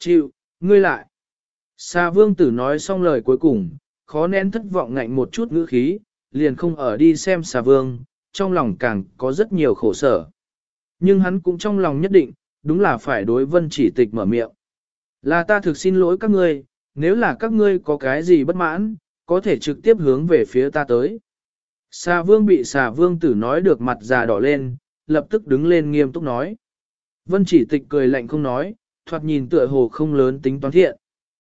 Chịu, ngươi lại. Xà vương tử nói xong lời cuối cùng, khó nén thất vọng ngạnh một chút ngữ khí, liền không ở đi xem xà vương, trong lòng càng có rất nhiều khổ sở. Nhưng hắn cũng trong lòng nhất định, đúng là phải đối Vân Chỉ Tịch mở miệng. Là ta thực xin lỗi các ngươi, nếu là các ngươi có cái gì bất mãn, có thể trực tiếp hướng về phía ta tới. Xà vương bị xà vương tử nói được mặt già đỏ lên, lập tức đứng lên nghiêm túc nói. Vân Chỉ Tịch cười lạnh không nói, thoạt nhìn tựa hồ không lớn tính toán thiện.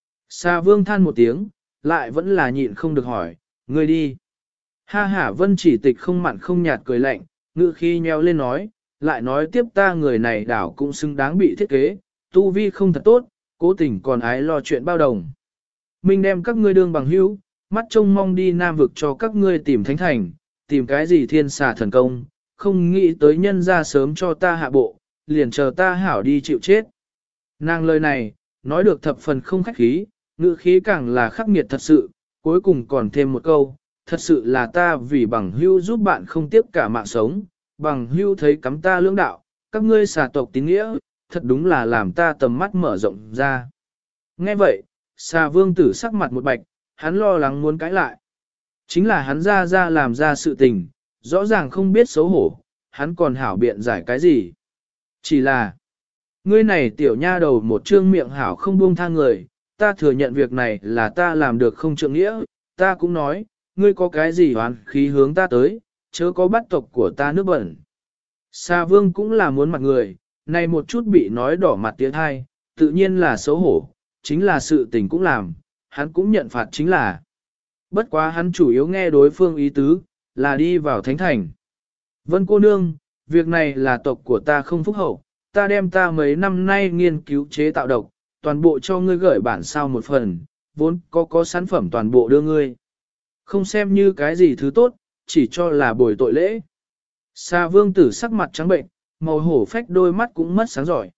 Xà vương than một tiếng, lại vẫn là nhịn không được hỏi, ngươi đi. Ha ha, Vân Chỉ Tịch không mặn không nhạt cười lạnh, ngữ khi nheo lên nói, lại nói tiếp ta người này đảo cũng xứng đáng bị thiết kế, tu vi không thật tốt, cố tình còn ái lo chuyện bao đồng. Mình đem các ngươi đương bằng hữu, mắt trông mong đi Nam vực cho các ngươi tìm thánh thành, tìm cái gì thiên xà thần công, không nghĩ tới nhân ra sớm cho ta hạ bộ, liền chờ ta hảo đi chịu chết. Nàng lời này, nói được thập phần không khách khí, ngữ khí càng là khắc nghiệt thật sự, cuối cùng còn thêm một câu, thật sự là ta vì bằng hữu giúp bạn không tiếc cả mạng sống, bằng hữu thấy cắm ta lưỡng đạo, các ngươi xà tộc tín nghĩa, thật đúng là làm ta tầm mắt mở rộng ra. Nghe vậy, xà vương tử sắc mặt một bạch, hắn lo lắng muốn cãi lại. Chính là hắn ra làm ra sự tình, rõ ràng không biết xấu hổ, hắn còn hảo biện giải cái gì. Chỉ là, ngươi này tiểu nha đầu một trương miệng hảo không buông tha người, ta thừa nhận việc này là ta làm được không trượng nghĩa, ta cũng nói, ngươi có cái gì hoán khí hướng ta tới, chớ có bắt tộc của ta nước bẩn. Xà vương cũng là muốn mặt người, này một chút bị nói đỏ mặt tiếng hai, tự nhiên là xấu hổ, chính là sự tình cũng làm, hắn cũng nhận phạt chính là. Bất quá hắn chủ yếu nghe đối phương ý tứ, là đi vào thánh thành. Vân cô nương, việc này là tộc của ta không phúc hậu, ta đem ta mấy năm nay nghiên cứu chế tạo độc, toàn bộ cho ngươi gửi bản sao một phần, vốn có sản phẩm toàn bộ đưa ngươi. Không xem như cái gì thứ tốt, chỉ cho là bồi tội lễ. Xà vương tử sắc mặt trắng bệnh, màu hổ phách đôi mắt cũng mất sáng giỏi.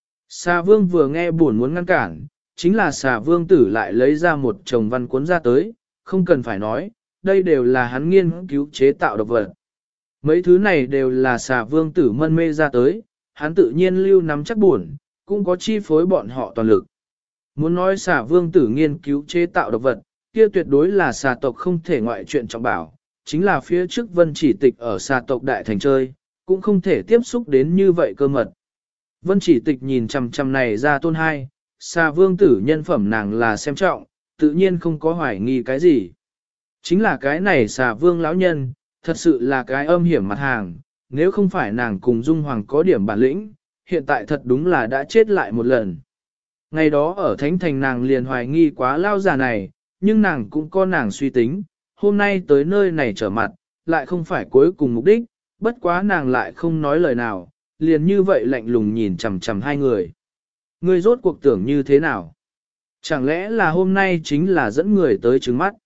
Xà vương vừa nghe buồn muốn ngăn cản, chính là xà vương tử lại lấy ra một chồng văn cuốn ra tới, không cần phải nói, đây đều là hắn nghiên cứu chế tạo độc vật. Mấy thứ này đều là xà vương tử mân mê ra tới, hắn tự nhiên lưu nắm chắc buồn, cũng có chi phối bọn họ toàn lực. Muốn nói xà vương tử nghiên cứu chế tạo độc vật, kia tuyệt đối là xà tộc không thể ngoại chuyện trọng bảo, chính là phía trước Vân Chỉ Tịch ở xà tộc đại thành chơi, cũng không thể tiếp xúc đến như vậy cơ mật. Vân Chỉ Tịch nhìn chằm chằm này ra tôn hai, xà vương tử nhân phẩm nàng là xem trọng, tự nhiên không có hoài nghi cái gì. Chính là cái này xà vương lão nhân, thật sự là cái âm hiểm mặt hàng, nếu không phải nàng cùng Dung Hoàng có điểm bản lĩnh, hiện tại thật đúng là đã chết lại một lần. Ngày đó ở Thánh Thành nàng liền hoài nghi quá lao già này, nhưng nàng cũng có nàng suy tính, hôm nay tới nơi này trở mặt, lại không phải cuối cùng mục đích, bất quá nàng lại không nói lời nào, liền như vậy lạnh lùng nhìn chằm chằm hai người. Ngươi rốt cuộc tưởng như thế nào? Chẳng lẽ là hôm nay chính là dẫn người tới trứng mắt?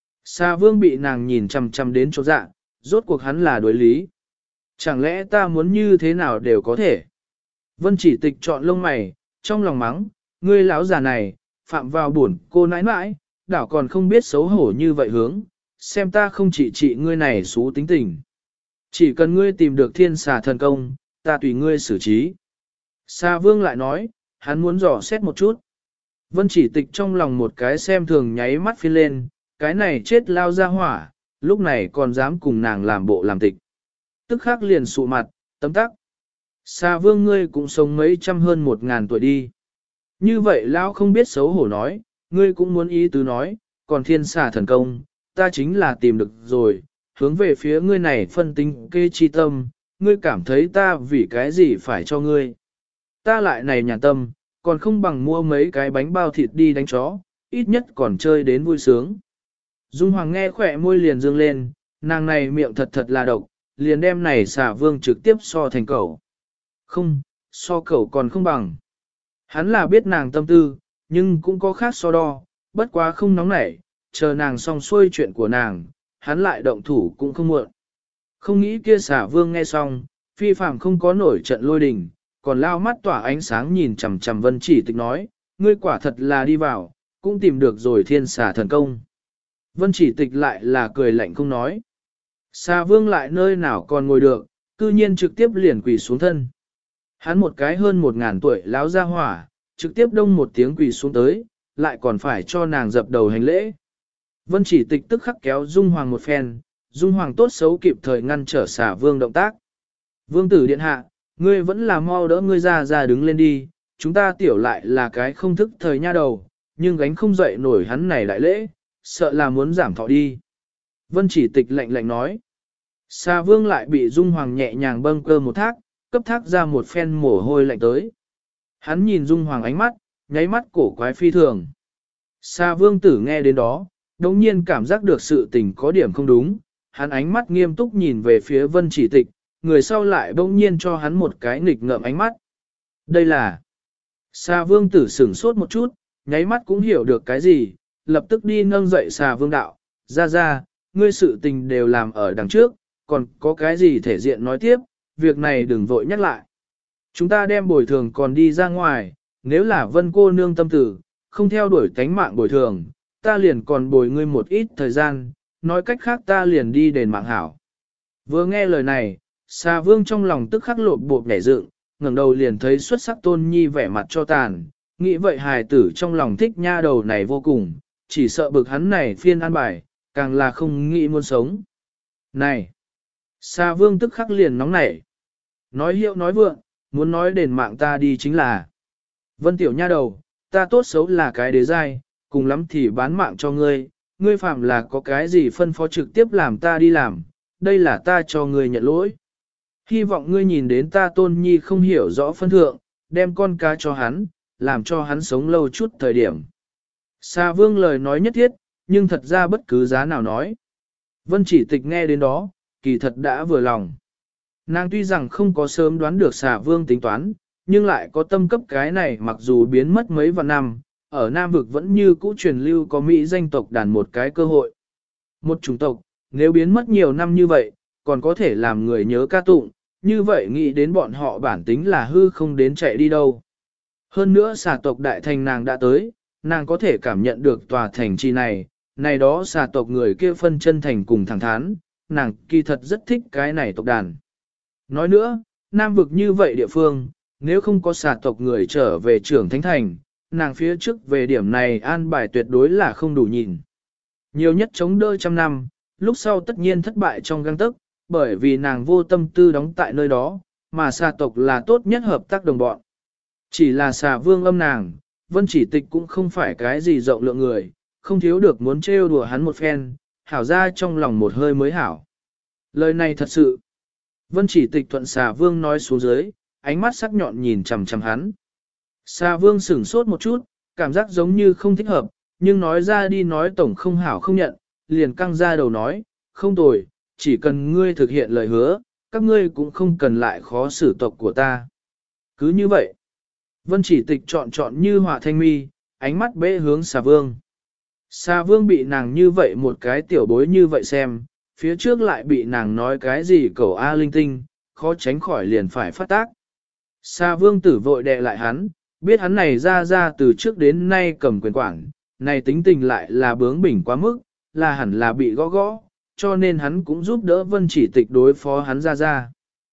Sa vương bị nàng nhìn chằm chằm đến chỗ dạ, rốt cuộc hắn là đối lý. Chẳng lẽ ta muốn như thế nào đều có thể? Vân Chỉ Tịch chọn lông mày, trong lòng mắng, ngươi lão già này, phạm vào buồn cô nãi nãi, đảo còn không biết xấu hổ như vậy hướng, xem ta không chỉ trị ngươi này xú tính tình. Chỉ cần ngươi tìm được thiên xà thần công, ta tùy ngươi xử trí. Sa vương lại nói, hắn muốn dò xét một chút. Vân Chỉ Tịch trong lòng một cái xem thường nháy mắt phiên lên, cái này chết lao ra hỏa, lúc này còn dám cùng nàng làm bộ làm tịch. Tức khắc liền sụ mặt, tấm tắc. Sa vương ngươi cũng sống mấy trăm hơn 1000 tuổi đi. Như vậy lão không biết xấu hổ nói, ngươi cũng muốn ý tứ nói, còn thiên xà thần công, ta chính là tìm được rồi, hướng về phía ngươi này phân tính kê chi tâm, ngươi cảm thấy ta vì cái gì phải cho ngươi. Ta lại này nhàn tâm, còn không bằng mua mấy cái bánh bao thịt đi đánh chó, ít nhất còn chơi đến vui sướng. Dung Hoàng nghe khỏe môi liền dương lên, nàng này miệng thật thật là độc, liền đem này xà vương trực tiếp so thành cẩu. Không, so cẩu còn không bằng. Hắn là biết nàng tâm tư, nhưng cũng có khác so đo, bất quá không nóng nảy, chờ nàng xong xuôi chuyện của nàng, hắn lại động thủ cũng không muộn. Không nghĩ kia xà vương nghe xong, phi phàm không có nổi trận lôi đình, còn lao mắt tỏa ánh sáng nhìn chằm chằm Vân Chỉ Tịch nói, ngươi quả thật là đi vào, cũng tìm được rồi thiên xà thần công. Vân Chỉ Tịch lại là cười lạnh không nói. Xà vương lại nơi nào còn ngồi được, cư nhiên trực tiếp liền quỳ xuống thân. Hắn một cái hơn 1000 tuổi lão gia hỏa, trực tiếp đông một tiếng quỳ xuống tới, lại còn phải cho nàng dập đầu hành lễ. Vân Chỉ Tịch tức khắc kéo Dung Hoàng một phen, Dung Hoàng tốt xấu kịp thời ngăn trở xà vương động tác. Vương tử điện hạ, ngươi vẫn là mau đỡ ngươi ra đứng lên đi, chúng ta tiểu lại là cái không thức thời nha đầu, nhưng gánh không dậy nổi hắn này đại lễ, sợ là muốn giảm thọ đi. Vân Chỉ Tịch lạnh lạnh nói. Xà vương lại bị Dung Hoàng nhẹ nhàng bâng cơ một thác, cấp thác ra một phen mồ hôi lạnh tới. Hắn nhìn Dung Hoàng ánh mắt, nháy mắt cổ quái phi thường. Xà vương tử nghe đến đó, đồng nhiên cảm giác được sự tình có điểm không đúng, hắn ánh mắt nghiêm túc nhìn về phía Vân Chỉ Tịch, người sau lại bỗng nhiên cho hắn một cái nghịch ngợm ánh mắt. Đây là... Xà vương tử sửng sốt một chút, nháy mắt cũng hiểu được cái gì, lập tức đi nâng dậy xà vương đạo, ra, ngươi sự tình đều làm ở đằng trước, còn có cái gì thể diện nói tiếp, việc này đừng vội nhắc lại. Chúng ta đem bồi thường còn đi ra ngoài, nếu là Vân cô nương tâm tử, không theo đuổi tánh mạng bồi thường, ta liền còn bồi ngươi một ít thời gian, nói cách khác ta liền đi đền mạng hảo. Vừa nghe lời này, xà vương trong lòng tức khắc lộp bộp nhảy dựng, ngẩng đầu liền thấy xuất sắc Tôn Nhi vẻ mặt cho tàn, nghĩ vậy hài tử trong lòng thích nha đầu này vô cùng, chỉ sợ bực hắn này phiên an bài, càng là không nghĩ muốn sống. Này! Xà vương tức khắc liền nóng nảy. Nói hiệu nói vượng, muốn nói đền mạng ta đi chính là. Vân tiểu nha đầu, ta tốt xấu là cái đế giai, cùng lắm thì bán mạng cho ngươi, ngươi phạm là có cái gì phân phó trực tiếp làm ta đi làm, đây là ta cho ngươi nhận lỗi. Hy vọng ngươi nhìn đến ta Tôn Nhi không hiểu rõ phân thượng, đem con cá cho hắn, làm cho hắn sống lâu chút thời điểm. Xà vương lời nói nhất thiết, nhưng thật ra bất cứ giá nào nói. Vân Chỉ Tịch nghe đến đó, kỳ thật đã vừa lòng. Nàng tuy rằng không có sớm đoán được xà vương tính toán, nhưng lại có tâm cấp cái này mặc dù biến mất mấy vạn năm, ở Nam Vực vẫn như cũ truyền lưu có Mỹ danh tộc đàn một cái cơ hội. Một chủng tộc, nếu biến mất nhiều năm như vậy, còn có thể làm người nhớ ca tụng, như vậy nghĩ đến bọn họ bản tính là hư không đến chạy đi đâu. Hơn nữa xà tộc đại thành nàng đã tới, nàng có thể cảm nhận được tòa thành trì này, này đó xà tộc người kia phân chân thành cùng thẳng thắn, nàng kỳ thật rất thích cái này tộc đàn. Nói nữa, Nam Vực như vậy địa phương, nếu không có xà tộc người trở về trưởng thánh thành, nàng phía trước về điểm này an bài tuyệt đối là không đủ nhìn. Nhiều nhất chống đỡ trăm năm, lúc sau tất nhiên thất bại trong găng tức, bởi vì nàng vô tâm tư đóng tại nơi đó, mà xà tộc là tốt nhất hợp tác đồng bọn. Chỉ là xà vương âm nàng, Vân Chỉ Tịch cũng không phải cái gì rộng lượng người, không thiếu được muốn trêu đùa hắn một phen, hảo ra trong lòng một hơi mới hảo. Lời này thật sự. Vân Chỉ Tịch thuận xà vương nói xuống dưới, ánh mắt sắc nhọn nhìn chằm chằm hắn. Xà vương sửng sốt một chút, cảm giác giống như không thích hợp, nhưng nói ra đi nói tổng không hảo không nhận, liền căng ra đầu nói, không tồi, chỉ cần ngươi thực hiện lời hứa, các ngươi cũng không cần lại khó xử tộc của ta. Cứ như vậy, Vân Chỉ Tịch chọn như hỏa thanh mi, ánh mắt bẽ hướng xà vương. Xà vương bị nàng như vậy một cái tiểu bối như vậy xem, phía trước lại bị nàng nói cái gì cầu A linh tinh, khó tránh khỏi liền phải phát tác. Xà vương tử vội đè lại hắn, biết hắn này ra từ trước đến nay cầm quyền quản, này tính tình lại là bướng bỉnh quá mức, là hẳn là bị gõ, cho nên hắn cũng giúp đỡ Vân Chỉ Tịch đối phó hắn ra.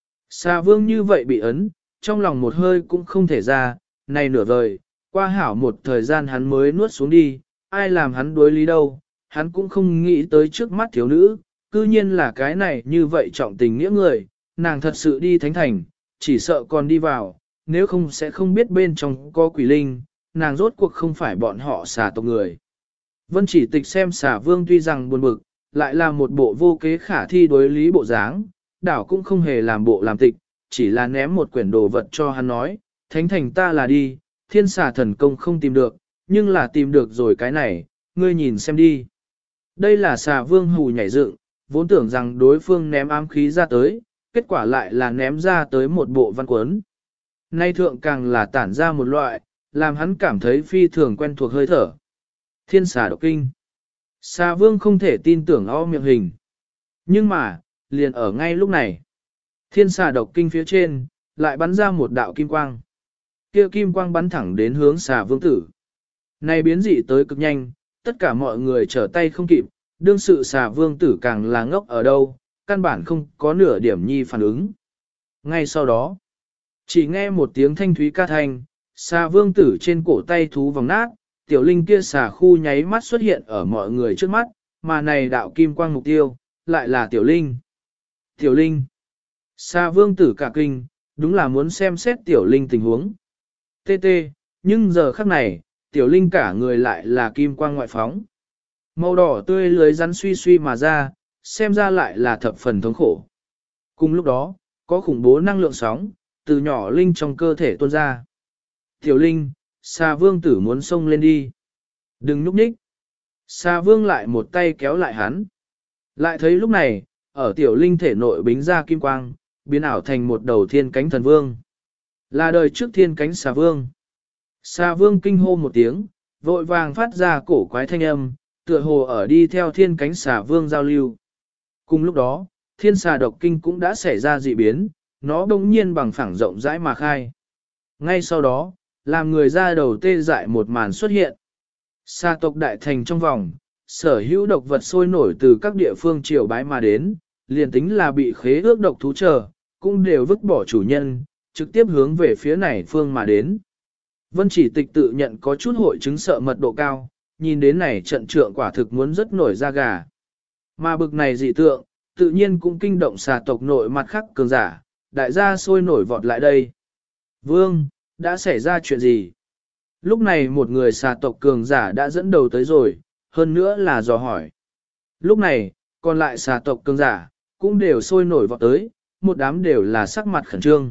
Xà vương như vậy bị ấn, trong lòng một hơi cũng không thể ra, này nửa vời, qua hảo một thời gian hắn mới nuốt xuống đi, ai làm hắn đối lý đâu, hắn cũng không nghĩ tới trước mắt thiếu nữ, cư nhiên là cái này như vậy trọng tình nghĩa người, nàng thật sự đi thánh thành, chỉ sợ còn đi vào, nếu không sẽ không biết bên trong có quỷ linh, nàng rốt cuộc không phải bọn họ xà tộc người. Vân Chỉ Tịch xem xà vương tuy rằng buồn bực, lại là một bộ vô kế khả thi đối lý bộ dáng, đảo cũng không hề làm bộ làm tịch, chỉ là ném một quyển đồ vật cho hắn nói, thánh thành ta là đi, thiên xà thần công không tìm được, nhưng là tìm được rồi cái này, ngươi nhìn xem đi. Đây là xà vương hù nhảy dựng, vốn tưởng rằng đối phương ném ám khí ra tới, kết quả lại là ném ra tới một bộ văn cuốn. Nay thượng càng là tản ra một loại, làm hắn cảm thấy phi thường quen thuộc hơi thở. Thiên xà độc kinh. Xà vương không thể tin tưởng o miệng hình. Nhưng mà, liền ở ngay lúc này, thiên xà độc kinh phía trên, lại bắn ra một đạo kim quang. Kia kim quang bắn thẳng đến hướng xà vương tử. Này biến dị tới cực nhanh, tất cả mọi người trở tay không kịp, đương sự xà vương tử càng là ngốc ở đâu, căn bản không có nửa điểm nhi phản ứng. Ngay sau đó, chỉ nghe một tiếng thanh thúy ca thanh, Xà vương tử trên cổ tay thú vòng nát, tiểu linh kia xà khu nháy mắt xuất hiện ở mọi người trước mắt, mà này đạo kim quang mục tiêu, lại là tiểu linh. Tiểu linh. Xà vương tử cả kinh, đúng là muốn xem xét tiểu linh tình huống. Tê tê, nhưng giờ khắc này, tiểu linh cả người lại là kim quang ngoại phóng. Màu đỏ tươi lưới rắn suy suy mà ra, xem ra lại là thập phần thống khổ. Cùng lúc đó, có khủng bố năng lượng sóng, từ nhỏ linh trong cơ thể tuôn ra. Tiểu linh, xà vương tử muốn xông lên đi. Đừng núp nhích. Xà vương lại một tay kéo lại hắn. Lại thấy lúc này, ở tiểu linh thể nội bính ra kim quang, biến ảo thành một đầu thiên cánh thần vương. Là đời trước thiên cánh xà vương. Xà vương kinh hô một tiếng, vội vàng phát ra cổ quái thanh âm, tựa hồ ở đi theo thiên cánh xà vương giao lưu. Cùng lúc đó, thiên xà độc kinh cũng đã xảy ra dị biến, nó bỗng nhiên bằng phẳng rộng rãi mà khai. Ngay sau đó, làm người ra đầu tê dại một màn xuất hiện. Xà tộc đại thành trong vòng, sở hữu độc vật sôi nổi từ các địa phương triều bái mà đến, liền tính là bị khế ước độc thú chờ, cũng đều vứt bỏ chủ nhân, trực tiếp hướng về phía này phương mà đến. Vân Chỉ Tịch tự nhận có chút hội chứng sợ mật độ cao, nhìn đến này trận trượng quả thực muốn rất nổi da gà. Mà bực này dị tượng, tự nhiên cũng kinh động xà tộc nội mặt khắc cường giả, đại gia sôi nổi vọt lại đây. Vương, đã xảy ra chuyện gì? Lúc này một người xà tộc cường giả đã dẫn đầu tới rồi, hơn nữa là dò hỏi. Lúc này, còn lại xà tộc cường giả, cũng đều sôi nổi vọt tới, một đám đều là sắc mặt khẩn trương.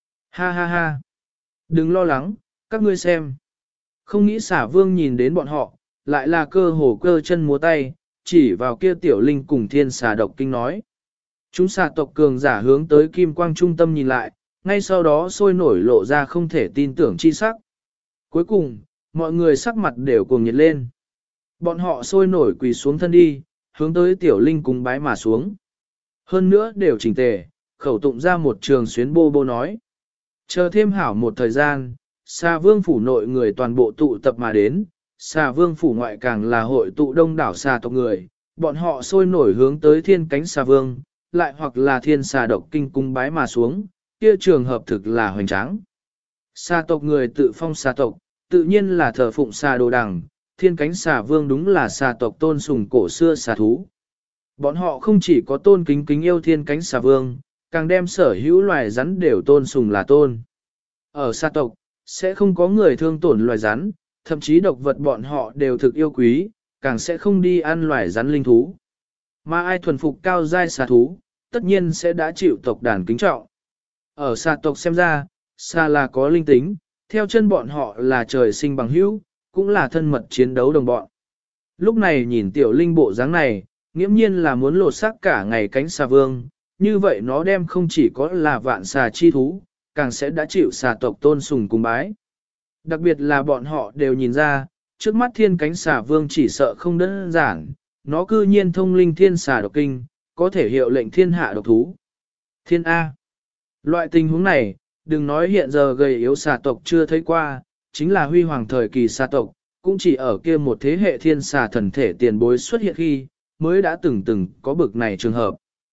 Ha ha ha! Đừng lo lắng, các ngươi xem. Không nghĩ xà vương nhìn đến bọn họ, lại là cơ hồ cơ chân múa tay, chỉ vào kia tiểu linh cùng thiên xà độc kinh nói. Chúng xà tộc cường giả hướng tới kim quang trung tâm nhìn lại, ngay sau đó sôi nổi lộ ra không thể tin tưởng chi sắc. Cuối cùng, mọi người sắc mặt đều cuồng nhiệt lên. Bọn họ sôi nổi quỳ xuống thân đi, hướng tới tiểu linh cùng bái mà xuống. Hơn nữa đều chỉnh tề, khẩu tụng ra một trường xuyến bô bô nói. Chờ thêm hảo một thời gian, xà vương phủ nội người toàn bộ tụ tập mà đến, xà vương phủ ngoại càng là hội tụ đông đảo xà tộc người, bọn họ sôi nổi hướng tới thiên cánh xà vương, lại hoặc là thiên xà độc kinh cung bái mà xuống, kia trường hợp thực là hoành tráng. Xà tộc người tự phong xà tộc, tự nhiên là thờ phụng xà đồ đằng, thiên cánh xà vương đúng là xà tộc tôn sùng cổ xưa xà thú. Bọn họ không chỉ có tôn kính kính yêu thiên cánh xà vương, càng đem sở hữu loài rắn đều tôn sùng là tôn. Ở xà tộc, sẽ không có người thương tổn loài rắn, thậm chí độc vật bọn họ đều thực yêu quý, càng sẽ không đi ăn loài rắn linh thú. Mà ai thuần phục cao giai xà thú, tất nhiên sẽ đã chịu tộc đàn kính trọng. Ở xà tộc xem ra, xà là có linh tính, theo chân bọn họ là trời sinh bằng hữu, cũng là thân mật chiến đấu đồng bọn. Lúc này nhìn tiểu linh bộ dáng này, nghiễm nhiên là muốn lột xác cả ngày cánh xà vương, như vậy nó đem không chỉ có là vạn xà chi thú, càng sẽ đã chịu xà tộc tôn sùng cung bái. Đặc biệt là bọn họ đều nhìn ra, trước mắt thiên cánh xà vương chỉ sợ không đơn giản, nó cư nhiên thông linh thiên xà độc kinh, có thể hiệu lệnh thiên hạ độc thú. Thiên A. Loại tình huống này, đừng nói hiện giờ gầy yếu xà tộc chưa thấy qua, chính là huy hoàng thời kỳ xà tộc, cũng chỉ ở kia một thế hệ thiên xà thần thể tiền bối xuất hiện khi, mới đã từng có bực này trường hợp.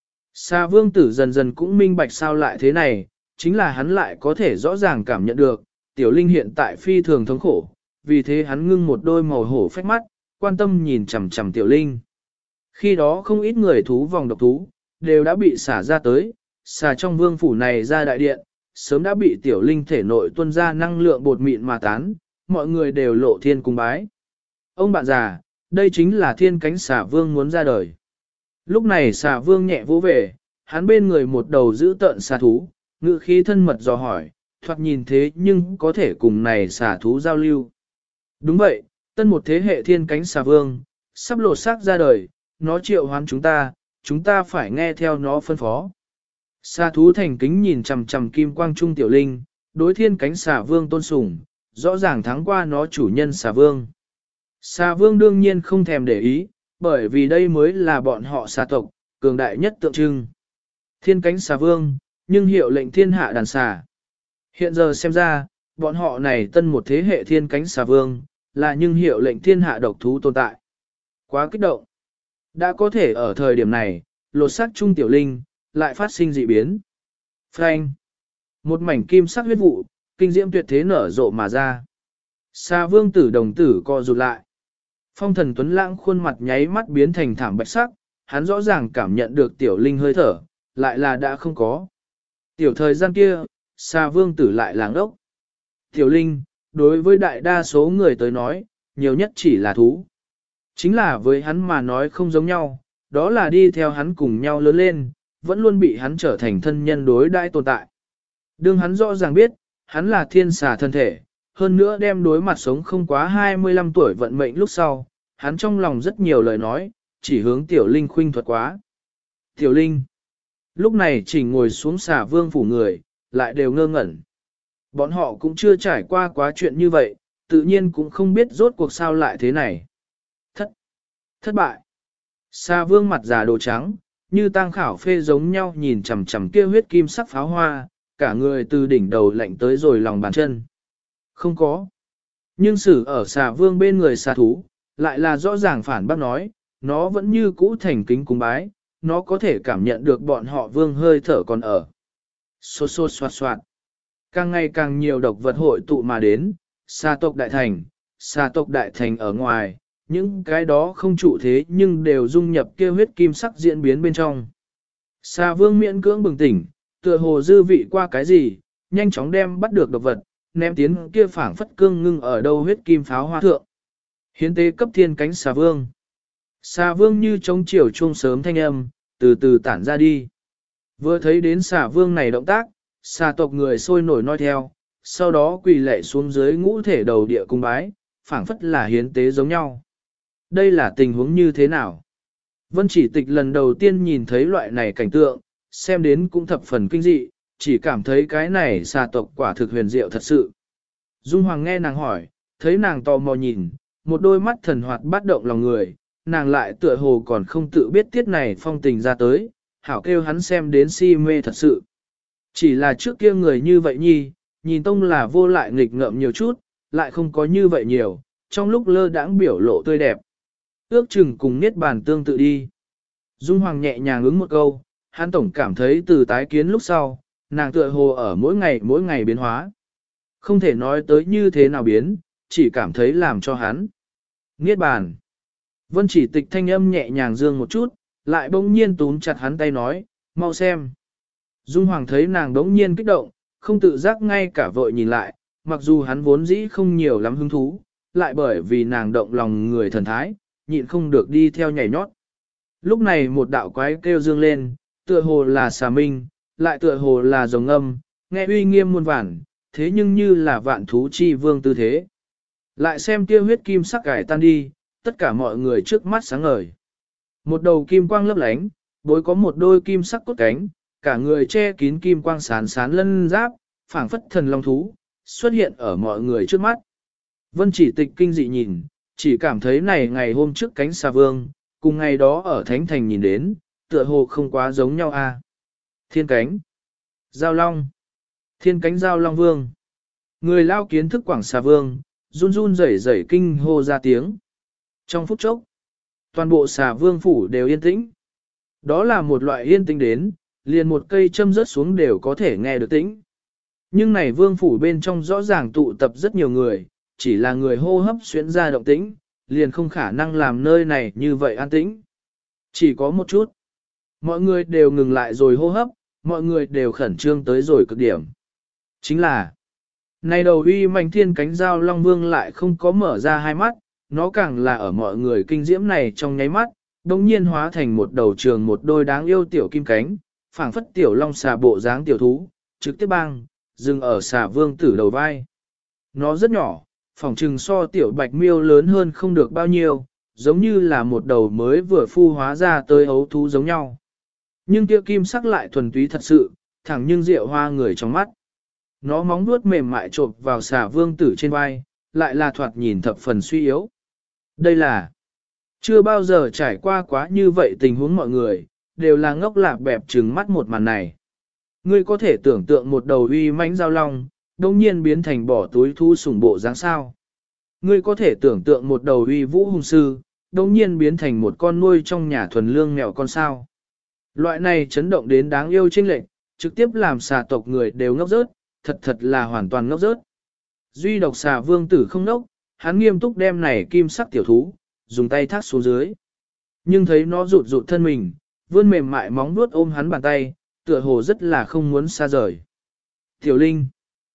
Xà vương tử dần dần cũng minh bạch sao lại thế này, chính là hắn lại có thể rõ ràng cảm nhận được, tiểu linh hiện tại phi thường thống khổ, vì thế hắn ngưng một đôi màu hổ phách mắt, quan tâm nhìn chằm chằm tiểu linh. Khi đó không ít người thú vòng độc thú, đều đã bị xả ra tới, xả trong vương phủ này ra đại điện, sớm đã bị tiểu linh thể nội tuôn ra năng lượng bột mịn mà tán, mọi người đều lộ thiên cung bái. Ông bạn già, đây chính là thiên cánh xả vương muốn ra đời. Lúc này xả vương nhẹ vỗ về, hắn bên người một đầu giữ tợn xả thú, ngự khí thân mật dò hỏi, thoạt nhìn thế nhưng có thể cùng này xả thú giao lưu. Đúng vậy, tân một thế hệ thiên cánh xả vương, sắp lột xác ra đời, nó triệu hoán chúng ta phải nghe theo nó phân phó. Xà thú thành kính nhìn chằm chằm kim quang trung tiểu linh, đối thiên cánh xà vương tôn sùng, rõ ràng thắng qua nó chủ nhân xà vương. Xà vương đương nhiên không thèm để ý, bởi vì đây mới là bọn họ xà tộc, cường đại nhất tượng trưng. Thiên cánh xà vương, nhưng hiệu lệnh thiên hạ đàn xà. Hiện giờ xem ra, bọn họ này tân một thế hệ thiên cánh xà vương, là nhưng hiệu lệnh thiên hạ độc thú tồn tại. Quá kích động. Đã có thể ở thời điểm này, lột xác trung tiểu linh, lại phát sinh dị biến. Phanh. Một mảnh kim sắc huyết vụ, kinh diễm tuyệt thế nở rộ mà ra. Xà vương tử đồng tử co rụt lại. Phong thần tuấn lãng khuôn mặt nháy mắt biến thành thảm bạch sắc, hắn rõ ràng cảm nhận được tiểu linh hơi thở, lại là đã không có. Tiểu thời gian kia, xà vương tử lại làng ốc. Tiểu linh, đối với đại đa số người tới nói, nhiều nhất chỉ là thú. Chính là với hắn mà nói không giống nhau, đó là đi theo hắn cùng nhau lớn lên, vẫn luôn bị hắn trở thành thân nhân đối đãi tồn tại. Đương hắn rõ ràng biết, hắn là thiên xà thân thể, hơn nữa đem đối mặt sống không quá 25 tuổi vận mệnh lúc sau, hắn trong lòng rất nhiều lời nói, chỉ hướng tiểu linh khuynh thuật quá. Tiểu linh, lúc này chỉ ngồi xuống xà vương phủ người, lại đều ngơ ngẩn. Bọn họ cũng chưa trải qua quá chuyện như vậy, tự nhiên cũng không biết rốt cuộc sao lại thế này. Thất bại. Xà vương mặt già đồ trắng, như tang khảo phê giống nhau nhìn chằm chằm kia huyết kim sắc pháo hoa, cả người từ đỉnh đầu lạnh tới rồi lòng bàn chân. Không có. Nhưng xử ở xà vương bên người xà thú, lại là rõ ràng phản bác nói, nó vẫn như cũ thành kính cúng bái, nó có thể cảm nhận được bọn họ vương hơi thở còn ở. Xô xô xoạt xoạt. Càng ngày càng nhiều độc vật hội tụ mà đến, xà tộc đại thành ở ngoài, những cái đó không trụ thế nhưng đều dung nhập kia huyết kim sắc diễn biến bên trong. Xà vương miễn cưỡng bừng tỉnh, tựa hồ dư vị qua cái gì, nhanh chóng đem bắt được độc vật, ném tiến kia phảng phất cương ngưng ở đâu huyết kim pháo hoa thượng. Hiến tế cấp thiên cánh xà vương. Xà vương như trống chiều chuông sớm thanh âm, từ từ tản ra đi. Vừa thấy đến xà vương này động tác, xà tộc người sôi nổi noi theo, sau đó quỳ lạy xuống dưới ngũ thể đầu địa cung bái, phảng phất là hiến tế giống nhau. Đây là tình huống như thế nào? Vân Chỉ Tịch lần đầu tiên nhìn thấy loại này cảnh tượng, xem đến cũng thập phần kinh dị, chỉ cảm thấy cái này xà tộc quả thực huyền diệu thật sự. Dung Hoàng nghe nàng hỏi, thấy nàng tò mò nhìn, một đôi mắt thần hoạt bắt động lòng người, nàng lại tựa hồ còn không tự biết tiết này phong tình ra tới, hảo kêu hắn xem đến si mê thật sự. Chỉ là trước kia người như vậy nhi, nhìn tông là vô lại nghịch ngợm nhiều chút, lại không có như vậy nhiều, trong lúc lơ đãng biểu lộ tươi đẹp. Ước chừng cùng niết bàn tương tự đi. Dung Hoàng nhẹ nhàng ứng một câu, hắn tổng cảm thấy từ tái kiến lúc sau, nàng tựa hồ ở mỗi ngày biến hóa. Không thể nói tới như thế nào biến, chỉ cảm thấy làm cho hắn. Niết bàn. Vân Chỉ Tịch thanh âm nhẹ nhàng dương một chút, lại bỗng nhiên túm chặt hắn tay nói, mau xem. Dung Hoàng thấy nàng bỗng nhiên kích động, không tự giác ngay cả vội nhìn lại, mặc dù hắn vốn dĩ không nhiều lắm hứng thú, lại bởi vì nàng động lòng người thần thái, nhịn không được đi theo nhảy nhót. Lúc này một đạo quái kêu dương lên, tựa hồ là xà minh, lại tựa hồ là rồng âm, nghe uy nghiêm muôn vàn, thế nhưng như là vạn thú chi vương tư thế. Lại xem kia huyết kim sắc cải tan đi, tất cả mọi người trước mắt sáng ngời. Một đầu kim quang lấp lánh, bối có một đôi kim sắc cốt cánh, cả người che kín kim quang sán sán lân giáp, phảng phất thần long thú, xuất hiện ở mọi người trước mắt. Vân Chỉ Tịch kinh dị nhìn, chỉ cảm thấy này ngày hôm trước cánh xà vương, cùng ngày đó ở Thánh Thành nhìn đến, tựa hồ không quá giống nhau a. Thiên cánh, giao long, thiên cánh giao long vương. Người lao kiến thức quảng xà vương, run run rẩy rẩy kinh hô ra tiếng. Trong phút chốc, toàn bộ xà vương phủ đều yên tĩnh. Đó là một loại yên tĩnh đến, liền một cây châm rớt xuống đều có thể nghe được tĩnh. Nhưng này vương phủ bên trong rõ ràng tụ tập rất nhiều người, chỉ là người hô hấp xuyến ra động tĩnh, liền không khả năng làm nơi này như vậy an tĩnh. Chỉ có một chút. Mọi người đều ngừng lại rồi hô hấp, mọi người đều khẩn trương tới rồi cực điểm. Chính là, này đầu uy mạnh thiên cánh giao long vương lại không có mở ra hai mắt, nó càng là ở mọi người kinh diễm này trong nháy mắt, đồng nhiên hóa thành một đầu trường một đôi đáng yêu tiểu kim cánh, phảng phất tiểu long xà bộ dáng tiểu thú, trực tiếp băng, dừng ở xà vương tử đầu vai. Nó rất nhỏ, phỏng trừng so tiểu bạch miêu lớn hơn không được bao nhiêu, giống như là một đầu mới vừa phu hóa ra tới ấu thú giống nhau. Nhưng kia kim sắc lại thuần túy thật sự, thẳng nhưng rượu hoa người trong mắt. Nó móng vuốt mềm mại chộp vào xà vương tử trên vai, lại là thoạt nhìn thập phần suy yếu. Đây là chưa bao giờ trải qua quá như vậy tình huống mọi người, đều là ngốc lạc bẹp trừng mắt một màn này. Ngươi có thể tưởng tượng một đầu uy mãnh giao long, đông nhiên biến thành bỏ túi thu sủng bộ dáng sao. Ngươi có thể tưởng tượng một đầu uy vũ hùng sư, đông nhiên biến thành một con nuôi trong nhà thuần lương mèo con sao. Loại này chấn động đến đáng yêu chênh lệch, trực tiếp làm xà tộc người đều ngốc rớt, thật là hoàn toàn ngốc rớt. Duy độc xà vương tử không nốc, hắn nghiêm túc đem này kim sắc tiểu thú, dùng tay thác xuống dưới. Nhưng thấy nó rụt rụt thân mình, vươn mềm mại móng vuốt ôm hắn bàn tay, tựa hồ rất là không muốn xa rời. Tiểu Linh.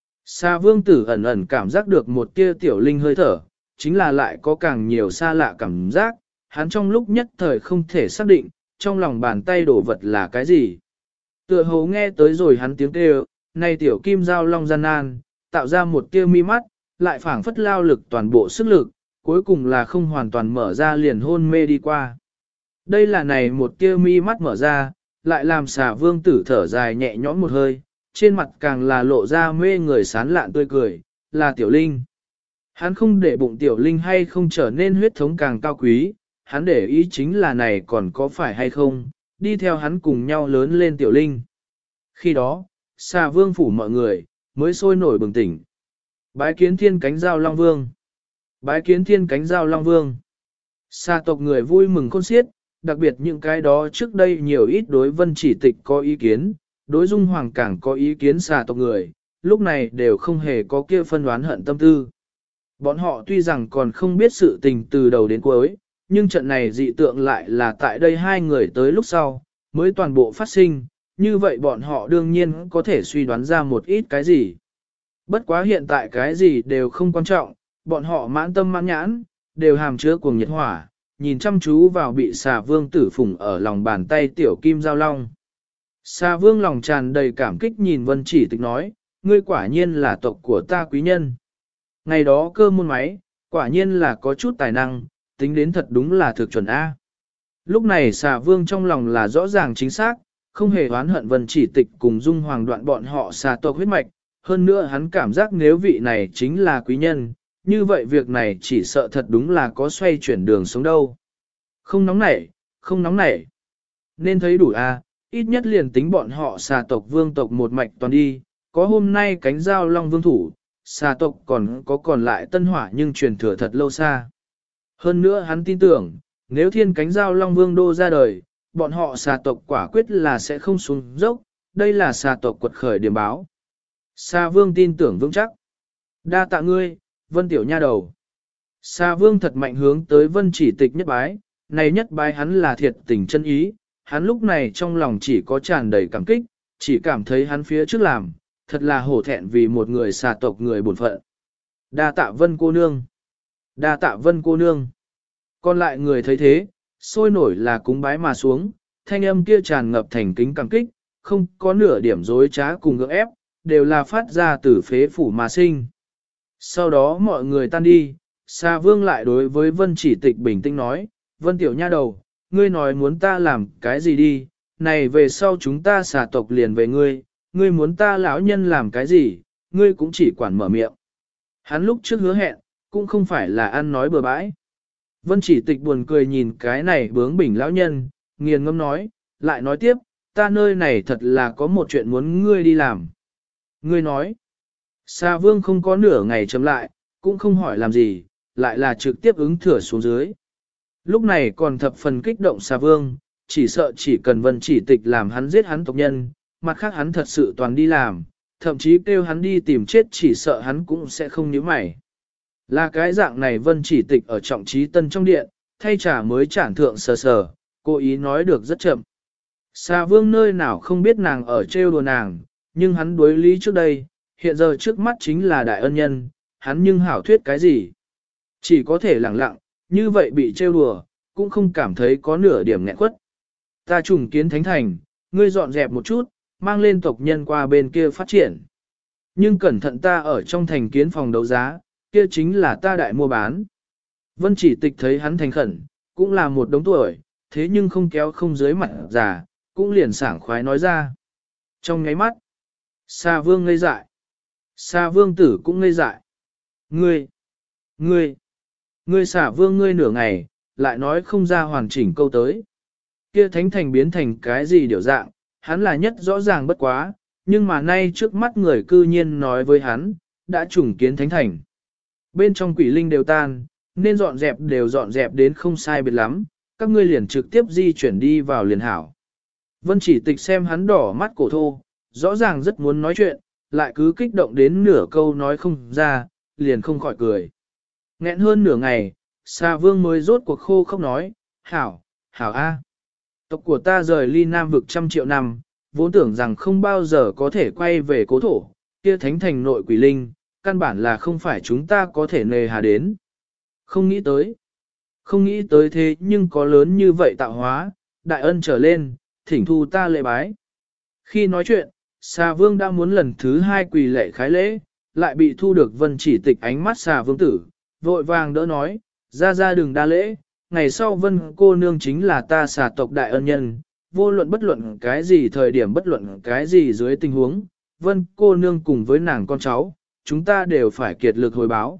Xà vương tử ẩn ẩn cảm giác được một tia tiểu linh hơi thở, chính là lại có càng nhiều xa lạ cảm giác, hắn trong lúc nhất thời không thể xác định, trong lòng bàn tay đổ vật là cái gì. Tựa hồ nghe tới rồi hắn tiếng kêu, này tiểu kim giao long gian nan, tạo ra một tia mi mắt, lại phảng phất lao lực toàn bộ sức lực, cuối cùng là không hoàn toàn mở ra liền hôn mê đi qua. Đây là này một tia mi mắt mở ra, lại làm xà vương tử thở dài nhẹ nhõm một hơi, trên mặt càng là lộ ra mê người sán lạn tươi cười, là tiểu linh. Hắn không để bụng tiểu linh hay không trở nên huyết thống càng cao quý, hắn để ý chính là này còn có phải hay không, đi theo hắn cùng nhau lớn lên tiểu linh. Khi đó, xà vương phủ mọi người, mới sôi nổi bừng tỉnh. Bái kiến thiên cánh giao long vương. Bái kiến thiên cánh giao long vương. Xà tộc người vui mừng khôn xiết, đặc biệt những cái đó trước đây nhiều ít đối vân chỉ tịch có ý kiến, đối dung hoàng càng có ý kiến xà tộc người, lúc này đều không hề có kia phân đoán hận tâm tư. Bọn họ tuy rằng còn không biết sự tình từ đầu đến cuối, nhưng trận này dị tượng lại là tại đây hai người tới lúc sau, mới toàn bộ phát sinh, như vậy bọn họ đương nhiên có thể suy đoán ra một ít cái gì. Bất quá hiện tại cái gì đều không quan trọng, bọn họ mãn tâm mãn nhãn, đều hàm chứa cuồng nhiệt hỏa, nhìn chăm chú vào bị xà vương tử phùng ở lòng bàn tay tiểu kim giao long. Xà vương lòng tràn đầy cảm kích nhìn vân chỉ tịch nói, ngươi quả nhiên là tộc của ta quý nhân. Ngày đó cơ môn máy, quả nhiên là có chút tài năng, tính đến thật đúng là thực chuẩn A. Lúc này xà vương trong lòng là rõ ràng chính xác, không hề oán hận vân chỉ tịch cùng dung hoàng đoạn bọn họ xà tộc huyết mạch, hơn nữa hắn cảm giác nếu vị này chính là quý nhân, như vậy việc này chỉ sợ thật đúng là có xoay chuyển đường sống đâu. Không nóng nảy, không nóng nảy. Nên thấy đủ A, ít nhất liền tính bọn họ xà tộc vương tộc một mạch toàn đi, có hôm nay cánh giao long vương thủ, xà tộc còn lại tân hỏa nhưng truyền thừa thật lâu xa. Hơn nữa hắn tin tưởng, nếu thiên cánh giao long vương đô ra đời, bọn họ xà tộc quả quyết là sẽ không xuống dốc, đây là xà tộc quật khởi điểm báo. Xà vương tin tưởng vững chắc. Đa tạ ngươi, vân tiểu nha đầu. Xà vương thật mạnh hướng tới vân chỉ tịch nhất bái, này nhất bái hắn là thiệt tình chân ý, hắn lúc này trong lòng chỉ có tràn đầy cảm kích, chỉ cảm thấy hắn phía trước làm, thật là hổ thẹn vì một người xà tộc người bổn phận. Đa tạ vân cô nương. Đa tạ vân cô nương. Còn lại người thấy thế, sôi nổi là cúng bái mà xuống, thanh âm kia tràn ngập thành kính cảm kích, không có nửa điểm dối trá cùng gượng ép, đều là phát ra từ phế phủ mà sinh. Sau đó mọi người tan đi, Xà Vương lại đối với Vân Chỉ Tịch bình tĩnh nói, Vân tiểu nha đầu, ngươi nói muốn ta làm cái gì đi, này về sau chúng ta xà tộc liền về ngươi, ngươi muốn ta lão nhân làm cái gì, ngươi cũng chỉ quản mở miệng. Hắn lúc trước hứa hẹn, cũng không phải là ăn nói bừa bãi. Vân Chỉ Tịch buồn cười nhìn cái này bướng bỉnh lão nhân, nghiền ngâm nói, lại nói tiếp, ta nơi này thật là có một chuyện muốn ngươi đi làm. Ngươi nói, Xà Vương không có nửa ngày chấm lại, cũng không hỏi làm gì, lại là trực tiếp ứng thừa xuống dưới. Lúc này còn thập phần kích động Xà Vương, chỉ sợ chỉ cần Vân Chỉ Tịch làm hắn giết hắn tộc nhân, mặt khác hắn thật sự toàn đi làm, thậm chí kêu hắn đi tìm chết chỉ sợ hắn cũng sẽ không nhíu mày. Là cái dạng này Vân Chỉ Tịch ở trọng trí tân trong điện, thay trả mới trản thượng sờ sờ, cố ý nói được rất chậm. Xà Vương nơi nào không biết nàng ở trêu đùa nàng, nhưng hắn đối lý trước đây, hiện giờ trước mắt chính là đại ân nhân, hắn nhưng hảo thuyết cái gì. Chỉ có thể lẳng lặng, như vậy bị trêu đùa, cũng không cảm thấy có nửa điểm nghẹn quất. Ta trùng kiến thánh thành, ngươi dọn dẹp một chút, mang lên tộc nhân qua bên kia phát triển. Nhưng cẩn thận ta ở trong thành kiến phòng đấu giá, kia chính là ta đại mua bán. Vân Chỉ Tịch thấy hắn thành khẩn, cũng là một đống tuổi, thế nhưng không kéo không dưới mặt già, cũng liền sảng khoái nói ra. Trong ngáy mắt, Xà Vương ngây dại. Xà Vương tử cũng ngây dại. Ngươi Xà Vương ngươi nửa ngày, lại nói không ra hoàn chỉnh câu tới. Kia thánh thành biến thành cái gì điều dạng, hắn là nhất rõ ràng bất quá, nhưng mà nay trước mắt người cư nhiên nói với hắn, đã trùng kiến thánh thành. Bên trong quỷ linh đều tan, nên dọn dẹp đều dọn dẹp đến không sai biệt lắm, các ngươi liền trực tiếp di chuyển đi vào liền hảo. Vân Chỉ Tịch xem hắn đỏ mắt cổ thô, rõ ràng rất muốn nói chuyện, lại cứ kích động đến nửa câu nói không ra, liền không khỏi cười. Nghẹn hơn nửa ngày, xà vương mới rốt cuộc khô không nói, hảo, hảo a. Tộc của ta rời ly Nam vực 100 triệu năm, vốn tưởng rằng không bao giờ có thể quay về cố thổ, kia thánh thành nội quỷ linh, căn bản là không phải chúng ta có thể nề hà đến. Không nghĩ tới thế nhưng có lớn như vậy tạo hóa, đại ân trở lên, thỉnh thu ta lễ bái. Khi nói chuyện, xà vương đã muốn lần thứ hai quỳ lễ khái lễ, lại bị thu được Vân Chỉ Tịch ánh mắt xà vương tử, vội vàng đỡ nói, ra đừng đa lễ, ngày sau Vân cô nương chính là ta xà tộc đại ân nhân, vô luận bất luận cái gì thời điểm bất luận cái gì dưới tình huống, Vân cô nương cùng với nàng con cháu, chúng ta đều phải kiệt lực hồi báo.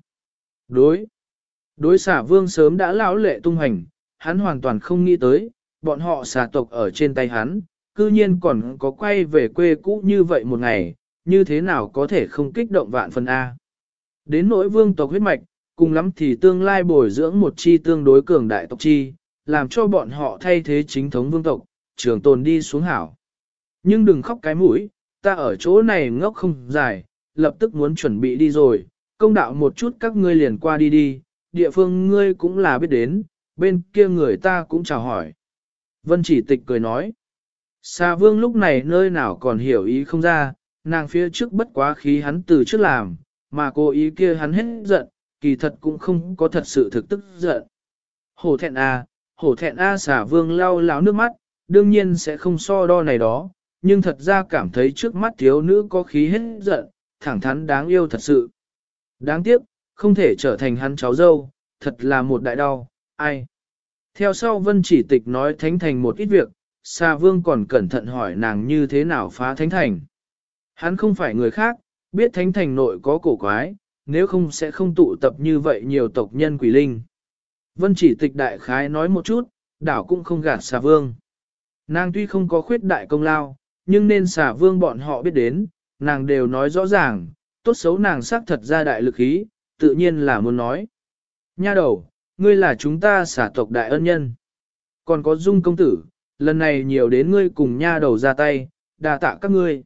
Đối xà vương sớm đã lão lệ tung hành, hắn hoàn toàn không nghĩ tới, bọn họ xà tộc ở trên tay hắn, cư nhiên còn có quay về quê cũ như vậy một ngày, như thế nào có thể không kích động vạn phần A. Đến nỗi vương tộc huyết mạch, cùng lắm thì tương lai bồi dưỡng một chi tương đối cường đại tộc chi, làm cho bọn họ thay thế chính thống vương tộc, trường tồn đi xuống hảo. Nhưng đừng khóc cái mũi, ta ở chỗ này ngốc không dài, lập tức muốn chuẩn bị đi rồi, công đạo một chút các ngươi liền qua đi đi, địa phương ngươi cũng là biết đến, bên kia người ta cũng chào hỏi. Vân Chỉ Tịch cười nói, Xà vương lúc này nơi nào còn hiểu ý không ra, nàng phía trước bất quá khí hắn từ trước làm, mà cô ý kia hắn hết giận, kỳ thật cũng không có thật sự thực tức giận. Hổ thẹn a xà vương lau láo nước mắt, đương nhiên sẽ không so đo này đó, nhưng thật ra cảm thấy trước mắt thiếu nữ có khí hết giận, thẳng thắn đáng yêu thật sự. Đáng tiếc, không thể trở thành hắn cháu dâu, thật là một đại đau, ai. Theo sau Vân Chỉ Tịch nói thánh thành một ít việc, Xà Vương còn cẩn thận hỏi nàng như thế nào phá thánh thành. Hắn không phải người khác, biết thánh thành nội có cổ quái, nếu không sẽ không tụ tập như vậy nhiều tộc nhân quỷ linh. Vân Chỉ Tịch đại khái nói một chút, đảo cũng không gạt Xà Vương. Nàng tuy không có khuyết đại công lao, nhưng nên Xà Vương bọn họ biết đến, nàng đều nói rõ ràng, tốt xấu nàng xác thật ra đại lực ý, tự nhiên là muốn nói. Nha đầu, ngươi là chúng ta xà tộc đại ân nhân. Còn có Dung công tử, lần này nhiều đến ngươi cùng nha đầu ra tay, đà tạ các ngươi.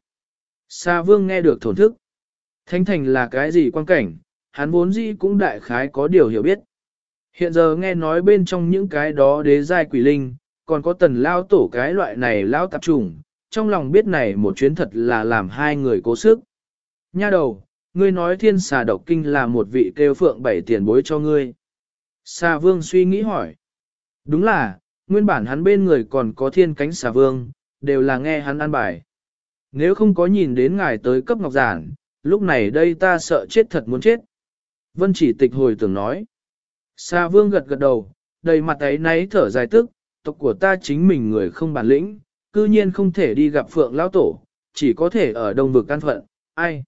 Xà vương nghe được thổn thức. Thánh thành là cái gì quan cảnh, hắn vốn dĩ cũng đại khái có điều hiểu biết. Hiện giờ nghe nói bên trong những cái đó đế giai quỷ linh, còn có tần lao tổ cái loại này lao tạp trùng, trong lòng biết này một chuyến thật là làm hai người cố sức. Nha đầu, ngươi nói thiên xà độc kinh là một vị kêu phượng bảy tiền bối cho ngươi. Xà vương suy nghĩ hỏi. Đúng là, nguyên bản hắn bên người còn có thiên cánh xà vương, đều là nghe hắn ăn bài. Nếu không có nhìn đến ngài tới cấp ngọc giản, lúc này đây ta sợ chết thật muốn chết. Vân Chỉ Tịch hồi tưởng nói. Xà vương gật gật đầu, đầy mặt ấy náy thở dài tức, tộc của ta chính mình người không bản lĩnh, cư nhiên không thể đi gặp phượng lão tổ, chỉ có thể ở đông vực căn phận, ai.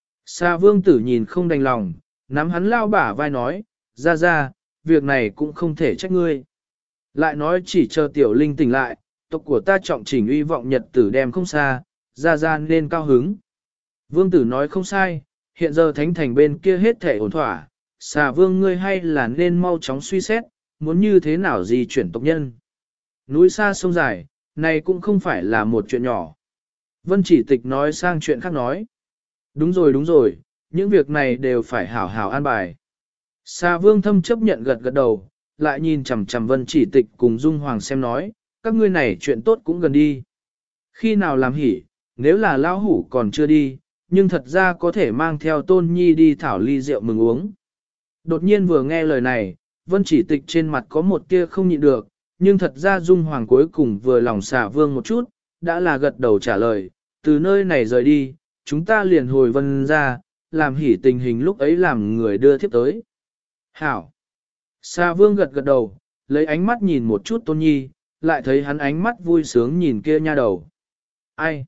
Xà vương tử nhìn không đành lòng, nắm hắn lao bả vai nói, ra, việc này cũng không thể trách ngươi. Lại nói chỉ chờ tiểu linh tỉnh lại, tộc của ta trọng chỉnh uy vọng nhật tử đem không xa, ra nên cao hứng. Vương tử nói không sai, hiện giờ thánh thành bên kia hết thể ổn thỏa, xà vương ngươi hay là nên mau chóng suy xét, muốn như thế nào di chuyển tộc nhân. Núi xa sông dài, này cũng không phải là một chuyện nhỏ. Vân Chỉ Tịch nói sang chuyện khác nói. Đúng rồi, những việc này đều phải hảo hảo an bài. Xà vương thâm chấp nhận gật gật đầu, lại nhìn chằm chằm Vân Chỉ Tịch cùng Dung Hoàng xem nói, các ngươi này chuyện tốt cũng gần đi. Khi nào làm hỉ, nếu là lão hủ còn chưa đi, nhưng thật ra có thể mang theo Tôn Nhi đi thảo ly rượu mừng uống. Đột nhiên vừa nghe lời này, Vân Chỉ Tịch trên mặt có một tia không nhịn được, nhưng thật ra Dung Hoàng cuối cùng vừa lòng xà vương một chút, đã là gật đầu trả lời, từ nơi này rời đi, chúng ta liền hồi Vân ra, làm hỉ tình hình lúc ấy làm người đưa thiếp tới. Hảo! Xà vương gật gật đầu, lấy ánh mắt nhìn một chút Tôn Nhi, lại thấy hắn ánh mắt vui sướng nhìn kia nha đầu. Ai?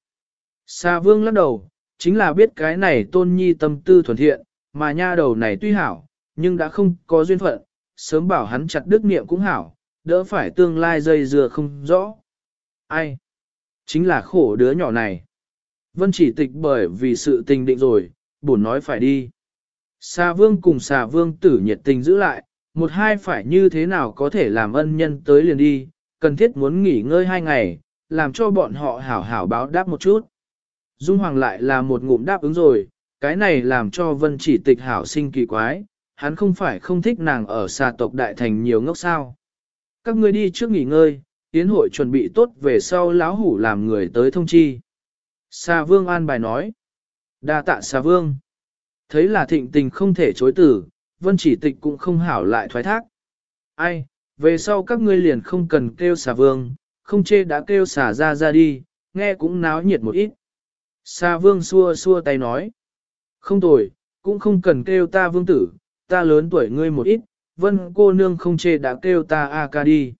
Xà vương lắc đầu, chính là biết cái này Tôn Nhi tâm tư thuần thiện, mà nha đầu này tuy hảo, nhưng đã không có duyên phận, sớm bảo hắn chặt đứt niệm cũng hảo, đỡ phải tương lai dây dưa không rõ. Ai? Chính là khổ đứa nhỏ này. Vân Chỉ Tịch bởi vì sự tình định rồi, buồn nói phải đi. Xà vương cùng xà vương tử nhiệt tình giữ lại, một hai phải như thế nào có thể làm ân nhân tới liền đi, cần thiết muốn nghỉ ngơi 2 ngày, làm cho bọn họ hảo hảo báo đáp một chút. Dung Hoàng lại là một ngụm đáp ứng rồi, cái này làm cho Vân Chỉ Tịch hảo sinh kỳ quái, hắn không phải không thích nàng ở xà tộc đại thành nhiều ngốc sao. Các ngươi đi trước nghỉ ngơi, tiến hội chuẩn bị tốt về sau lão hủ làm người tới thông chi. Xà Vương an bài nói. Đa tạ Xà Vương. Thấy là thịnh tình không thể chối từ, Vân Chỉ Tịch cũng không hảo lại thoái thác. Ai, về sau các ngươi liền không cần kêu Xà Vương, không chê đã kêu Xà ra đi, nghe cũng náo nhiệt một ít. Xà Vương xua xua tay nói. Không tồi, cũng không cần kêu ta vương tử, ta lớn tuổi ngươi một ít, Vân cô nương không chê đã kêu ta a ca đi.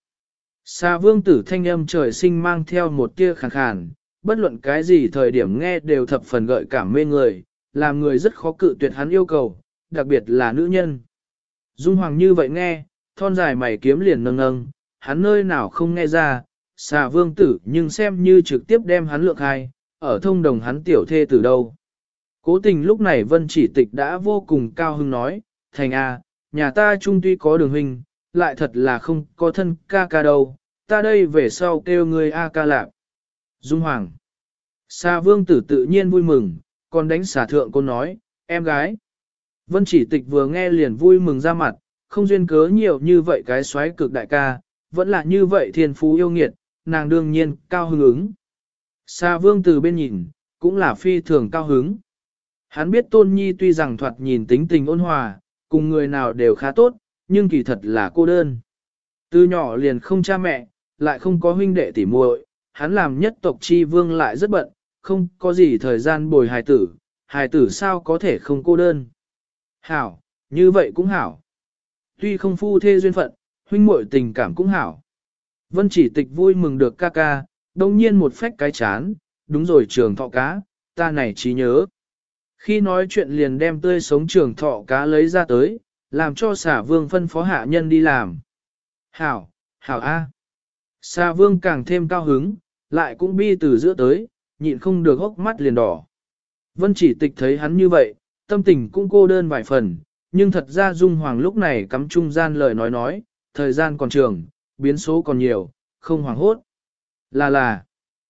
Xà Vương tử thanh âm trời sinh mang theo một tia khàn khàn, bất luận cái gì thời điểm nghe đều thập phần gợi cảm mê người, làm người rất khó cự tuyệt hắn yêu cầu, đặc biệt là nữ nhân. Dung Hoàng như vậy nghe, thon dài mày kiếm liền nâng nâng, hắn nơi nào không nghe ra, Xà Vương tử nhưng xem như trực tiếp đem hắn lượng hai, ở thông đồng hắn tiểu thê từ đâu. Cố tình lúc này Vân Chỉ Tịch đã vô cùng cao hứng nói, thành a, nhà ta chung tuy có đường huynh, lại thật là không có thân ca ca đâu, ta đây về sau kêu người a ca lạp. Dung Hoàng. Xà Vương tử tự nhiên vui mừng, còn đánh xà thượng cô nói, em gái. Vân Chỉ Tịch vừa nghe liền vui mừng ra mặt, không duyên cớ nhiều như vậy cái xoáy cực đại ca, vẫn là như vậy thiên phú yêu nghiệt, nàng đương nhiên cao hứng ứng. Xà Vương từ bên nhìn, cũng là phi thường cao hứng. Hắn biết Tôn Nhi tuy rằng thoạt nhìn tính tình ôn hòa, cùng người nào đều khá tốt, nhưng kỳ thật là cô đơn. Từ nhỏ liền không cha mẹ, lại không có huynh đệ tỉ muội, hắn làm nhất tộc chi vương lại rất bận, không có gì thời gian bồi hài tử sao có thể không cô đơn. Hảo, như vậy cũng hảo. Tuy không phu thê duyên phận, huynh muội tình cảm cũng hảo. Vân Chỉ Tịch vui mừng được ca ca, đồng nhiên một phách cái chán, đúng rồi trường thọ cá, ta này trí nhớ. Khi nói chuyện liền đem tươi sống trường thọ cá lấy ra tới, làm cho Xà Vương phân phó hạ nhân đi làm. Hảo, hảo A. Xà Vương càng thêm cao hứng, lại cũng bi từ giữa tới, nhịn không được hốc mắt liền đỏ. Vân Chỉ Tịch thấy hắn như vậy, tâm tình cũng cô đơn vài phần, nhưng thật ra Dung Hoàng lúc này cắm trung gian lời nói, thời gian còn trường, biến số còn nhiều, không hoảng hốt. Là.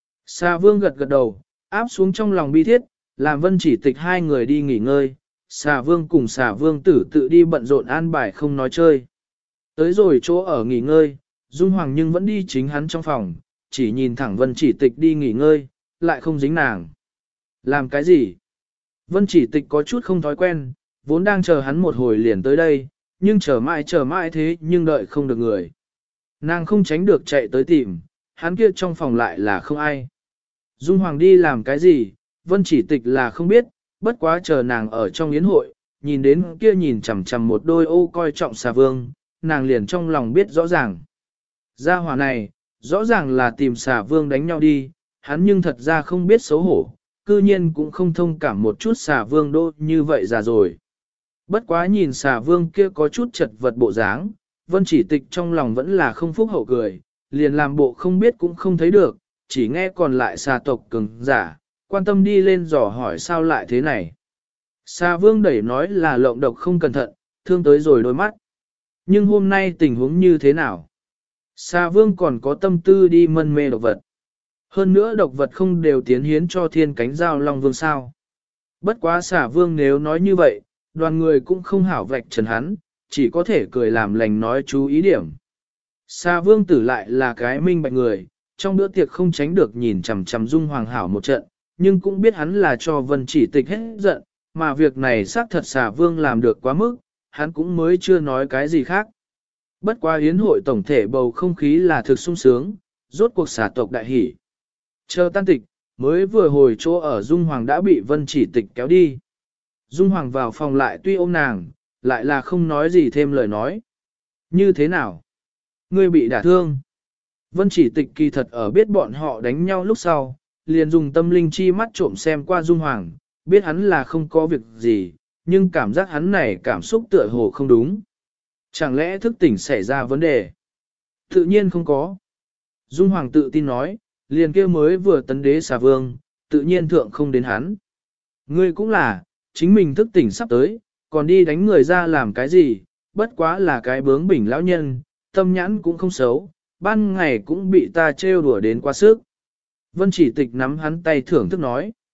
Xà Vương gật gật đầu, áp xuống trong lòng bi thiết, làm Vân Chỉ Tịch hai người đi nghỉ ngơi, Xà Vương cùng Xà Vương tử tự đi bận rộn an bài không nói chơi. Tới rồi chỗ ở nghỉ ngơi, Dung Hoàng nhưng vẫn đi chính hắn trong phòng, chỉ nhìn thẳng Vân Chỉ Tịch đi nghỉ ngơi, lại không dính nàng. Làm cái gì? Vân Chỉ Tịch có chút không thói quen, vốn đang chờ hắn một hồi liền tới đây, nhưng chờ mãi thế nhưng đợi không được người. Nàng không tránh được chạy tới tìm, hắn kia trong phòng lại là không ai. Dung Hoàng đi làm cái gì, Vân Chỉ Tịch là không biết, bất quá chờ nàng ở trong yến hội, nhìn đến kia nhìn chằm chằm một đôi ô coi trọng Xà Vương, nàng liền trong lòng biết rõ ràng. Gia hỏa này, rõ ràng là tìm Xà Vương đánh nhau đi, hắn nhưng thật ra không biết xấu hổ, cư nhiên cũng không thông cảm một chút Xà Vương đô như vậy già rồi. Bất quá nhìn Xà Vương kia có chút chật vật bộ dáng, Vân Chỉ Tịch trong lòng vẫn là không phúc hậu cười, liền làm bộ không biết cũng không thấy được, chỉ nghe còn lại xà tộc cường giả, quan tâm đi lên dò hỏi sao lại thế này. Xà Vương đẩy nói là lộng độc không cẩn thận, thương tới rồi đôi mắt. Nhưng hôm nay tình huống như thế nào? Xà Vương còn có tâm tư đi mân mê độc vật. Hơn nữa độc vật không đều tiến hiến cho thiên cánh giao long vương sao. Bất quá Xà Vương nếu nói như vậy, đoàn người cũng không hảo vạch trần hắn, chỉ có thể cười làm lành nói chú ý điểm. Xà Vương tử lại là cái minh bạch người, trong bữa tiệc không tránh được nhìn chằm chằm Dung Hoàng hảo một trận, nhưng cũng biết hắn là cho Vân Chỉ Tịch hết giận, mà việc này xác thật Xà Vương làm được quá mức, hắn cũng mới chưa nói cái gì khác. Bất quá yến hội tổng thể bầu không khí là thực sung sướng, rốt cuộc xà tộc đại hỷ. Chờ tan tịch, mới vừa hồi chỗ ở Dung Hoàng đã bị Vân Chỉ Tịch kéo đi. Dung Hoàng vào phòng lại tuy ôm nàng, lại là không nói gì thêm lời nói. Như thế nào? Ngươi bị đả thương. Vân Chỉ Tịch kỳ thật ở biết bọn họ đánh nhau lúc sau, liền dùng tâm linh chi mắt trộm xem qua Dung Hoàng, biết hắn là không có việc gì, nhưng cảm giác hắn này cảm xúc tựa hồ không đúng. Chẳng lẽ thức tỉnh xảy ra vấn đề? Tự nhiên không có. Dung Hoàng tự tin nói, liền kia mới vừa tấn đế xà vương, tự nhiên thượng không đến hắn. Ngươi cũng là, chính mình thức tỉnh sắp tới, còn đi đánh người ra làm cái gì, bất quá là cái bướng bỉnh lão nhân, tâm nhãn cũng không xấu, ban ngày cũng bị ta trêu đùa đến quá sức. Vân Chỉ Tịch nắm hắn tay thưởng thức nói.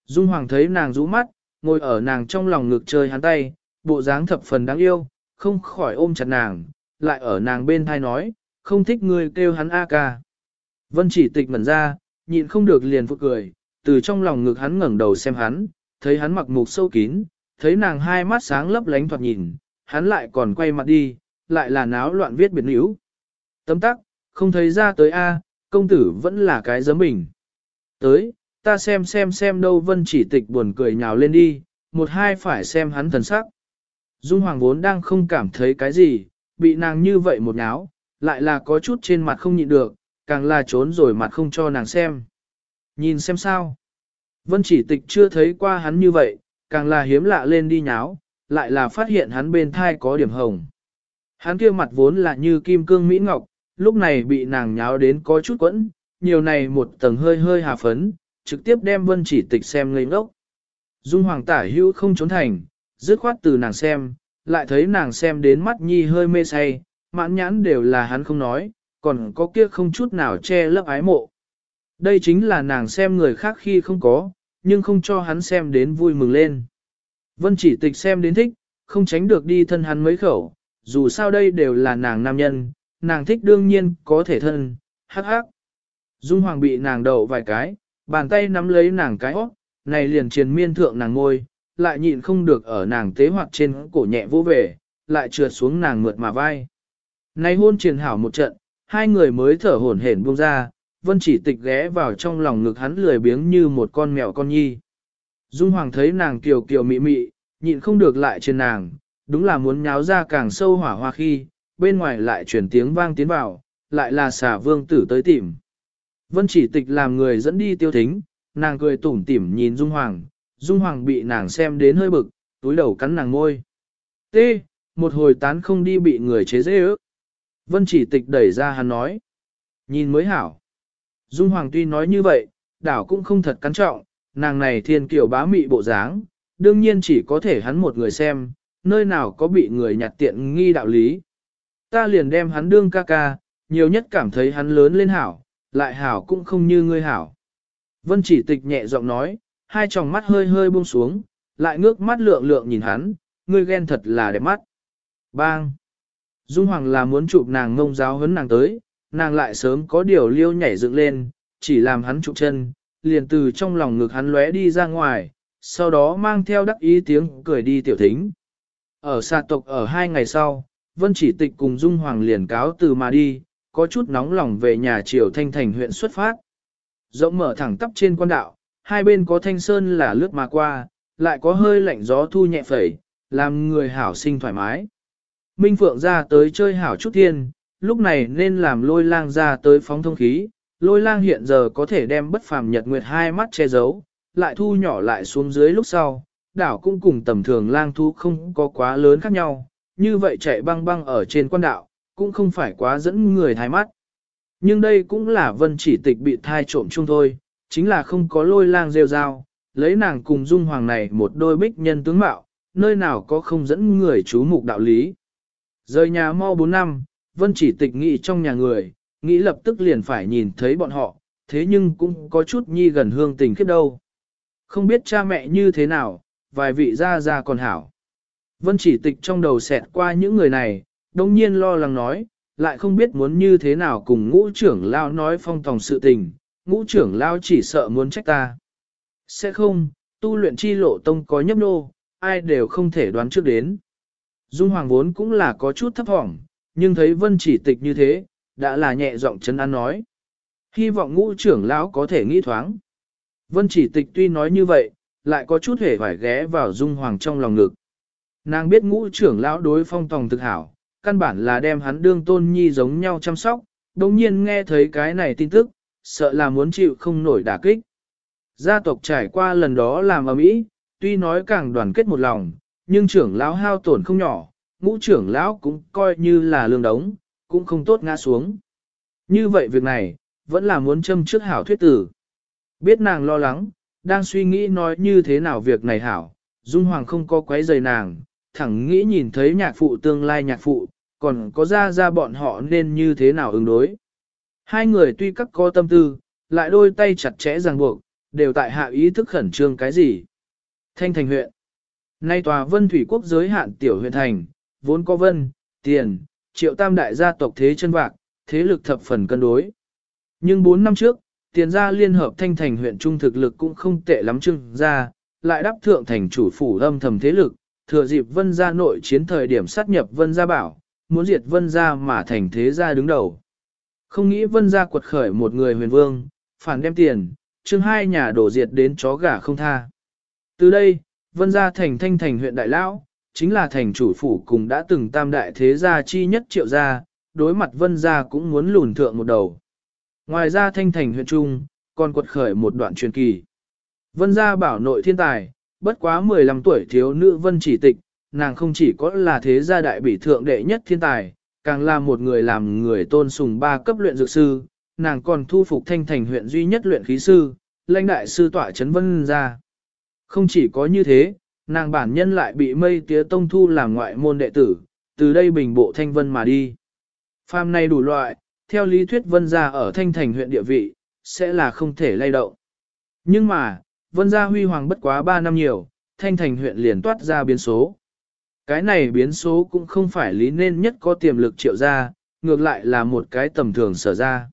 Dung Hoàng thấy nàng rũ mắt, ngồi ở nàng trong lòng ngực chơi hắn tay, bộ dáng thập phần đáng yêu, không khỏi ôm chặt nàng, lại ở nàng bên thai nói, không thích ngươi kêu hắn A ca. Vân Chỉ Tịch ngẩn ra, nhịn không được liền phụ cười, từ trong lòng ngực hắn ngẩng đầu xem hắn, thấy hắn mặc mục sâu kín, thấy nàng hai mắt sáng lấp lánh thoạt nhìn, hắn lại còn quay mặt đi, lại là náo loạn viết biệt níu. Tấm tắc, không thấy ra tới A, công tử vẫn là cái giấm bình. Tới, ta xem đâu. Vân Chỉ Tịch buồn cười nhào lên đi, một hai phải xem hắn thần sắc. Dung Hoàng vốn đang không cảm thấy cái gì, bị nàng như vậy một nháo, lại là có chút trên mặt không nhịn được, càng là trốn rồi mặt không cho nàng xem. Nhìn xem sao. Vân Chỉ Tịch chưa thấy qua hắn như vậy, càng là hiếm lạ lên đi nháo, lại là phát hiện hắn bên thai có điểm hồng. Hắn kia mặt vốn là như kim cương mỹ ngọc, lúc này bị nàng nháo đến có chút quẫn, nhiều này một tầng hơi hơi hà phấn, trực tiếp đem Vân Chỉ Tịch xem ngây ngốc. Dung Hoàng tả hữu không trốn thành, dứt khoát từ nàng xem, lại thấy nàng xem đến mắt nhi hơi mê say, mãn nhãn đều là hắn không nói, còn có kia không chút nào che lấp ái mộ. Đây chính là nàng xem người khác khi không có, nhưng không cho hắn xem đến vui mừng lên. Vân Chỉ Tịch xem đến thích, không tránh được đi thân hắn mấy khẩu, dù sao đây đều là nàng nam nhân, nàng thích đương nhiên có thể thân, hắc hắc. Dung Hoàng bị nàng đậu vài cái, bàn tay nắm lấy nàng cái hót, này liền triền miên thượng nàng ngôi, lại nhịn không được ở nàng tế hoạt trên cổ nhẹ vô về, lại trượt xuống nàng mượt mà vai. Này hôn triền hảo một trận, hai người mới thở hổn hển buông ra, Vân Chỉ Tịch ghé vào trong lòng ngực hắn lười biếng như một con mèo con nhi. Dung Hoàng thấy nàng kiều kiều mị mị, nhịn không được lại trên nàng, đúng là muốn nháo ra càng sâu hỏa hoa khi, bên ngoài lại chuyển tiếng vang tiến vào, lại là xà vương tử tới tìm. Vân Chỉ Tịch làm người dẫn đi tiêu thính, nàng cười tủm tỉm nhìn Dung Hoàng, Dung Hoàng bị nàng xem đến hơi bực, túi đầu cắn nàng ngôi. Tê, một hồi tán không đi bị người chế dễ ước. Vân Chỉ Tịch đẩy ra hắn nói. Nhìn mới hảo. Dung Hoàng tuy nói như vậy, đảo cũng không thật cắn trọng, nàng này thiên kiểu bá mị bộ dáng, đương nhiên chỉ có thể hắn một người xem, nơi nào có bị người nhặt tiện nghi đạo lý. Ta liền đem hắn đương ca ca, nhiều nhất cảm thấy hắn lớn lên hảo, lại hảo cũng không như ngươi hảo. Vân Chỉ Tịch nhẹ giọng nói, hai tròng mắt hơi hơi buông xuống, lại ngước mắt lượng lượng nhìn hắn, ngươi ghen thật là đẹp mắt. Bang! Dung Hoàng là muốn chụp nàng ngông giáo huấn nàng tới, nàng lại sớm có điều liêu nhảy dựng lên, chỉ làm hắn chụp chân, liền từ trong lòng ngực hắn lóe đi ra ngoài, sau đó mang theo đắc ý tiếng cười đi tiểu thính. Ở xa tộc ở 2 ngày sau, Vân Chỉ Tịch cùng Dung Hoàng liền cáo từ mà đi, có chút nóng lòng về nhà Triều Thanh Thành huyện xuất phát. Rộng mở thẳng tắp trên quan đạo, hai bên có thanh sơn là lướt mà qua, lại có hơi lạnh gió thu nhẹ phẩy, làm người hảo sinh thoải mái. Minh Phượng ra tới chơi hảo chút thiên, lúc này nên làm Lôi Lang ra tới phóng thông khí. Lôi Lang hiện giờ có thể đem bất phàm nhật nguyệt hai mắt che giấu, lại thu nhỏ lại xuống dưới lúc sau, đảo cũng cùng tầm thường lang thu không có quá lớn khác nhau, như vậy chạy băng băng ở trên quan đạo, cũng không phải quá dẫn người thái mắt. Nhưng đây cũng là Vân Chỉ Tịch bị thai trộm chung thôi, chính là không có Lôi Lang rêu rao, lấy nàng cùng Dung Hoàng này một đôi bích nhân tướng mạo, nơi nào có không dẫn người chú mục đạo lý. Rời nhà mau 4 năm, Vân Chỉ Tịch nghĩ trong nhà người, nghĩ lập tức liền phải nhìn thấy bọn họ, thế nhưng cũng có chút nhi gần hương tình khiếp đâu. Không biết cha mẹ như thế nào, vài vị gia còn hảo. Vân Chỉ Tịch trong đầu xẹt qua những người này, đồng nhiên lo lắng nói, lại không biết muốn như thế nào cùng ngũ trưởng lao nói phong tòng sự tình, ngũ trưởng lao chỉ sợ muốn trách ta. Sẽ không, tu luyện chi lộ tông có nhấp nô, ai đều không thể đoán trước đến. Dung Hoàng vốn cũng là có chút thấp thỏm, nhưng thấy Vân Chỉ Tịch như thế, đã là nhẹ giọng trấn an nói. Hy vọng ngũ trưởng lão có thể nghĩ thoáng. Vân Chỉ Tịch tuy nói như vậy, lại có chút hề phải ghé vào Dung Hoàng trong lòng ngực. Nàng biết ngũ trưởng lão đối phong tòng thực hảo, căn bản là đem hắn đương tôn nhi giống nhau chăm sóc, đồng nhiên nghe thấy cái này tin tức, sợ là muốn chịu không nổi đả kích. Gia tộc trải qua lần đó làm ầm ĩ, tuy nói càng đoàn kết một lòng, nhưng trưởng lão hao tổn không nhỏ, ngũ trưởng lão cũng coi như là lương đống, cũng không tốt ngã xuống. Như vậy việc này, vẫn là muốn châm trước hảo thuyết tử. Biết nàng lo lắng, đang suy nghĩ nói như thế nào việc này hảo, Dung Hoàng không có quấy rầy nàng, thẳng nghĩ nhìn thấy nhạc phụ tương lai nhạc phụ, còn có ra bọn họ nên như thế nào ứng đối. Hai người tuy các có tâm tư, lại đôi tay chặt chẽ ràng buộc, đều tại hạ ý thức khẩn trương cái gì. Thanh Thành huyện. Nay tòa Vân Thủy Quốc giới hạn tiểu huyện thành, vốn có Vân, Tiền, Triệu tam đại gia tộc thế chân vạc, thế lực thập phần cân đối. Nhưng 4 năm trước, Tiền gia liên hợp Thanh Thành huyện trung thực lực cũng không tệ lắm Trương gia, lại đáp thượng thành chủ phủ âm thầm thế lực, thừa dịp Vân gia nội chiến thời điểm sát nhập Vân gia bảo, muốn diệt Vân gia mà thành thế gia đứng đầu. Không nghĩ Vân gia quật khởi một người huyền vương, phản đem tiền, Trương hai nhà đổ diệt đến chó gà không tha. Từ đây, Vân gia thành Thanh Thành huyện đại lão, chính là thành chủ phủ cùng đã từng tam đại thế gia chi nhất Triệu gia, đối mặt Vân gia cũng muốn lùn thượng một đầu. Ngoài ra Thanh Thành huyện trung, còn quật khởi một đoạn truyền kỳ. Vân gia bảo nội thiên tài, bất quá 15 tuổi thiếu nữ Vân Chỉ Tịch, nàng không chỉ có là thế gia đại bỉ thượng đệ nhất thiên tài, càng là một người làm người tôn sùng 3 cấp luyện dược sư, nàng còn thu phục Thanh Thành huyện duy nhất luyện khí sư, lãnh đại sư tọa trấn Vân gia. Không chỉ có như thế, nàng bản nhân lại bị Mây Tía Tông thu làm ngoại môn đệ tử, từ đây bình bộ Thanh Vân mà đi. Phàm này đủ loại, theo lý thuyết Vân gia ở Thanh Thành huyện địa vị, sẽ là không thể lay động. Nhưng mà, Vân gia huy hoàng bất quá 3 năm nhiều, Thanh Thành huyện liền toát ra biến số. Cái này biến số cũng không phải lý nên nhất có tiềm lực Triệu gia, ngược lại là một cái tầm thường Sở gia.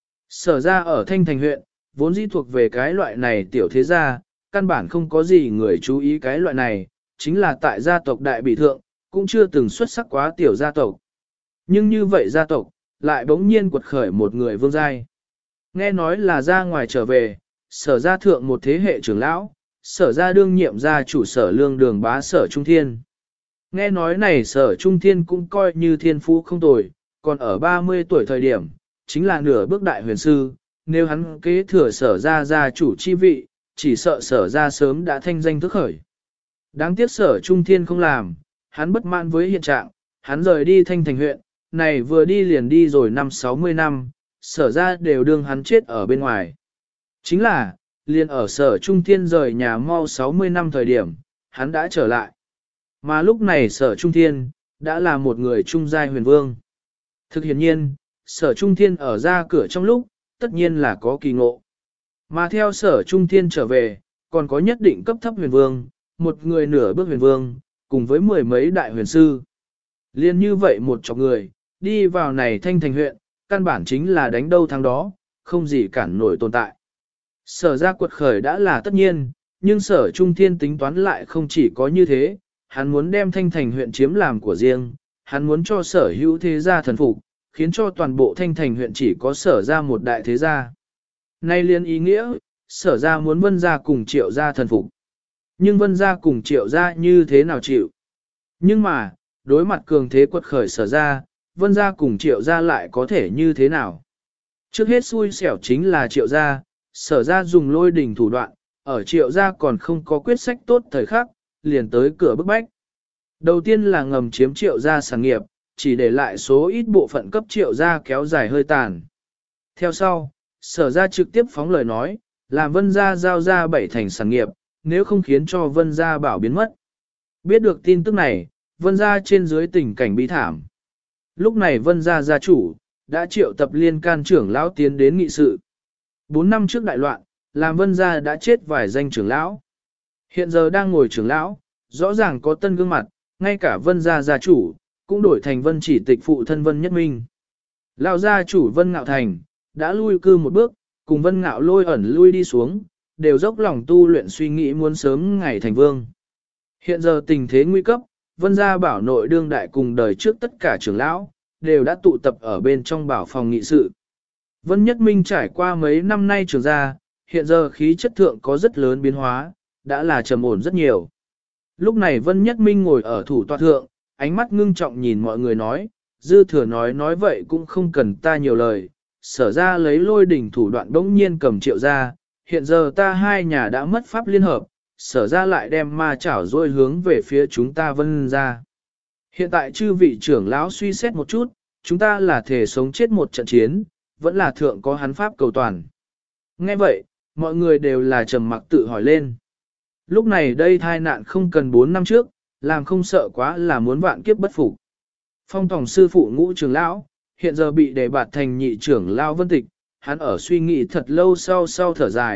Sở gia ở Thanh Thành huyện, vốn dĩ thuộc về cái loại này tiểu thế gia, căn bản không có gì người chú ý cái loại này, chính là tại gia tộc đại bị thượng, cũng chưa từng xuất sắc quá tiểu gia tộc. Nhưng như vậy gia tộc, lại bỗng nhiên quật khởi một người vương giai. Nghe nói là ra ngoài trở về, Sở gia thượng một thế hệ trưởng lão, Sở gia đương nhiệm gia chủ Sở Lương Đường bá Sở Trung Thiên. Nghe nói này Sở Trung Thiên cũng coi như thiên phú không tồi, còn ở 30 tuổi thời điểm, chính là nửa bước đại huyền sư, nếu hắn kế thừa Sở gia gia chủ chi vị, chỉ sợ Sở gia sớm đã thanh danh thức khởi. Đáng tiếc Sở Trung Thiên không làm, hắn bất mãn với hiện trạng, hắn rời đi Thanh Thành huyện, này vừa đi liền đi rồi 60 năm, Sở gia đều đương hắn chết ở bên ngoài. Chính là, liền ở Sở Trung Thiên rời nhà mau 60 năm thời điểm, hắn đã trở lại. Mà lúc này Sở Trung Thiên, đã là một người trung giai huyền vương. Thực hiện nhiên, Sở Trung Thiên ở ra cửa trong lúc, tất nhiên là có kỳ ngộ. Mà theo Sở Trung Thiên trở về, còn có nhất định cấp thấp huyền vương, một người nửa bước huyền vương, cùng với 10 mấy đại huyền sư. Liên như vậy một chọc người, đi vào này Thanh Thành huyện, căn bản chính là đánh đâu thắng đó, không gì cản nổi tồn tại. Sở ra quật khởi đã là tất nhiên, nhưng Sở Trung Thiên tính toán lại không chỉ có như thế, hắn muốn đem Thanh Thành huyện chiếm làm của riêng, hắn muốn cho Sở hữu thế gia thần phục, khiến cho toàn bộ Thanh Thành huyện chỉ có Sở ra một đại thế gia. Nay liên ý nghĩa, Sở ra muốn Vân gia cùng Triệu gia thần phục. Nhưng Vân gia cùng Triệu gia như thế nào chịu? Nhưng mà, đối mặt cường thế quật khởi Sở ra, Vân gia cùng Triệu gia lại có thể như thế nào? Trước hết xui xẻo chính là Triệu gia, Sở gia dùng lôi đình thủ đoạn, ở Triệu gia còn không có quyết sách tốt thời khắc, liền tới cửa bức bách. Đầu tiên là ngầm chiếm Triệu gia sản nghiệp, chỉ để lại số ít bộ phận cấp Triệu gia kéo dài hơi tàn. Theo sau, Sở gia trực tiếp phóng lời nói, làm Vân gia giao ra 7 thành sản nghiệp, nếu không khiến cho Vân gia bảo biến mất. Biết được tin tức này, Vân gia trên dưới tình cảnh bi thảm. Lúc này Vân gia gia chủ, đã triệu tập liên can trưởng lão tiến đến nghị sự. 4 năm trước đại loạn, làm Vân gia đã chết vài danh trưởng lão. Hiện giờ đang ngồi trưởng lão, rõ ràng có tân gương mặt, ngay cả Vân gia gia chủ, cũng đổi thành Vân Chỉ Tịch phụ thân Vân Nhất Minh. Lão gia chủ Vân Ngạo Thành, đã lui cư một bước, cùng Vân Ngạo Lôi ẩn lui đi xuống, đều dốc lòng tu luyện suy nghĩ muốn sớm ngày thành vương. Hiện giờ tình thế nguy cấp, Vân gia bảo nội đương đại cùng đời trước tất cả trưởng lão, đều đã tụ tập ở bên trong bảo phòng nghị sự. Vân Nhất Minh trải qua mấy năm nay trưởng gia, hiện giờ khí chất thượng có rất lớn biến hóa, đã là trầm ổn rất nhiều. Lúc này Vân Nhất Minh ngồi ở thủ tọa thượng, ánh mắt ngưng trọng nhìn mọi người nói, dư thừa nói vậy cũng không cần ta nhiều lời, Sở ra lấy lôi đỉnh thủ đoạn đống nhiên cầm Triệu ra, hiện giờ ta hai nhà đã mất pháp liên hợp, Sở ra lại đem ma chảo rồi hướng về phía chúng ta Vân ra. Hiện tại chư vị trưởng lão suy xét một chút, chúng ta là thể sống chết một trận chiến, vẫn là thượng có hắn pháp cầu toàn. Nghe vậy, mọi người đều là trầm mặc tự hỏi lên. Lúc này đây thai nạn không cần 4 năm trước, làm không sợ quá là muốn vạn kiếp bất phục. Phong tổng sư phụ Ngũ trưởng lão, hiện giờ bị đề bạt thành nhị trưởng lão Vân Tịch, hắn ở suy nghĩ thật lâu sau thở dài,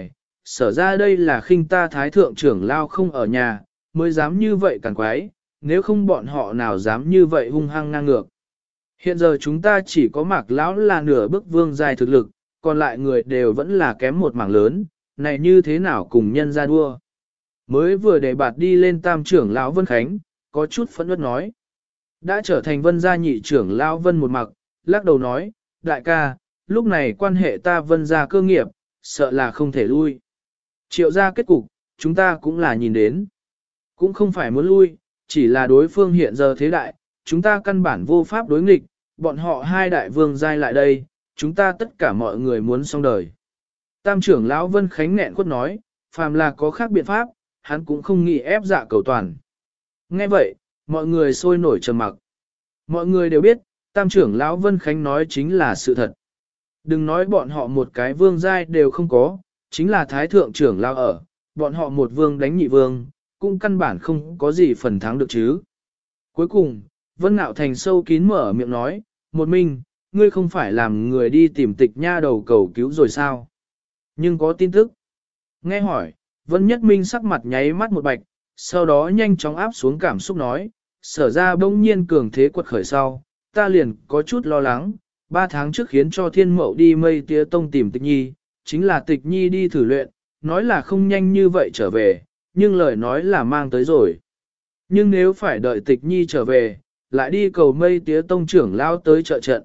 sở ra đây là khinh ta thái thượng trưởng lao không ở nhà, mới dám như vậy càng quái, nếu không bọn họ nào dám như vậy hung hăng ngang ngược. Hiện giờ chúng ta chỉ có Mạc lão là nửa bước vương giai thực lực, còn lại người đều vẫn là kém một mảng lớn, này như thế nào cùng nhân ra đua. Mới vừa để bạt đi lên tam trưởng lão Vân Khánh, có chút phẫn uất nói. Đã trở thành Vân gia nhị trưởng lão Vân một mặc, lắc đầu nói, đại ca, lúc này quan hệ ta Vân gia cơ nghiệp, sợ là không thể lui. Triệu gia kết cục, chúng ta cũng là nhìn đến. Cũng không phải muốn lui, chỉ là đối phương hiện giờ thế đại, chúng ta căn bản vô pháp đối nghịch, bọn họ hai đại vương giai lại đây, chúng ta tất cả mọi người muốn xong đời. Tam trưởng lão Vân Khánh nghẹn quất nói, phàm là có khác biện pháp, hắn cũng không nghĩ ép dạ cầu toàn. Nghe vậy, mọi người sôi nổi trầm mặc. Mọi người đều biết, tam trưởng lão Vân Khánh nói chính là sự thật. Đừng nói bọn họ một cái vương giai đều không có, chính là thái thượng trưởng lão ở, bọn họ một vương đánh nhị vương, cũng căn bản không có gì phần thắng được chứ. Cuối cùng, Vân Nạo Thành sâu kín mở miệng nói, một mình, ngươi không phải làm người đi tìm tịch nha đầu cầu cứu rồi sao? Nhưng có tin tức. Nghe hỏi, Vân Nhất Minh sắc mặt nháy mắt một bạch, sau đó nhanh chóng áp xuống cảm xúc nói, sở ra bỗng nhiên cường thế quật khởi sau, ta liền có chút lo lắng, 3 tháng trước khiến cho thiên mậu đi mây tía tông tìm tịch nhi, chính là tịch nhi đi thử luyện, nói là không nhanh như vậy trở về, nhưng lời nói là mang tới rồi. Nhưng nếu phải đợi tịch nhi trở về, lại đi cầu mây tía tông trưởng lao tới trợ trận,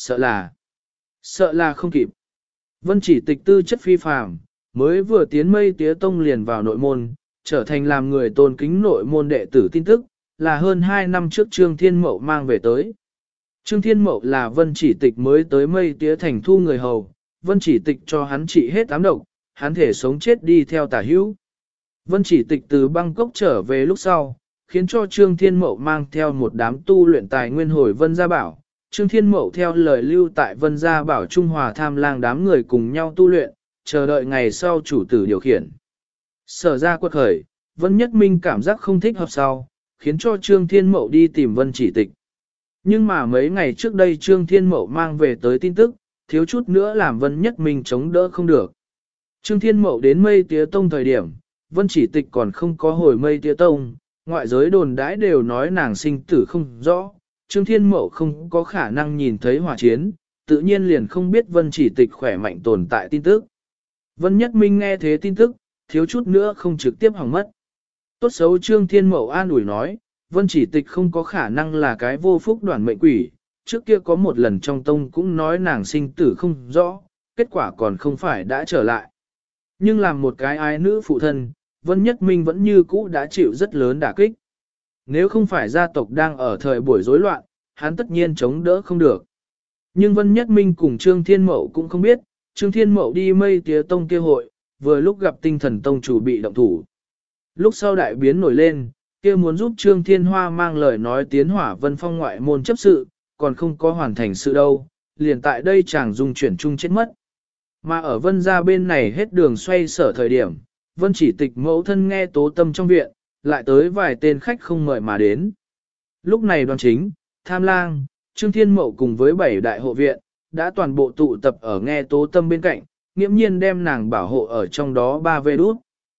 sợ là không kịp. Vân chỉ tịch tư chất phi phàm, mới vừa tiến mây tía tông liền vào nội môn, trở thành làm người tôn kính nội môn đệ tử tin tức, là hơn 2 năm trước Trương Thiên Mậu mang về tới. Trương Thiên Mậu là Vân chỉ tịch mới tới mây tía thành thu người hầu, Vân chỉ tịch cho hắn trị hết ám độc, hắn thể sống chết đi theo tả hữu. Vân chỉ tịch từ Bangkok trở về lúc sau, khiến cho Trương Thiên Mậu mang theo một đám tu luyện tài nguyên hồi Vân Gia Bảo. Trương Thiên Mậu theo lời lưu tại Vân Gia Bảo Trung Hòa Tham Lang đám người cùng nhau tu luyện, chờ đợi ngày sau chủ tử điều khiển. Sở ra quật khởi, Vân Nhất Minh cảm giác không thích hợp sau, khiến cho Trương Thiên Mậu đi tìm Vân chỉ tịch. Nhưng mà mấy ngày trước đây Trương Thiên Mậu mang về tới tin tức, thiếu chút nữa làm Vân Nhất Minh chống đỡ không được. Trương Thiên Mậu đến mây tía tông thời điểm, Vân chỉ tịch còn không có hồi mây tía tông, ngoại giới đồn đãi đều nói nàng sinh tử không rõ, Trương Thiên Mậu không có khả năng nhìn thấy hỏa chiến, tự nhiên liền không biết Vân chỉ tịch khỏe mạnh tồn tại tin tức. Vân Nhất Minh nghe thế tin tức, thiếu chút nữa không trực tiếp hỏng mất. Tốt xấu Trương Thiên Mậu an ủi nói, Vân chỉ tịch không có khả năng là cái vô phúc đoản mệnh quỷ, trước kia có một lần trong tông cũng nói nàng sinh tử không rõ, kết quả còn không phải đã trở lại. Nhưng làm một cái ái nữ phụ thân, Vân Nhất Minh vẫn như cũ đã chịu rất lớn đả kích. Nếu không phải gia tộc đang ở thời buổi rối loạn, hắn tất nhiên chống đỡ không được. Nhưng Vân Nhất Minh cùng Trương Thiên Mậu cũng không biết, Trương Thiên Mậu đi mây tía tông kia hội, vừa lúc gặp tinh thần tông chủ bị động thủ. Lúc sau đại biến nổi lên, kia muốn giúp Trương Thiên Hoa mang lời nói tiến hỏa Vân Phong ngoại môn chấp sự, còn không có hoàn thành sự đâu, liền tại đây chàng dung chuyển chung chết mất. Mà ở Vân gia bên này hết đường xoay sở thời điểm, Vân chỉ tịch mẫu thân nghe tố tâm trong viện, lại tới vài tên khách không mời mà đến. Lúc này đoàn chính, Tham Lang, Trương Thiên Mậu cùng với 7 đại hộ viện, đã toàn bộ tụ tập ở nghe tố tâm bên cạnh, nghiễm nhiên đem nàng bảo hộ ở trong đó 3 vê đút.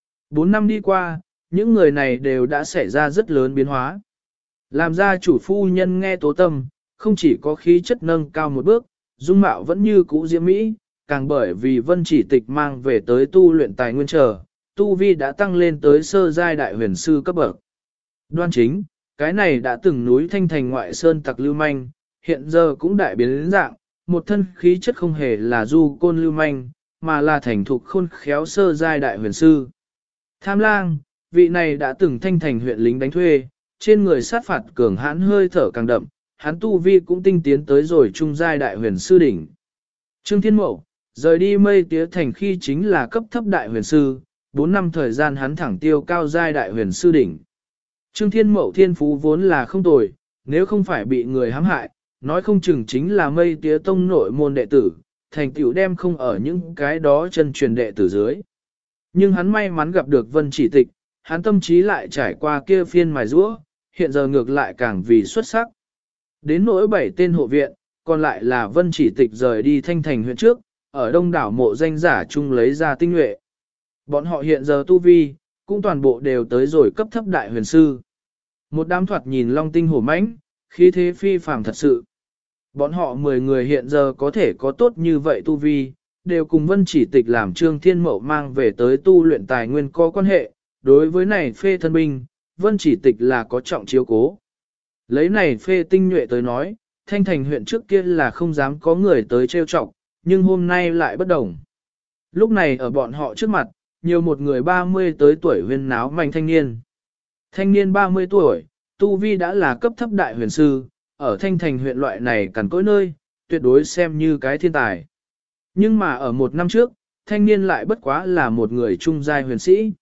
4 năm đi qua, những người này đều đã xảy ra rất lớn biến hóa. Làm ra chủ phu nhân nghe tố tâm, không chỉ có khí chất nâng cao một bước, dung mạo vẫn như cũ diễm mỹ, càng bởi vì Vân chỉ tịch mang về tới tu luyện tài nguyên trở, tu vi đã tăng lên tới sơ giai đại huyền sư cấp bậc. Đoan chính, cái này đã từng núi thanh thành ngoại sơn tặc lưu manh, hiện giờ cũng đại biến đến dạng, một thân khí chất không hề là du côn lưu manh, mà là thành thục khôn khéo sơ giai đại huyền sư. Tham Lang, vị này đã từng thanh thành huyện lính đánh thuê, trên người sát phạt cường hãn hơi thở càng đậm, hắn tu vi cũng tinh tiến tới rồi trung giai đại huyền sư đỉnh. Trương Thiên Mậu, rời đi mây tía thành khi chính là cấp thấp đại huyền sư, 4 năm thời gian hắn thẳng tiêu cao giai đại huyền sư đỉnh. Trương Thiên Mậu thiên phú vốn là không tồi, nếu không phải bị người hãm hại, nói không chừng chính là mây tía tông nội môn đệ tử, thành tựu đem không ở những cái đó chân truyền đệ tử dưới. Nhưng hắn may mắn gặp được Vân chỉ tịch, hắn tâm trí lại trải qua kia phiên mài rũa, hiện giờ ngược lại càng vì xuất sắc. Đến nỗi 7 tên hộ viện, còn lại là Vân chỉ tịch rời đi thanh thành huyện trước, ở đông đảo mộ danh giả chung lấy ra tinh nhuệ. Bọn họ hiện giờ tu vi, cũng toàn bộ đều tới rồi cấp thấp đại huyền sư. Một đám thoạt nhìn long tinh hổ mãnh, khí thế phi phàm thật sự. Bọn họ 10 người hiện giờ có thể có tốt như vậy tu vi, đều cùng Vân Chỉ Tịch làm Trương Thiên Mậu mang về tới tu luyện tài nguyên có quan hệ. Đối với này phê thân binh, Vân Chỉ Tịch là có trọng chiếu cố. Lấy này phê tinh nhuệ tới nói, Thanh Thành huyện trước kia là không dám có người tới trêu chọc, nhưng hôm nay lại bất đồng. Lúc này ở bọn họ trước mặt, nhiều một người 30 tới tuổi huyên náo mạnh thanh niên. Thanh niên 30 tuổi, tu vi đã là cấp thấp đại huyền sư, ở Thanh Thành huyện loại này cằn cỗi nơi, tuyệt đối xem như cái thiên tài. Nhưng mà ở một năm trước, thanh niên lại bất quá là một người trung giai huyền sĩ.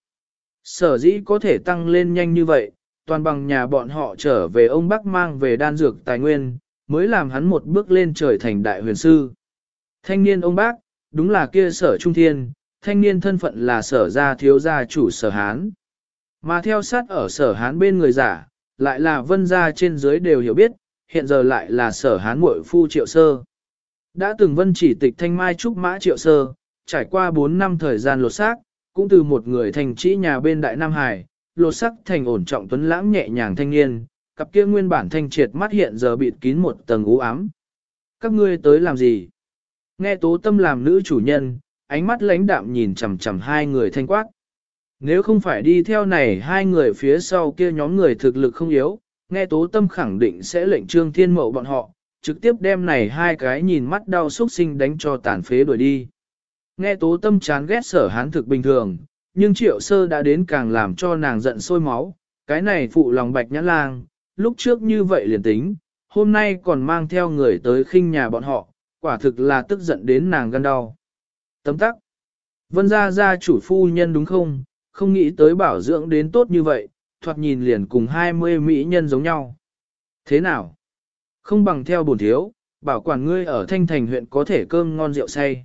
Sở dĩ có thể tăng lên nhanh như vậy, toàn bằng nhà bọn họ trở về ông Bắc mang về đan dược tài nguyên, mới làm hắn một bước lên trời thành đại huyền sư. Thanh niên ông Bác, đúng là kia Sở Trung Thiên, thanh niên thân phận là Sở gia thiếu gia chủ Sở Hán. Mà theo sát ở Sở Hán bên người giả, lại là Vân gia trên dưới đều hiểu biết, hiện giờ lại là Sở Hán muội phu Triệu Sơ. Đã từng Vân Chỉ Tịch thanh mai trúc mã Triệu Sơ, trải qua 4 năm thời gian lột xác, cũng từ một người thành trĩ nhà bên Đại Nam Hải, lột sắc thành ổn trọng tuấn lãng nhẹ nhàng thanh niên, cặp kia nguyên bản thanh triệt mắt hiện giờ bịt kín một tầng u ám. Các ngươi tới làm gì? Nghe Tố Tâm làm nữ chủ nhân, ánh mắt lãnh đạm nhìn chằm chằm hai người thanh quát. Nếu không phải đi theo này hai người phía sau kia nhóm người thực lực không yếu, nghe Tố Tâm khẳng định sẽ lệnh Trương Thiên Mậu bọn họ, trực tiếp đem này hai cái nhìn mắt đau xúc sinh đánh cho tàn phế đuổi đi. Nghe Tố Tâm chán ghét Sở Hán thực bình thường, nhưng Triệu Sơ đã đến càng làm cho nàng giận sôi máu, cái này phụ lòng Bạch Nhã Lang, lúc trước như vậy liền tính, hôm nay còn mang theo người tới khinh nhà bọn họ, quả thực là tức giận đến nàng gan đau. Tấm tắc, Vân gia gia chủ phu nhân đúng không, không nghĩ tới bảo dưỡng đến tốt như vậy, thoạt nhìn liền cùng 20 mỹ nhân giống nhau. Thế nào? Không bằng theo bổn thiếu, bảo quản ngươi ở Thanh Thành huyện có thể cơm ngon rượu say.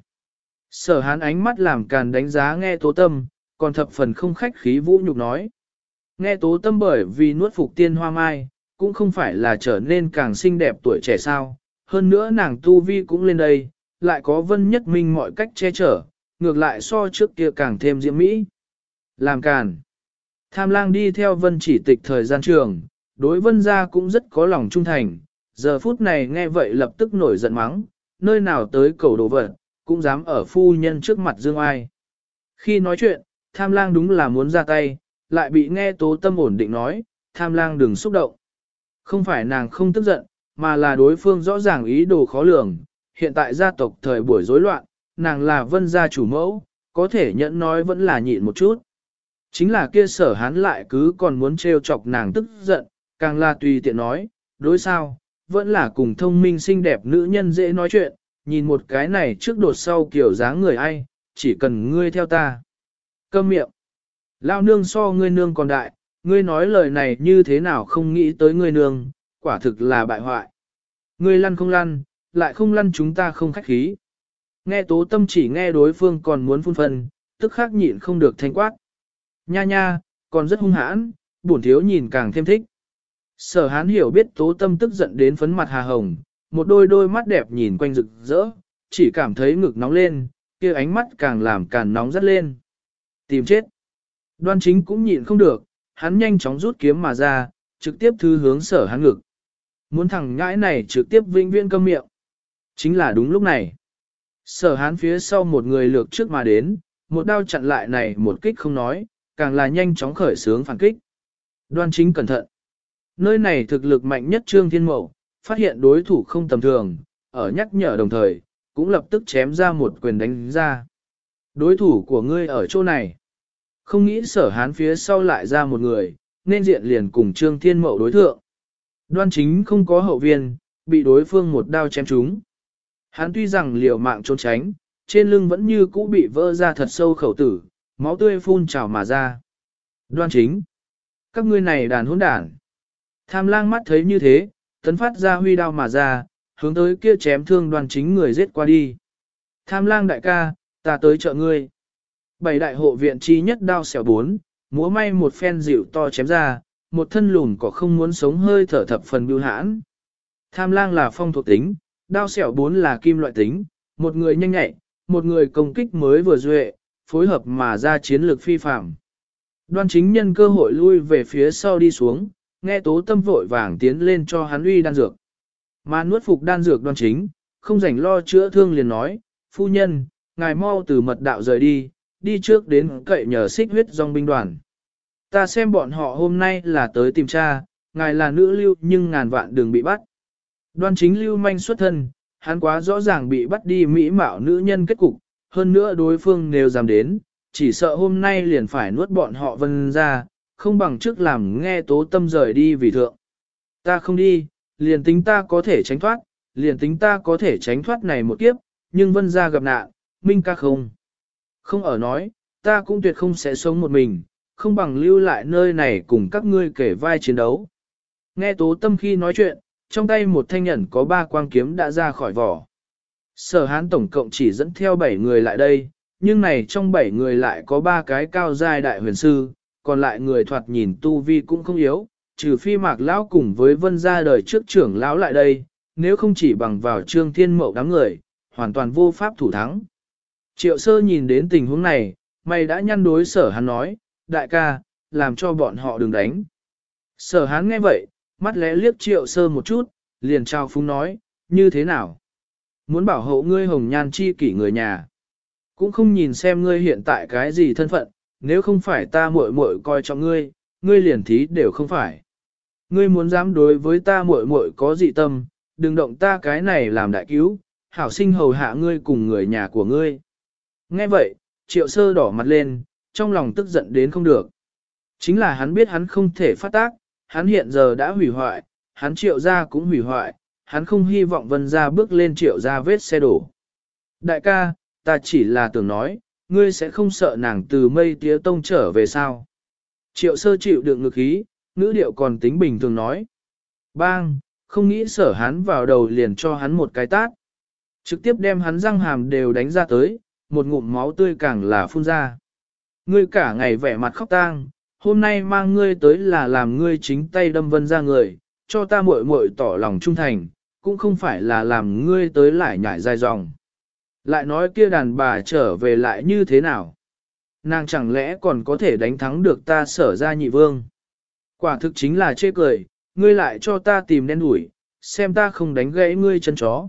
Sở Hán ánh mắt làm càn đánh giá nghe Tố Tâm, còn thập phần không khách khí vũ nhục nói. Nghe Tố Tâm bởi vì nuốt phục tiên hoa mai, cũng không phải là trở nên càng xinh đẹp tuổi trẻ sao, hơn nữa nàng tu vi cũng lên đây, lại có Vân Nhất Minh mọi cách che chở, ngược lại so trước kia càng thêm diễm mỹ. Làm càn. Tham Lang đi theo Vân Chỉ Tịch thời gian trường, đối Vân gia cũng rất có lòng trung thành, giờ phút này nghe vậy lập tức nổi giận mắng, nơi nào tới cầu đồ vật, cũng dám ở phu nhân trước mặt dương ai. Khi nói chuyện, Tham Lang đúng là muốn ra tay, lại bị nghe Tố Tâm ổn định nói, Tham Lang đừng xúc động. Không phải nàng không tức giận, mà là đối phương rõ ràng ý đồ khó lường, hiện tại gia tộc thời buổi rối loạn, nàng là Vân gia chủ mẫu, có thể nhẫn nói vẫn là nhịn một chút. Chính là kia Sở Hán lại cứ còn muốn trêu chọc nàng tức giận, càng là tùy tiện nói, đối sao, vẫn là cùng thông minh xinh đẹp nữ nhân dễ nói chuyện, nhìn một cái này trước đột sau kiểu dáng người ai, chỉ cần ngươi theo ta. Câm miệng. Lao nương so ngươi nương còn đại, ngươi nói lời này như thế nào không nghĩ tới ngươi nương, quả thực là bại hoại. Ngươi lăn không lăn, lại không lăn chúng ta không khách khí. Nghe Tố Tâm chỉ nghe đối phương còn muốn phun phân, tức khắc nhịn không được thanh quát. Nha nha, còn rất hung hãn, bổn thiếu nhìn càng thêm thích. Sở Hán hiểu biết Tố Tâm tức giận đến phấn mặt hà hồng, một đôi đôi mắt đẹp nhìn quanh rực rỡ, chỉ cảm thấy ngực nóng lên, kia ánh mắt càng làm càng nóng rất lên. Tìm chết. Đoan Chính cũng nhịn không được, hắn nhanh chóng rút kiếm mà ra, trực tiếp thư hướng Sở Hán ngực. Muốn thằng ngãi này trực tiếp vinh viễn câm miệng. Chính là đúng lúc này. Sở Hán phía sau một người lược trước mà đến, một đao chặn lại này một kích không nói, càng là nhanh chóng khởi xướng phản kích. Đoan Chính cẩn thận. Nơi này thực lực mạnh nhất Trương Thiên Mậu, phát hiện đối thủ không tầm thường, ở nhắc nhở đồng thời, cũng lập tức chém ra một quyền đánh ra. Đối thủ của ngươi ở chỗ này. Không nghĩ Sở Hán phía sau lại ra một người, nên diện liền cùng Trương Thiên Mậu đối thượng. Đoan Chính không có hậu viên, bị đối phương một đao chém trúng. Hắn tuy rằng liều mạng trốn tránh, trên lưng vẫn như cũ bị vỡ ra thật sâu khẩu tử, máu tươi phun trào mà ra. Đoan Chính. Các ngươi này đàn hỗn đản. Tham Lang mắt thấy như thế, tấn phát ra huy đao mà ra, hướng tới kia chém thương Đoan Chính người giết qua đi. Tham Lang đại ca, ta tới trợ ngươi. Bảy đại hộ viện chi nhất đao xẻo bốn, múa may một phen dịu to chém ra, một thân lùn có không muốn sống hơi thở thập phần bưu hãn. Tham Lang là phong thuộc tính, đao xẻo bốn là kim loại tính, một người nhanh nhạy, một người công kích mới vừa duệ, phối hợp mà ra chiến lược phi phạm. Đoan chính nhân cơ hội lui về phía sau đi xuống, nghe Tố Tâm vội vàng tiến lên cho hắn uy đan dược. Mà nuốt phục đan dược Đoan chính, không rảnh lo chữa thương liền nói, phu nhân, ngài mau từ mật đạo rời đi, đi trước đến cậy nhờ xích huyết dòng binh đoàn. Ta xem bọn họ hôm nay là tới tìm cha, ngài là nữ lưu nhưng ngàn vạn đừng bị bắt. Đoan chính lưu manh xuất thân, hắn quá rõ ràng bị bắt đi mỹ mạo nữ nhân kết cục, hơn nữa đối phương nếu dám đến, chỉ sợ hôm nay liền phải nuốt bọn họ Vân ra, không bằng trước làm nghe Tố Tâm rời đi vì thượng. Ta không đi, liền tính ta có thể tránh thoát, liền tính ta có thể tránh thoát này một kiếp, nhưng Vân ra gặp nạn, Minh ca không. Không ở nói, ta cũng tuyệt không sẽ sống một mình, không bằng lưu lại nơi này cùng các ngươi kể vai chiến đấu. Nghe Tố Tâm khi nói chuyện, trong tay một thanh nhận có 3 quang kiếm đã ra khỏi vỏ. Sở Hán tổng cộng chỉ dẫn theo 7 người lại đây, nhưng này trong 7 người lại có 3 cái cao giai đại huyền sư, còn lại người thoạt nhìn tu vi cũng không yếu, trừ phi Mạc lão cùng với Vân gia đời trước trưởng lão lại đây, nếu không chỉ bằng vào Trương Thiên Mậu đám người, hoàn toàn vô pháp thủ thắng. Triệu Sơ nhìn đến tình huống này, mày đã nhăn đối Sở Hán nói, đại ca, làm cho bọn họ đừng đánh. Sở Hán nghe vậy, mắt lẽ liếc Triệu Sơ một chút, liền trao phúng nói, như thế nào? Muốn bảo hộ ngươi hồng nhan chi kỷ người nhà. Cũng không nhìn xem ngươi hiện tại cái gì thân phận, nếu không phải ta muội muội coi trọng ngươi, ngươi liền thí đều không phải. Ngươi muốn dám đối với ta muội muội có dị tâm, đừng động ta cái này làm đại cứu, hảo sinh hầu hạ ngươi cùng người nhà của ngươi. Nghe vậy, Triệu Sơ đỏ mặt lên, trong lòng tức giận đến không được. Chính là hắn biết hắn không thể phát tác, hắn hiện giờ đã hủy hoại, hắn Triệu gia cũng hủy hoại, hắn không hy vọng Vân gia bước lên Triệu gia vết xe đổ. Đại ca, ta chỉ là tưởng nói, ngươi sẽ không sợ nàng từ Mây Tía Tông trở về sao? Triệu Sơ chịu đựng ngực khí, ngữ điệu còn tính bình thường nói. Bang, không nghĩ Sở Hán vào đầu liền cho hắn một cái tát. Trực tiếp đem hắn răng hàm đều đánh ra tới, một ngụm máu tươi càng là phun ra. Ngươi cả ngày vẻ mặt khóc tang, hôm nay mang ngươi tới là làm ngươi chính tay đâm Vân ra người, cho ta muội muội tỏ lòng trung thành, cũng không phải là làm ngươi tới lại nhảy dài dòng. Lại nói kia đàn bà trở về lại như thế nào? Nàng chẳng lẽ còn có thể đánh thắng được ta Sở ra nhị vương? Quả thực chính là chê cười, ngươi lại cho ta tìm đen đuổi, xem ta không đánh gãy ngươi chân chó.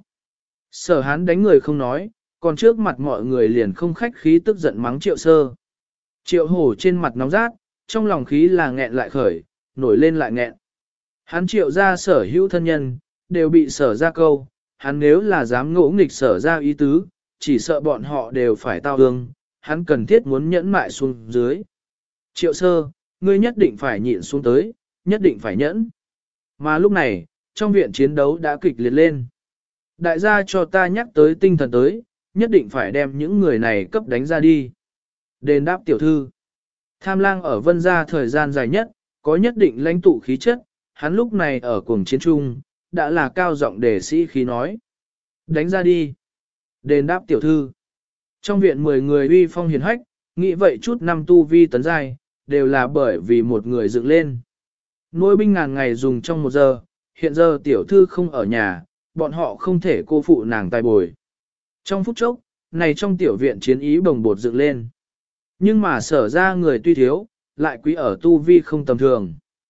Sở Hán đánh người không nói, còn trước mặt mọi người liền không khách khí tức giận mắng Triệu Sơ. Triệu Hổ trên mặt nóng rát, trong lòng khí là nghẹn lại khởi, nổi lên lại nghẹn. Hắn Triệu ra Sở hữu thân nhân, đều bị Sở ra câu, hắn nếu là dám ngỗ nghịch Sở ra ý tứ, chỉ sợ bọn họ đều phải tao ương, hắn cần thiết muốn nhẫn mại xuống dưới. Triệu Sơ, ngươi nhất định phải nhịn xuống tới, nhất định phải nhẫn. Mà lúc này, trong viện chiến đấu đã kịch liệt lên. Đại gia cho ta nhắc tới tinh thần tới, nhất định phải đem những người này cấp đánh ra đi. Đền đáp tiểu thư. Tham lang ở Vân gia thời gian dài nhất, có nhất định lãnh tụ khí chất, hắn lúc này ở cuồng chiến trung, đã là cao giọng đề sĩ khí nói. Đánh ra đi. Đền đáp tiểu thư. Trong viện 10 người uy phong hiền hách, nghĩ vậy chút năm tu vi tấn giai, đều là bởi vì một người dựng lên. Nuôi binh ngàn ngày dùng trong 1 giờ, hiện giờ tiểu thư không ở nhà, bọn họ không thể cô phụ nàng tài bồi. Trong phút chốc, này trong tiểu viện chiến ý bồng bột dựng lên. Nhưng mà Sở ra người tuy thiếu, lại quý ở tu vi không tầm thường.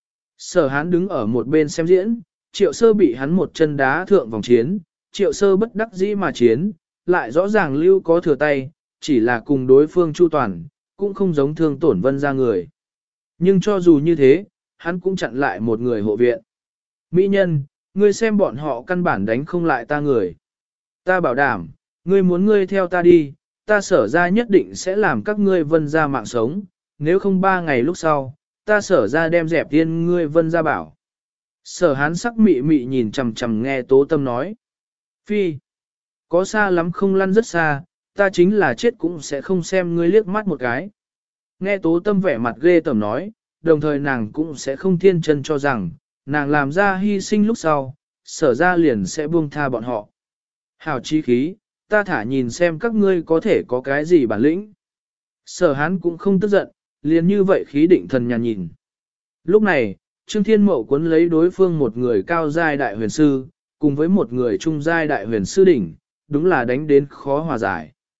Sở Hán đứng ở một bên xem diễn, Triệu Sơ bị hắn một chân đá thượng vòng chiến, Triệu Sơ bất đắc dĩ mà chiến, lại rõ ràng lưu có thừa tay, chỉ là cùng đối phương chu toàn, cũng không giống thương tổn Vân ra người. Nhưng cho dù như thế, hắn cũng chặn lại một người hộ viện. Mỹ nhân, ngươi xem bọn họ căn bản đánh không lại ta người. Ta bảo đảm, ngươi muốn ngươi theo ta đi, ta Sở ra nhất định sẽ làm các ngươi Vân ra mạng sống, nếu không 3 ngày lúc sau, ta Sở ra đem dẹp tiên ngươi Vân ra bảo. Sở Hán sắc mị mị nhìn chằm chằm nghe Tố Tâm nói. Phi, có xa lắm không lăn rất xa, ta chính là chết cũng sẽ không xem ngươi liếc mắt một cái. Nghe Tố Tâm vẻ mặt ghê tởm nói, đồng thời nàng cũng sẽ không thiên chân cho rằng, nàng làm ra hy sinh lúc sau, Sở ra liền sẽ buông tha bọn họ. Hảo chí khí, ta thả nhìn xem các ngươi có thể có cái gì bản lĩnh. Sở Hán cũng không tức giận, liền như vậy khí định thần nhàn nhìn. Lúc này, Trương Thiên Mậu cuốn lấy đối phương một người cao giai đại huyền sư, cùng với một người trung giai đại huyền sư đỉnh, đúng là đánh đến khó hòa giải.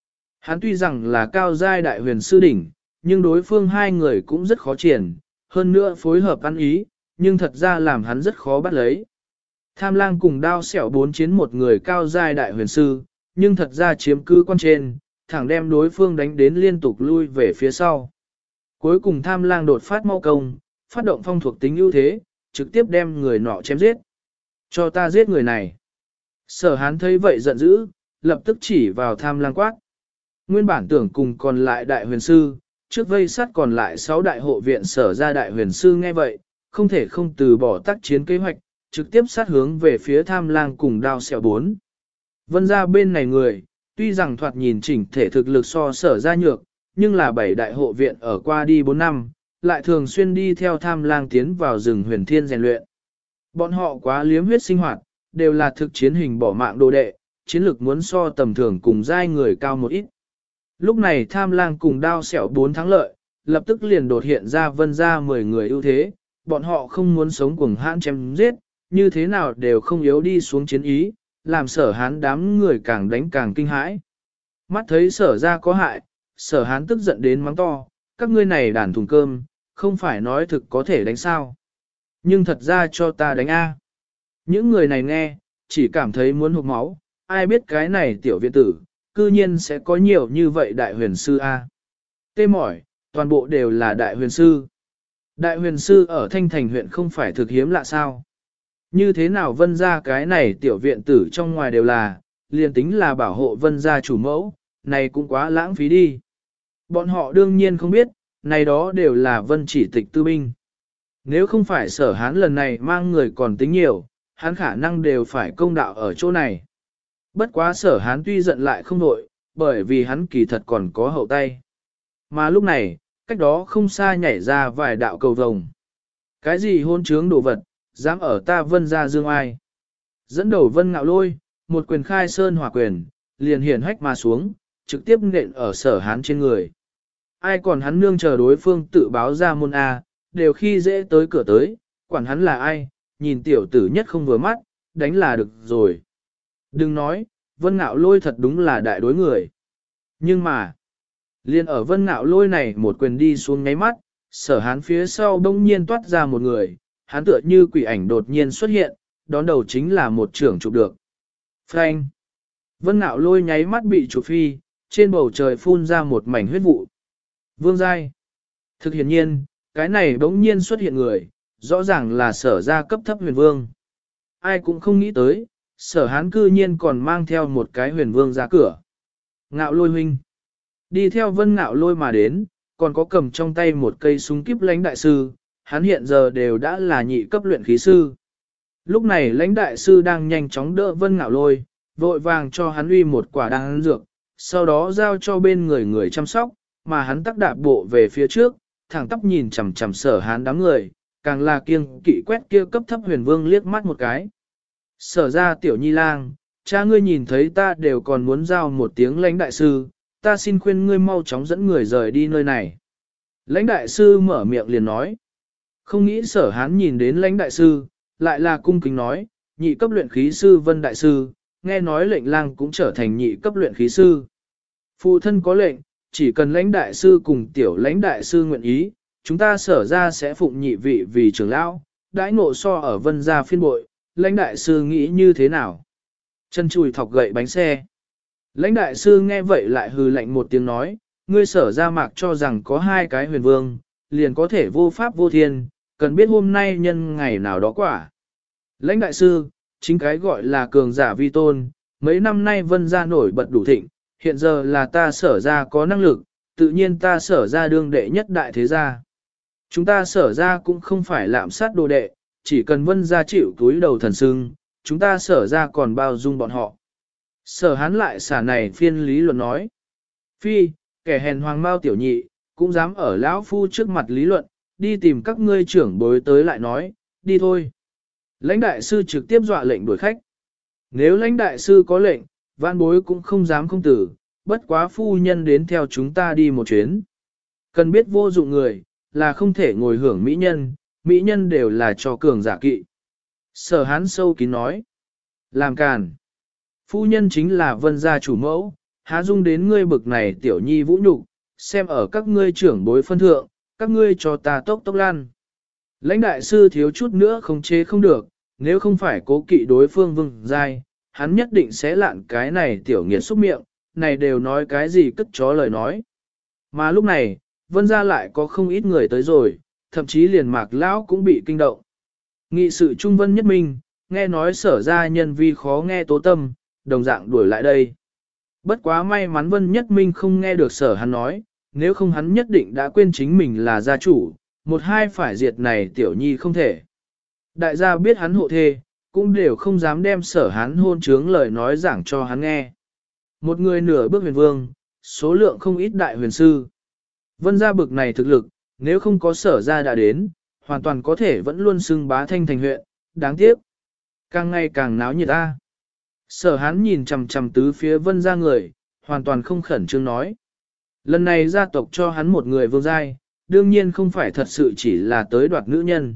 Hắn tuy rằng là cao giai đại huyền sư đỉnh, nhưng đối phương hai người cũng rất khó triển, hơn nữa phối hợp ăn ý, nhưng thật ra làm hắn rất khó bắt lấy. Tham lang cùng đao xẻo 4 chiến một người cao giai đại huyền sư, nhưng thật ra chiếm cứ quan trên, thẳng đem đối phương đánh đến liên tục lui về phía sau. Cuối cùng tham lang đột phát mau công, phát động phong thuộc tính ưu thế, trực tiếp đem người nọ chém giết. Cho ta giết người này. Sở hán thấy vậy giận dữ, lập tức chỉ vào tham lang quát. Nguyên bản tưởng cùng còn lại đại huyền sư, trước vây sát còn lại 6 đại hộ viện sở ra đại huyền sư nghe vậy, không thể không từ bỏ tác chiến kế hoạch, trực tiếp sát hướng về phía tham lang cùng đao xẻo 4. Vân ra bên này người, tuy rằng thoạt nhìn chỉnh thể thực lực so sở ra nhược, nhưng là 7 đại hộ viện ở qua đi 4 năm, lại thường xuyên đi theo tham lang tiến vào rừng huyền thiên rèn luyện. Bọn họ quá liếm huyết sinh hoạt, đều là thực chiến hình bỏ mạng đồ đệ, chiến lược muốn so tầm thường cùng giai người cao một ít. Lúc này tham lang cùng đao xẻo 4 thắng lợi, lập tức liền đột hiện ra vân ra 10 người ưu thế, bọn họ không muốn sống cùng hãn chém giết, như thế nào đều không yếu đi xuống chiến ý, làm sở hán đám người càng đánh càng kinh hãi. Mắt thấy sở ra có hại, sở hán tức giận đến mắng to, các ngươi này đàn thùng cơm, không phải nói thực có thể đánh sao. Nhưng thật ra cho ta đánh A. Những người này nghe, chỉ cảm thấy muốn hụt máu, ai biết cái này tiểu viện tử, cư nhiên sẽ có nhiều như vậy đại huyền sư A. Tê mỏi, toàn bộ đều là đại huyền sư. Đại huyền sư ở Thanh Thành huyện không phải thực hiếm lạ sao. Như thế nào vân ra cái này tiểu viện tử trong ngoài đều là, liền tính là bảo hộ vân ra chủ mẫu, này cũng quá lãng phí đi. Bọn họ đương nhiên không biết, này đó đều là vân chỉ tịch tư binh. Nếu không phải sở hán lần này mang người còn tính nhiều, hắn khả năng đều phải công đạo ở chỗ này. Bất quá sở hán tuy giận lại không nội, bởi vì hắn kỳ thật còn có hậu tay. Mà lúc này, cách đó không xa nhảy ra vài đạo cầu vồng. Cái gì hôn trướng đồ vật, dám ở ta vân ra dương ai. Dẫn đầu vân ngạo lôi, một quyền khai sơn hỏa quyền, liền hiển hách mà xuống, trực tiếp nện ở sở hán trên người. Ai còn hắn nương chờ đối phương tự báo ra môn A, đều khi dễ tới cửa tới, quản hắn là ai, nhìn tiểu tử nhất không vừa mắt, đánh là được rồi. Đừng nói, vân ngạo lôi thật đúng là đại đối người. Nhưng mà, liền ở vân ngạo lôi này một quyền đi xuống ngáy mắt, sở hán phía sau đông nhiên toát ra một người, hắn tựa như quỷ ảnh đột nhiên xuất hiện, đón đầu chính là một trưởng chụp được. Frank! Vân ngạo lôi nháy mắt bị chụp phi, trên bầu trời phun ra một mảnh huyết vụ. Vương giai! Thực hiện nhiên, cái này bỗng nhiên xuất hiện người, rõ ràng là sở gia cấp thấp huyền vương. Ai cũng không nghĩ tới, sở hán cư nhiên còn mang theo một cái huyền vương ra cửa. Ngạo lôi huynh. Đi theo vân ngạo lôi mà đến, còn có cầm trong tay một cây súng kíp lãnh đại sư, hắn hiện giờ đều đã là nhị cấp luyện khí sư. Lúc này lãnh đại sư đang nhanh chóng đỡ vân ngạo lôi, vội vàng cho hắn uy một quả đan dược, sau đó giao cho bên người người chăm sóc, mà hắn tắc đạp bộ về phía trước, thẳng tóc nhìn chằm chằm sở hán đám người, càng là kiêng kỵ quét kia cấp thấp huyền vương liếc mắt một cái. Sở ra tiểu nhi lang, cha ngươi nhìn thấy ta đều còn muốn giao một tiếng lãnh đại sư, ta xin khuyên ngươi mau chóng dẫn người rời đi nơi này. Lãnh đại sư mở miệng liền nói. Không nghĩ sở hán nhìn đến lãnh đại sư, lại là cung kính nói, nhị cấp luyện khí sư vân đại sư, nghe nói lệnh lang cũng trở thành nhị cấp luyện khí sư. Phụ thân có lệnh, chỉ cần lãnh đại sư cùng tiểu lãnh đại sư nguyện ý, chúng ta sở ra sẽ phụng nhị vị vì trưởng lão, đãi ngộ so ở vân gia phiên bội, lãnh đại sư nghĩ như thế nào? Chân chùi thọc gậy bánh xe. Lãnh đại sư nghe vậy lại hừ lạnh một tiếng nói, ngươi sở ra mạc cho rằng có hai cái huyền vương, liền có thể vô pháp vô thiên, cần biết hôm nay nhân ngày nào đó quả. Lãnh đại sư, chính cái gọi là cường giả vi tôn, mấy năm nay vân gia nổi bật đủ thịnh, hiện giờ là ta sở ra có năng lực, tự nhiên ta sở ra đương đệ nhất đại thế gia. Chúng ta sở ra cũng không phải lạm sát đồ đệ, chỉ cần vân gia chịu túi đầu thần sưng, chúng ta sở ra còn bao dung bọn họ. Sở hán lại xả này phiên lý luận nói. Phi, kẻ hèn hoàng mao tiểu nhị, cũng dám ở lão phu trước mặt lý luận, đi tìm các ngươi trưởng bối tới lại nói, đi thôi. Lãnh đại sư trực tiếp dọa lệnh đuổi khách. Nếu lãnh đại sư có lệnh, vạn bối cũng không dám không tử, bất quá phu nhân đến theo chúng ta đi một chuyến. Cần biết vô dụng người, là không thể ngồi hưởng mỹ nhân đều là cho cường giả kỵ. Sở hán sâu kín nói. Làm càn. Phu nhân chính là vân gia chủ mẫu, há dung đến ngươi bực này tiểu nhi vũ nhục, xem ở các ngươi trưởng bối phân thượng, các ngươi cho ta tốc tốc lan. Lãnh đại sư thiếu chút nữa không chế không được, nếu không phải cố kỵ đối phương Vương Giai, hắn nhất định sẽ lạn cái này tiểu nghiệt xúc miệng, này đều nói cái gì cất chó lời nói. Mà lúc này, Vân gia lại có không ít người tới rồi, thậm chí liền Mạc Lão cũng bị kinh động. Nghị sự trung Vân Nhất Minh, nghe nói Sở gia nhân vi khó nghe tố tâm, đồng dạng đuổi lại đây. Bất quá may mắn Vân Nhất Minh không nghe được Sở hắn nói, nếu không hắn nhất định đã quên chính mình là gia chủ, một hai phải diệt này tiểu nhi không thể. Đại gia biết hắn hộ thê, cũng đều không dám đem Sở hắn hôn trướng lời nói giảng cho hắn nghe. Một người nửa bước huyền vương, số lượng không ít đại huyền sư. Vân gia bực này thực lực, nếu không có Sở gia đã đến, hoàn toàn có thể vẫn luôn xưng bá thanh thành huyện, đáng tiếc. Càng ngày càng náo nhiệt ta. Sở hán nhìn chằm chằm tứ phía Vân gia người, hoàn toàn không khẩn trương nói. Lần này gia tộc cho hắn một người vương giai, đương nhiên không phải thật sự chỉ là tới đoạt nữ nhân.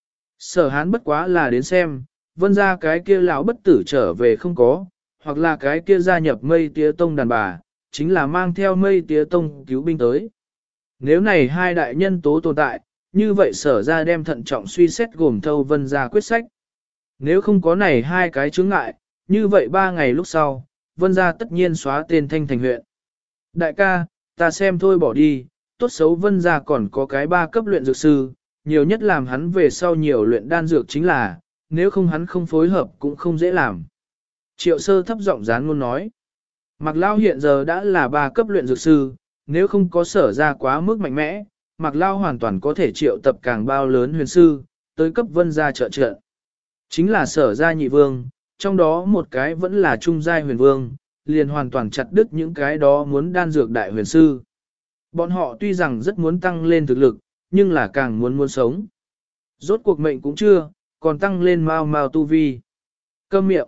Sở hán bất quá là đến xem, Vân gia cái kia lão bất tử trở về không có, hoặc là cái kia gia nhập mây tía tông đàn bà, chính là mang theo mây tía tông cứu binh tới. Nếu này hai đại nhân tố tồn tại, như vậy sở ra đem thận trọng suy xét gồm thâu Vân gia quyết sách. Nếu không có này hai cái chướng ngại, như vậy 3 ngày lúc sau, Vân gia tất nhiên xóa tên thanh thành huyện. Đại ca, ta xem thôi bỏ đi, tốt xấu Vân gia còn có cái 3 cấp luyện dược sư, nhiều nhất làm hắn về sau nhiều luyện đan dược chính là, nếu không hắn không phối hợp cũng không dễ làm. Triệu sơ thấp giọng dán ngôn nói. Mạc Lao hiện giờ đã là 3 cấp luyện dược sư, nếu không có sở ra quá mức mạnh mẽ, Mạc Lao hoàn toàn có thể triệu tập càng bao lớn huyền sư, tới cấp Vân gia trợ trợ. Chính là sở gia nhị vương, trong đó một cái vẫn là trung giai huyền vương, liền hoàn toàn chặt đứt những cái đó muốn đan dược đại huyền sư. Bọn họ tuy rằng rất muốn tăng lên thực lực, nhưng là càng muốn sống. Rốt cuộc mệnh cũng chưa, còn tăng lên mau tu vi. Câm miệng.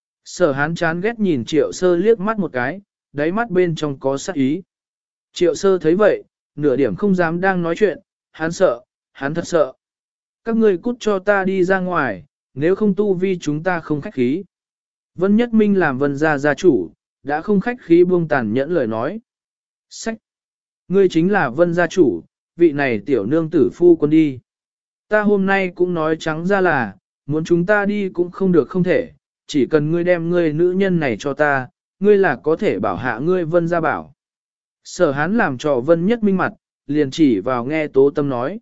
Sở hán chán ghét nhìn triệu sơ liếc mắt một cái, đáy mắt bên trong có sát ý. Triệu sơ thấy vậy, nửa điểm không dám đang nói chuyện, hắn sợ, hắn thật sợ. Các ngươi cút cho ta đi ra ngoài, nếu không tu vi chúng ta không khách khí. Vân Nhất Minh làm Vân gia gia chủ, đã không khách khí buông tàn nhẫn lời nói. Sách! Ngươi chính là Vân gia chủ, vị này tiểu nương tử phu quân đi. Ta hôm nay cũng nói trắng ra là, muốn chúng ta đi cũng không được không thể, chỉ cần ngươi đem ngươi nữ nhân này cho ta, ngươi là có thể bảo hạ ngươi Vân gia bảo. Sở hán làm trò Vân Nhất Minh mặt, liền chỉ vào nghe Tố Tâm nói.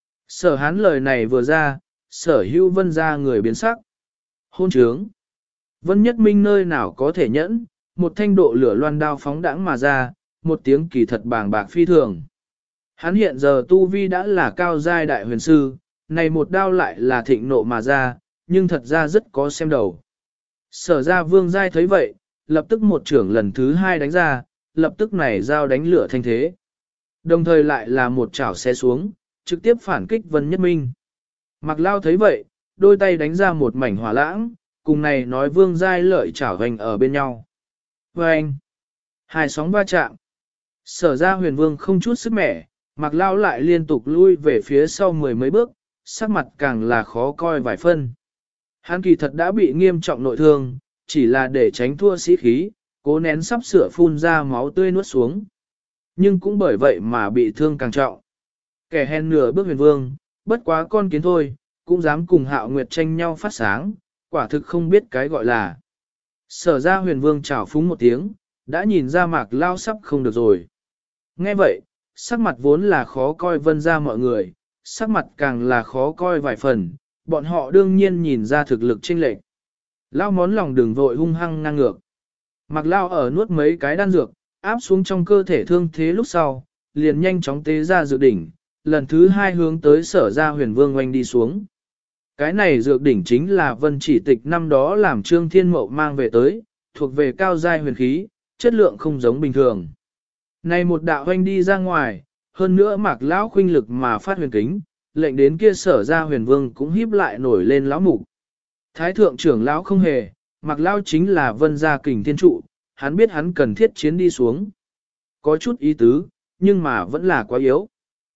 Sở hán lời này vừa ra, sở hữu Vân gia người biến sắc. Hôn trướng. Vân Nhất Minh nơi nào có thể nhẫn, một thanh độ lửa loan đao phóng đãng mà ra, một tiếng kỳ thật bàng bạc phi thường. Hắn hiện giờ tu vi đã là cao giai đại huyền sư, này một đao lại là thịnh nộ mà ra, nhưng thật ra rất có xem đầu. Sở ra vương giai thấy vậy, lập tức một trưởng lần thứ 2 đánh ra, lập tức này dao đánh lửa thanh thế. Đồng thời lại là một chảo xé xuống, trực tiếp phản kích Vân Nhất Minh. Mạc Lao thấy vậy, đôi tay đánh ra một mảnh hỏa lãng, cùng này nói vương giai lợi chảo hành ở bên nhau. Và anh, hai sóng va chạm. Sở ra huyền vương không chút sức mẻ, Mạc Lao lại liên tục lui về phía sau 10 mấy bước, sắc mặt càng là khó coi vài phân. Hắn kỳ thật đã bị nghiêm trọng nội thương, chỉ là để tránh thua sĩ khí, cố nén sắp sửa phun ra máu tươi nuốt xuống. Nhưng cũng bởi vậy mà bị thương càng trọng. Kẻ hèn nửa bước huyền vương, bất quá con kiến thôi, cũng dám cùng Hạo Nguyệt tranh nhau phát sáng, quả thực không biết cái gọi là. Sở ra huyền vương chảo phúng một tiếng, đã nhìn ra Mạc Lao sắp không được rồi. Nghe vậy, sắc mặt vốn là khó coi Vân ra mọi người, sắc mặt càng là khó coi vài phần, bọn họ đương nhiên nhìn ra thực lực chênh lệch. Lao món lòng đừng vội hung hăng ngang ngược. Mạc Lao ở nuốt mấy cái đan dược, áp xuống trong cơ thể thương thế lúc sau, liền nhanh chóng tế ra dược đỉnh, lần thứ 2 hướng tới sở ra huyền vương oanh đi xuống. Cái này dược đỉnh chính là Vân Chỉ Tịch năm đó làm Trương Thiên Mậu mang về tới, thuộc về cao giai huyền khí, chất lượng không giống bình thường. Này một đạo hoanh đi ra ngoài, hơn nữa Mạc Lão khuynh lực mà phát huyền kính, lệnh đến kia sở ra huyền vương cũng híp lại nổi lên lão mục. Thái thượng trưởng lão không hề, Mạc Lão chính là Vân gia kình thiên trụ, hắn biết hắn cần thiết chiến đi xuống. Có chút ý tứ, nhưng mà vẫn là quá yếu.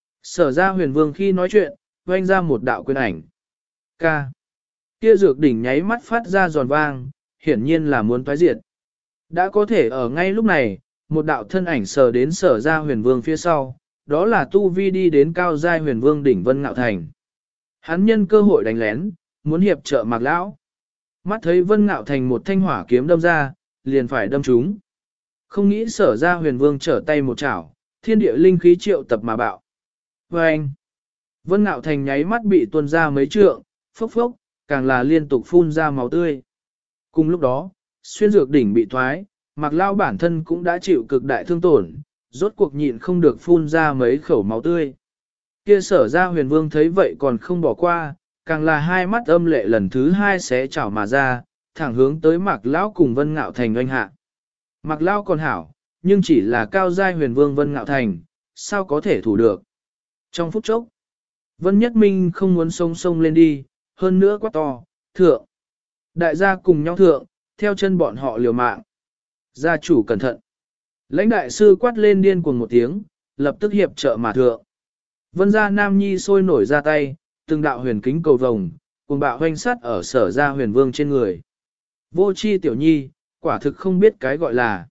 Sở ra huyền vương khi nói chuyện, hoanh ra một đạo quyền ảnh. Ca. Kia dược đỉnh nháy mắt phát ra giòn vang, hiển nhiên là muốn toái diệt. Đã có thể ở ngay lúc này, một đạo thân ảnh sờ đến Sở Gia Huyền Vương phía sau, đó là tu vi đi đến cao giai Huyền Vương đỉnh Vân Ngạo Thành. Hắn nhân cơ hội đánh lén, muốn hiệp trợ Mạc lão. Mắt thấy Vân Ngạo Thành một thanh hỏa kiếm đâm ra, liền phải đâm trúng. Không nghĩ Sở Gia Huyền Vương trở tay một chảo, thiên địa linh khí triệu tập mà bạo. Và anh, Vân Ngạo Thành nháy mắt bị tuôn ra mấy trượng, phốc phốc, càng là liên tục phun ra máu tươi. Cùng lúc đó, xuyên dược đỉnh bị thoái, Mạc Lao bản thân cũng đã chịu cực đại thương tổn, rốt cuộc nhịn không được phun ra mấy khẩu máu tươi. Kia Sở Gia Huyền Vương thấy vậy còn không bỏ qua, càng là hai mắt âm lệ lần thứ hai xé chảo mà ra, thẳng hướng tới Mạc Lão cùng Vân Ngạo Thành oanh hạ. Mạc Lao còn hảo, nhưng chỉ là cao giai Huyền Vương Vân Ngạo Thành, sao có thể thủ được. Trong phút chốc, Vân Nhất Minh không muốn sông lên đi, hơn nữa quá to, thượng. Đại gia cùng nhau thượng, theo chân bọn họ liều mạng. Gia chủ cẩn thận. Lãnh đại sư quát lên điên cuồng một tiếng, lập tức hiệp trợ mà thượng. Vân gia Nam Nhi sôi nổi ra tay, từng đạo huyền kính cầu vồng, cùng bạo hoanh sát ở Sở Gia Huyền Vương trên người. Vô chi tiểu nhi, quả thực không biết cái gọi là.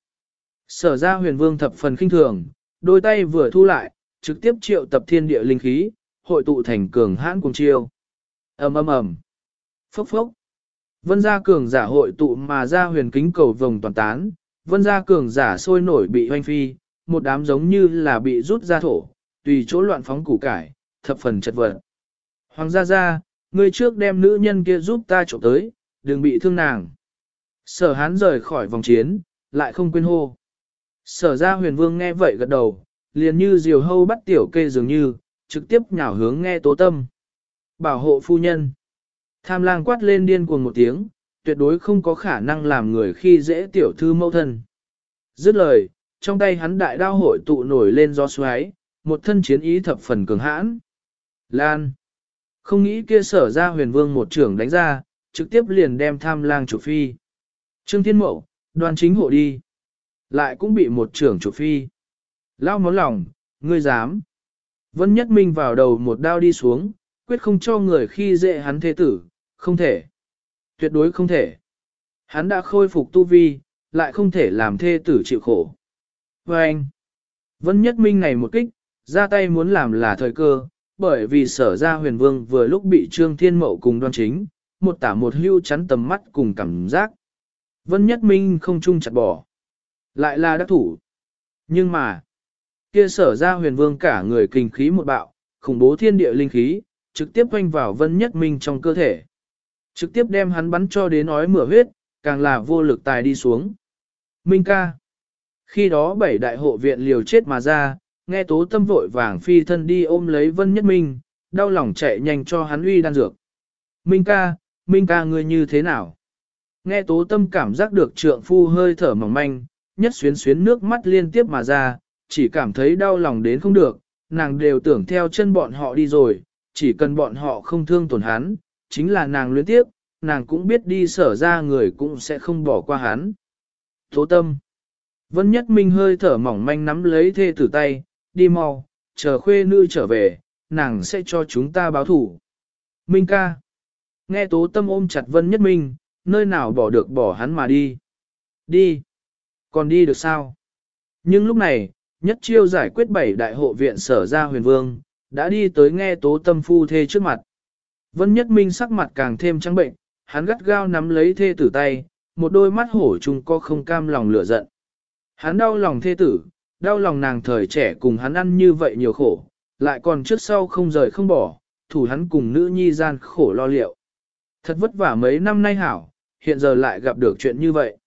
Sở Gia Huyền Vương thập phần khinh thường, đôi tay vừa thu lại, trực tiếp triệu tập thiên địa linh khí, hội tụ thành cường hãn cùng chiêu. Ầm ầm ầm. Phốc phốc. Vân gia cường giả hội tụ mà ra huyền kính cầu vồng toàn tán, vân gia cường giả sôi nổi bị hoanh phi, một đám giống như là bị rút ra thổ, tùy chỗ loạn phóng củ cải, thập phần chật vật. Hoàng gia, ngươi trước đem nữ nhân kia giúp ta trộm tới, đừng bị thương nàng. Sở Hán rời khỏi vòng chiến, lại không quên hô. Sở Gia Huyền Vương nghe vậy gật đầu, liền như diều hâu bắt tiểu kê dường như, trực tiếp nhào hướng Nghe Tố Tâm. Bảo hộ phu nhân. Tham lang quát lên điên cuồng một tiếng, tuyệt đối không có khả năng làm người khi dễ tiểu thư mẫu thân. Dứt lời, trong tay hắn đại đao hội tụ nổi lên gió xoáy, một thân chiến ý thập phần cường hãn. Lan. Không nghĩ kia Sở Gia Huyền Vương một trưởng đánh ra, trực tiếp liền đem tham lang chủ phi. Trương Thiên Mậu, Đoàn chính hộ đi. Lại cũng bị một trưởng chủ phi. Lao món lòng, ngươi dám. Vân Nhất Minh vào đầu một đao đi xuống, quyết không cho người khi dễ hắn thế tử, không thể. Tuyệt đối không thể. Hắn đã khôi phục tu vi, lại không thể làm thê tử chịu khổ. Và anh, Vân Nhất Minh này một kích, ra tay muốn làm là thời cơ, bởi vì Sở Gia Huyền Vương vừa lúc bị Trương Thiên Mậu cùng Đoan Chính, một tả một hưu chắn tầm mắt cùng cảm giác. Vân Nhất Minh không chung chặt bỏ. Lại là đắc thủ. Nhưng mà, kia Sở Gia Huyền Vương cả người kinh khí một bạo, khủng bố thiên địa linh khí, trực tiếp quanh vào Vân Nhất Minh trong cơ thể. Trực tiếp đem hắn bắn cho đến ói mửa huyết, càng là vô lực tài đi xuống. Minh ca. Khi đó bảy đại hộ viện liều chết mà ra, Nghe Tố Tâm vội vàng phi thân đi ôm lấy Vân Nhất Minh, đau lòng chạy nhanh cho hắn uy đan dược. Minh ca ngươi như thế nào? Nghe Tố Tâm cảm giác được trượng phu hơi thở mỏng manh, nhất xuyến nước mắt liên tiếp mà ra, chỉ cảm thấy đau lòng đến không được, nàng đều tưởng theo chân bọn họ đi rồi, chỉ cần bọn họ không thương tổn hắn, chính là nàng luyến tiếc, nàng cũng biết đi Sở ra người cũng sẽ không bỏ qua hắn. Tố Tâm. Vân Nhất Minh hơi thở mỏng manh nắm lấy thê tử tay, đi mau, chờ khuê nữ trở về, nàng sẽ cho chúng ta báo thủ. Minh ca. Nghe Tố Tâm ôm chặt Vân Nhất Minh, nơi nào bỏ được bỏ hắn mà đi. Đi. Còn đi được sao? Nhưng lúc này, nhất chiêu giải quyết bảy đại hộ viện Sở Gia Huyền Vương, đã đi tới Nghe Tố Tâm phu thê trước mặt. Vân Nhất Minh sắc mặt càng thêm trắng bệnh, hắn gắt gao nắm lấy thê tử tay, một đôi mắt hổ trùng co không cam lòng lửa giận. Hắn đau lòng thê tử, đau lòng nàng thời trẻ cùng hắn ăn như vậy nhiều khổ, lại còn trước sau không rời không bỏ, thủ hắn cùng nữ nhi gian khổ lo liệu. Thật vất vả mấy năm nay hảo, hiện giờ lại gặp được chuyện như vậy.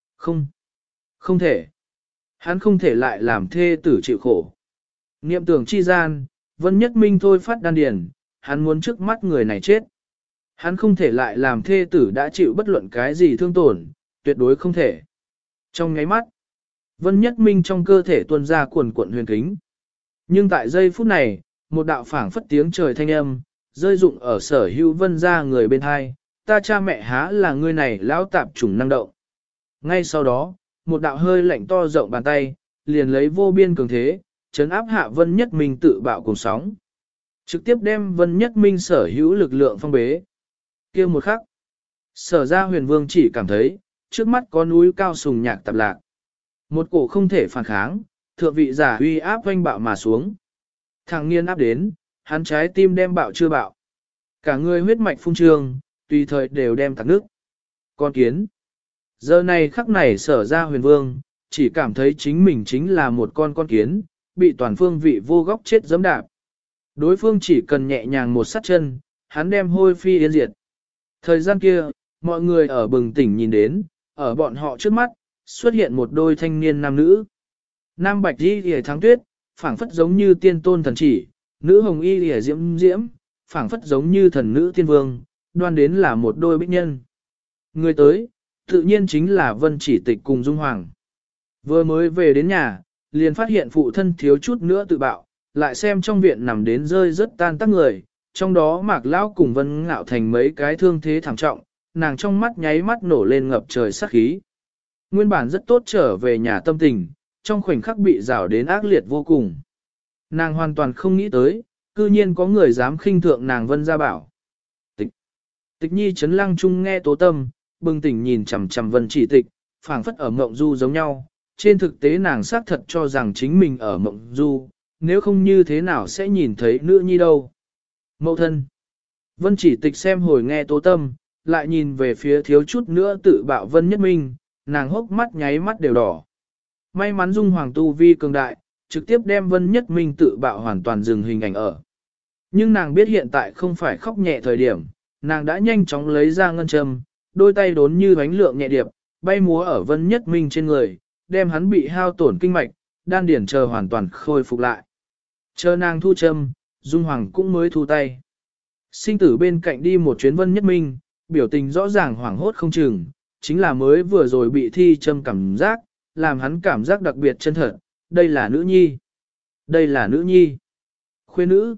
Không thể. Hắn không thể lại làm thê tử chịu khổ. Niệm tưởng chi gian, Vân Nhất Minh thôi phát đan điền, hắn muốn trước mắt người này chết. Hắn không thể lại làm thê tử đã chịu bất luận cái gì thương tổn, tuyệt đối không thể. Trong nháy mắt, Vân Nhất Minh trong cơ thể tuôn ra cuồn cuộn huyền kính. Nhưng tại giây phút này, một đạo phảng phất tiếng trời thanh âm, rơi rụng ở Sở Hữu Vân gia người bên hai, ta cha mẹ há là ngươi này lão tạp chủng năng động. Ngay sau đó, một đạo hơi lạnh to rộng bàn tay, liền lấy vô biên cường thế, chấn áp hạ Vân Nhất Minh tự bạo cùng sóng. Trực tiếp đem Vân Nhất Minh sở hữu lực lượng phong bế. Kia một khắc, Sở Gia Huyền Vương chỉ cảm thấy, trước mắt có núi cao sùng nhạc tạp lạc. Một cổ không thể phản kháng, thượng vị giả uy áp oanh bạo mà xuống. Thằng nghiên áp đến, hắn trái tim đem bạo chưa bạo. Cả người huyết mạch phung trương, tùy thời đều đem tạc nước. Con kiến. Giờ này khắc này Sở ra huyền vương, chỉ cảm thấy chính mình chính là một con kiến, bị toàn phương vị vô góc chết giẫm đạp. Đối phương chỉ cần nhẹ nhàng một sát chân, hắn đem hôi phi yên diệt. Thời gian kia, mọi người ở bừng tỉnh nhìn đến, ở bọn họ trước mắt, xuất hiện một đôi thanh niên nam nữ. Nam bạch y lìa thắng tuyết, phảng phất giống như tiên tôn thần chỉ, nữ hồng y lìa diễm diễm, phảng phất giống như thần nữ tiên vương, đoan đến là một đôi bích nhân. Người tới, tự nhiên chính là Vân Chỉ Tịch cùng Dung Hoàng. Vừa mới về đến nhà, liền phát hiện phụ thân thiếu chút nữa tự bạo, lại xem trong viện nằm đến rơi rất tan tác người, trong đó Mạc Lão cùng Vân Ngạo thành mấy cái thương thế thảm trọng, nàng trong mắt nháy mắt nổ lên ngập trời sát khí. Nguyên bản rất tốt trở về nhà tâm tình, trong khoảnh khắc bị rào đến ác liệt vô cùng. Nàng hoàn toàn không nghĩ tới, cư nhiên có người dám khinh thượng nàng Vân Gia Bảo. Tịch Nhi chấn lăng chung nghe Tố Tâm, bừng tỉnh nhìn chằm chằm Vân Chỉ Tịch, phảng phất ở mộng du giống nhau. Trên thực tế nàng xác thật cho rằng chính mình ở mộng du, nếu không như thế nào sẽ nhìn thấy nữ nhi đâu. Mậu thân. Vân Chỉ Tịch xem hồi nghe Tố Tâm, lại nhìn về phía thiếu chút nữa tự bạo Vân Nhất Minh, nàng hốc mắt nháy mắt đều đỏ. May mắn Dung Hoàng tu vi cường đại, trực tiếp đem Vân Nhất Minh tự bạo hoàn toàn dừng hình ảnh ở. Nhưng nàng biết hiện tại không phải khóc nhẹ thời điểm, nàng đã nhanh chóng lấy ra ngân châm, đôi tay đốn như bánh lượng nhẹ điệp, bay múa ở Vân Nhất Minh trên người, đem hắn bị hao tổn kinh mạch, đan điển chờ hoàn toàn khôi phục lại. Chờ nàng thu châm, Dung Hoàng cũng mới thu tay. Sinh tử bên cạnh đi một chuyến Vân Nhất Minh, biểu tình rõ ràng hoảng hốt không chừng, chính là mới vừa rồi bị thi châm cảm giác, làm hắn cảm giác đặc biệt chân thật, đây là nữ nhi. Đây là nữ nhi. Khuê nữ.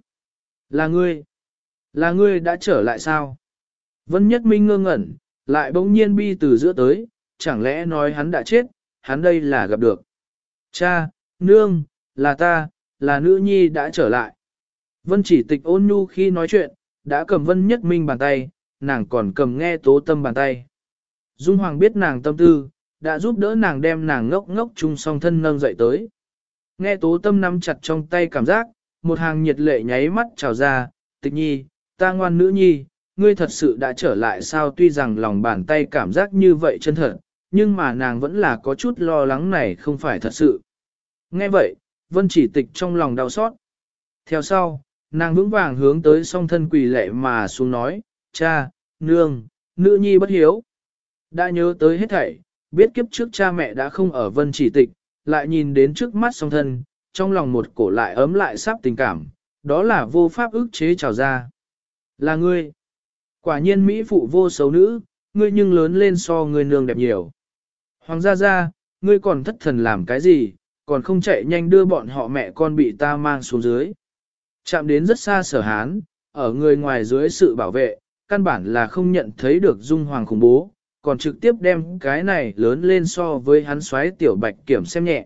Là ngươi đã trở lại sao? Vân Nhất Minh ngơ ngẩn, lại bỗng nhiên bi từ giữa tới, chẳng lẽ nói hắn đã chết, hắn đây là gặp được. Cha, nương, là ta, là nữ nhi đã trở lại. Vân Chỉ Tịch ôn nhu khi nói chuyện, đã cầm Vân Nhất Minh bàn tay, nàng còn cầm nghe Tố Tâm bàn tay. Dung Hoàng biết nàng tâm tư, đã giúp đỡ nàng đem nàng ngốc ngốc chung song thân nâng dậy tới. Nghe Tố Tâm nắm chặt trong tay cảm giác, một hàng nhiệt lệ nháy mắt trào ra, Tịch Nhi, ta ngoan nữ nhi, ngươi thật sự đã trở lại sao? Tuy rằng lòng bàn tay cảm giác như vậy chân thật, nhưng mà nàng vẫn là có chút lo lắng này không phải thật sự. Nghe vậy, Vân Chỉ Tịch trong lòng đau xót. Theo sau, nàng vững vàng hướng tới song thân quỳ lệ mà xuống nói, cha, nương, nữ nhi bất hiếu. Đã nhớ tới hết thảy, biết kiếp trước cha mẹ đã không ở Vân Chỉ Tịch, lại nhìn đến trước mắt song thân, trong lòng một cổ lại ấm lại sắp tình cảm, đó là vô pháp ức chế trào ra. Là ngươi. Quả nhiên Mỹ phụ vô xấu nữ, ngươi nhưng lớn lên so ngươi nương đẹp nhiều. Hoàng gia gia, ngươi còn thất thần làm cái gì, còn không chạy nhanh đưa bọn họ mẹ con bị ta mang xuống dưới. Chạm đến rất xa Sở Hán, ở người ngoài dưới sự bảo vệ, căn bản là không nhận thấy được Dung Hoàng khủng bố, còn trực tiếp đem cái này lớn lên so với hắn xoáy tiểu bạch kiểm xem nhẹ.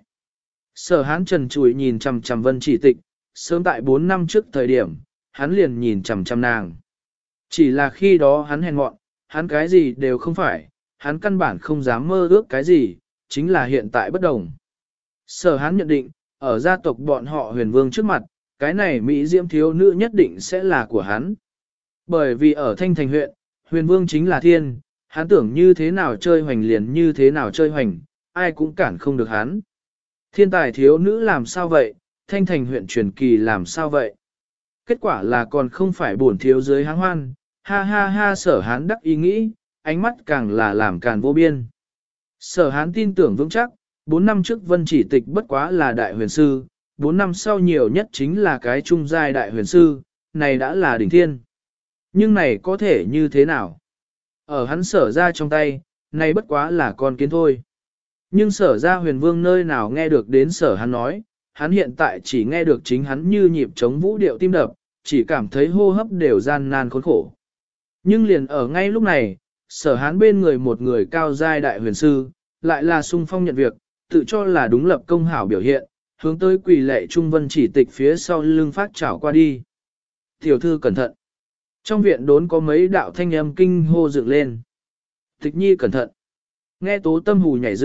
Sở Hán trần trùi nhìn chằm chằm Vân Chỉ Tịch, sớm tại 4 năm trước thời điểm, hắn liền nhìn chằm chằm nàng. Chỉ là khi đó hắn hèn mọn, hắn cái gì đều không phải, hắn căn bản không dám mơ ước cái gì, chính là hiện tại bất đồng. Sở Hán nhận định, ở gia tộc bọn họ huyền vương trước mặt, cái này Mỹ diễm thiếu nữ nhất định sẽ là của hắn. Bởi vì ở Thanh Thành huyện, huyền vương chính là thiên, hắn tưởng như thế nào chơi hoành liền như thế nào chơi hoành, ai cũng cản không được hắn. Thiên tài thiếu nữ làm sao vậy, Thanh Thành huyện truyền kỳ làm sao vậy? Kết quả là còn không phải bổn thiếu dưới háng hoan, ha ha ha. Sở Hán đắc ý nghĩ, ánh mắt càng là làm càn vô biên. Sở Hán tin tưởng vững chắc, 4 năm trước Vân Chỉ Tịch bất quá là đại huyền sư, 4 năm sau nhiều nhất chính là cái trung giai đại huyền sư, này đã là đỉnh thiên. Nhưng này có thể như thế nào? Ở hắn Sở ra trong tay, này bất quá là con kiến thôi. Nhưng Sở ra huyền vương nơi nào nghe được đến Sở Hán nói, hắn hiện tại chỉ nghe được chính hắn như nhịp trống vũ điệu tim đập, chỉ cảm thấy hô hấp đều gian nan khốn khổ. Nhưng liền ở ngay lúc này, Sở Hán bên người một người cao giai đại huyền sư, lại là sung phong nhận việc, tự cho là đúng lập công hảo biểu hiện, hướng tới quỳ lệ Trung Vân Chỉ Tịch phía sau lưng phát chảo qua đi. Tiểu thư cẩn thận. Trong viện đốn có mấy đạo thanh âm kinh hô dựng lên. Tịch Nhi cẩn thận. Nghe Tố Tâm hù nhảy dựng,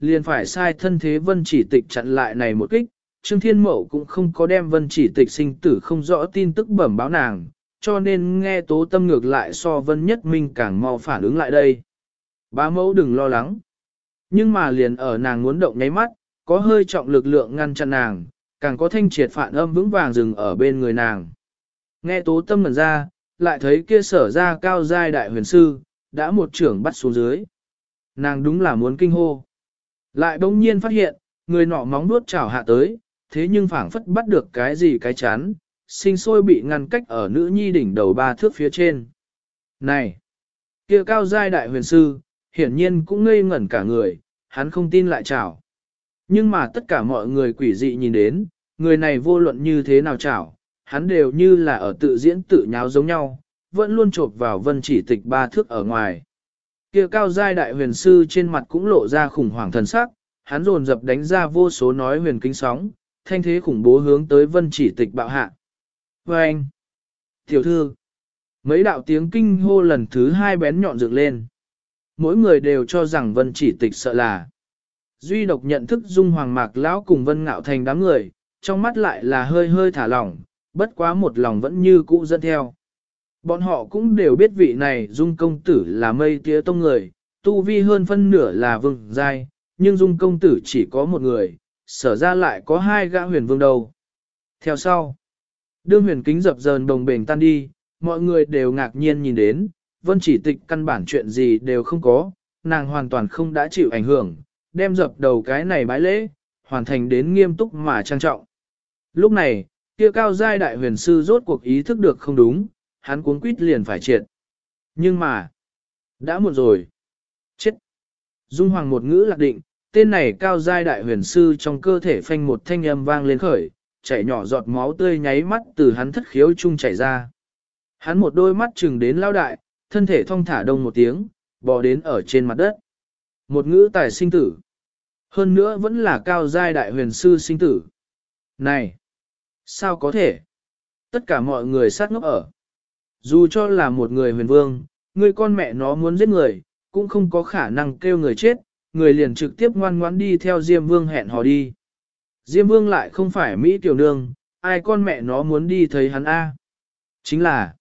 liền phải sai thân thế Vân Chỉ Tịch chặn lại này một kích. Trương Thiên Mậu cũng không có đem Vân Chỉ Tịch sinh tử không rõ tin tức bẩm báo nàng, cho nên nghe Tố Tâm ngược lại so Vân Nhất Minh càng mau phản ứng lại đây. Bá mẫu đừng lo lắng. Nhưng mà liền ở nàng muốn động nháy mắt, có hơi trọng lực lượng ngăn chặn nàng, càng có thanh triệt phản âm vững vàng dừng ở bên người nàng. Nghe Tố Tâm ngẩn ra, lại thấy kia Sở ra cao giai đại huyền sư, đã một trưởng bắt xuống dưới. Nàng đúng là muốn kinh hô. Lại bỗng nhiên phát hiện, người nọ móng nuốt chảo hạ tới, thế nhưng phảng phất bắt được cái gì cái chán, sinh sôi bị ngăn cách ở nữ nhi đỉnh đầu 3 thước phía trên. Này! Kia cao giai đại huyền sư, hiển nhiên cũng ngây ngẩn cả người, hắn không tin lại chảo. Nhưng mà tất cả mọi người quỷ dị nhìn đến, người này vô luận như thế nào chảo, hắn đều như là ở tự diễn tự nháo giống nhau, vẫn luôn chộp vào Vân Chỉ Tịch 3 thước ở ngoài. Kia cao giai đại huyền sư trên mặt cũng lộ ra khủng hoảng thần sắc, hắn dồn dập đánh ra vô số nói huyền kinh sóng, thanh thế khủng bố hướng tới Vân Chỉ Tịch bạo hạ. Và anh, tiểu thư, mấy đạo tiếng kinh hô lần thứ 2 bén nhọn dựng lên. Mỗi người đều cho rằng Vân Chỉ Tịch sợ là. Duy độc nhận thức Dung Hoàng Mạc Lão cùng Vân Ngạo Thành đám người, trong mắt lại là hơi hơi thả lỏng, bất quá một lòng vẫn như cũ dẫn theo. Bọn họ cũng đều biết vị này Dung công tử là mây tía tông người, tu vi hơn phân nửa là vương giai, nhưng Dung công tử chỉ có một người, Sở ra lại có 2 gã huyền vương đầu. Theo sau, đương huyền kính dập dờn đồng bền tan đi, mọi người đều ngạc nhiên nhìn đến, Vân Chỉ Tịch căn bản chuyện gì đều không có, nàng hoàn toàn không đã chịu ảnh hưởng, đem dập đầu cái này bái lễ, hoàn thành đến nghiêm túc mà trang trọng. Lúc này, kia cao giai đại huyền sư rốt cuộc ý thức được không đúng, hắn cuống quýt liền phải triệt. Nhưng mà, đã muộn rồi. Chết. Dung Hoàng một ngữ lạc định, tên này cao giai đại huyền sư trong cơ thể phanh một thanh âm vang lên khởi, chảy nhỏ giọt máu tươi nháy mắt từ hắn thất khiếu trung chảy ra. Hắn một đôi mắt chừng đến lao đại, thân thể thong thả đông một tiếng, bò đến ở trên mặt đất. Một ngữ tài sinh tử. Hơn nữa vẫn là cao giai đại huyền sư sinh tử. Này! Sao có thể? Tất cả mọi người sát ngốc ở. Dù cho là một người huyền vương, người con mẹ nó muốn giết người, cũng không có khả năng kêu người chết, người liền trực tiếp ngoan ngoãn đi theo Diêm Vương hẹn hò đi. Diêm Vương lại không phải Mỹ tiểu nương, ai con mẹ nó muốn đi thấy hắn a? Chính là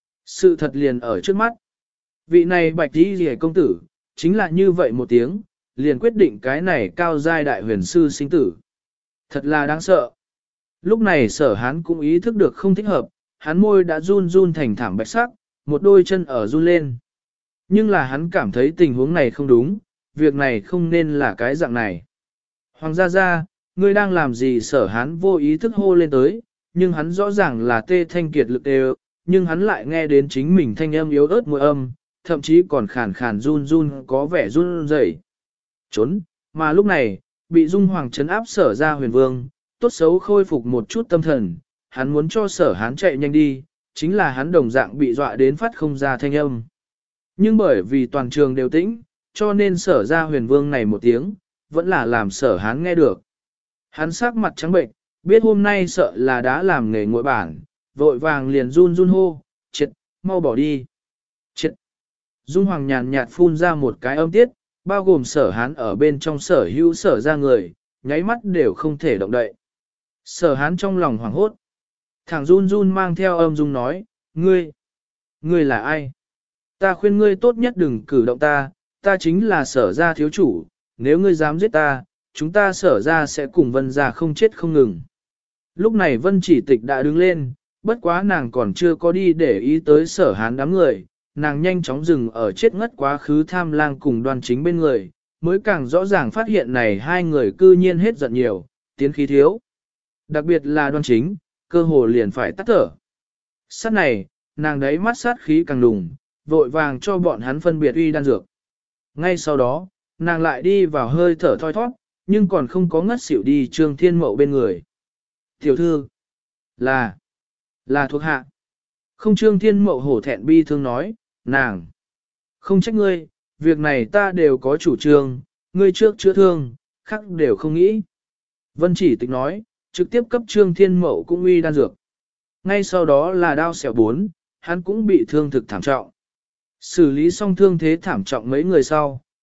sự thật liền ở trước mắt. Vị này bạch đi rìa công tử, chính là như vậy một tiếng, liền quyết định cái này cao giai đại huyền sư sinh tử. Thật là đáng sợ. Lúc này Sở Hán cũng ý thức được không thích hợp, hắn môi đã run run thành thảm bạch sắc, một đôi chân ở run lên. Nhưng là hắn cảm thấy tình huống này không đúng, việc này không nên là cái dạng này. Hoàng gia gia, ngươi đang làm gì? Sở Hán vô ý thức hô lên tới, nhưng hắn rõ ràng là tê thanh kiệt lực đều, nhưng hắn lại nghe đến chính mình thanh âm yếu ớt mùi âm, thậm chí còn khàn khàn run run có vẻ run rẩy. Trốn, mà lúc này, bị Dung Hoàng trấn áp Sở ra huyền vương, tốt xấu khôi phục một chút tâm thần, hắn muốn cho Sở Hán chạy nhanh đi, chính là hắn đồng dạng bị dọa đến phát không ra thanh âm. Nhưng bởi vì toàn trường đều tĩnh, cho nên Sở ra huyền vương này một tiếng, vẫn là làm Sở Hán nghe được. Hắn sắc mặt trắng bệnh, biết hôm nay sợ là đã làm nghề nguội bản, vội vàng liền run run hô, triệt, mau bỏ đi. Triệt. Dung Hoàng nhàn nhạt phun ra một cái âm tiết, bao gồm Sở Hán ở bên trong sở hữu Sở ra người, nháy mắt đều không thể động đậy. Sở Hán trong lòng hoảng hốt. Thằng run run mang theo âm dung nói, ngươi là ai? Ta khuyên ngươi tốt nhất đừng cử động ta chính là Sở ra thiếu chủ, nếu ngươi dám giết ta, chúng ta Sở ra sẽ cùng Vân ra không chết không ngừng. Lúc này Vân Chỉ Tịch đã đứng lên, bất quá nàng còn chưa có đi để ý tới Sở Hán đám người, nàng nhanh chóng dừng ở chết ngất quá khứ Tham Lang cùng Đoan Chính bên người, mới càng rõ ràng phát hiện này hai người cư nhiên hết giận nhiều, tiến khí thiếu. Đặc biệt là Đoan Chính, cơ hồ liền phải tắt thở. Sát này, nàng đấy mắt sát khí càng đùng, vội vàng cho bọn hắn phân biệt uy đan dược. Ngay sau đó, nàng lại đi vào hơi thở thoi thoát, nhưng còn không có ngất xỉu đi Trương Thiên Mậu bên người. Tiểu thư, là thuộc hạ. Không. Trương Thiên Mậu hổ thẹn bi thương nói, nàng, không trách ngươi, việc này ta đều có chủ trương, ngươi trước chữa thương, khác đều không nghĩ. Vân Chỉ Tịch nói, trực tiếp cấp Trương Thiên Mậu cũng uy đan dược. Ngay sau đó là đao xẻo 4, hắn cũng bị thương thực thảm trọng. Xử lý xong thương thế thảm trọng mấy người sau,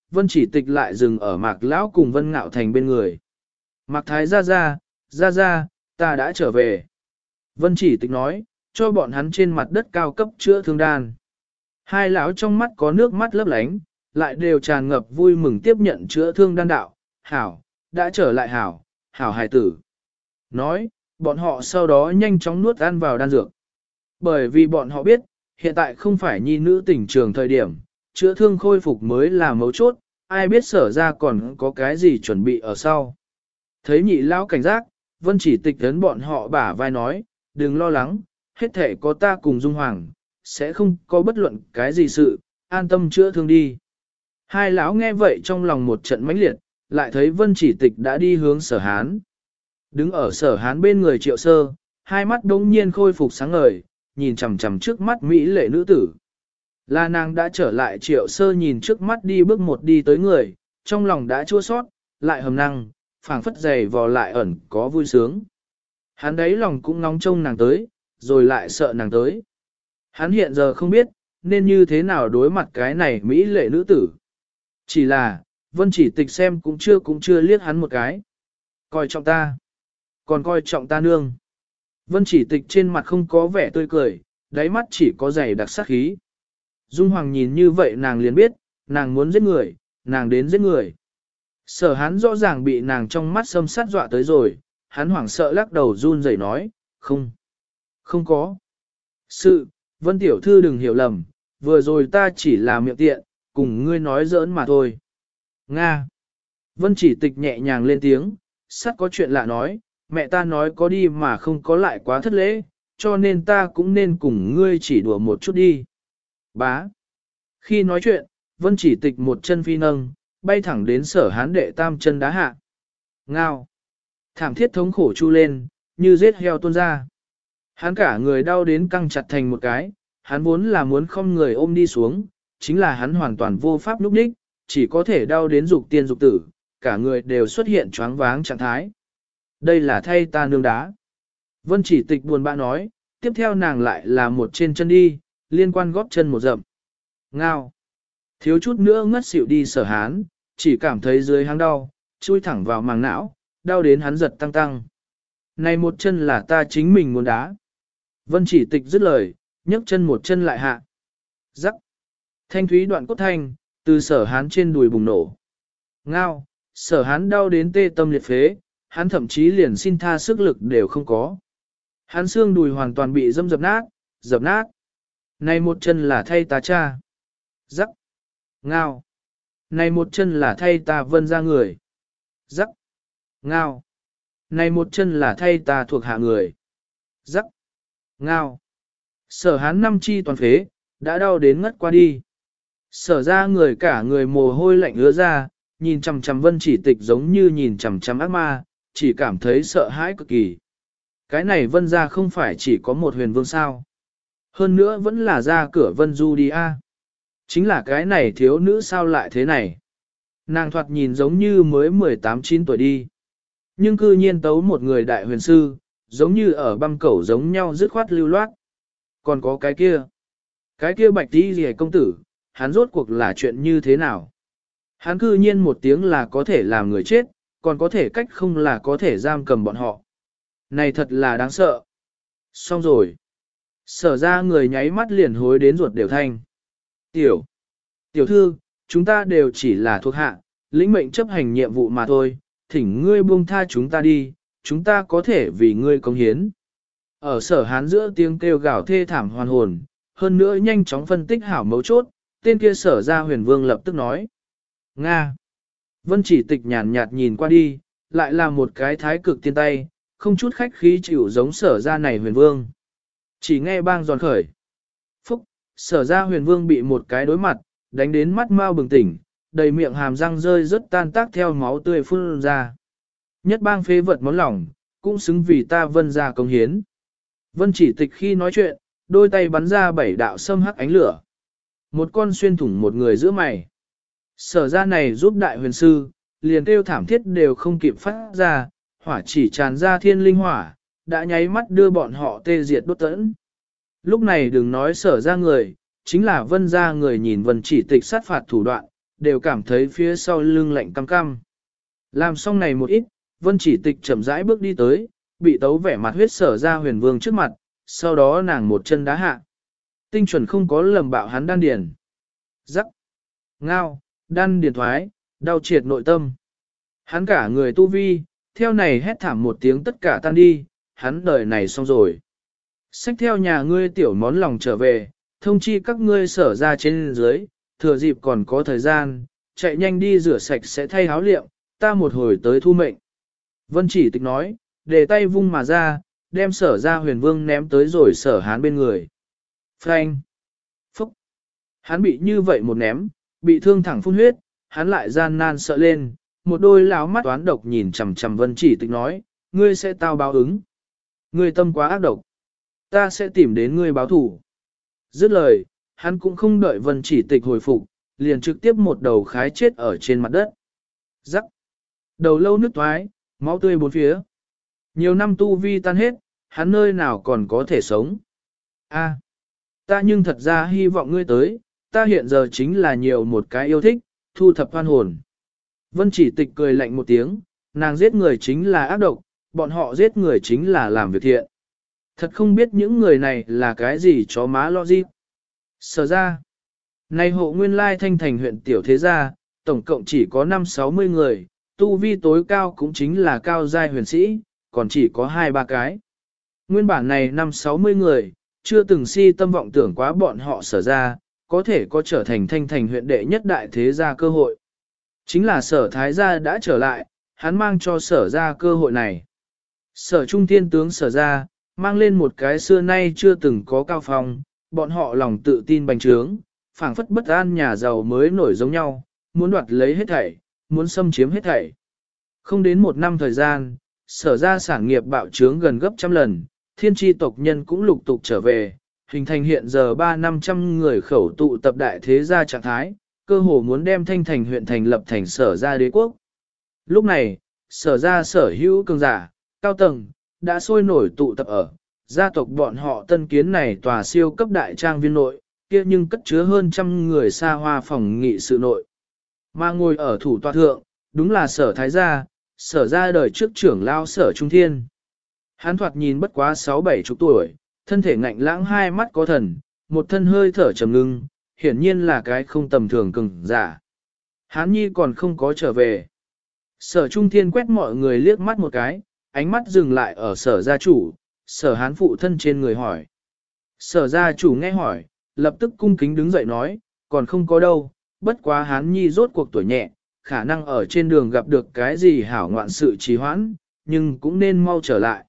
Vân Chỉ Tịch lại dừng ở Mạc Lão cùng Vân Ngạo Thành bên người. Mạc Thái ra, ta đã trở về. Vân Chỉ Tịch nói, cho bọn hắn trên mặt đất cao cấp chữa thương đan. Hai lão trong mắt có nước mắt lấp lánh, lại đều tràn ngập vui mừng tiếp nhận chữa thương đan đạo. Hảo, đã trở lại hảo, hảo hài tử. Nói, bọn họ sau đó nhanh chóng nuốt ăn vào đan dược. Bởi vì bọn họ biết, hiện tại không phải nhi nữ tỉnh trường thời điểm, chữa thương khôi phục mới là mấu chốt, ai biết Sở ra còn có cái gì chuẩn bị ở sau. Thấy nhị lão cảnh giác, Vân Chỉ Tịch đến bọn họ bả vai nói, đừng lo lắng, hết thể có ta cùng Dung Hoàng, sẽ không có bất luận cái gì sự, an tâm chữa thương đi. Hai lão nghe vậy trong lòng một trận mãnh liệt, lại thấy Vân Chỉ Tịch đã đi hướng Sở Hán. Đứng ở Sở Hán bên người Triệu Sơ, hai mắt đống nhiên khôi phục sáng ngời, nhìn chằm chằm trước mắt mỹ lệ nữ tử. Là nàng đã trở lại. Triệu Sơ nhìn trước mắt đi bước một đi tới người, trong lòng đã chua sót, lại hầm năng, phảng phất dày vò lại ẩn có vui sướng. Hắn đấy lòng cũng ngóng trông nàng tới, rồi lại sợ nàng tới. Hắn hiện giờ không biết, nên như thế nào đối mặt cái này mỹ lệ nữ tử. Chỉ là, Vân Chỉ Tịch xem cũng chưa liếc hắn một cái. Coi trọng ta. Còn coi trọng ta nương. Vân Chỉ Tịch trên mặt không có vẻ tươi cười, đáy mắt chỉ có dày đặc sát khí. Dung Hoàng nhìn như vậy nàng liền biết, nàng muốn giết người, nàng đến giết người. Sở Hán rõ ràng bị nàng trong mắt xâm sát dọa tới rồi, hắn hoảng sợ lắc đầu run rẩy nói, không có. Vân tiểu thư đừng hiểu lầm, vừa rồi ta chỉ là miệng tiện, cùng ngươi nói giỡn mà thôi. Nga. Vân Chỉ Tịch nhẹ nhàng lên tiếng, sắt có chuyện lạ nói, mẹ ta nói có đi mà không có lại quá thất lễ, cho nên ta cũng nên cùng ngươi chỉ đùa một chút đi. Bá. Khi nói chuyện, Vân Chỉ Tịch một chân phi nâng, bay thẳng đến Sở Hán đệ tam chân đá hạ. Ngao. Thảm thiết thống khổ chu lên, như giết heo tuôn ra. Hắn cả người đau đến căng chặt thành một cái, hắn vốn là muốn không người ôm đi xuống, chính là hắn hoàn toàn vô pháp núp đích, chỉ có thể đau đến dục tiên dục tử, cả người đều xuất hiện choáng váng trạng thái. Đây là thay ta nương đá. Vân Chỉ Tịch buồn bã nói, tiếp theo nàng lại là một trên chân đi, liên quan góp chân một dậm. Ngao. Thiếu chút nữa ngất xỉu đi Sở Hán, chỉ cảm thấy dưới háng đau, chui thẳng vào màng não, đau đến hắn giật tăng tăng. Này một chân là ta chính mình muốn đá. Vân Chỉ Tịch dứt lời, nhấc chân một chân lại hạ. Rắc. Thanh thúy đoạn cốt thanh, từ Sở Hán trên đùi bùng nổ. Ngao. Sở Hán đau đến tê tâm liệt phế, hắn thậm chí liền xin tha sức lực đều không có. Hắn xương đùi hoàn toàn bị dập nát. Này một chân là thay ta cha. Rắc. Ngao. Này một chân là thay ta Vân ra người. Rắc. Ngao. Này một chân là thay ta thuộc hạ người. Rắc. Ngao. Sở Hán năm chi toàn phế, đã đau đến ngất qua đi. Sở ra người cả người mồ hôi lạnh ứa ra, nhìn chằm chằm Vân Chỉ Tịch giống như nhìn chằm chằm ác ma, chỉ cảm thấy sợ hãi cực kỳ. Cái này Vân ra không phải chỉ có một huyền vương sao. Hơn nữa vẫn là ra cửa Vân Du đi a. Chính là cái này thiếu nữ sao lại thế này. Nàng thoạt nhìn giống như mới 18-9 tuổi đi. Nhưng cư nhiên tấu một người đại huyền sư, giống như ở băm cẩu giống nhau dứt khoát lưu loát. Còn có cái kia bạch tí rìa công tử, hắn rốt cuộc là chuyện như thế nào? Hắn cư nhiên một tiếng là có thể làm người chết, còn có thể cách không là có thể giam cầm bọn họ. Này thật là đáng sợ. Xong rồi. Sở ra người nháy mắt liền hối đến ruột đều thanh. Tiểu thư, chúng ta đều chỉ là thuộc hạ, lĩnh mệnh chấp hành nhiệm vụ mà thôi, thỉnh ngươi buông tha chúng ta đi, chúng ta có thể vì ngươi cống hiến. Ở Sở Hán giữa tiếng kêu gào thê thảm hoàn hồn, hơn nữa nhanh chóng phân tích hảo mấu chốt, tên kia Sở ra huyền vương lập tức nói. Nga. Vân Chỉ Tịch nhàn nhạt nhìn qua đi, lại là một cái thái cực tiên tay, không chút khách khí chịu giống Sở ra này huyền vương. Chỉ nghe bang giòn khởi. Phúc, Sở ra huyền vương bị một cái đối mặt, đánh đến mắt mau bừng tỉnh, đầy miệng hàm răng rơi rất tan tác theo máu tươi phun ra. Nhất bang phế vật món lỏng, cũng xứng vì ta Vân ra công hiến. Vân Chỉ Tịch khi nói chuyện, đôi tay bắn ra 7 đạo sâm hắc ánh lửa. Một con xuyên thủng một người giữa mày. Sở ra này giúp đại huyền sư, liền kêu thảm thiết đều không kịp phát ra, hỏa chỉ tràn ra thiên linh hỏa, đã nháy mắt đưa bọn họ tê diệt đốt tẫn. Lúc này đừng nói Sở ra người, chính là Vân ra người nhìn Vân Chỉ Tịch sát phạt thủ đoạn, đều cảm thấy phía sau lưng lạnh căm căm. Làm xong này một ít, Vân Chỉ Tịch chậm rãi bước đi tới, bị tấu vẻ mặt huyết Sở Ra Huyền Vương trước mặt, sau đó nàng một chân đá hạ. Tinh chuẩn không có lầm bạo hắn đan điền. Rắc, ngao, đan điền thoái, đau triệt nội tâm. Hắn cả người tu vi, theo này hét thảm một tiếng tất cả tan đi, hắn đời này xong rồi. Xách theo nhà ngươi tiểu món lòng trở về, thông chi các ngươi Sở Ra trên dưới, thừa dịp còn có thời gian, chạy nhanh đi rửa sạch sẽ thay áo liệm, ta một hồi tới thu mệnh. Vân Chỉ Tịch nói, để tay vung mà ra, đem Sở Ra Huyền Vương ném tới rồi Sở Hán bên người. Phanh! Phúc! Hắn bị như vậy một ném, bị thương thẳng phun huyết, hắn lại gian nan sợ lên, một đôi láo mắt toán độc nhìn chằm chằm Vân Chỉ Tịch nói, ngươi sẽ tao báo ứng. Ngươi tâm quá ác độc. Ta sẽ tìm đến ngươi báo thủ. Dứt lời, hắn cũng không đợi Vân Chỉ Tịch hồi phục, liền trực tiếp một đầu khái chết ở trên mặt đất. Rắc! Đầu lâu nứt toái, máu tươi bốn phía. Nhiều năm tu vi tan hết, hắn nơi nào còn có thể sống. A, ta nhưng thật ra hy vọng ngươi tới, ta hiện giờ chính là nhiều một cái yêu thích, thu thập hoan hồn. Vân Chỉ Tịch cười lạnh một tiếng, nàng giết người chính là ác độc, bọn họ giết người chính là làm việc thiện. Thật không biết những người này là cái gì chó má lo gì. Sở Ra, này hộ nguyên lai Thanh Thành huyện tiểu thế gia, tổng cộng chỉ có 5-60 người, tu vi tối cao cũng chính là cao giai huyền sĩ, còn chỉ có 2-3 cái. Nguyên bản này 5-60 người, chưa từng si tâm vọng tưởng quá bọn họ Sở Ra, có thể có trở thành Thanh Thành huyện đệ nhất đại thế gia cơ hội. Chính là Sở Thái gia đã trở lại, hắn mang cho Sở Ra cơ hội này. Sở Trung Thiên tướng Sở Ra, mang lên một cái xưa nay chưa từng có cao phong, bọn họ lòng tự tin bành trướng, phảng phất bất an nhà giàu mới nổi giống nhau, muốn đoạt lấy hết thảy, muốn xâm chiếm hết thảy. Không đến một năm thời gian, Sở Ra sản nghiệp bạo trướng gần gấp trăm lần, thiên tri tộc nhân cũng lục tục trở về, hình thành hiện giờ 300-500 người khẩu tụ tập đại thế gia trạng thái, cơ hồ muốn đem Thanh Thành huyện thành lập thành Sở Ra đế quốc. Lúc này, Sở Ra sở hữu cường giả, cao tầng, đã sôi nổi tụ tập ở, gia tộc bọn họ tân kiến này tòa siêu cấp đại trang viên nội, kia nhưng cất chứa hơn trăm người xa hoa phòng nghị sự nội. Mà ngồi ở thủ tọa thượng, đúng là Sở Thái gia, Sở Ra đời trước trưởng lao Sở Trung Thiên. Hắn thoạt nhìn bất quá 6-7 chục tuổi, thân thể ngạnh lãng hai mắt có thần, một thân hơi thở trầm ngưng, hiển nhiên là cái không tầm thường cường giả. Hán Nhi còn không có trở về. Sở Trung Thiên quét mọi người liếc mắt một cái, ánh mắt dừng lại ở Sở gia chủ, Sở Hán phụ thân trên người hỏi. Sở gia chủ nghe hỏi, lập tức cung kính đứng dậy nói, còn không có đâu, bất quá Hán Nhi rốt cuộc tuổi nhẹ, khả năng ở trên đường gặp được cái gì hảo ngoạn sự trì hoãn, nhưng cũng nên mau trở lại.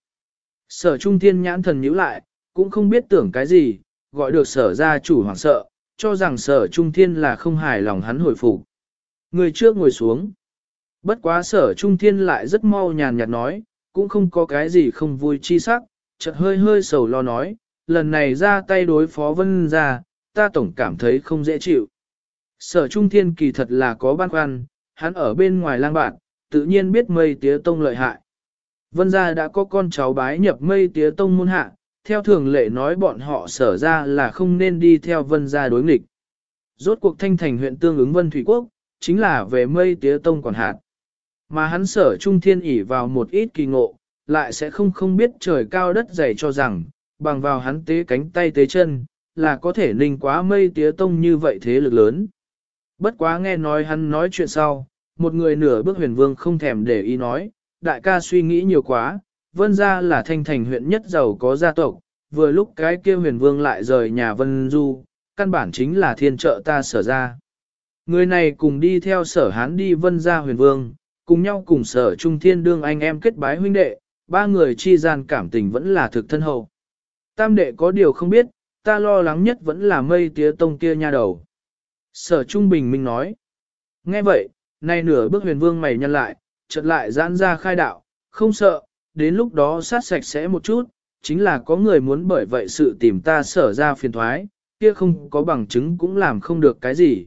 Sở Trung Thiên nhãn thần nhíu lại, cũng không biết tưởng cái gì, gọi được Sở gia chủ hoảng sợ, cho rằng Sở Trung Thiên là không hài lòng hắn hồi phục. Người trước ngồi xuống. Bất quá Sở Trung Thiên lại rất mau nhàn nhạt nói, cũng không có cái gì không vui chi sắc, chợt hơi hơi sầu lo nói, lần này ra tay đối phó Vân gia, ta tổng cảm thấy không dễ chịu. Sở Trung Thiên kỳ thật là có băn khoăn, hắn ở bên ngoài lang bạn, tự nhiên biết Mây Tía Tông lợi hại. Vân gia đã có con cháu bái nhập Mây Tía Tông môn hạ, theo thường lệ nói bọn họ Sở ra là không nên đi theo Vân gia đối nghịch. Rốt cuộc Thanh Thành huyện tương ứng Vân Thủy Quốc, chính là về Mây Tía Tông quản hạt. Mà hắn Sở Trung Thiên ỷ vào một ít kỳ ngộ, lại sẽ không biết trời cao đất dày cho rằng, bằng vào hắn tế cánh tay tế chân, là có thể ninh quá Mây Tía Tông như vậy thế lực lớn. Bất quá nghe nói hắn nói chuyện sau, một người nửa bước huyền vương không thèm để ý nói, đại ca suy nghĩ nhiều quá, Vân gia là Thanh Thành huyện nhất giàu có gia tộc, vừa lúc cái kia huyền vương lại rời nhà Vân Du, căn bản chính là thiên trợ ta Sở ra. Người này cùng đi theo Sở Hán đi Vân gia huyền vương, cùng nhau cùng Sở Trung Thiên đương anh em kết bái huynh đệ, ba người chi gian cảm tình vẫn là thực thân hậu. Tam đệ có điều không biết, ta lo lắng nhất vẫn là Mây Tía Tông kia nha đầu. Sở Trung Bình Minh nói. Nghe vậy, nay nửa bước huyền vương mày nhăn lại, chợt lại giãn ra khai đạo, không sợ, đến lúc đó sát sạch sẽ một chút, chính là có người muốn bởi vậy sự tìm ta Sở ra phiền thoái, kia không có bằng chứng cũng làm không được cái gì.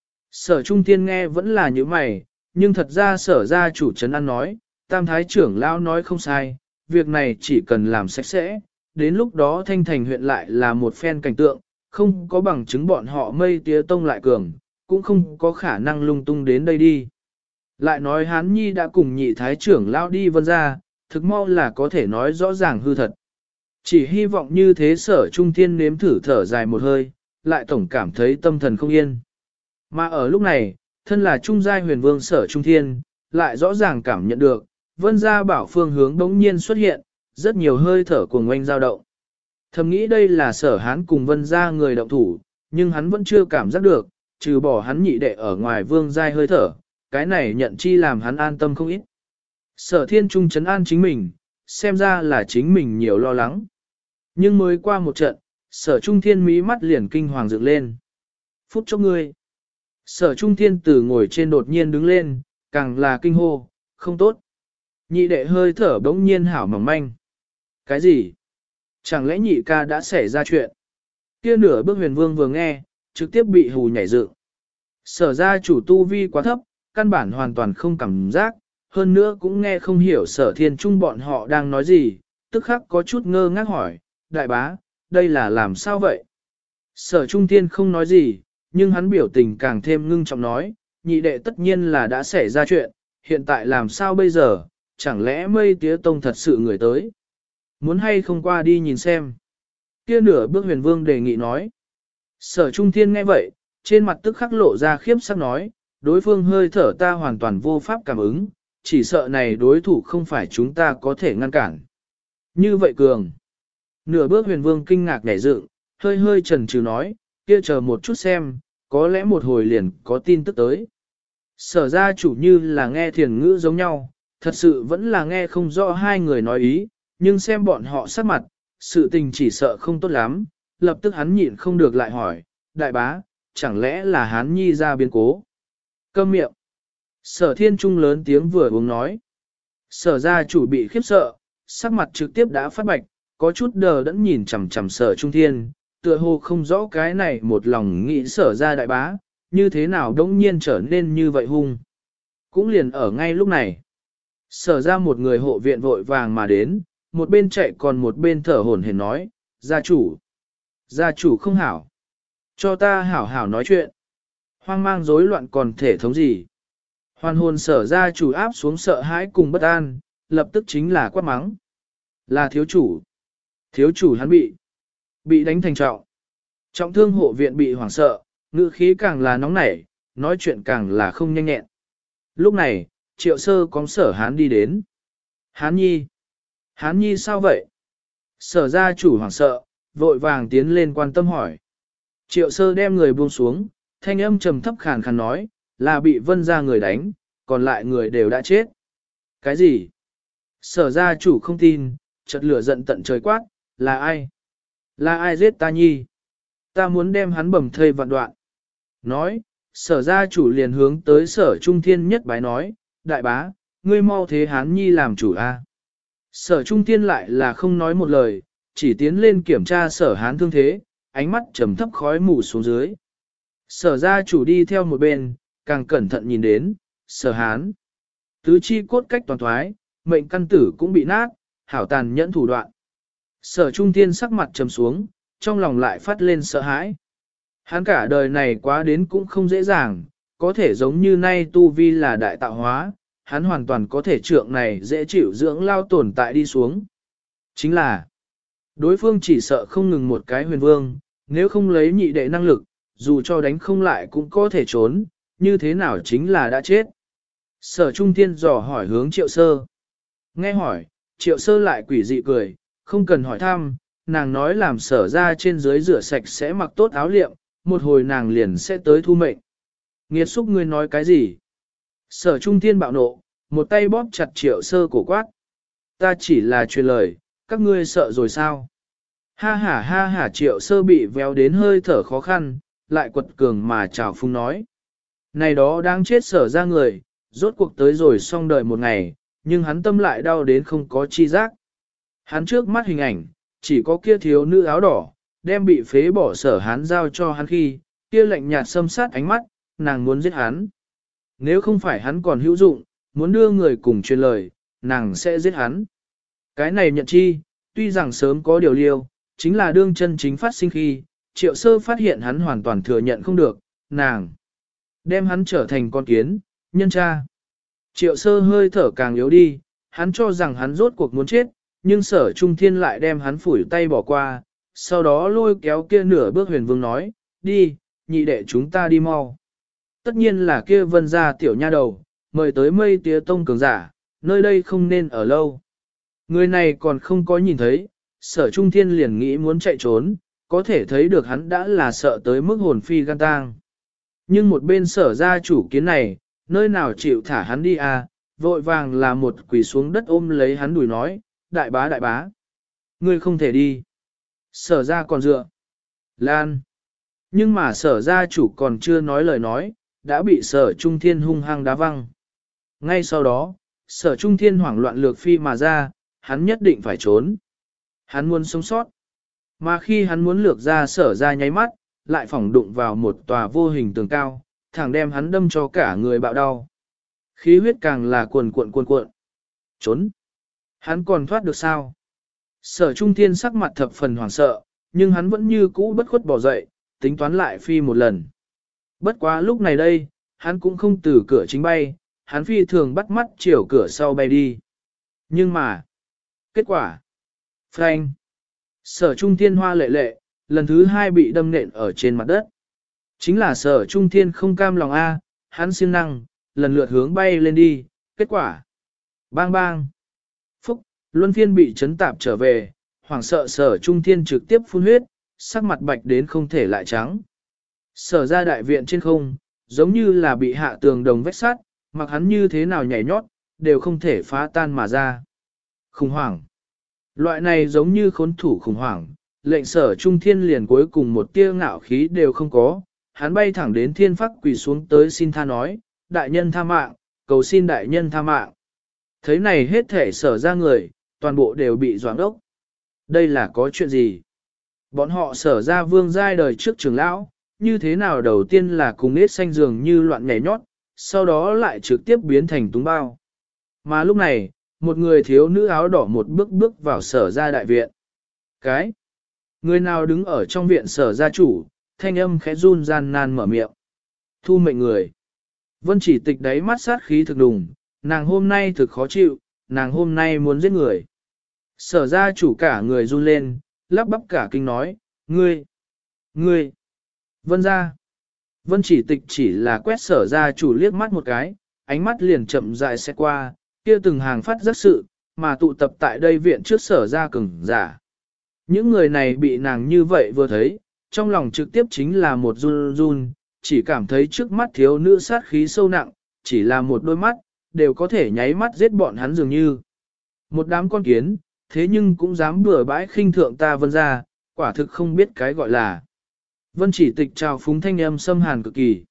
Sở Trung Thiên nghe vẫn là như mày, nhưng thật ra Sở ra chủ trấn ăn nói, Tam Thái trưởng lão nói không sai, việc này chỉ cần làm sạch sẽ, đến lúc đó Thanh Thành huyện lại là một phen cảnh tượng, không có bằng chứng bọn họ Mây Tía Tông lại cường, cũng không có khả năng lung tung đến đây đi. Lại nói Hán Nhi đã cùng nhị thái trưởng lao đi Vân ra, thực mau là có thể nói rõ ràng hư thật. Chỉ hy vọng như thế Sở Trung Thiên nếm thử thở dài một hơi, lại tổng cảm thấy tâm thần không yên. Mà ở lúc này, thân là Trung giai huyền vương Sở Trung Thiên, lại rõ ràng cảm nhận được, Vân gia bảo phương hướng đống nhiên xuất hiện, rất nhiều hơi thở cuồng oanh dao động. Thầm nghĩ đây là Sở Hán cùng Vân gia người động thủ, nhưng hắn vẫn chưa cảm giác được, trừ bỏ hắn nhị đệ ở ngoài vương giai hơi thở, cái này nhận chi làm hắn an tâm không ít. Sở Thiên Trung trấn an chính mình, xem ra là chính mình nhiều lo lắng. Nhưng mới qua một trận, Sở Trung Thiên mí mắt liền kinh hoàng dựng lên. Phút chốc ngươi. Sở Trung Thiên từ ngồi trên đột nhiên đứng lên, càng là kinh hô, không tốt. Nhị đệ hơi thở bỗng nhiên hảo mỏng manh. Cái gì? Chẳng lẽ nhị ca đã xảy ra chuyện? Kia nửa bước huyền vương vừa nghe, trực tiếp bị hù nhảy dựng. Sở ra chủ tu vi quá thấp, căn bản hoàn toàn không cảm giác, hơn nữa cũng nghe không hiểu Sở Thiên Trung bọn họ đang nói gì, tức khắc có chút ngơ ngác hỏi, đại bá, đây là làm sao vậy? Sở Trung Thiên không nói gì, nhưng hắn biểu tình càng thêm ngưng trọng nói, nhị đệ tất nhiên là đã xảy ra chuyện, hiện tại làm sao bây giờ, chẳng lẽ Mây Tía Tông thật sự người tới? Muốn hay không qua đi nhìn xem? Kia nửa bước huyền vương đề nghị nói. Sở Trung Thiên nghe vậy, trên mặt tức khắc lộ ra khiếp sắc nói, đối phương hơi thở ta hoàn toàn vô pháp cảm ứng, chỉ sợ này đối thủ không phải chúng ta có thể ngăn cản. Như vậy cường. Nửa bước huyền vương kinh ngạc nhảy dựng, hơi hơi chần chừ nói, kia chờ một chút xem, có lẽ một hồi liền có tin tức tới. Sở ra chủ như là nghe thiền ngữ giống nhau, thật sự vẫn là nghe không rõ hai người nói ý, nhưng xem bọn họ sắc mặt, sự tình chỉ sợ không tốt lắm, lập tức hắn nhịn không được lại hỏi, đại bá, chẳng lẽ là Hán Nhi ra biến cố? Câm miệng. Sở Thiên Trung lớn tiếng vừa uống nói. Sở gia chủ bị khiếp sợ, sắc mặt trực tiếp đã phát bạch, có chút đờ đẫn nhìn chằm chằm Sở Trung Thiên, tựa hồ không rõ cái này một lòng nghĩ Sở gia đại bá, như thế nào đống nhiên trở nên như vậy hung. Cũng liền ở ngay lúc này. Sở ra một người hộ viện vội vàng mà đến, một bên chạy còn một bên thở hổn hển nói, gia chủ không hảo. Cho ta hảo hảo nói chuyện. Hoang mang rối loạn còn thể thống gì. Hoàn hồn Sở gia chủ áp xuống sợ hãi cùng bất an, lập tức chính là quát mắng. Là thiếu chủ. Thiếu chủ hắn bị đánh thành trọng. Trọng thương hộ viện bị hoảng sợ, ngữ khí càng là nóng nảy, nói chuyện càng là không nhanh nhẹn. Lúc này, Triệu Sơ có Sở Hán đi đến. Hán Nhi sao vậy? Sở gia chủ hoảng sợ, vội vàng tiến lên quan tâm hỏi. Triệu Sơ đem người buông xuống, thanh âm trầm thấp khàn khàn nói, là bị Vân gia người đánh, còn lại người đều đã chết. Cái gì? Sở gia chủ không tin, chợt lửa giận tận trời quát, là ai? Là ai giết ta Nhi? Ta muốn đem hắn bầm thây vạn đoạn. Nói, Sở gia chủ liền hướng tới Sở Trung Thiên nhất bái nói, đại bá, ngươi mau thế Hán Nhi làm chủ a. Sở Trung Thiên lại là không nói một lời, chỉ tiến lên kiểm tra Sở Hán thương thế, ánh mắt trầm thấp khói mù xuống dưới. Sở gia chủ đi theo một bên, càng cẩn thận nhìn đến, Sở Hán. Tứ chi cốt cách toàn thoái, mệnh căn tử cũng bị nát, hảo tàn nhẫn thủ đoạn. Sở Trung Thiên sắc mặt trầm xuống, trong lòng lại phát lên sợ hãi. Hắn cả đời này quá đến cũng không dễ dàng, có thể giống như nay tu vi là đại tạo hóa, hắn hoàn toàn có thể trượng này dễ chịu dưỡng lao tồn tại đi xuống. Chính là, đối phương chỉ sợ không ngừng một cái huyền vương, nếu không lấy nhị đệ năng lực, dù cho đánh không lại cũng có thể trốn, như thế nào chính là đã chết. Sở Trung Thiên dò hỏi hướng Triệu Sơ. Nghe hỏi, Triệu Sơ lại quỷ dị cười, không cần hỏi thăm, nàng nói làm Sở ra trên dưới rửa sạch sẽ mặc tốt áo liệm, một hồi nàng liền sẽ tới thu mệnh. Nghiệt xúc ngươi nói cái gì? Sở Trung Thiên bạo nộ, một tay bóp chặt Triệu Sơ cổ quát. Ta chỉ là truyền lời, các ngươi sợ rồi sao? Ha ha Triệu Sơ bị véo đến hơi thở khó khăn, lại quật cường mà chào phung nói. Này đó đang chết Sở ra người, rốt cuộc tới rồi xong đời một ngày, nhưng hắn tâm lại đau đến không có chi giác. Hắn trước mắt hình ảnh, chỉ có kia thiếu nữ áo đỏ, đem bị phế bỏ Sở Hán giao cho hắn khi, kia lạnh nhạt xâm sát ánh mắt, nàng muốn giết hắn. Nếu không phải hắn còn hữu dụng, muốn đưa người cùng truyền lời, nàng sẽ giết hắn. Cái này nhận chi, tuy rằng sớm có điều liêu, chính là đương chân chính phát sinh khi, Triệu Sơ phát hiện hắn hoàn toàn thừa nhận không được, nàng. Đem hắn trở thành con kiến, nhân cha. Triệu sơ hơi thở càng yếu đi, hắn cho rằng hắn rốt cuộc muốn chết, nhưng sở trung thiên lại đem hắn phủi tay bỏ qua, sau đó lôi kéo kia nửa bước huyền vương nói, đi, nhị đệ chúng ta đi mau. Tất nhiên là kia vân gia tiểu nha đầu, mời tới mây tía tông cường giả, nơi đây không nên ở lâu. Người này còn không có nhìn thấy, sở trung thiên liền nghĩ muốn chạy trốn, có thể thấy được hắn đã là sợ tới mức hồn phi gan tang. Nhưng một bên sở gia chủ kiến này, nơi nào chịu thả hắn đi à, vội vàng là một quỳ xuống đất ôm lấy hắn đùi nói, đại bá, ngươi không thể đi. Sở gia còn dựa. Lan. Nhưng mà sở gia chủ còn chưa nói lời nói, đã bị sở trung thiên hung hăng đá văng. Ngay sau đó, sở trung thiên hoảng loạn lược phi mà ra, hắn nhất định phải trốn. Hắn muốn sống sót. Mà khi hắn muốn lược ra sở ra nháy mắt, lại phỏng đụng vào một tòa vô hình tường cao, thẳng đem hắn đâm cho cả người bạo đau. Khí huyết càng là cuồn cuộn. Trốn. Hắn còn thoát được sao? Sở trung thiên sắc mặt thập phần hoảng sợ, nhưng hắn vẫn như cũ bất khuất bỏ dậy, tính toán lại phi một lần. Bất quá lúc này đây, hắn cũng không từ cửa chính bay, hắn phi thường bắt mắt chiều cửa sau bay đi. Nhưng mà, kết quả, phanh, sở trung thiên hoa lệ lệ, lần thứ hai bị đâm nện ở trên mặt đất. Chính là sở trung thiên không cam lòng A, hắn siêng năng, lần lượt hướng bay lên đi, kết quả, bang bang, phúc, luân phiên bị chấn tạp trở về, hoảng sợ sở trung thiên trực tiếp phun huyết, sắc mặt bạch đến không thể lại trắng. Sở ra đại viện trên không, giống như là bị hạ tường đồng vách sắt, mặc hắn như thế nào nhảy nhót, đều không thể phá tan mà ra. Khủng hoảng. Loại này giống như khốn thủ khủng hoảng, lệnh sở trung thiên liền cuối cùng một tia ngạo khí đều không có, hắn bay thẳng đến thiên phác quỳ xuống tới xin tha nói, đại nhân tha mạng, cầu xin đại nhân tha mạng. Thấy này hết thể sở ra người, toàn bộ đều bị doãn ốc. Đây là có chuyện gì? Bọn họ sở ra vương giai đời trước trưởng lão, như thế nào đầu tiên là cùng nết xanh dường như loạn nhảy nhót, sau đó lại trực tiếp biến thành túng bao. Mà lúc này, một người thiếu nữ áo đỏ một bước bước vào sở ra đại viện. Cái? Người nào đứng ở trong viện sở gia chủ, thanh âm khẽ run gian nan mở miệng. Thu mệnh người. Vân chỉ tịch đáy mắt sát khí thực đùng, nàng hôm nay thực khó chịu, nàng hôm nay muốn giết người. Sở gia chủ cả người run lên, lắp bắp cả kinh nói, ngươi. Vân gia. Vân chỉ tịch chỉ là quét sở gia chủ liếc mắt một cái, ánh mắt liền chậm rãi sẽ qua, kia từng hàng phát giác sự, mà tụ tập tại đây viện trước sở gia cường giả. Những người này bị nàng như vậy vừa thấy, trong lòng trực tiếp chính là một run run, chỉ cảm thấy trước mắt thiếu nữ sát khí sâu nặng, chỉ là một đôi mắt, đều có thể nháy mắt giết bọn hắn dường như. Một đám con kiến, thế nhưng cũng dám bừa bãi khinh thượng ta Vân gia, quả thực không biết cái gọi là. Vân chỉ tịch trào phúng thanh âm xâm hàn cực kỳ.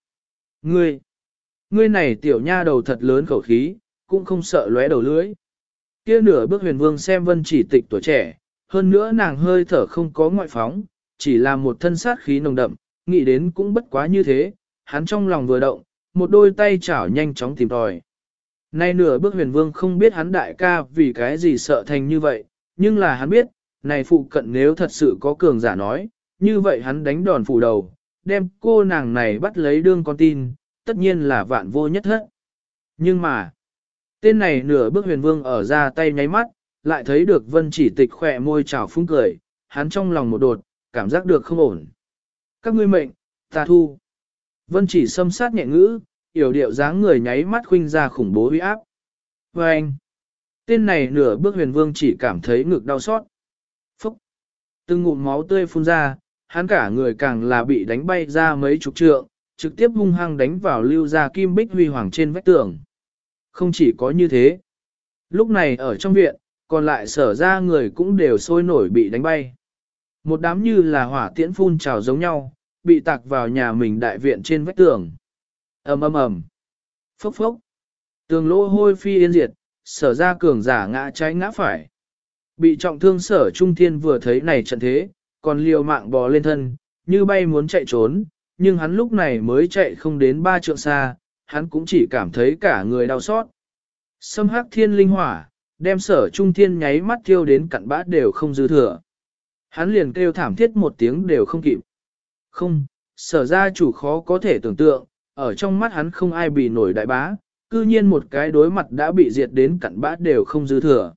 Ngươi này tiểu nha đầu thật lớn khẩu khí, cũng không sợ lóe đầu lưỡi. Kia nửa bước huyền vương xem vân chỉ tịch tuổi trẻ, hơn nữa nàng hơi thở không có ngoại phóng, chỉ là một thân sát khí nồng đậm, nghĩ đến cũng bất quá như thế, hắn trong lòng vừa động, một đôi tay chảo nhanh chóng tìm tòi. Nay nửa bước huyền vương không biết hắn đại ca vì cái gì sợ thành như vậy, nhưng là hắn biết, này phụ cận nếu thật sự có cường giả nói, như vậy hắn đánh đòn phủ đầu, đem cô nàng này bắt lấy đương con tin, tất nhiên là vạn vô nhất hết. Nhưng mà, tên này nửa bước huyền vương ở ra tay nháy mắt, lại thấy được vân chỉ tịch khỏe môi trào phúng cười, hắn trong lòng một đột, cảm giác được không ổn. Các ngươi mệnh, ta thu. Vân chỉ xâm sát nhẹ ngữ, yểu điệu dáng người nháy mắt khuynh ra khủng bố uy áp. Và anh, tên này nửa bước huyền vương chỉ cảm thấy ngực đau xót. Phúc, từng ngụm máu tươi phun ra, hắn cả người càng là bị đánh bay ra mấy chục trượng, trực tiếp hung hăng đánh vào lưu ra kim bích huy hoàng trên vách tường. Không chỉ có như thế, lúc này ở trong viện, còn lại sở ra người cũng đều sôi nổi bị đánh bay. Một đám như là hỏa tiễn phun trào giống nhau, bị tạc vào nhà mình đại viện trên vách tường. Ầm ầm ầm, phốc phốc, tường lỗ hôi phi yên diệt, sở ra cường giả ngã trái ngã phải. Bị trọng thương sở trung thiên vừa thấy này trận thế, còn liều mạng bò lên thân, như bay muốn chạy trốn, nhưng hắn lúc này mới chạy không đến 3 trượng xa, hắn cũng chỉ cảm thấy cả người đau xót. Xâm hắc thiên linh hỏa, đem sở trung thiên nháy mắt thiêu đến cặn bát đều không dư thừa. Hắn liền kêu thảm thiết một tiếng đều không kịp. Không, sở gia chủ khó có thể tưởng tượng, ở trong mắt hắn không ai bị nổi đại bá, cư nhiên một cái đối mặt đã bị diệt đến cặn bã đều không dư thừa.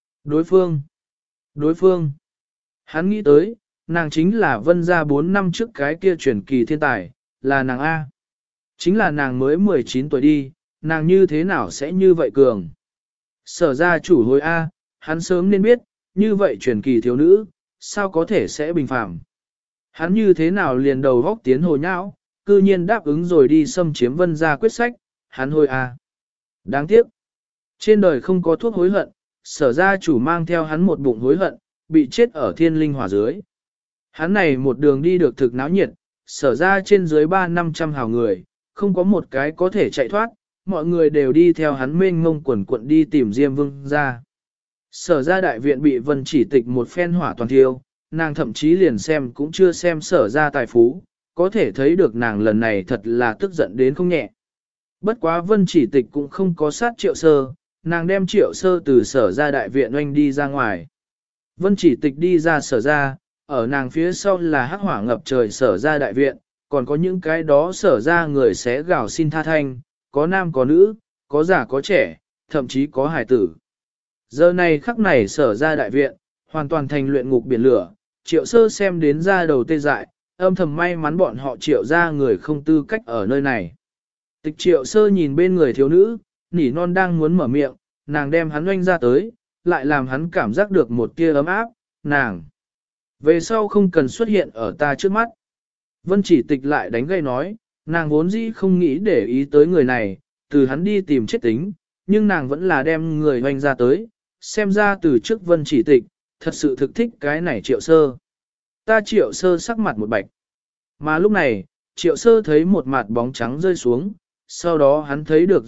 Đối phương, hắn nghĩ tới, nàng chính là Vân gia 4 năm trước cái kia truyền kỳ thiên tài, là nàng A. Chính là nàng mới 19 tuổi đi, nàng như thế nào sẽ như vậy cường. Sở gia chủ hối A, hắn sớm nên biết, như vậy truyền kỳ thiếu nữ, sao có thể sẽ bình phạm. Hắn như thế nào liền đầu góc tiến hồ nhão, cư nhiên đáp ứng rồi đi xâm chiếm Vân gia quyết sách, hắn hối A. Đáng tiếc, trên đời không có thuốc hối hận, sở gia chủ mang theo hắn một bụng hối hận, bị chết ở thiên linh hỏa dưới. Hắn này một đường đi được thực náo nhiệt, sở ra trên dưới 300-500 hào người, không có một cái có thể chạy thoát, mọi người đều đi theo hắn mênh ngông quần quận đi tìm Diêm Vương ra. Sở ra đại viện bị Vân Chỉ Tịch một phen hỏa toàn thiêu, nàng thậm chí liền xem cũng chưa xem sở ra tài phú, có thể thấy được nàng lần này thật là tức giận đến không nhẹ. Bất quá Vân Chỉ Tịch cũng không có sát Triệu Sơ, nàng đem Triệu Sơ từ sở ra đại viện oanh đi ra ngoài. Vân Chỉ Tịch đi ra sở ra, ở nàng phía sau là hắc hỏa ngập trời sở ra đại viện, còn có những cái đó sở ra người sẽ gào xin tha thanh, có nam có nữ, có già có trẻ, thậm chí có hài tử. Giờ này khắc này sở ra đại viện, hoàn toàn thành luyện ngục biển lửa, Triệu Sơ xem đến ra đầu tê dại, âm thầm may mắn bọn họ Triệu ra người không tư cách ở nơi này. Tịch Triệu Sơ nhìn bên người thiếu nữ, nỉ non đang muốn mở miệng, nàng đem hắn oanh ra tới, lại làm hắn cảm giác được một tia ấm áp, nàng. Về sau không cần xuất hiện ở ta trước mắt. Vân Chỉ Tịch lại đánh gây nói, nàng vốn dĩ không nghĩ để ý tới người này, từ hắn đi tìm chết tính, nhưng nàng vẫn là đem người hoành ra tới, xem ra từ trước Vân Chỉ Tịch, thật sự thực thích cái này Triệu Sơ. Ta Triệu Sơ sắc mặt một bạch. Mà lúc này, Triệu Sơ thấy một mặt bóng trắng rơi xuống, sau đó hắn thấy được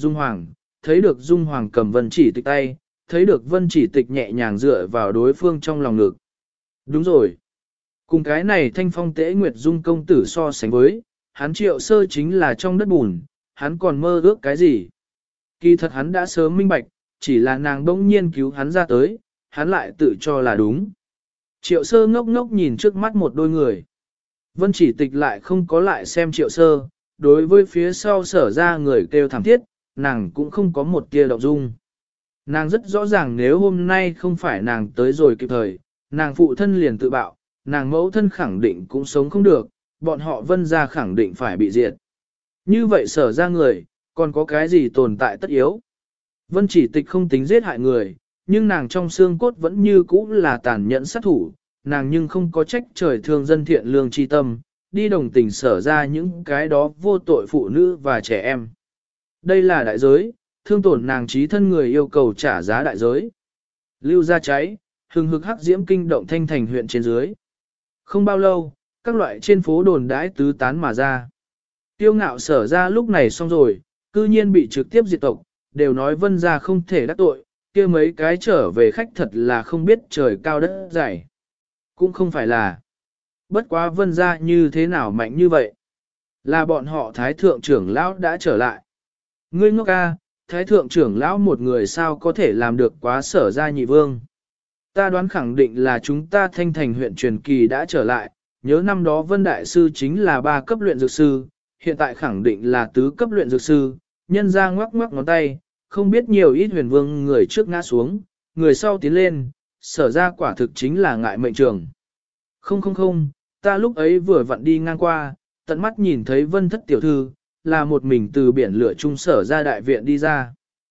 Dung Hoàng cầm Vân Chỉ Tịch tay, thấy được Vân Chỉ Tịch nhẹ nhàng dựa vào đối phương trong lòng ngực. Đúng rồi. Cùng cái này thanh phong tế nguyệt dung công tử so sánh với, hắn Triệu Sơ chính là trong đất bùn, hắn còn mơ ước cái gì. Kỳ thật hắn đã sớm minh bạch, chỉ là nàng bỗng nhiên cứu hắn ra tới, hắn lại tự cho là đúng. Triệu Sơ ngốc ngốc nhìn trước mắt một đôi người. Vân Chỉ Tịch lại không có lại xem Triệu Sơ, đối với phía sau sở ra người kêu thảm thiết, nàng cũng không có một tia động dung. Nàng rất rõ ràng nếu hôm nay không phải nàng tới rồi kịp thời, nàng phụ thân liền tự bạo, nàng mẫu thân khẳng định cũng sống không được, bọn họ Vân gia khẳng định phải bị diệt. Như vậy sở ra người, còn có cái gì tồn tại tất yếu? Vân Chỉ Tịch không tính giết hại người, nhưng nàng trong xương cốt vẫn như cũ là tàn nhẫn sát thủ, nàng nhưng không có trách trời thương dân thiện lương chi tâm, đi đồng tình sở ra những cái đó vô tội phụ nữ và trẻ em. Đây là đại giới, thương tổn nàng trí thân người yêu cầu trả giá đại giới. Lưu ra cháy, hừng hực hắc diễm kinh động Thanh Thành huyện trên dưới. Không bao lâu, các loại trên phố đồn đãi tứ tán mà ra. Tiêu ngạo sở ra lúc này xong rồi, cư nhiên bị trực tiếp diệt tộc, đều nói Vân gia không thể đắc tội, kia mấy cái trở về khách thật là không biết trời cao đất dày. Cũng không phải là. Bất quá Vân gia như thế nào mạnh như vậy? Là bọn họ Thái Thượng trưởng lão đã trở lại. Ngươi ngốc ca, Thái Thượng trưởng lão một người sao có thể làm được quá sở ra nhị vương? Ta đoán khẳng định là chúng ta Thanh Thành huyện truyền kỳ đã trở lại, nhớ năm đó Vân Đại Sư chính là 3 cấp luyện dược sư, hiện tại khẳng định là 4 cấp luyện dược sư, nhân ra ngoắc ngoắc ngón tay, không biết nhiều ít huyền vương người trước ngã xuống, người sau tiến lên, sở ra quả thực chính là ngại mệnh trường. Không, ta lúc ấy vừa vặn đi ngang qua, tận mắt nhìn thấy Vân Thất tiểu thư, là một mình từ biển lửa trung sở ra đại viện đi ra.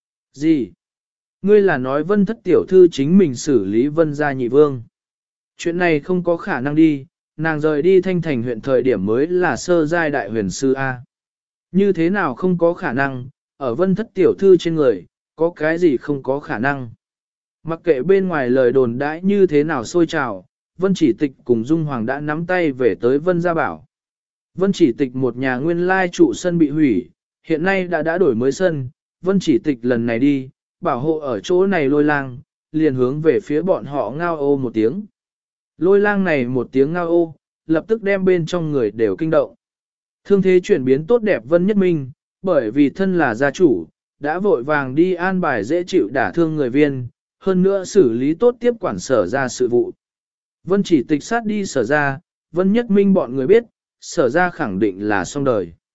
Gì? Ngươi là nói Vân Thất tiểu thư chính mình xử lý Vân gia nhị vương. Chuyện này không có khả năng đi, nàng rời đi Thanh Thành huyện thời điểm mới là sơ giai đại huyền sư A. Như thế nào không có khả năng, ở Vân Thất tiểu thư trên người, có cái gì không có khả năng. Mặc kệ bên ngoài lời đồn đãi như thế nào sôi trào, Vân Chỉ Tịch cùng Dung Hoàng đã nắm tay về tới Vân Gia Bảo. Vân Chỉ Tịch một nhà nguyên lai trụ sân bị hủy, hiện nay đã đổi mới sân, Vân Chỉ Tịch lần này đi, bảo hộ ở chỗ này Lôi Lang, liền hướng về phía bọn họ ngao ô một tiếng. Lôi Lang này một tiếng ngao ô, lập tức đem bên trong người đều kinh động. Thương thế chuyển biến tốt đẹp Vân Nhất Minh, bởi vì thân là gia chủ, đã vội vàng đi an bài dễ chịu đả thương người viên, hơn nữa xử lý tốt tiếp quản sở ra sự vụ. Vân Chỉ Tịch sát đi sở ra, Vân Nhất Minh bọn người biết, sở ra khẳng định là xong đời.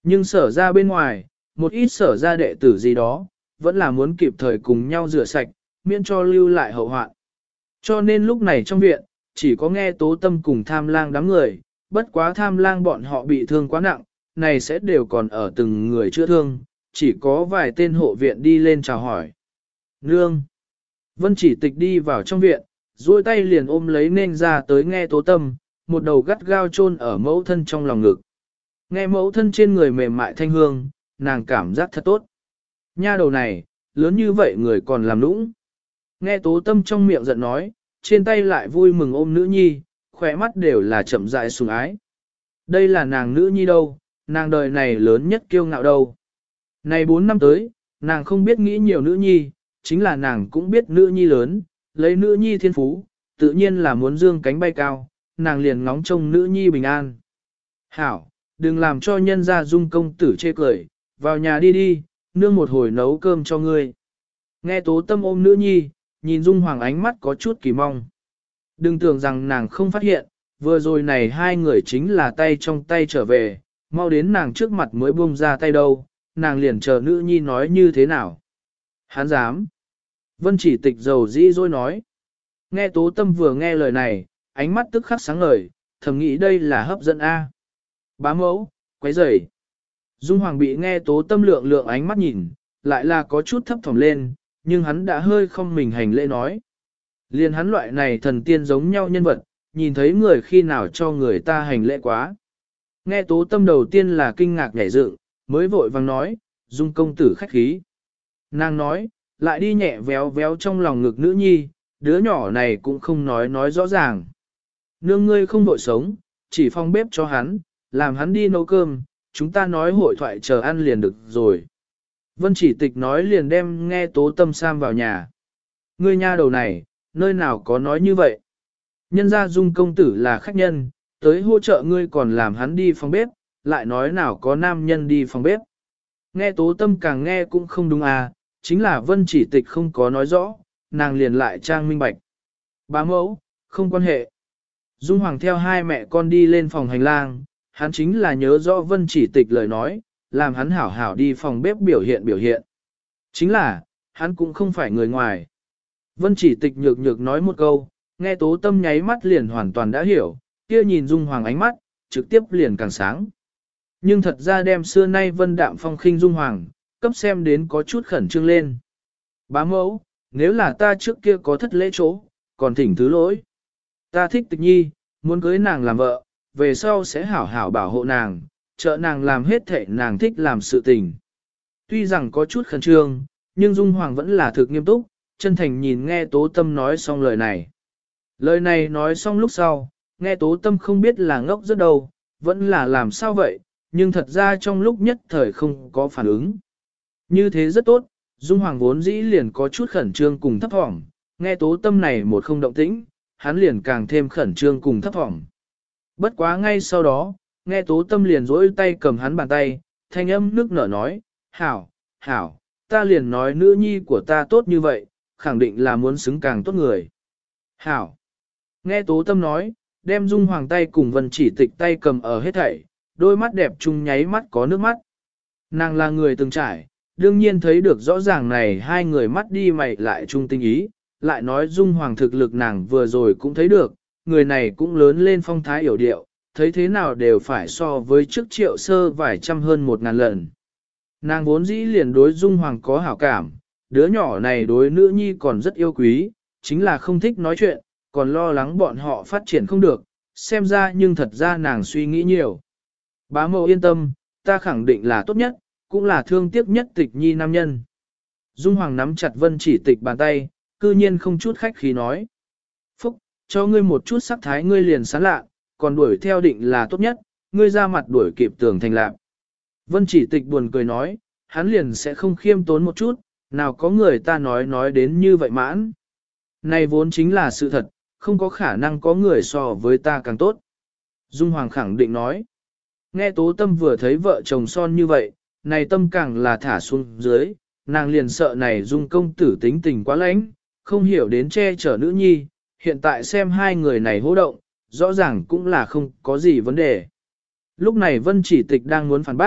Nhưng sở ra bên ngoài, một ít sở ra đệ tử gì đó, vẫn là muốn kịp thời cùng nhau rửa sạch, miễn cho lưu lại hậu hoạn. Cho nên lúc này trong viện, chỉ có nghe Tố Tâm cùng Tham Lang đám người, bất quá Tham Lang bọn họ bị thương quá nặng, này sẽ đều còn ở từng người chữa thương, chỉ có vài tên hộ viện đi lên chào hỏi. Nương! Vân Chỉ Tịch đi vào trong viện, duỗi tay liền ôm lấy nên ra tới nghe Tố Tâm, một đầu gắt gao chôn ở mẫu thân trong lòng ngực. Nghe mẫu thân trên người mềm mại thanh hương, nàng cảm giác thật tốt. Nha đầu này, lớn như vậy người còn làm nũng. Nghe Tố Tâm trong miệng giận nói, trên tay lại vui mừng ôm nữ nhi, khỏe mắt đều là chậm rãi sủng ái. Đây là nàng nữ nhi đâu, nàng đời này lớn nhất kiêu ngạo đâu. Này 4 năm tới, nàng không biết nghĩ nhiều nữ nhi, chính là nàng cũng biết nữ nhi lớn, lấy nữ nhi thiên phú, tự nhiên là muốn dương cánh bay cao, nàng liền ngóng trông nữ nhi bình an. Hảo, đừng làm cho nhân gia Dung công tử chê cười, vào nhà đi đi, nương một hồi nấu cơm cho ngươi. Nghe Tố Tâm ôm nữ nhi, nhìn Dung Hoàng ánh mắt có chút kỳ mong. Đừng tưởng rằng nàng không phát hiện, vừa rồi này hai người chính là tay trong tay trở về, mau đến nàng trước mặt mới buông ra tay đâu, nàng liền chờ nữ nhi nói như thế nào. Hán dám. Vân Chỉ Tịch dầu dĩ dối nói. Nghe Tố Tâm vừa nghe lời này, ánh mắt tức khắc sáng ngời, thầm nghĩ đây là hấp dẫn A. Bá mẫu, quấy rầy. Dung Hoàng bị nghe Tố Tâm lượng lượng ánh mắt nhìn, lại là có chút thấp thỏm lên, nhưng hắn đã hơi không mình hành lễ nói. Liên hắn loại này thần tiên giống nhau nhân vật, nhìn thấy người khi nào cho người ta hành lễ quá. Nghe Tố Tâm đầu tiên là kinh ngạc nhảy dựng, mới vội vàng nói, Dung công tử khách khí. Nàng nói, lại đi nhẹ véo véo trong lòng ngực nữ nhi, đứa nhỏ này cũng không nói rõ ràng. Nương ngươi không vội sống, chỉ phong bếp cho hắn, làm hắn đi nấu cơm, chúng ta nói hội thoại chờ ăn liền được rồi. Vân Chỉ Tịch nói liền đem nghe Tố Tâm Sam vào nhà. Ngươi nha đầu này, nơi nào có nói như vậy? Nhân gia Dung công tử là khách nhân, tới hỗ trợ ngươi còn làm hắn đi phòng bếp, lại nói nào có nam nhân đi phòng bếp. Nghe Tố Tâm càng nghe cũng không đúng à, chính là Vân Chỉ Tịch không có nói rõ, nàng liền lại trang minh bạch. Bá mẫu, không quan hệ. Dung Hoàng theo hai mẹ con đi lên phòng hành lang, hắn chính là nhớ rõ Vân Chỉ Tịch lời nói, làm hắn hảo hảo đi phòng bếp biểu hiện. Chính là, hắn cũng không phải người ngoài. Vân Chỉ Tịch nhược nhược nói một câu, nghe Tố Tâm nháy mắt liền hoàn toàn đã hiểu, kia nhìn Dung Hoàng ánh mắt, trực tiếp liền càng sáng. Nhưng thật ra đem xưa nay Vân Đạm Phong khinh Dung Hoàng, cấp xem đến có chút khẩn trương lên. Bá mẫu, nếu là ta trước kia có thất lễ chỗ, còn thỉnh thứ lỗi. Ta thích Tịch nhi, muốn cưới nàng làm vợ, về sau sẽ hảo hảo bảo hộ nàng, trợ nàng làm hết thể nàng thích làm sự tình. Tuy rằng có chút khẩn trương, nhưng Dung Hoàng vẫn là thực nghiêm túc, chân thành nhìn nghe Tố Tâm nói xong lời này. Lời này nói xong lúc sau, nghe Tố Tâm không biết là ngốc rất đâu, vẫn là làm sao vậy, nhưng thật ra trong lúc nhất thời không có phản ứng. Như thế rất tốt, Dung Hoàng vốn dĩ liền có chút khẩn trương cùng thấp thỏm, nghe Tố Tâm này một không động tĩnh, hắn liền càng thêm khẩn trương cùng thấp thỏm. Bất quá ngay sau đó, nghe Tố Tâm liền dỗi tay cầm hắn bàn tay, thanh âm nước nở nói, hảo, hảo, ta liền nói nữ nhi của ta tốt như vậy, khẳng định là muốn xứng càng tốt người. Hảo, nghe Tố Tâm nói, đem Dung Hoàng tay cùng Vân Chỉ Tịch tay cầm ở hết thảy, đôi mắt đẹp chung nháy mắt có nước mắt. Nàng là người từng trải, đương nhiên thấy được rõ ràng này hai người mắt đi mày lại chung tình ý, lại nói Dung Hoàng thực lực nàng vừa rồi cũng thấy được, người này cũng lớn lên phong thái hiểu điệu, thấy thế nào đều phải so với trước Triệu Sơ vài trăm hơn 1000 lần. Nàng vốn dĩ liền đối Dung Hoàng có hảo cảm, đứa nhỏ này đối nữ nhi còn rất yêu quý, chính là không thích nói chuyện, còn lo lắng bọn họ phát triển không được, xem ra nhưng thật ra nàng suy nghĩ nhiều. Bá mẫu yên tâm, ta khẳng định là tốt nhất, cũng là thương tiếc nhất Tịch nhi nam nhân. Dung Hoàng nắm chặt Vân Chỉ Tịch bàn tay, cư nhiên không chút khách khí nói. Phúc, cho ngươi một chút sắc thái ngươi liền sán lạ, còn đuổi theo định là tốt nhất, ngươi ra mặt đuổi kịp Tường Thành lạc. Vân Chỉ Tịch buồn cười nói, hắn liền sẽ không khiêm tốn một chút, nào có người ta nói đến như vậy mãn. Này vốn chính là sự thật, không có khả năng có người so với ta càng tốt. Dung Hoàng khẳng định nói. Nghe Tố Tâm vừa thấy vợ chồng son như vậy, này tâm càng là thả xuống dưới, nàng liền sợ này Dung công tử tính tình quá lãnh, không hiểu đến che chở nữ nhi, hiện tại xem hai người này hô động, rõ ràng cũng là không có gì vấn đề. Lúc này Vân Chỉ Tịch đang muốn phản bác,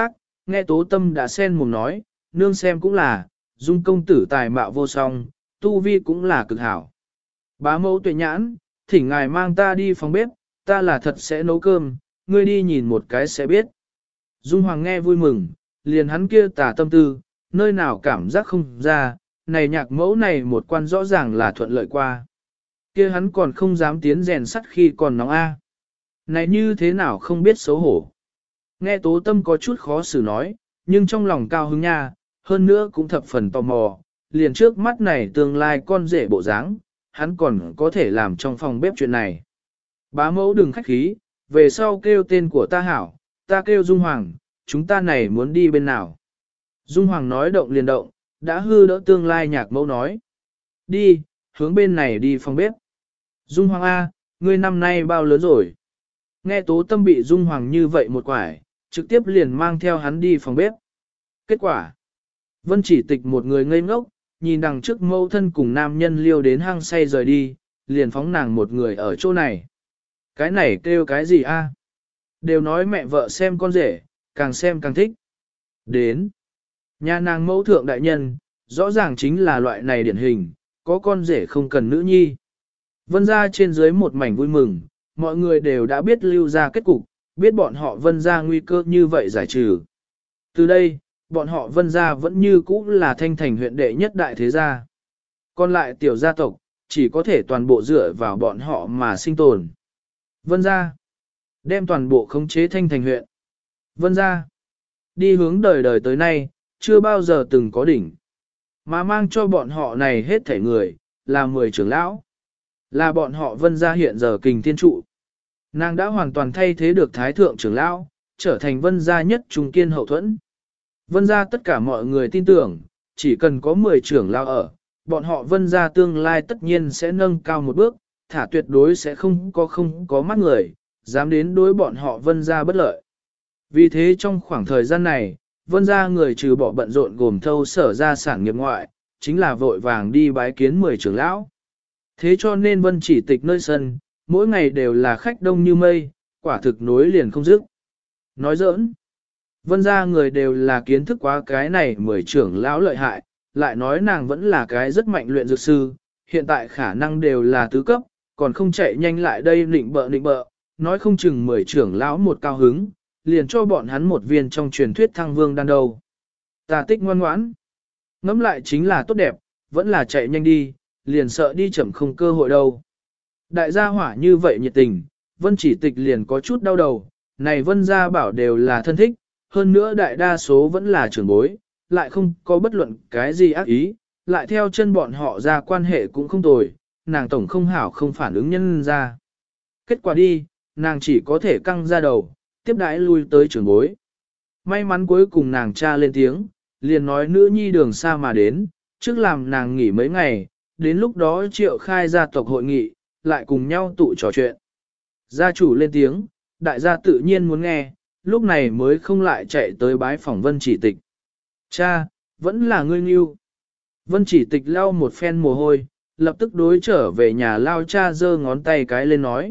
nghe Tố Tâm đã sen mồm nói, nương xem cũng là, Dung công tử tài mạo vô song, tu vi cũng là cực hảo. Bá mẫu tuệ nhãn, thỉnh ngài mang ta đi phòng bếp, ta là thật sẽ nấu cơm, ngươi đi nhìn một cái sẽ biết. Dung Hoàng nghe vui mừng, liền hắn kia tà tâm tư, nơi nào cảm giác không ra, này nhạc mẫu này một quan rõ ràng là thuận lợi qua. Kia hắn còn không dám tiến rèn sắt khi còn nóng a. Này như thế nào không biết xấu hổ. Nghe Tố Tâm có chút khó xử nói, nhưng trong lòng cao hứng nha, hơn nữa cũng thập phần tò mò, liền trước mắt này tương lai con rể bộ dáng, hắn còn có thể làm trong phòng bếp chuyện này. Bá mẫu đừng khách khí, về sau kêu tên của ta hảo, ta kêu Dung Hoàng, chúng ta này muốn đi bên nào. Dung Hoàng nói động liền động, đã hư đỡ tương lai nhạc mẫu nói. Đi, hướng bên này đi phòng bếp. Dung Hoàng A, ngươi năm nay bao lớn rồi? Nghe Tố Tâm bị Dung Hoàng như vậy một quải, trực tiếp liền mang theo hắn đi phòng bếp. Kết quả, Vân Chỉ Tịch một người ngây ngốc, nhìn đằng trước mâu thân cùng nam nhân liêu đến hang say rời đi, liền phóng nàng một người ở chỗ này. Cái này kêu cái gì a? Đều nói mẹ vợ xem con rể, càng xem càng thích. Đến, nhà nàng mẫu thượng đại nhân, rõ ràng chính là loại này điển hình, có con rể không cần nữ nhi. Vân ra trên dưới một mảnh vui mừng, mọi người đều đã biết lưu ra kết cục, biết bọn họ vân ra nguy cơ như vậy giải trừ. Từ đây, bọn họ vân gia vẫn như cũ là thanh thành huyện đệ nhất đại thế gia. Còn lại tiểu gia tộc, chỉ có thể toàn bộ dựa vào bọn họ mà sinh tồn. Vân gia, đem toàn bộ khống chế thanh thành huyện. Vân gia, đi hướng đời đời tới nay, chưa bao giờ từng có đỉnh. Mà mang cho bọn họ này hết thảy người, là 10 trưởng lão. Là bọn họ vân gia hiện giờ kình thiên trụ. Nàng đã hoàn toàn thay thế được thái thượng trưởng lão, trở thành vân gia nhất trung kiên hậu thuẫn. Vân gia tất cả mọi người tin tưởng, chỉ cần có 10 trưởng lão ở, bọn họ vân gia tương lai tất nhiên sẽ nâng cao một bước, thả tuyệt đối sẽ không có mắt người, dám đến đối bọn họ vân gia bất lợi. Vì thế trong khoảng thời gian này, vân gia người trừ bỏ bận rộn gồm thâu sở gia sản nghiệp ngoại, chính là vội vàng đi bái kiến 10 trưởng lão. Thế cho nên vân chỉ tịch nơi sân, mỗi ngày đều là khách đông như mây, quả thực nối liền không dứt. Nói giỡn, vân gia người đều là kiến thức quá cái này 10 trưởng lão lợi hại, lại nói nàng vẫn là cái rất mạnh luyện dược sư, hiện tại khả năng đều là tứ cấp, còn không chạy nhanh lại đây nịnh bợ, nói không chừng 10 trưởng lão một cao hứng, liền cho bọn hắn một viên trong truyền thuyết thăng vương đan đầu. Ta tích ngoan ngoãn, ngẫm lại chính là tốt đẹp, vẫn là chạy nhanh đi, liền sợ đi chậm không cơ hội đâu. Đại gia hỏa như vậy nhiệt tình, vân chỉ tịch liền có chút đau đầu, này vân gia bảo đều là thân thích, hơn nữa đại đa số vẫn là trưởng bối, lại không có bất luận cái gì ác ý, lại theo chân bọn họ ra quan hệ cũng không tồi, nàng tổng không hảo không phản ứng nhân ra. Kết quả đi, nàng chỉ có thể căng ra đầu, tiếp đãi lui tới trưởng bối. May mắn cuối cùng nàng cha lên tiếng, liền nói nữ nhi đường xa mà đến, trước làm nàng nghỉ mấy ngày, đến lúc đó triệu khai gia tộc hội nghị, lại cùng nhau tụ trò chuyện. Gia chủ lên tiếng, đại gia tự nhiên muốn nghe, lúc này mới không lại chạy tới bái phỏng vân chỉ tịch. Cha, vẫn là ngươi nghiêu. Vân chỉ tịch lau một phen mồ hôi, lập tức đối trở về nhà lao cha giơ ngón tay cái lên nói.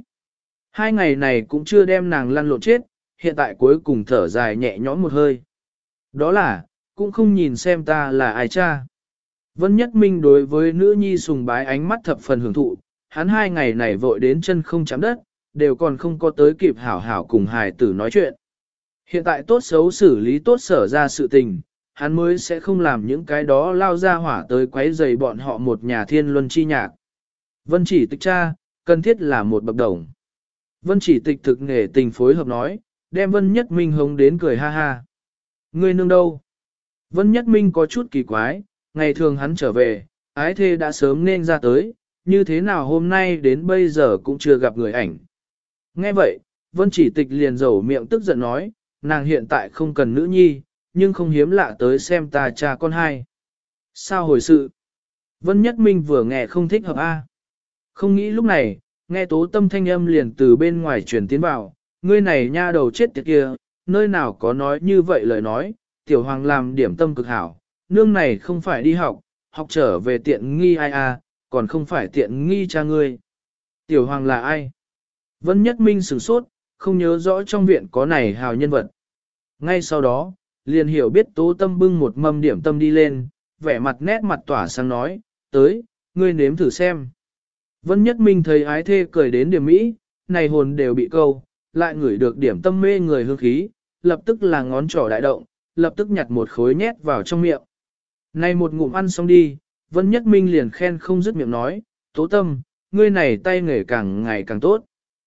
2 ngày này cũng chưa đem nàng lăn lộn chết, hiện tại cuối cùng thở dài nhẹ nhõm một hơi. Đó là, cũng không nhìn xem ta là ai cha. Vân Nhất Minh đối với nữ nhi sùng bái ánh mắt thập phần hưởng thụ, hắn 2 ngày này vội đến chân không chạm đất, đều còn không có tới kịp hảo hảo cùng hài tử nói chuyện. Hiện tại tốt xấu xử lý tốt sở ra sự tình, hắn mới sẽ không làm những cái đó lao ra hỏa tới quấy rầy bọn họ một nhà thiên luân chi nhạc. Vân chỉ tịch cha, cần thiết là một bậc đồng. Vân chỉ tịch thực nghề tình phối hợp nói, đem Vân Nhất Minh hống đến cười ha ha. Ngươi nương đâu? Vân Nhất Minh có chút kỳ quái, ngày thường hắn trở về, ái thê đã sớm nên ra tới, như thế nào hôm nay đến bây giờ cũng chưa gặp người ảnh. Nghe vậy, Vân chỉ tịch liền dầu miệng tức giận nói, nàng hiện tại không cần nữ nhi, nhưng không hiếm lạ tới xem ta cha con hai. Sao hồi sự? Vân Nhất Minh vừa nghe không thích hợp a. Không nghĩ lúc này, nghe tố tâm thanh âm liền từ bên ngoài truyền tiến vào, ngươi này nha đầu chết tiệt kia, nơi nào có nói như vậy lời nói, tiểu hoàng làm điểm tâm cực hảo, nương này không phải đi học, học trở về tiện nghi ai a, còn không phải tiện nghi cha ngươi. Tiểu hoàng là ai? Vân Nhất Minh sửng sốt, không nhớ rõ trong viện có này hào nhân vật. Ngay sau đó, liền hiểu biết Tố Tâm bưng một mâm điểm tâm đi lên, vẻ mặt nét mặt tỏa sáng nói, tới, ngươi nếm thử xem. Vân Nhất Minh thấy ái thê cười đến điểm mỹ, này hồn đều bị câu, lại ngửi được điểm tâm mê người hương khí, lập tức là ngón trỏ đại động, lập tức nhặt một khối nhét vào trong miệng. Này một ngụm ăn xong đi, Vân Nhất Minh liền khen không dứt miệng nói, Tố Tâm, ngươi này tay nghề càng ngày càng tốt.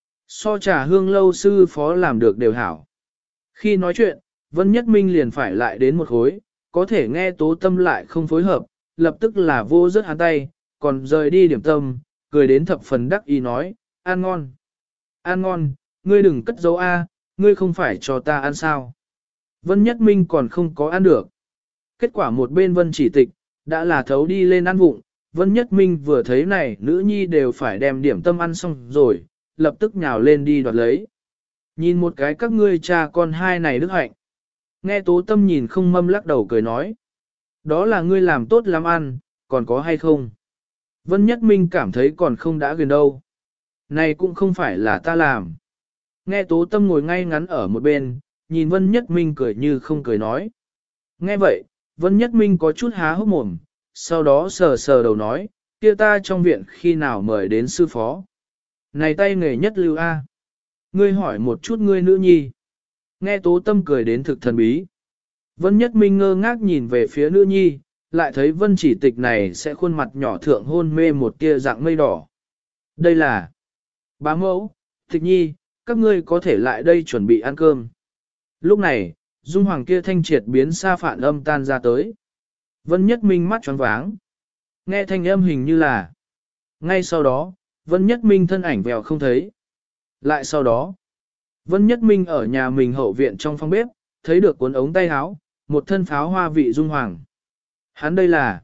So trà hương lâu sư phó làm được đều hảo. Khi nói chuyện, Vân Nhất Minh liền phải lại đến một khối, có thể nghe Tố Tâm lại không phối hợp, lập tức là vô rớt hắn tay, còn rời đi điểm tâm, cười đến thập phần đắc ý nói, ăn ngon. Ăn ngon, ngươi đừng cất giấu A, ngươi không phải cho ta ăn sao. Vân Nhất Minh còn không có ăn được. Kết quả một bên Vân Chỉ Tịch, đã là thấu đi lên ăn vụng, Vân Nhất Minh vừa thấy này nữ nhi đều phải đem điểm tâm ăn xong rồi, lập tức nhào lên đi đoạt lấy. Nhìn một cái các ngươi cha con hai này đức hạnh. Nghe Tố Tâm nhìn không mâm lắc đầu cười nói. Đó là ngươi làm tốt lắm ăn, còn có hay không? Vân Nhất Minh cảm thấy còn không đã gần đâu. Này cũng không phải là ta làm. Nghe Tố Tâm ngồi ngay ngắn ở một bên, nhìn Vân Nhất Minh cười như không cười nói. Nghe vậy, Vân Nhất Minh có chút há hốc mồm, sau đó sờ sờ đầu nói, kia ta trong viện khi nào mời đến sư phó. Này tay nghề nhất lưu A. Ngươi hỏi một chút ngươi nữ nhi. Nghe Tố Tâm cười đến thực thần bí. Vân Nhất Minh ngơ ngác nhìn về phía nữ nhi, lại thấy Vân Chỉ Tịch này sẽ khuôn mặt nhỏ thượng hôn mê một tia dạng mây đỏ. Đây là bá mẫu, Tịch nhi, các ngươi có thể lại đây chuẩn bị ăn cơm. Lúc này, Dung Hoàng kia thanh triệt biến xa phản âm tan ra tới. Vân Nhất Minh mắt tròn váng. Nghe thanh âm hình như là. Ngay sau đó, Vân Nhất Minh thân ảnh vèo không thấy. Lại sau đó, Vân Nhất Minh ở nhà mình hậu viện trong phòng bếp, thấy được cuốn ống tay áo, một thân pháo hoa vị Dung Hoàng. Hắn đây là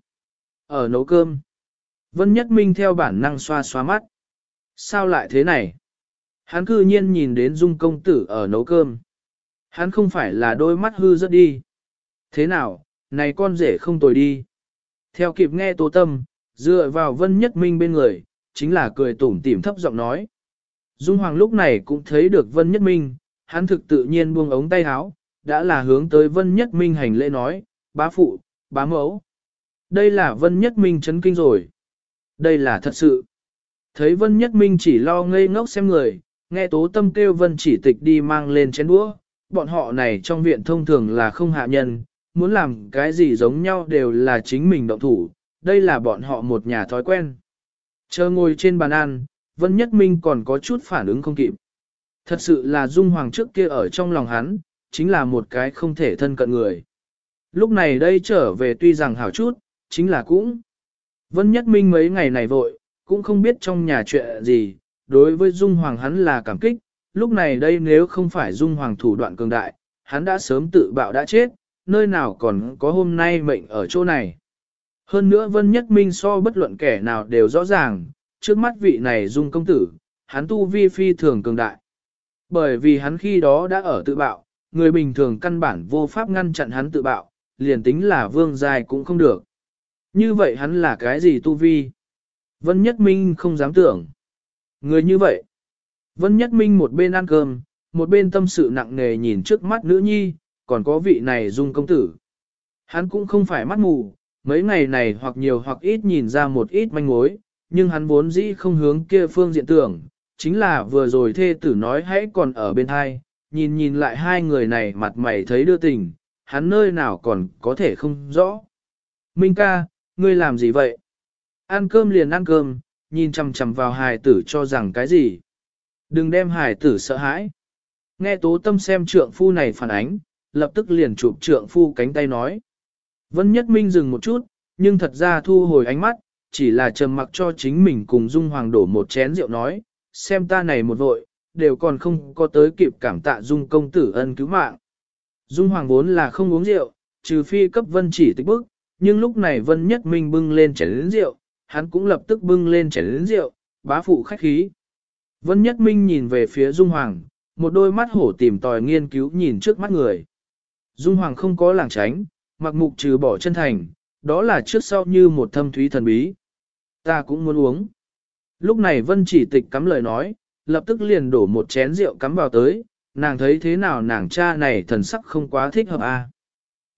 ở nấu cơm. Vân Nhất Minh theo bản năng xoa xoa mắt. Sao lại thế này? Hắn cư nhiên nhìn đến Dung công tử ở nấu cơm. Hắn không phải là đôi mắt hư rất đi. Thế nào, này con rể không tồi đi. Theo kịp nghe Tố Tâm, dựa vào Vân Nhất Minh bên người, chính là cười tủm tỉm thấp giọng nói. Dung Hoàng lúc này cũng thấy được Vân Nhất Minh, hắn thực tự nhiên buông ống tay áo, đã là hướng tới Vân Nhất Minh hành lễ nói, bá phụ, bá mẫu. Đây là Vân Nhất Minh chấn kinh rồi. Đây là thật sự. Thấy Vân Nhất Minh chỉ lo ngây ngốc xem người, nghe Tố Tâm kêu Vân Chỉ Tịch đi mang lên chén đũa, bọn họ này trong viện thông thường là không hạ nhân, muốn làm cái gì giống nhau đều là chính mình động thủ, đây là bọn họ một nhà thói quen. Chờ ngồi trên bàn ăn, Vân Nhất Minh còn có chút phản ứng không kịp. Thật sự là Dung Hoàng trước kia ở trong lòng hắn, chính là một cái không thể thân cận người. Lúc này đây trở về tuy rằng hảo chút, chính là cũng. Vân Nhất Minh mấy ngày này vội, cũng không biết trong nhà chuyện gì, đối với Dung Hoàng hắn là cảm kích, lúc này đây nếu không phải Dung Hoàng thủ đoạn cường đại, hắn đã sớm tự bạo đã chết, nơi nào còn có hôm nay mệnh ở chỗ này. Hơn nữa Vân Nhất Minh so bất luận kẻ nào đều rõ ràng, trước mắt vị này Dung công tử, hắn tu vi phi thường cường đại. Bởi vì hắn khi đó đã ở tự bạo, người bình thường căn bản vô pháp ngăn chặn hắn tự bạo, liền tính là vương giai cũng không được. Như vậy hắn là cái gì tu vi? Vân Nhất Minh không dám tưởng. Người như vậy. Vân Nhất Minh một bên ăn cơm, một bên tâm sự nặng nề nhìn trước mắt nữ nhi, còn có vị này Dung công tử. Hắn cũng không phải mắt mù, mấy ngày này hoặc nhiều hoặc ít nhìn ra một ít manh mối, nhưng hắn vốn dĩ không hướng kia phương diện tưởng, chính là vừa rồi thê tử nói hãy còn ở bên hai, nhìn nhìn lại hai người này mặt mày thấy đưa tình, hắn nơi nào còn có thể không rõ. Minh ca, ngươi làm gì vậy? Ăn cơm liền ăn cơm, nhìn chằm chằm vào hài tử cho rằng cái gì? Đừng đem hài tử sợ hãi. Nghe Tố Tâm xem trượng phu này phản ánh, lập tức liền chụp trượng phu cánh tay nói. Vân Nhất Minh dừng một chút, nhưng thật ra thu hồi ánh mắt, chỉ là trầm mặc cho chính mình cùng Dung Hoàng đổ một chén rượu nói, xem ta này một vội, đều còn không có tới kịp cảm tạ Dung công tử ân cứu mạng. Dung Hoàng vốn là không uống rượu, trừ phi cấp Vân Chỉ Tịch bức, nhưng lúc này Vân Nhất Minh bưng lên chén rượu, hắn cũng lập tức bưng lên chén rượu, bá phụ khách khí. Vân Nhất Minh nhìn về phía Dung Hoàng, một đôi mắt hổ tìm tòi nghiên cứu nhìn trước mắt người. Dung Hoàng không có lảng tránh, mặc mục trừ bỏ chân thành, đó là trước sau như một thâm thúy thần bí. Ta cũng muốn uống. Lúc này Vân Chỉ Tịch cắm lời nói, lập tức liền đổ một chén rượu cắm vào tới, nàng thấy thế nào nàng cha này thần sắc không quá thích hợp a.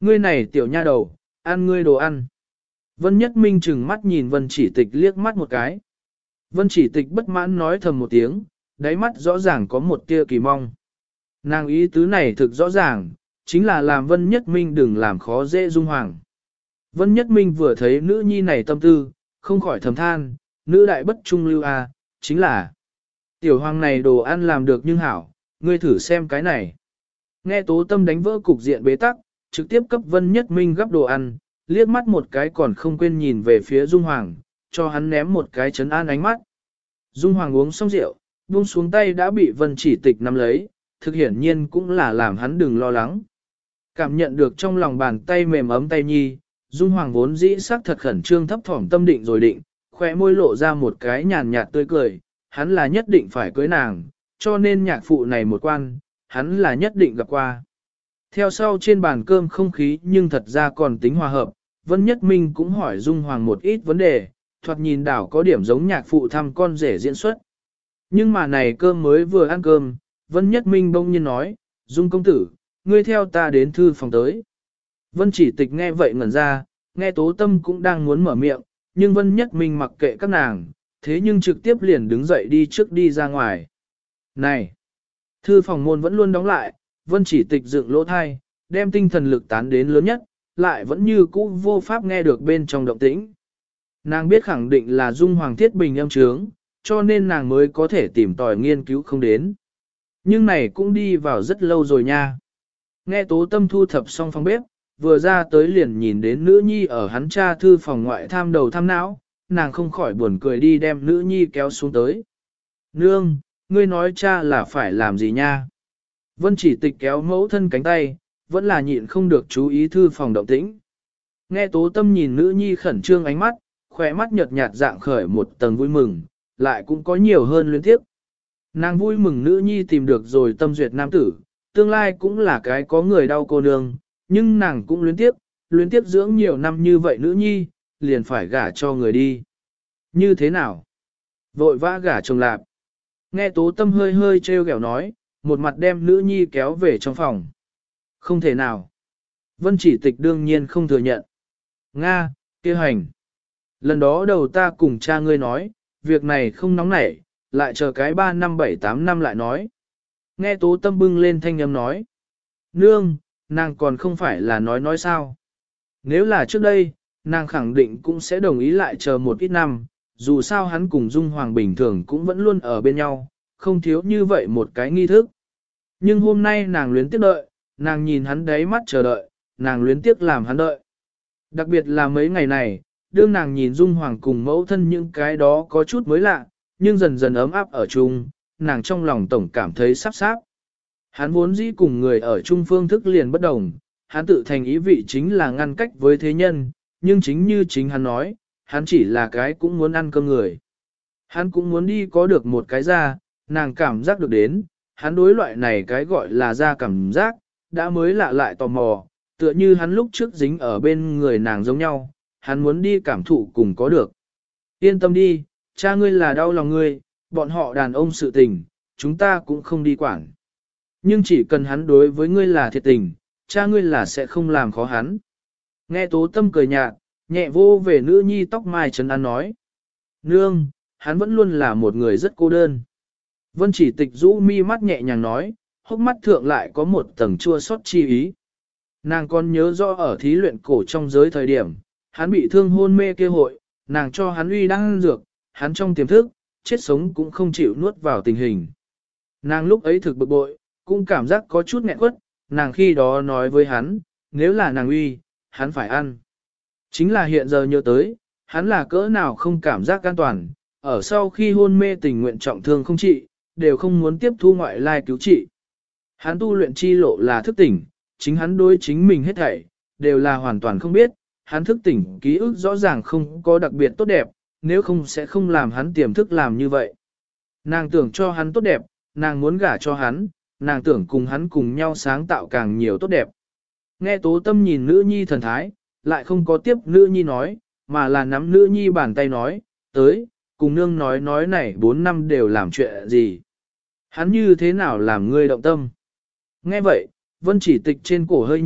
Ngươi này tiểu nha đầu, ăn ngươi đồ ăn. Vân Nhất Minh chừng mắt nhìn Vân Chỉ Tịch liếc mắt một cái. Vân Chỉ Tịch bất mãn nói thầm một tiếng, đáy mắt rõ ràng có một tia kỳ mong. Nàng ý tứ này thực rõ ràng, chính là làm Vân Nhất Minh đừng làm khó dễ Dung Hoàng. Vân Nhất Minh vừa thấy nữ nhi này tâm tư, không khỏi thầm than, nữ đại bất trung lưu a, chính là tiểu hoàng này đồ ăn làm được nhưng hảo, ngươi thử xem cái này. Nghe Tố Tâm đánh vỡ cục diện bế tắc, trực tiếp cấp Vân Nhất Minh gắp đồ ăn, liếc mắt một cái còn không quên nhìn về phía Dung Hoàng, cho hắn ném một cái trấn an ánh mắt. Dung Hoàng uống xong rượu, buông xuống tay đã bị Vân Chỉ Tịch nắm lấy, thực hiển nhiên cũng là làm hắn đừng lo lắng. Cảm nhận được trong lòng bàn tay mềm ấm tay nhi, Dung Hoàng vốn dĩ sắc thật khẩn trương thấp thỏm tâm định rồi định, khóe môi lộ ra một cái nhàn nhạt tươi cười, hắn là nhất định phải cưới nàng, cho nên nhạc phụ này một quan, hắn là nhất định gặp qua. Theo sau trên bàn cơm không khí nhưng thật ra còn tính hòa hợp, Vân Nhất Minh cũng hỏi Dung Hoàng một ít vấn đề, thoạt nhìn đảo có điểm giống nhạc phụ thăm con rể diễn xuất. Nhưng mà này cơm mới vừa ăn cơm, Vân Nhất Minh bỗng nhiên nói, Dung công tử, ngươi theo ta đến thư phòng tới. Vân Chỉ Tịch nghe vậy ngẩn ra, nghe Tố Tâm cũng đang muốn mở miệng, nhưng Vân Nhất Minh mặc kệ các nàng, thế nhưng trực tiếp liền đứng dậy đi trước đi ra ngoài. Này! Thư phòng môn vẫn luôn đóng lại, Vân Chỉ Tịch dựng lỗ thai, đem tinh thần lực tán đến lớn nhất, lại vẫn như cũ vô pháp nghe được bên trong động tĩnh. Nàng biết khẳng định là Dung Hoàng thiết bình âm trướng, cho nên nàng mới có thể tìm tòi nghiên cứu không đến. Nhưng này cũng đi vào rất lâu rồi nha. Nghe Tố Tâm thu thập xong phòng bếp, vừa ra tới liền nhìn đến nữ nhi ở hắn cha thư phòng ngoại tham đầu tham não, nàng không khỏi buồn cười đi đem nữ nhi kéo xuống tới. Nương, ngươi nói cha là phải làm gì nha? Vân Chỉ Tịch kéo mẫu thân cánh tay, vẫn là nhịn không được chú ý thư phòng động tĩnh. Nghe Tố Tâm nhìn nữ nhi khẩn trương ánh mắt, khỏe mắt nhợt nhạt dạng khởi một tầng vui mừng, lại cũng có nhiều hơn luyến tiếc. Nàng vui mừng nữ nhi tìm được rồi tâm duyệt nam tử, tương lai cũng là cái có người đau cô nương, nhưng nàng cũng luyến tiếc dưỡng nhiều năm như vậy nữ nhi, liền phải gả cho người đi. Như thế nào? Vội vã gả chồng lạp. Nghe Tố Tâm hơi hơi trêu ghẹo nói, một mặt đem nữ nhi kéo về trong phòng. Không thể nào. Vân Chỉ Tịch đương nhiên không thừa nhận. Nga, kia hành. Lần đó đầu ta cùng cha ngươi nói, việc này không nóng nảy, lại chờ cái 3 năm 7 8 năm lại nói. Nghe Tố Tâm bưng lên thanh âm nói. Nương, nàng còn không phải là nói sao. Nếu là trước đây, nàng khẳng định cũng sẽ đồng ý lại chờ một ít năm, dù sao hắn cùng Dung Hoàng bình thường cũng vẫn luôn ở bên nhau, không thiếu như vậy một cái nghi thức. Nhưng hôm nay nàng luyến tiếc đợi, nàng nhìn hắn đáy mắt chờ đợi, nàng luyến tiếc làm hắn đợi. Đặc biệt là mấy ngày này, đương nàng nhìn Dung Hoàng cùng mẫu thân những cái đó có chút mới lạ, nhưng dần dần ấm áp ở chung, nàng trong lòng tổng cảm thấy sắp sáp. Hắn vốn dĩ cùng người ở chung phương thức liền bất đồng, hắn tự thành ý vị chính là ngăn cách với thế nhân, nhưng chính như chính hắn nói, hắn chỉ là cái cũng muốn ăn cơm người. Hắn cũng muốn đi có được một cái ra, nàng cảm giác được đến, hắn đối loại này cái gọi là ra cảm giác, đã mới lạ lại tò mò, tựa như hắn lúc trước dính ở bên người nàng giống nhau, hắn muốn đi cảm thụ cùng có được. Yên tâm đi, cha ngươi là đau lòng ngươi, bọn họ đàn ông sự tình, chúng ta cũng không đi quản. Nhưng chỉ cần hắn đối với ngươi là thiệt tình, cha ngươi là sẽ không làm khó hắn. Nghe Tố Tâm cười nhạt, nhẹ vô về nữ nhi tóc mai trấn an nói. Nương, hắn vẫn luôn là một người rất cô đơn. Vân Chỉ Tịch rũ mi mắt nhẹ nhàng nói, hốc mắt thượng lại có một tầng chua xót chi ý. Nàng còn nhớ rõ ở thí luyện cổ trong giới thời điểm, hắn bị thương hôn mê kia hội, nàng cho hắn uy đang dược, hắn trong tiềm thức, chết sống cũng không chịu nuốt vào tình hình. Nàng lúc ấy thực bực bội, cũng cảm giác có chút nghẹn quất, nàng khi đó nói với hắn, nếu là nàng uy, hắn phải ăn. Chính là hiện giờ nhớ tới, hắn là cỡ nào không cảm giác an toàn, ở sau khi hôn mê tình nguyện trọng thương không trị, đều không muốn tiếp thu ngoại lai cứu trị. Hắn tu luyện chi lộ là thức tỉnh, chính hắn đối chính mình hết thảy, đều là hoàn toàn không biết, hắn thức tỉnh ký ức rõ ràng không có đặc biệt tốt đẹp, nếu không sẽ không làm hắn tiềm thức làm như vậy. Nàng tưởng cho hắn tốt đẹp, nàng muốn gả cho hắn, nàng tưởng cùng hắn cùng nhau sáng tạo càng nhiều tốt đẹp. Nghe Tố Tâm nhìn nữ nhi thần thái, lại không có tiếp nữ nhi nói, mà là nắm nữ nhi bàn tay nói, tới, cùng nương nói này 4 năm đều làm chuyện gì. Hắn như thế nào làm ngươi động tâm. Nghe vậy, Vân Chỉ Tịch trên cổ hơi nhiệt,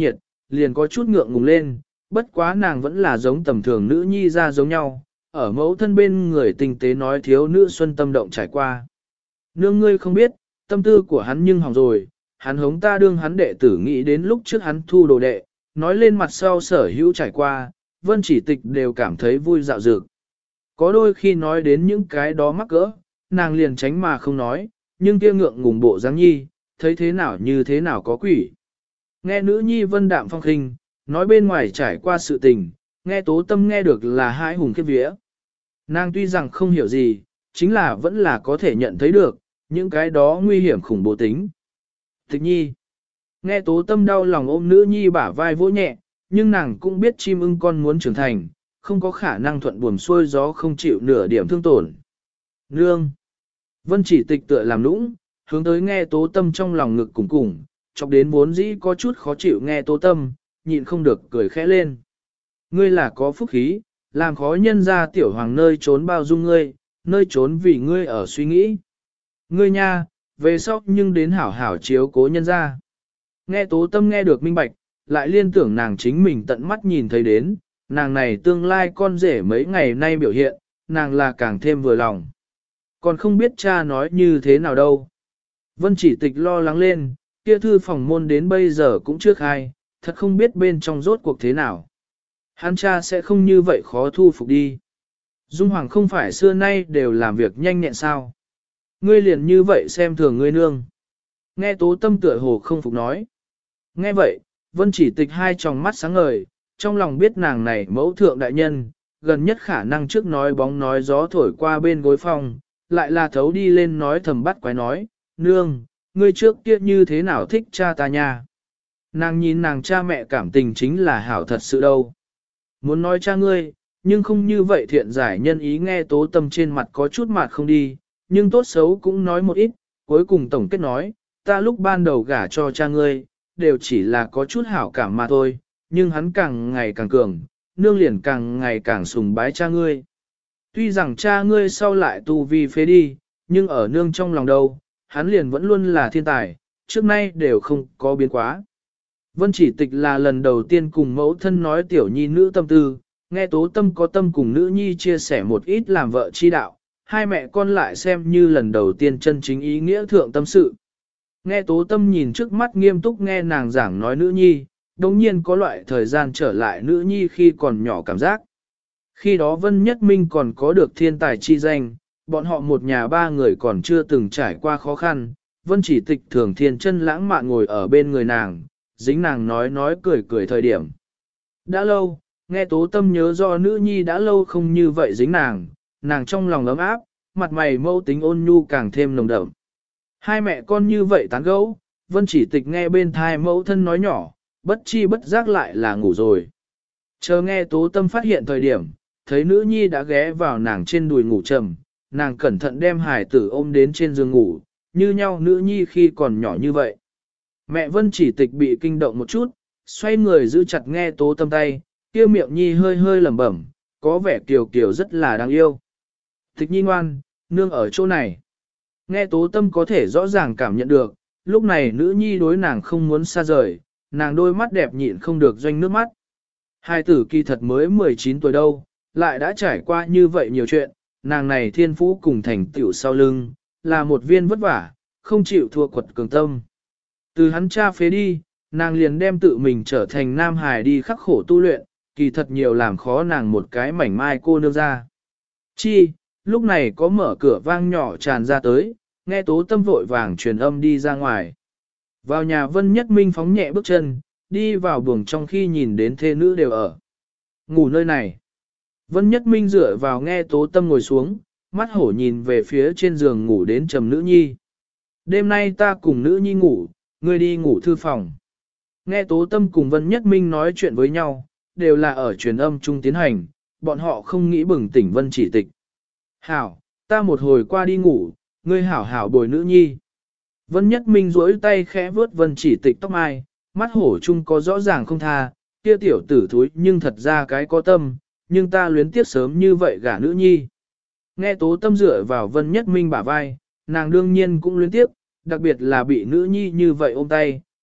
liền có chút ngượng ngùng lên, bất quá nàng vẫn là giống tầm thường nữ nhi ra giống nhau, ở mẫu thân bên người tinh tế nói thiếu nữ xuân tâm động trải qua. Nương ngươi không biết, tâm tư của hắn nhưng hỏng rồi, hắn hống ta đương hắn đệ tử nghĩ đến lúc trước hắn thu đồ đệ, nói lên mặt sau sở hữu trải qua, Vân Chỉ Tịch đều cảm thấy vui dạo dược. Có đôi khi nói đến những cái đó mắc cỡ, nàng liền tránh mà không nói, nhưng kia ngượng ngùng bộ dáng nhi, thấy thế nào như thế nào có quỷ. Nghe nữ nhi Vân đạm phong khinh, nói bên ngoài trải qua sự tình, nghe Tố Tâm nghe được là hãi hùng khiếp vía. Nàng tuy rằng không hiểu gì, chính là vẫn là có thể nhận thấy được, những cái đó nguy hiểm khủng bố tính. Tịch nhi, nghe Tố Tâm đau lòng ôm nữ nhi bả vai vỗ nhẹ, nhưng nàng cũng biết chim ưng con muốn trưởng thành, không có khả năng thuận buồm xuôi gió không chịu nửa điểm thương tổn. Nương! Vân Chỉ Tịch tựa làm nũng, hướng tới nghe Tố Tâm trong lòng ngực cùng cùng, chọc đến vốn dĩ có chút khó chịu nghe Tố Tâm, nhịn không được cười khẽ lên. Ngươi là có phúc khí, làm khó nhân ra tiểu hoàng nơi trốn bao dung ngươi, nơi trốn vì ngươi ở suy nghĩ. Ngươi nha, về sau nhưng đến hảo hảo chiếu cố nhân ra. Nghe Tố Tâm nghe được minh bạch, lại liên tưởng nàng chính mình tận mắt nhìn thấy đến, nàng này tương lai con rể mấy ngày nay biểu hiện, nàng là càng thêm vừa lòng. Còn không biết cha nói như thế nào đâu. Vân Chỉ Tịch lo lắng lên, kia thư phòng môn đến bây giờ cũng chưa khai, thật không biết bên trong rốt cuộc thế nào. Hắn cha sẽ không như vậy khó thu phục đi. Dung Hoàng không phải xưa nay đều làm việc nhanh nhẹn sao. Ngươi liền như vậy xem thường ngươi nương. Nghe Tố Tâm tựa hồ không phục nói. Nghe vậy, Vân Chỉ Tịch hai tròng mắt sáng ngời, trong lòng biết nàng này mẫu thượng đại nhân, gần nhất khả năng trước nói bóng nói gió thổi qua bên gối phòng, lại là thấu đi lên nói thầm bắt quái nói, nương, ngươi trước kia như thế nào thích cha ta nha. Nàng nhìn nàng cha mẹ cảm tình chính là hảo thật sự đâu. Muốn nói cha ngươi, nhưng không như vậy thiện giải nhân ý nghe Tố Tâm trên mặt có chút mặt không đi, nhưng tốt xấu cũng nói một ít, cuối cùng tổng kết nói, ta lúc ban đầu gả cho cha ngươi, đều chỉ là có chút hảo cảm mà thôi, nhưng hắn càng ngày càng cường, nương liền càng ngày càng sùng bái cha ngươi. Tuy rằng cha ngươi sau lại tu vi phế đi, nhưng ở nương trong lòng đâu, hắn liền vẫn luôn là thiên tài, trước nay đều không có biến quá. Vân Chỉ Tịch là lần đầu tiên cùng mẫu thân nói tiểu nhi nữ tâm tư, nghe Tố Tâm có tâm cùng nữ nhi chia sẻ một ít làm vợ chi đạo, hai mẹ con lại xem như lần đầu tiên chân chính ý nghĩa thượng tâm sự. Nghe Tố Tâm nhìn trước mắt nghiêm túc nghe nàng giảng nói nữ nhi, đồng nhiên có loại thời gian trở lại nữ nhi khi còn nhỏ cảm giác. Khi đó Vân Nhất Minh còn có được thiên tài chi danh, bọn họ một nhà ba người còn chưa từng trải qua khó khăn, Vân Chỉ Tịch thường thiên chân lãng mạn ngồi ở bên người nàng, dính nàng nói cười cười thời điểm. Đã lâu, nghe Tố Tâm nhớ do nữ nhi đã lâu không như vậy dính nàng trong lòng ấm áp, mặt mày mâu tính ôn nhu càng thêm nồng đậm. Hai mẹ con như vậy tán gẫu, Vân Chỉ Tịch nghe bên thai mẫu thân nói nhỏ, bất chi bất giác lại là ngủ rồi. Chờ nghe Tố Tâm phát hiện thời điểm, thấy nữ nhi đã ghé vào nàng trên đùi ngủ trầm, nàng cẩn thận đem hài tử ôm đến trên giường ngủ, như nhau nữ nhi khi còn nhỏ như vậy. Mẹ Vân Chỉ Tịch bị kinh động một chút, xoay người giữ chặt nghe Tố Tâm tay, kia miệng nhi hơi hơi lẩm bẩm, có vẻ kiều kiều rất là đáng yêu. Tịch nhi ngoan, nương ở chỗ này. Nghe Tố Tâm có thể rõ ràng cảm nhận được, lúc này nữ nhi đối nàng không muốn xa rời, nàng đôi mắt đẹp nhịn không được doanh nước mắt. Hai tử kỳ thật mới 19 tuổi đâu, lại đã trải qua như vậy nhiều chuyện, nàng này thiên phú cùng thành tựu sau lưng, là một viên vất vả, không chịu thua quật cường tâm. Từ hắn cha phế đi, nàng liền đem tự mình trở thành nam hài đi khắc khổ tu luyện, kỳ thật nhiều làm khó nàng một cái mảnh mai cô nương ra. Chi, lúc này có mở cửa vang nhỏ tràn ra tới, nghe Tố Tâm vội vàng truyền âm đi ra ngoài. Vào nhà Vân Nhất Minh phóng nhẹ bước chân, đi vào buồng trong khi nhìn đến thê nữ đều ở. Ngủ nơi này. Vân Nhất Minh dựa vào nghe Tố Tâm ngồi xuống, mắt hổ nhìn về phía trên giường ngủ đến trầm nữ nhi. Đêm nay ta cùng nữ nhi ngủ, ngươi đi ngủ thư phòng. Nghe Tố Tâm cùng Vân Nhất Minh nói chuyện với nhau, đều là ở truyền âm chung tiến hành, bọn họ không nghĩ bừng tỉnh Vân Chỉ Tịch. Hảo, ta một hồi qua đi ngủ, ngươi hảo hảo bồi nữ nhi. Vân Nhất Minh duỗi tay khẽ vuốt Vân Chỉ Tịch tóc mai, mắt hổ chung có rõ ràng không tha, kia tiểu tử thúi nhưng thật ra cái có tâm, nhưng ta luyến tiếc sớm như vậy gả nữ nhi. Nghe Tố Tâm dựa vào Vân Nhất Minh bả vai, nàng đương nhiên cũng luyến tiếc, đặc biệt là bị nữ nhi như vậy ôm tay,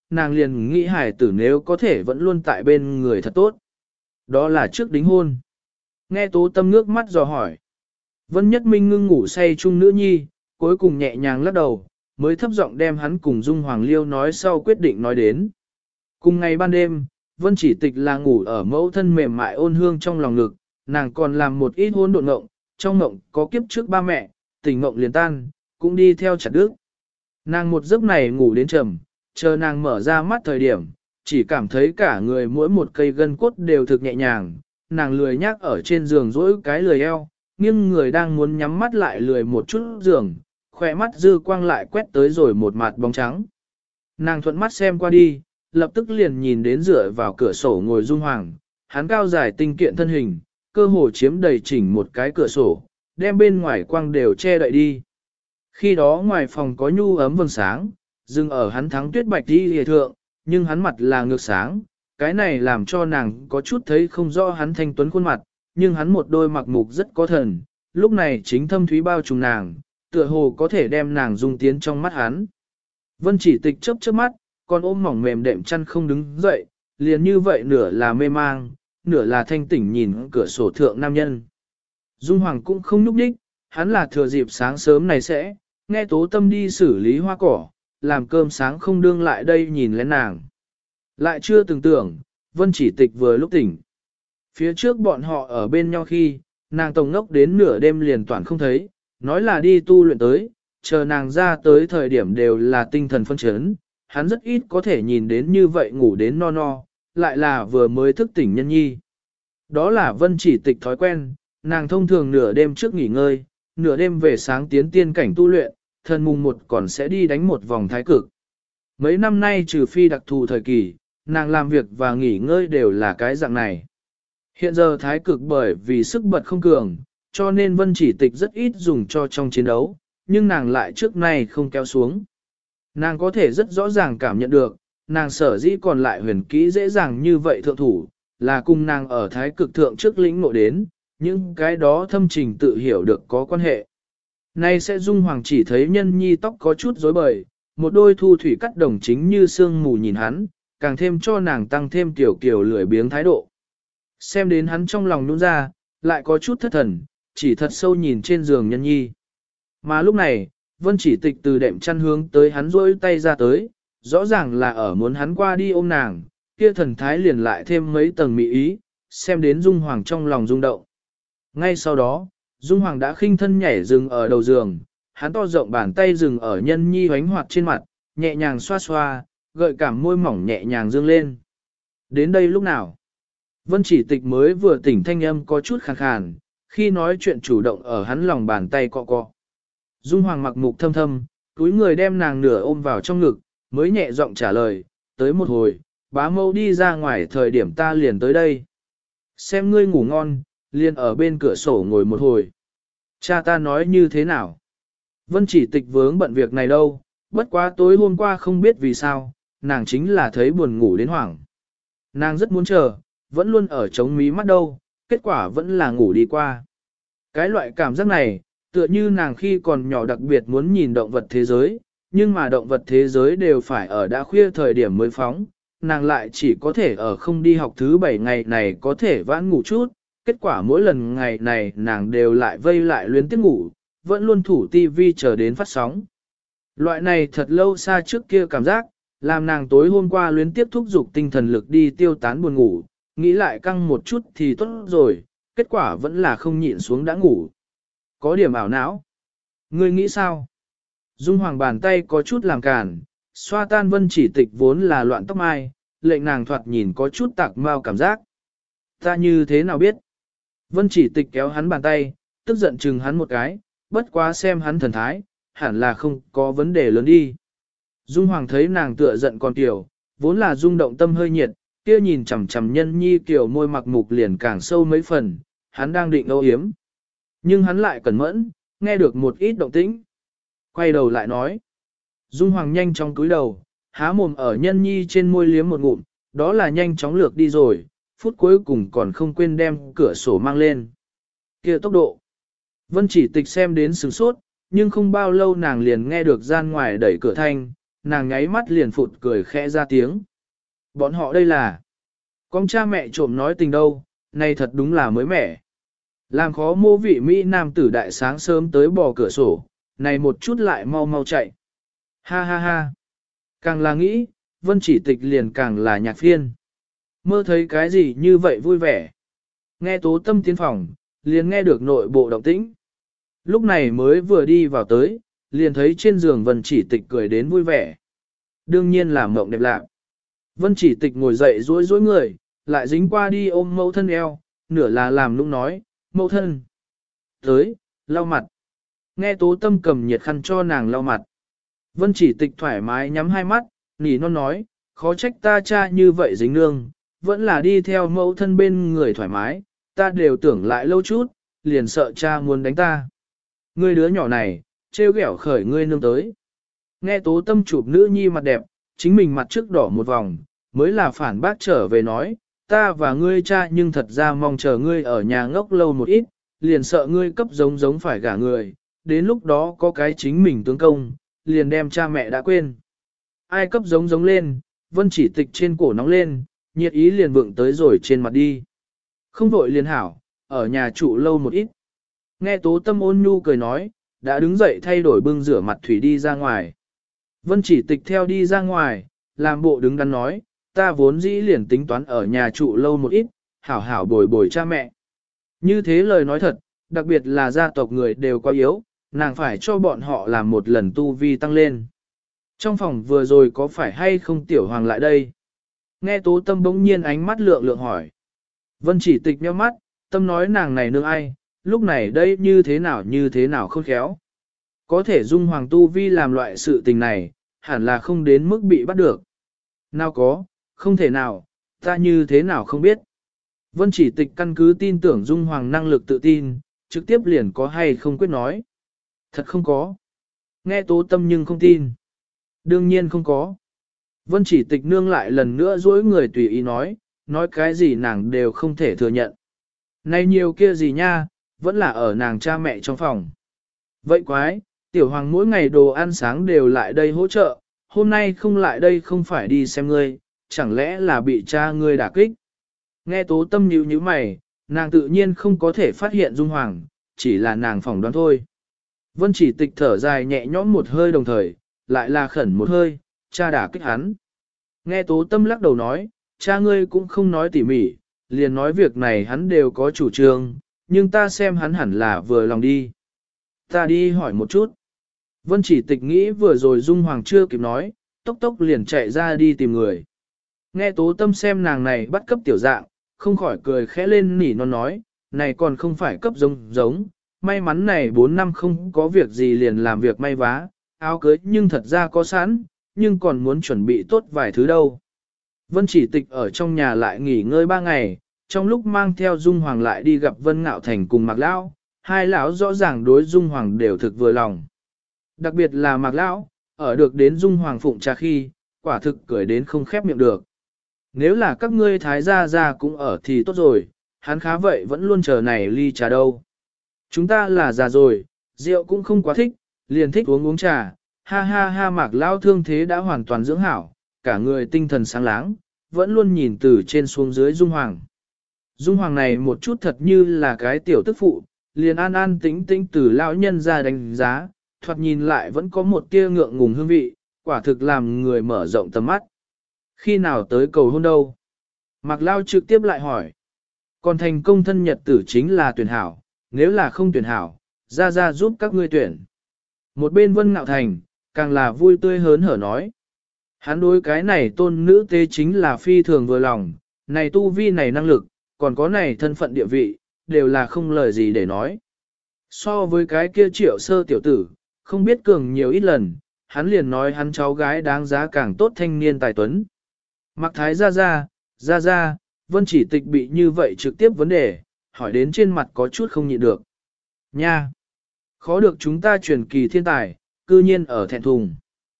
nàng liền nghĩ hài tử nếu có thể vẫn luôn tại bên người thật tốt. Đó là trước đính hôn. Nghe Tố Tâm ngước mắt dò hỏi. Vân Nhất Minh ngưng ngủ say chung nữ nhi, cuối cùng nhẹ nhàng lắc đầu, mới thấp giọng đem hắn cùng Dung Hoàng Liêu nói sau quyết định nói đến. Cùng ngày ban đêm, Vân Chỉ Tịch là ngủ ở mẫu thân mềm mại ôn hương trong lòng ngực, nàng còn làm một ít hôn độn ngộng, trong ngộng có kiếp trước ba mẹ, tình ngộng liền tan, cũng đi theo chặt đứt. Nàng một giấc này ngủ đến trầm, chờ nàng mở ra mắt thời điểm, chỉ cảm thấy cả người mỗi một cây gân cốt đều thực nhẹ nhàng, nàng lười nhác ở trên giường dỗi cái lười eo, nhưng người đang muốn nhắm mắt lại lười một chút giường, khỏe mắt dư quang lại quét tới rồi một mặt bóng trắng. Nàng thuận mắt xem qua đi, lập tức liền nhìn đến dựa vào cửa sổ ngồi Dung Hoàng, hắn cao dài tinh kiện thân hình, cơ hồ chiếm đầy chỉnh một cái cửa sổ, đem bên ngoài quang đều che đậy đi. Khi đó ngoài phòng có nhu ấm vầng sáng, dừng ở hắn thắng tuyết bạch đi hề thượng, nhưng hắn mặt là ngược sáng, cái này làm cho nàng có chút thấy không rõ hắn thanh tuấn khuôn mặt, nhưng hắn một đôi mặc mục rất có thần, lúc này chính thâm thúy bao trùm nàng, tựa hồ có thể đem nàng dung tiến trong mắt hắn. Vân Chỉ Tịch chớp chớp mắt, còn ôm mỏng mềm đệm chăn không đứng dậy, liền như vậy nửa là mê mang, nửa là thanh tỉnh nhìn cửa sổ thượng nam nhân. Dung Hoàng cũng không nhúc đích, hắn là thừa dịp sáng sớm này sẽ, nghe Tố Tâm đi xử lý hoa cỏ, làm cơm sáng không đương lại đây nhìn lén nàng. Lại chưa từng tưởng, Vân Chỉ Tịch vừa lúc tỉnh. Phía trước bọn họ ở bên nhau khi, nàng tổng ngốc đến nửa đêm liền toàn không thấy, nói là đi tu luyện tới, chờ nàng ra tới thời điểm đều là tinh thần phân chấn, hắn rất ít có thể nhìn đến như vậy ngủ đến no no, lại là vừa mới thức tỉnh nhân nhi. Đó là Vân Chỉ Tịch thói quen, nàng thông thường nửa đêm trước nghỉ ngơi, nửa đêm về sáng tiến tiên cảnh tu luyện, thần mùng một còn sẽ đi đánh một vòng thái cực. Mấy năm nay trừ phi đặc thù thời kỳ, nàng làm việc và nghỉ ngơi đều là cái dạng này. Hiện giờ thái cực bởi vì sức bật không cường, cho nên Vân Chỉ Tịch rất ít dùng cho trong chiến đấu, nhưng nàng lại trước nay không kéo xuống. Nàng có thể rất rõ ràng cảm nhận được, nàng sở dĩ còn lại huyền kỹ dễ dàng như vậy thượng thủ, là cùng nàng ở thái cực thượng trước lĩnh ngộ đến, những cái đó thâm trình tự hiểu được có quan hệ. Nay sẽ Dung Hoàng chỉ thấy nhân nhi tóc có chút rối bời, một đôi thu thủy cắt đồng chính như sương mù nhìn hắn, càng thêm cho nàng tăng thêm tiểu kiểu lười biếng thái độ. Xem đến hắn trong lòng nhũn ra, lại có chút thất thần, chỉ thật sâu nhìn trên giường nhân nhi. Mà lúc này, Vân Chỉ Tịch từ đệm chăn hướng tới hắn rôi tay ra tới, rõ ràng là ở muốn hắn qua đi ôm nàng, kia thần thái liền lại thêm mấy tầng mỹ ý, xem đến Dung Hoàng trong lòng rung động. Ngay sau đó, Dung Hoàng đã khinh thân nhảy dừng ở đầu giường, hắn to rộng bàn tay dừng ở nhân nhi hoánh hoạt trên mặt, nhẹ nhàng xoa xoa, gợi cảm môi mỏng nhẹ nhàng dương lên. Đến đây lúc nào? Vân Chỉ Tịch mới vừa tỉnh thanh âm có chút khàn khàn, khi nói chuyện chủ động ở hắn lòng bàn tay cọ cọ. Dung Hoàng mặc mục thâm thâm, túi người đem nàng nửa ôm vào trong ngực, mới nhẹ giọng trả lời, tới một hồi, bá mâu đi ra ngoài thời điểm ta liền tới đây. Xem ngươi ngủ ngon, liền ở bên cửa sổ ngồi một hồi. Cha ta nói như thế nào? Vân Chỉ Tịch vướng bận việc này đâu, bất quá tối hôm qua không biết vì sao, nàng chính là thấy buồn ngủ đến hoảng. Nàng rất muốn chờ, vẫn luôn ở chống mí mắt đâu, kết quả vẫn là ngủ đi qua. Cái loại cảm giác này, tựa như nàng khi còn nhỏ đặc biệt muốn nhìn động vật thế giới, nhưng mà động vật thế giới đều phải ở đã khuya thời điểm mới phóng, nàng lại chỉ có thể ở không đi học thứ 7 ngày này có thể vãn ngủ chút, kết quả mỗi lần ngày này nàng đều lại vây lại luyến tiếc ngủ, vẫn luôn thủ tivi chờ đến phát sóng. Loại này thật lâu xa trước kia cảm giác, làm nàng tối hôm qua luyến tiếp thúc giục tinh thần lực đi tiêu tán buồn ngủ, nghĩ lại căng một chút thì tốt rồi, kết quả vẫn là không nhịn xuống đã ngủ. Có điểm ảo não. Ngươi nghĩ sao? Dung Hoàng bàn tay có chút làm cản, xoa tan Vân Chỉ Tịch vốn là loạn tóc mai, lệnh nàng thoạt nhìn có chút tạc mau cảm giác. Ta như thế nào biết? Vân Chỉ Tịch kéo hắn bàn tay, tức giận chừng hắn một cái, bất quá xem hắn thần thái, hẳn là không có vấn đề lớn đi. Dung Hoàng thấy nàng tựa giận còn tiểu, vốn là rung động tâm hơi nhiệt, kia nhìn chằm chằm nhân nhi kiểu môi mặc mục liền càng sâu mấy phần, hắn đang định âu yếm. Nhưng hắn lại cẩn mẫn, nghe được một ít động tĩnh. Quay đầu lại nói. Dung Hoàng nhanh chóng cúi đầu, há mồm ở nhân nhi trên môi liếm một ngụm, đó là nhanh chóng lược đi rồi, phút cuối cùng còn không quên đem cửa sổ mang lên. Kia tốc độ. Vân Chỉ Tịch xem đến sửng sốt, nhưng không bao lâu nàng liền nghe được gian ngoài đẩy cửa thanh, nàng nháy mắt liền phụt cười khẽ ra tiếng. Bọn họ đây là, con cha mẹ trộm nói tình đâu, này thật đúng là mới mẻ. Làm khó mô vị Mỹ nam tử đại sáng sớm tới bò cửa sổ, này một chút lại mau mau chạy. Ha ha ha. Càng là nghĩ, Vân Chỉ Tịch liền càng là nhạc phiên. Mơ thấy cái gì như vậy vui vẻ. Nghe Tố Tâm tiến phòng, liền nghe được nội bộ động tĩnh. Lúc này mới vừa đi vào tới, liền thấy trên giường Vân Chỉ Tịch cười đến vui vẻ. Đương nhiên là mộng đẹp lạc. Vân Chỉ Tịch ngồi dậy rối rối người, lại dính qua đi ôm mẫu thân eo, nửa là làm nũng nói, mẫu thân. Tới, lau mặt. Nghe Tố Tâm cầm nhiệt khăn cho nàng lau mặt. Vân Chỉ Tịch thoải mái nhắm hai mắt, nỉ non nói, khó trách ta cha như vậy dính nương, vẫn là đi theo mẫu thân bên người thoải mái, ta đều tưởng lại lâu chút, liền sợ cha muốn đánh ta. Ngươi đứa nhỏ này, trêu ghẹo khởi ngươi nương tới. Nghe Tố Tâm chụp nữ nhi mặt đẹp, chính mình mặt trước đỏ một vòng, mới là phản bác trở về nói, ta và ngươi cha nhưng thật ra mong chờ ngươi ở nhà ngốc lâu một ít, liền sợ ngươi cấp giống giống phải gả người, đến lúc đó có cái chính mình tướng công, liền đem cha mẹ đã quên. Ai cấp giống giống lên, Vân Chỉ Tịch trên cổ nóng lên, nhiệt ý liền vượng tới rồi trên mặt đi. Không vội liền hảo, ở nhà trụ lâu một ít. Nghe Tố Tâm ôn nhu cười nói, đã đứng dậy thay đổi bưng rửa mặt thủy đi ra ngoài. Vân Chỉ Tịch theo đi ra ngoài, làm bộ đứng đắn nói, ta vốn dĩ liền tính toán ở nhà trụ lâu một ít, hảo hảo bồi bồi cha mẹ. Như thế lời nói thật, đặc biệt là gia tộc người đều quá yếu, nàng phải cho bọn họ làm một lần tu vi tăng lên. Trong phòng vừa rồi có phải hay không Tiểu Hoàng lại đây? Nghe Tố Tâm bỗng nhiên ánh mắt lượng lượng hỏi. Vân Chỉ Tịch nhíu mắt, Tâm nói nàng này nương ai, lúc này đây như thế nào khôn khéo. Có thể dung Hoàng tu vi làm loại sự tình này, hẳn là không đến mức bị bắt được. Nào có, không thể nào, ta như thế nào không biết. Vân Chỉ Tịch căn cứ tin tưởng dung Hoàng năng lực tự tin, trực tiếp liền có hay không quyết nói. Thật không có. Nghe Tố Tâm nhưng không tin. Đương nhiên không có. Vân Chỉ Tịch nương lại lần nữa dối người tùy ý nói cái gì nàng đều không thể thừa nhận. Này nhiều kia gì nha, vẫn là ở nàng cha mẹ trong phòng. Vậy quái, Tiểu Hoàng mỗi ngày đồ ăn sáng đều lại đây hỗ trợ, hôm nay không lại đây không phải đi xem ngươi, chẳng lẽ là bị cha ngươi đả kích. Nghe Tố Tâm nhíu nhíu mày, nàng tự nhiên không có thể phát hiện Dung Hoàng, chỉ là nàng phỏng đoán thôi. Vân Chỉ Tịch thở dài nhẹ nhõm một hơi đồng thời, lại là khẩn một hơi, cha đả kích hắn. Nghe Tố Tâm lắc đầu nói, cha ngươi cũng không nói tỉ mỉ, liền nói việc này hắn đều có chủ trương, nhưng ta xem hắn hẳn là vừa lòng đi. Ta đi hỏi một chút. Vân Chỉ Tịch nghĩ vừa rồi Dung Hoàng chưa kịp nói, tốc tốc liền chạy ra đi tìm người. Nghe Tố Tâm xem nàng này bắt cấp tiểu dạng, không khỏi cười khẽ lên nỉ non nói, này còn không phải cấp giống, may mắn này 4 năm không có việc gì liền làm việc may vá, áo cưới nhưng thật ra có sẵn, nhưng còn muốn chuẩn bị tốt vài thứ đâu. Vân Chỉ Tịch ở trong nhà lại nghỉ ngơi 3 ngày, trong lúc mang theo Dung Hoàng lại đi gặp Vân Ngạo Thành cùng Mạc Lão, hai lão rõ ràng đối Dung Hoàng đều thực vừa lòng. Đặc biệt là Mạc Lão, ở được đến Dung Hoàng phụng trà khi, quả thực cười đến không khép miệng được. Nếu là các ngươi thái gia cũng ở thì tốt rồi, hắn khá vậy vẫn luôn chờ này ly trà đâu. Chúng ta là già rồi, rượu cũng không quá thích, liền thích uống trà, ha ha ha. Mạc Lão thương thế đã hoàn toàn dưỡng hảo, cả người tinh thần sáng láng, vẫn luôn nhìn từ trên xuống dưới Dung Hoàng. Dung Hoàng này một chút thật như là cái tiểu tức phụ, liền an an tĩnh tĩnh từ lão nhân ra đánh giá, thoạt nhìn lại vẫn có một tia ngượng ngùng hương vị, quả thực làm người mở rộng tầm mắt. Khi nào tới cầu hôn đâu? Mạc Lao trực tiếp lại hỏi. Còn thành công thân nhật tử chính là tuyển hảo, nếu là không tuyển hảo, ra giúp các ngươi tuyển. Một bên Vân Ngạo Thành, càng là vui tươi hớn hở nói. Hắn đối cái này tôn nữ tế chính là phi thường vừa lòng, này tu vi này năng lực, còn có này thân phận địa vị, đều là không lời gì để nói. So với cái kia Triệu Sơ tiểu tử, không biết cường nhiều ít lần, hắn liền nói hắn cháu gái đáng giá càng tốt thanh niên tài tuấn. Mạc Thái ra, Vân Chỉ Tịch bị như vậy trực tiếp vấn đề, hỏi đến trên mặt có chút không nhịn được. Nha! Khó được chúng ta truyền kỳ thiên tài, cư nhiên ở thẹn thùng.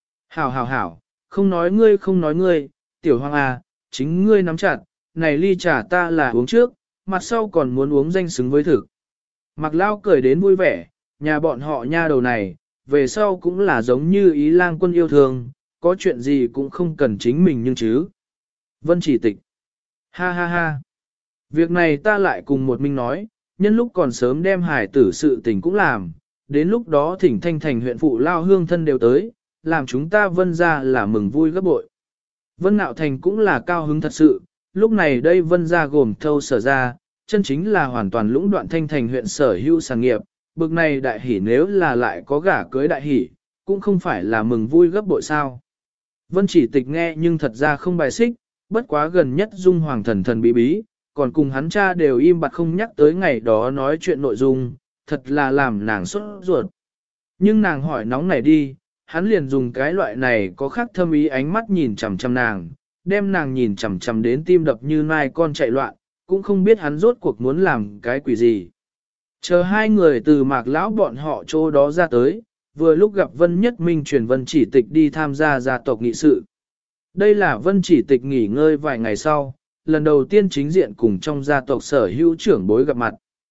Hảo, không nói ngươi, Tiểu Hoàng à, chính ngươi nắm chặt, này ly trà ta là uống trước, mặt sau còn muốn uống danh xứng với thực. Mạc Lao cười đến vui vẻ, nhà bọn họ nha đầu này, về sau cũng là giống như Ý Lang Quân yêu thương, có chuyện gì cũng không cần chính mình nhưng chứ. Vân chỉ tịch. Ha ha ha. Việc này ta lại cùng một mình nói, nhân lúc còn sớm đem hải tử sự tình cũng làm, đến lúc đó thỉnh thanh thành huyện phụ lao hương thân đều tới, làm chúng ta vân ra là mừng vui gấp bội. Vân Nạo Thành cũng là cao hứng thật sự, lúc này đây vân ra gồm thâu sở ra, chân chính là hoàn toàn lũng đoạn thanh thành huyện sở hữu sản nghiệp, bực này đại hỷ nếu là lại có gả cưới đại hỷ, cũng không phải là mừng vui gấp bội sao. Vân chỉ tịch nghe nhưng thật ra không bài xích, bất quá gần nhất dung hoàng thần thần bí bí, còn cùng hắn cha đều im bặt không nhắc tới ngày đó nói chuyện nội dung, thật là làm nàng sốt ruột. Nhưng nàng hỏi nóng này đi, hắn liền dùng cái loại này có khác thâm ý ánh mắt nhìn chằm chằm nàng, đem nàng nhìn chằm chằm đến tim đập như nai con chạy loạn, cũng không biết hắn rốt cuộc muốn làm cái quỷ gì. Chờ hai người từ mạc lão bọn họ chỗ đó ra tới, vừa lúc gặp Vân Nhất Minh truyền Vân Chỉ Tịch đi tham gia gia tộc nghị sự. Đây là Vân Chỉ Tịch nghỉ ngơi vài ngày sau, lần đầu tiên chính diện cùng trong gia tộc sở hữu trưởng bối gặp mặt.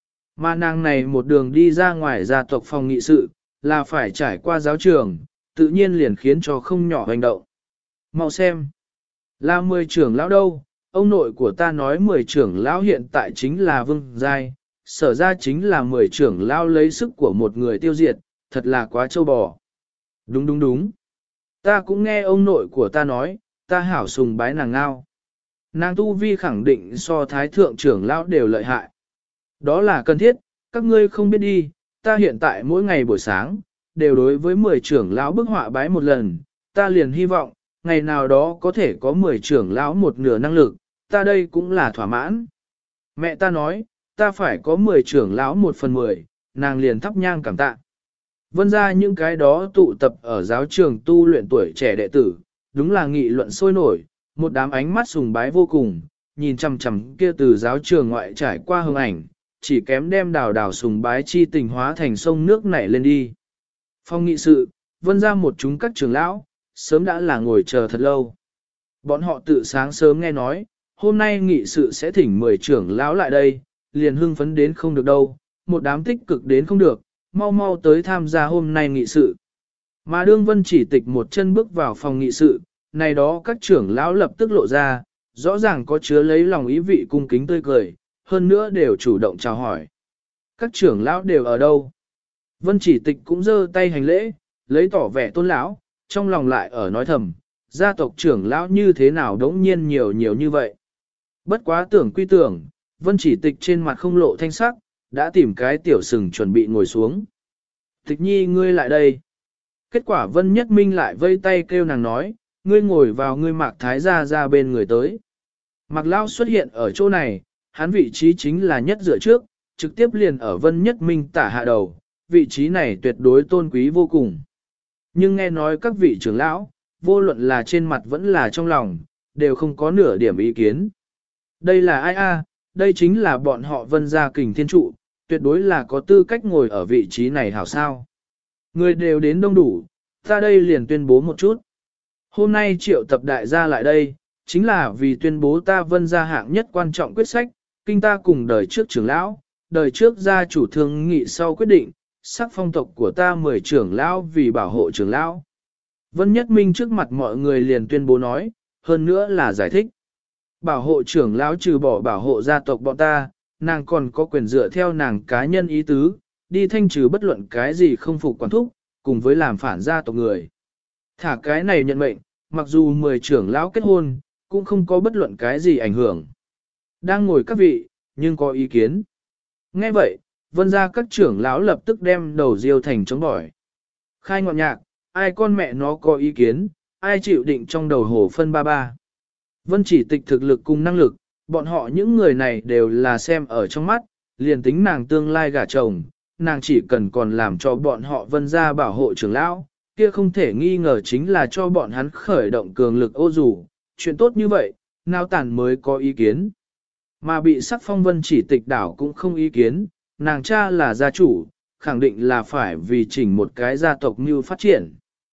Mà nàng này một đường đi ra ngoài gia tộc phòng nghị sự, là phải trải qua giáo trường, tự nhiên liền khiến cho không nhỏ hành động. Mau xem, là 10 trưởng lão đâu, ông nội của ta nói 10 trưởng lão hiện tại chính là Vương Giai, sở ra chính là 10 trưởng lão lấy sức của một người tiêu diệt, thật là quá trâu bò. Đúng đúng đúng, ta cũng nghe ông nội của ta nói, ta hảo sùng bái nàng ngao. Nàng tu vi khẳng định so thái thượng trưởng lão đều lợi hại. Đó là cần thiết, các ngươi không biết đi, ta hiện tại mỗi ngày buổi sáng, đều đối với 10 trưởng lão bức họa bái một lần, ta liền hy vọng, ngày nào đó có thể có 10 trưởng lão một nửa năng lực, ta đây cũng là thỏa mãn. Mẹ ta nói, ta phải có 10 trưởng lão 1/10, nàng liền thắp nhang cảm tạ. Vân ra những cái đó tụ tập ở giáo trường tu luyện tuổi trẻ đệ tử, đúng là nghị luận sôi nổi, một đám ánh mắt sùng bái vô cùng, nhìn chằm chằm kia từ giáo trường ngoại trải qua hương ảnh, chỉ kém đem đào đào sùng bái chi tình hóa thành sông nước nảy lên đi. Phong nghị sự, vân ra một chúng các trưởng lão, sớm đã là ngồi chờ thật lâu. Bọn họ tự sáng sớm nghe nói, hôm nay nghị sự sẽ thỉnh 10 trưởng lão lại đây, liền hưng phấn đến không được đâu, một đám tích cực đến không được, mau mau tới tham gia hôm nay nghị sự. Mà đương Vân Chỉ Tịch một chân bước vào phòng nghị sự, này đó các trưởng lão lập tức lộ ra, rõ ràng có chứa lấy lòng ý vị cung kính tươi cười, hơn nữa đều chủ động chào hỏi. Các trưởng lão đều ở đâu? Vân Chỉ Tịch cũng giơ tay hành lễ, lấy tỏ vẻ tôn lão, trong lòng lại ở nói thầm, gia tộc trưởng lão như thế nào đống nhiên nhiều như vậy. Bất quá tưởng quy tưởng, Vân Chỉ Tịch trên mặt không lộ thanh sắc, đã tìm cái tiểu sừng chuẩn bị ngồi xuống. Tịch nhi ngươi lại đây. Kết quả Vân Nhất Minh lại vây tay kêu nàng nói, ngươi ngồi vào ngươi Mạc Thái gia ra bên người tới. Mạc Lao xuất hiện ở chỗ này, hắn vị trí chính là nhất dựa trước, trực tiếp liền ở Vân Nhất Minh tả hạ đầu, vị trí này tuyệt đối tôn quý vô cùng. Nhưng nghe nói các vị trưởng lão, vô luận là trên mặt vẫn là trong lòng, đều không có nửa điểm ý kiến. Đây là ai a? Đây chính là bọn họ Vân gia Kình Thiên Trụ, tuyệt đối là có tư cách ngồi ở vị trí này hảo sao. Người đều đến đông đủ, ta đây liền tuyên bố một chút. Hôm nay triệu tập đại gia lại đây, chính là vì tuyên bố ta Vân gia hạng nhất quan trọng quyết sách, kinh ta cùng đời trước trưởng lão, đời trước gia chủ thương nghị sau quyết định, sắc phong tộc của ta 10 trưởng lão vì bảo hộ trưởng lão. Vân Nhất Minh trước mặt mọi người liền tuyên bố nói, hơn nữa là giải thích. Bảo hộ trưởng lão trừ bỏ bảo hộ gia tộc bọn ta, nàng còn có quyền dựa theo nàng cá nhân ý tứ, đi thanh trừ bất luận cái gì không phục quản thúc, cùng với làm phản gia tộc người. Thả cái này nhận mệnh, mặc dù 10 trưởng lão kết hôn, cũng không có bất luận cái gì ảnh hưởng. Đang ngồi các vị, nhưng có ý kiến. Nghe vậy, Vân ra các trưởng lão lập tức đem đầu riêu thành chống bỏi. Khai ngọn nhạc, ai con mẹ nó có ý kiến, ai chịu định trong đầu hổ phân ba ba. Vân Chỉ Tịch thực lực cùng năng lực, bọn họ những người này đều là xem ở trong mắt, liền tính nàng tương lai gả chồng, nàng chỉ cần còn làm cho bọn họ Vân ra bảo hộ trưởng lão, kia không thể nghi ngờ chính là cho bọn hắn khởi động cường lực ô dù, chuyện tốt như vậy, nào tàn mới có ý kiến. Mà bị sắc phong Vân Chỉ Tịch đảo cũng không ý kiến, nàng cha là gia chủ, khẳng định là phải vì chỉnh một cái gia tộc như phát triển.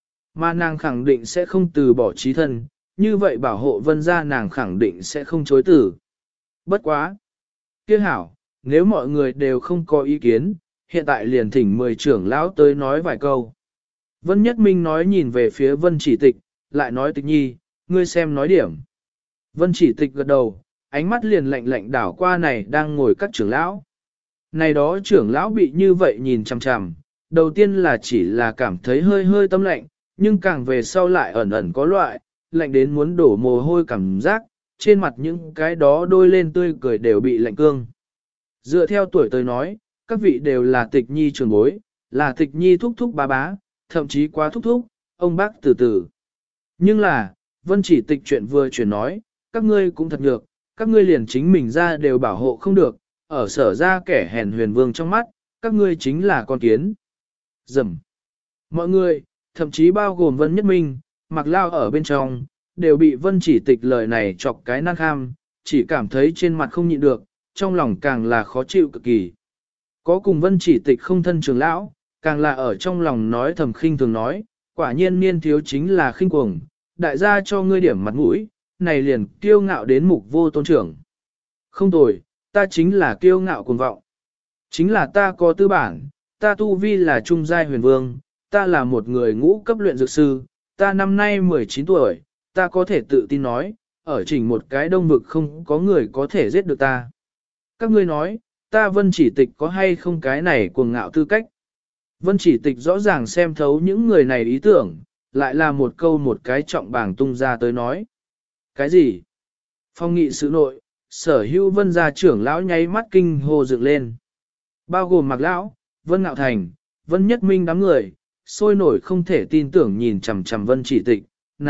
Mà nàng khẳng định sẽ không từ bỏ chí thân, như vậy bảo hộ Vân gia nàng khẳng định sẽ không chối từ. Bất quá. Kia hảo, nếu mọi người đều không có ý kiến, hiện tại liền thỉnh 10 trưởng lão tới nói vài câu. Vân Nhất Minh nói nhìn về phía Vân Chỉ Tịch, lại nói Tịch Nhi, ngươi xem nói điểm. Vân Chỉ Tịch gật đầu, ánh mắt liền lạnh lạnh đảo qua này đang ngồi các trưởng lão. Này đó trưởng lão bị như vậy nhìn chằm chằm, đầu tiên là chỉ là cảm thấy hơi hơi tâm lạnh, nhưng càng về sau lại ẩn ẩn có loại, lạnh đến muốn đổ mồ hôi cảm giác, trên mặt những cái đó đôi lên tươi cười đều bị lạnh cương. Dựa theo tuổi tới nói, các vị đều là Tịch Nhi trưởng bối, là Tịch Nhi thúc thúc bá bá, thậm chí quá thúc thúc, ông bác từ từ. Nhưng là, Vân Chỉ Tịch chuyện vừa chuyển nói, các ngươi cũng thật nhược, các ngươi liền chính mình ra đều bảo hộ không được, ở sở ra kẻ hèn huyền vương trong mắt, các ngươi chính là con kiến. Dầm. Mọi người, thậm chí bao gồm Vân Nhất Minh, Mạc Lao ở bên trong, đều bị Vân Chỉ Tịch lời này chọc cái năng kham, chỉ cảm thấy trên mặt không nhịn được, trong lòng càng là khó chịu cực kỳ. Có cùng Vân Chỉ Tịch không thân trưởng lão, càng là ở trong lòng nói thầm khinh thường nói, quả nhiên niên thiếu chính là khinh cuồng, đại gia cho ngươi điểm mặt mũi, này liền kiêu ngạo đến mục vô tôn trưởng. Không tồi, ta chính là kiêu ngạo cuồng vọng. Chính là ta có tư bản, ta tu vi là trung giai huyền vương, ta là một người ngũ cấp luyện dược sư, ta năm nay 19 tuổi, ta có thể tự tin nói, ở chỉnh một cái đông vực không có người có thể giết được ta. Các ngươi nói, ta Vân Chỉ Tịch có hay không cái này cuồng ngạo tư cách? Vân Chỉ Tịch rõ ràng xem thấu những người này ý tưởng, lại là một câu một cái trọng bảng tung ra tới nói. Cái gì? Phong nghị sự nội, sở hữu Vân gia trưởng lão nháy mắt kinh hô dựng lên. Bao gồm Mạc Lão, Vân Ngạo Thành, Vân Nhất Minh đám người, sôi nổi không thể tin tưởng nhìn chằm chằm Vân Chỉ Tịch,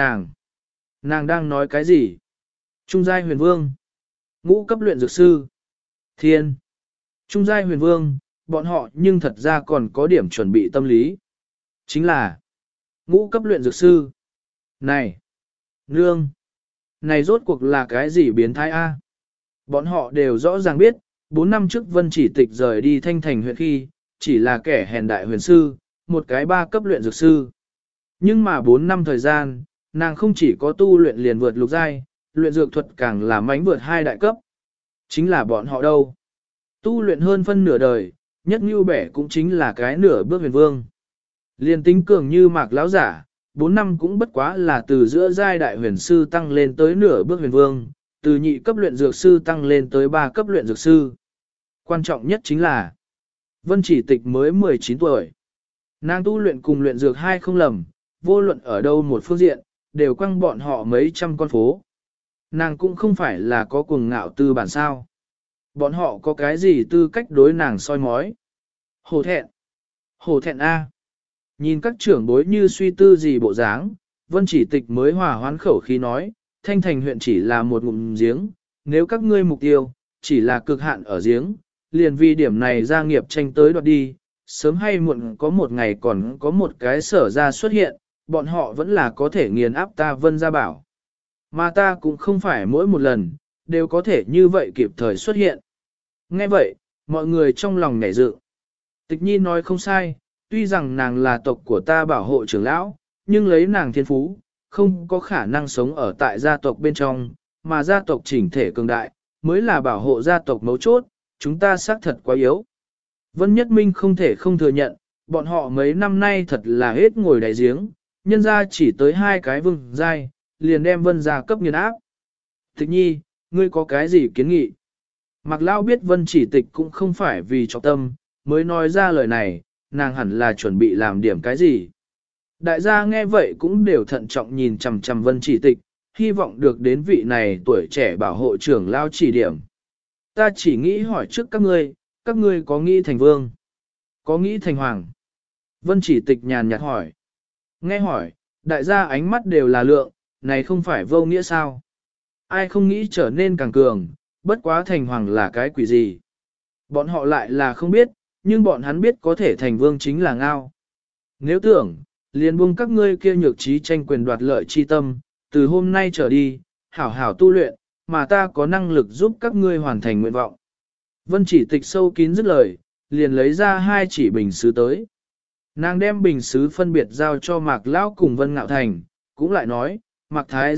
nàng đang nói cái gì? Trung giai huyền vương, ngũ cấp luyện dược sư, thiên, trung giai huyền vương, bọn họ nhưng thật ra còn có điểm chuẩn bị tâm lý. Chính là ngũ cấp luyện dược sư. Này, nương, này rốt cuộc là cái gì biến thái a? Bọn họ đều rõ ràng biết, 4 năm trước Vân Chỉ Tịch rời đi Thanh Thành huyện khi, chỉ là kẻ hèn đại huyền sư, một cái 3 cấp luyện dược sư. Nhưng mà 4 năm thời gian, nàng không chỉ có tu luyện liền vượt lục giai, luyện dược thuật càng là mánh vượt 2 đại cấp. Chính là bọn họ đâu? Tu luyện hơn phân nửa đời, nhất như bẻ cũng chính là cái nửa bước huyền vương. Liền tính cường như Mạc lão giả, 4 năm cũng bất quá là từ giữa giai đại huyền sư tăng lên tới nửa bước huyền vương, từ nhị cấp luyện dược sư tăng lên tới 3 cấp luyện dược sư. Quan trọng nhất chính là, Vân Chỉ Tịch mới 19 tuổi. Nàng tu luyện cùng luyện dược hai không lầm, vô luận ở đâu một phương diện, đều quăng bọn họ mấy trăm con phố. Nàng cũng không phải là có cuồng ngạo tư bản sao. Bọn họ có cái gì tư cách đối nàng soi mói. Hổ thẹn. Hổ thẹn A. Nhìn các trưởng bối như suy tư gì bộ dáng, Vân Chỉ Tịch mới hòa hoán khẩu khí nói, Thanh Thành huyện chỉ là một ngụm giếng, nếu các ngươi mục tiêu, chỉ là cực hạn ở giếng, liền vì điểm này gia nghiệp tranh tới đoạt đi, sớm hay muộn có một ngày còn có một cái sở ra xuất hiện, bọn họ vẫn là có thể nghiền áp ta Vân gia bảo. Mà ta cũng không phải mỗi một lần, đều có thể như vậy kịp thời xuất hiện. Nghe vậy, mọi người trong lòng nhảy dựng. Tịch Nhi nói không sai, tuy rằng nàng là tộc của ta bảo hộ trưởng lão, nhưng lấy nàng thiên phú, không có khả năng sống ở tại gia tộc bên trong, mà gia tộc chỉnh thể cường đại, mới là bảo hộ gia tộc mấu chốt, chúng ta xác thật quá yếu. Vân Nhất Minh không thể không thừa nhận, bọn họ mấy năm nay thật là hết ngồi đại giếng, nhân ra chỉ tới 2 cái vương giai, liền đem Vân gia cấp nghiền áp. Tịch Nhi, ngươi có cái gì kiến nghị? Mạc Lao biết Vân Chỉ Tịch cũng không phải vì trọng tâm, mới nói ra lời này, nàng hẳn là chuẩn bị làm điểm cái gì. Đại gia nghe vậy cũng đều thận trọng nhìn chằm chằm Vân Chỉ Tịch, hy vọng được đến vị này tuổi trẻ bảo hộ trưởng lao chỉ điểm. Ta chỉ nghĩ hỏi trước các ngươi có nghĩ thành vương? Có nghĩ thành hoàng? Vân Chỉ Tịch nhàn nhạt hỏi. Nghe hỏi, đại gia ánh mắt đều là lượng, này không phải vô nghĩa sao? Ai không nghĩ trở nên càng cường, bất quá thành hoàng là cái quỷ gì? Bọn họ lại là không biết, nhưng bọn hắn biết có thể thành vương chính là ngao. Nếu tưởng, liền buông các ngươi kia nhược trí tranh quyền đoạt lợi chi tâm, từ hôm nay trở đi, hảo hảo tu luyện, mà ta có năng lực giúp các ngươi hoàn thành nguyện vọng. Vân Chỉ Tịch sâu kín dứt lời, liền lấy ra 2 chỉ bình sứ tới. Nàng đem bình sứ phân biệt giao cho Mạc Lão cùng Vân Ngạo Thành, cũng lại nói, Mạc Thái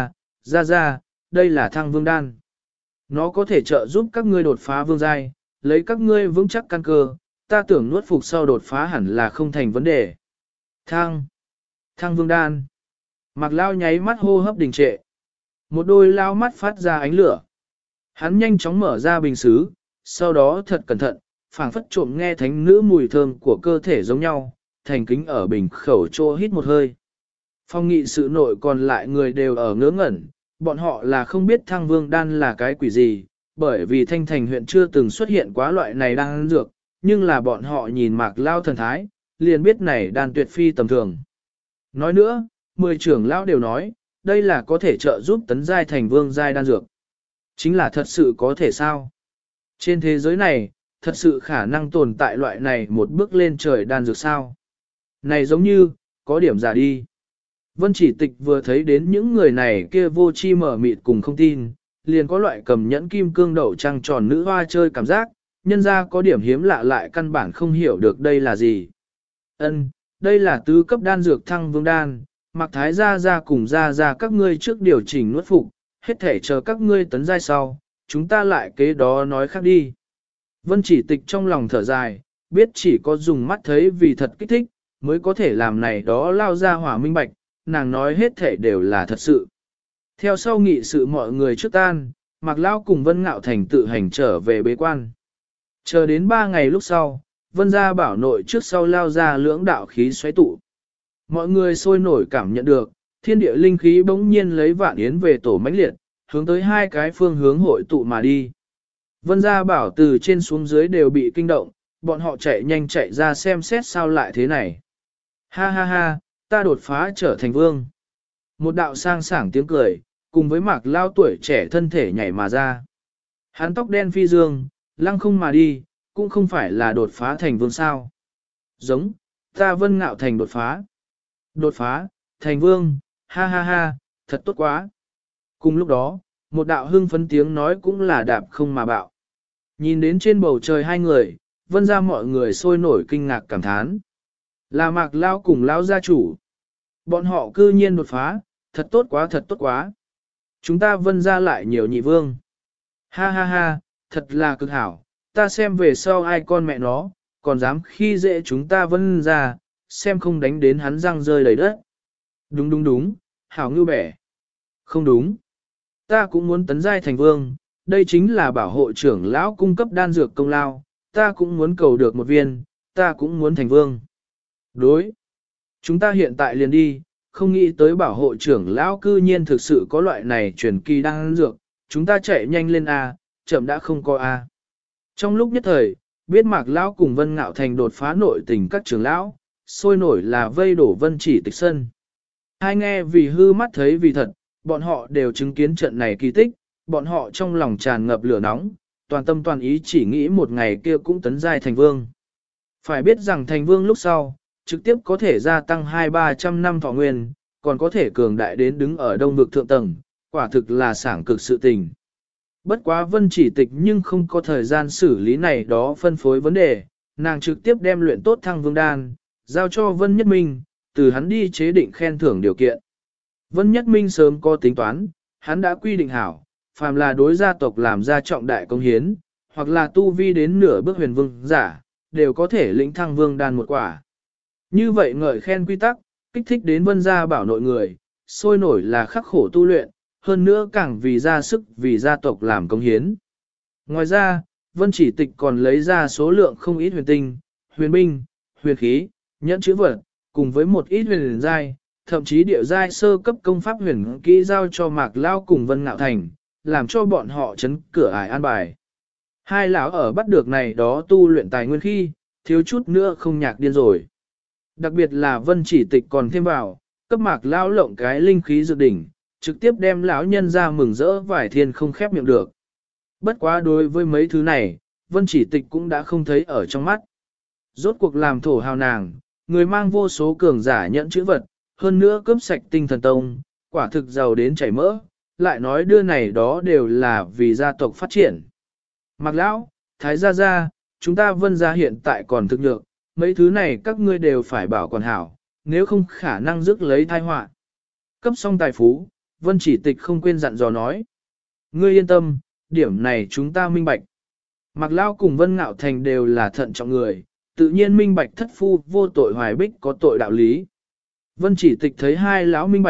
ra, đây là thăng vương đan. Nó có thể trợ giúp các ngươi đột phá vương giai, lấy các ngươi vững chắc căn cơ, ta tưởng nuốt phục sau đột phá hẳn là không thành vấn đề. Thăng vương đan. Mạc Lao nháy mắt hô hấp đình trệ. Một đôi lao mắt phát ra ánh lửa. Hắn nhanh chóng mở ra bình xứ, sau đó thật cẩn thận, phảng phất trộm nghe thánh nữ mùi thơm của cơ thể giống nhau, thành kính ở bình khẩu trô hít một hơi. Phong nghị sự nội còn lại người đều ở ngớ ngẩn, bọn họ là không biết thăng vương đan là cái quỷ gì, bởi vì thanh thành huyện chưa từng xuất hiện quá loại này đan dược, nhưng là bọn họ nhìn Mạc Lao thần thái, liền biết này đan tuyệt phi tầm thường. Nói nữa, 10 trưởng lão đều nói, đây là có thể trợ giúp tấn giai thành vương giai đan dược. Chính là thật sự có thể sao? Trên thế giới này, thật sự khả năng tồn tại loại này một bước lên trời đan dược sao? Này giống như, có điểm giả đi. Vân Chỉ Tịch vừa thấy đến những người này kia vô chi mở mịt cùng không tin, liền có loại cầm nhẫn kim cương đậu trăng tròn nữ hoa chơi cảm giác, nhân ra có điểm hiếm lạ lại căn bản không hiểu được đây là gì. Ân, đây là tứ cấp đan dược thăng vương đan, Mạc Thái gia cùng gia các ngươi trước điều chỉnh nuốt phục, hết thể chờ các ngươi tấn giai sau, chúng ta lại kế đó nói khác đi. Vân Chỉ Tịch trong lòng thở dài, biết chỉ có dùng mắt thấy vì thật kích thích, mới có thể làm này đó lao ra hỏa minh bạch, nàng nói hết thể đều là thật sự. Theo sau nghị sự mọi người trước tan, Mạc Lao cùng Vân Ngạo Thành tự hành trở về bế quan. Chờ đến 3 ngày lúc sau, Vân gia bảo nội trước sau lao ra lưỡng đạo khí xoáy tụ. Mọi người sôi nổi cảm nhận được, thiên địa linh khí bỗng nhiên lấy vạn yến về tổ mãnh liệt, hướng tới hai cái phương hướng hội tụ mà đi. Vân gia bảo từ trên xuống dưới đều bị kinh động, bọn họ chạy nhanh chạy ra xem xét sao lại thế này. Ha ha ha, ta đột phá trở thành vương. Một đạo sang sảng tiếng cười, cùng với Mạc Lao tuổi trẻ thân thể nhảy mà ra. Hắn tóc đen phi dương, lăng không mà đi, cũng không phải là đột phá thành vương sao. Giống, ta Vân Ngạo Thành đột phá. Đột phá, thành vương, ha ha ha, thật tốt quá. Cùng lúc đó, một đạo hưng phấn tiếng nói cũng là đạp không mà bạo. Nhìn đến trên bầu trời hai người, Vân ra mọi người sôi nổi kinh ngạc cảm thán. Là Mạc Lao cùng Lao gia chủ. Bọn họ cư nhiên đột phá, thật tốt quá thật tốt quá. Chúng ta Vân ra lại nhiều nhị vương. Ha ha ha, thật là cực hảo, ta xem về sau ai con mẹ nó, còn dám khi dễ chúng ta Vân ra, xem không đánh đến hắn răng rơi đầy đất. Đúng đúng đúng, hảo ngưu bẻ. Không đúng. Ta cũng muốn tấn giai thành vương, đây chính là bảo hộ trưởng lão cung cấp đan dược công lao, ta cũng muốn cầu được một viên, ta cũng muốn thành vương. Đối. Chúng ta hiện tại liền đi, không nghĩ tới bảo hộ trưởng lão cư nhiên thực sự có loại này truyền kỳ đan dược, chúng ta chạy nhanh lên A, chậm đã không có A. Trong lúc nhất thời, biết Mạc Lão cùng Vân Ngạo Thành đột phá nội tình các trưởng lão, sôi nổi là vây đổ Vân Chỉ Tịch sân. Hai nghe vì hư mắt thấy vì thật, bọn họ đều chứng kiến trận này kỳ tích, bọn họ trong lòng tràn ngập lửa nóng, toàn tâm toàn ý chỉ nghĩ một ngày kia cũng tấn giai thành vương. Phải biết rằng thành vương lúc sau, trực tiếp có thể gia tăng 200-300 năm thọ nguyên, còn có thể cường đại đến đứng ở đông vực thượng tầng, quả thực là sảng cực sự tình. Bất quá Vân Chỉ Tịch nhưng không có thời gian xử lý này đó phân phối vấn đề, nàng trực tiếp đem luyện tốt thăng vương đan, giao cho Vân Nhất Minh, từ hắn đi chế định khen thưởng điều kiện. Vân Nhất Minh sớm có tính toán, hắn đã quy định hảo, phàm là đối gia tộc làm ra trọng đại công hiến, hoặc là tu vi đến nửa bước huyền vương giả, đều có thể lĩnh thăng vương đan một quả. Như vậy ngợi khen quy tắc, kích thích đến Vân gia bảo nội người, sôi nổi là khắc khổ tu luyện, hơn nữa càng vì ra sức vì gia tộc làm công hiến. Ngoài ra, Vân Chỉ Tịch còn lấy ra số lượng không ít huyền tinh, huyền binh, huyền khí, nhẫn chữ vật, cùng với một ít huyền giai, thậm chí địa giai sơ cấp công pháp huyền kỹ giao cho Mạc Lao cùng Vân Ngạo Thành, làm cho bọn họ chấn cửa ải an bài. Hai lão ở bắt được này đó tu luyện tài nguyên khi, thiếu chút nữa không nhạc điên rồi. Đặc biệt là Vân Chỉ Tịch còn thêm vào, cấp Mạc Lao lộng cái linh khí dược đỉnh, trực tiếp đem lão nhân ra mừng rỡ vải thiên không khép miệng được. Bất quá đối với mấy thứ này, Vân Chỉ Tịch cũng đã không thấy ở trong mắt. Rốt cuộc làm thổ hào nàng, người mang vô số cường giả nhẫn chữ vật, hơn nữa cướp sạch tinh thần tông, quả thực giàu đến chảy mỡ, lại nói đưa này đó đều là vì gia tộc phát triển. Mạc Lão, Thái gia, chúng ta Vân gia hiện tại còn thực nhược, mấy thứ này các ngươi đều phải bảo quản hảo, nếu không khả năng rước lấy tai họa. Cấp xong tài phú, Vân Chỉ Tịch không quên dặn dò nói. Ngươi yên tâm, điểm này chúng ta minh bạch. Mạc Lao cùng Vân Ngạo Thành đều là thận trọng người, tự nhiên minh bạch thất phu vô tội hoài bích có tội đạo lý. Vân Chỉ Tịch thấy hai lão minh bạch,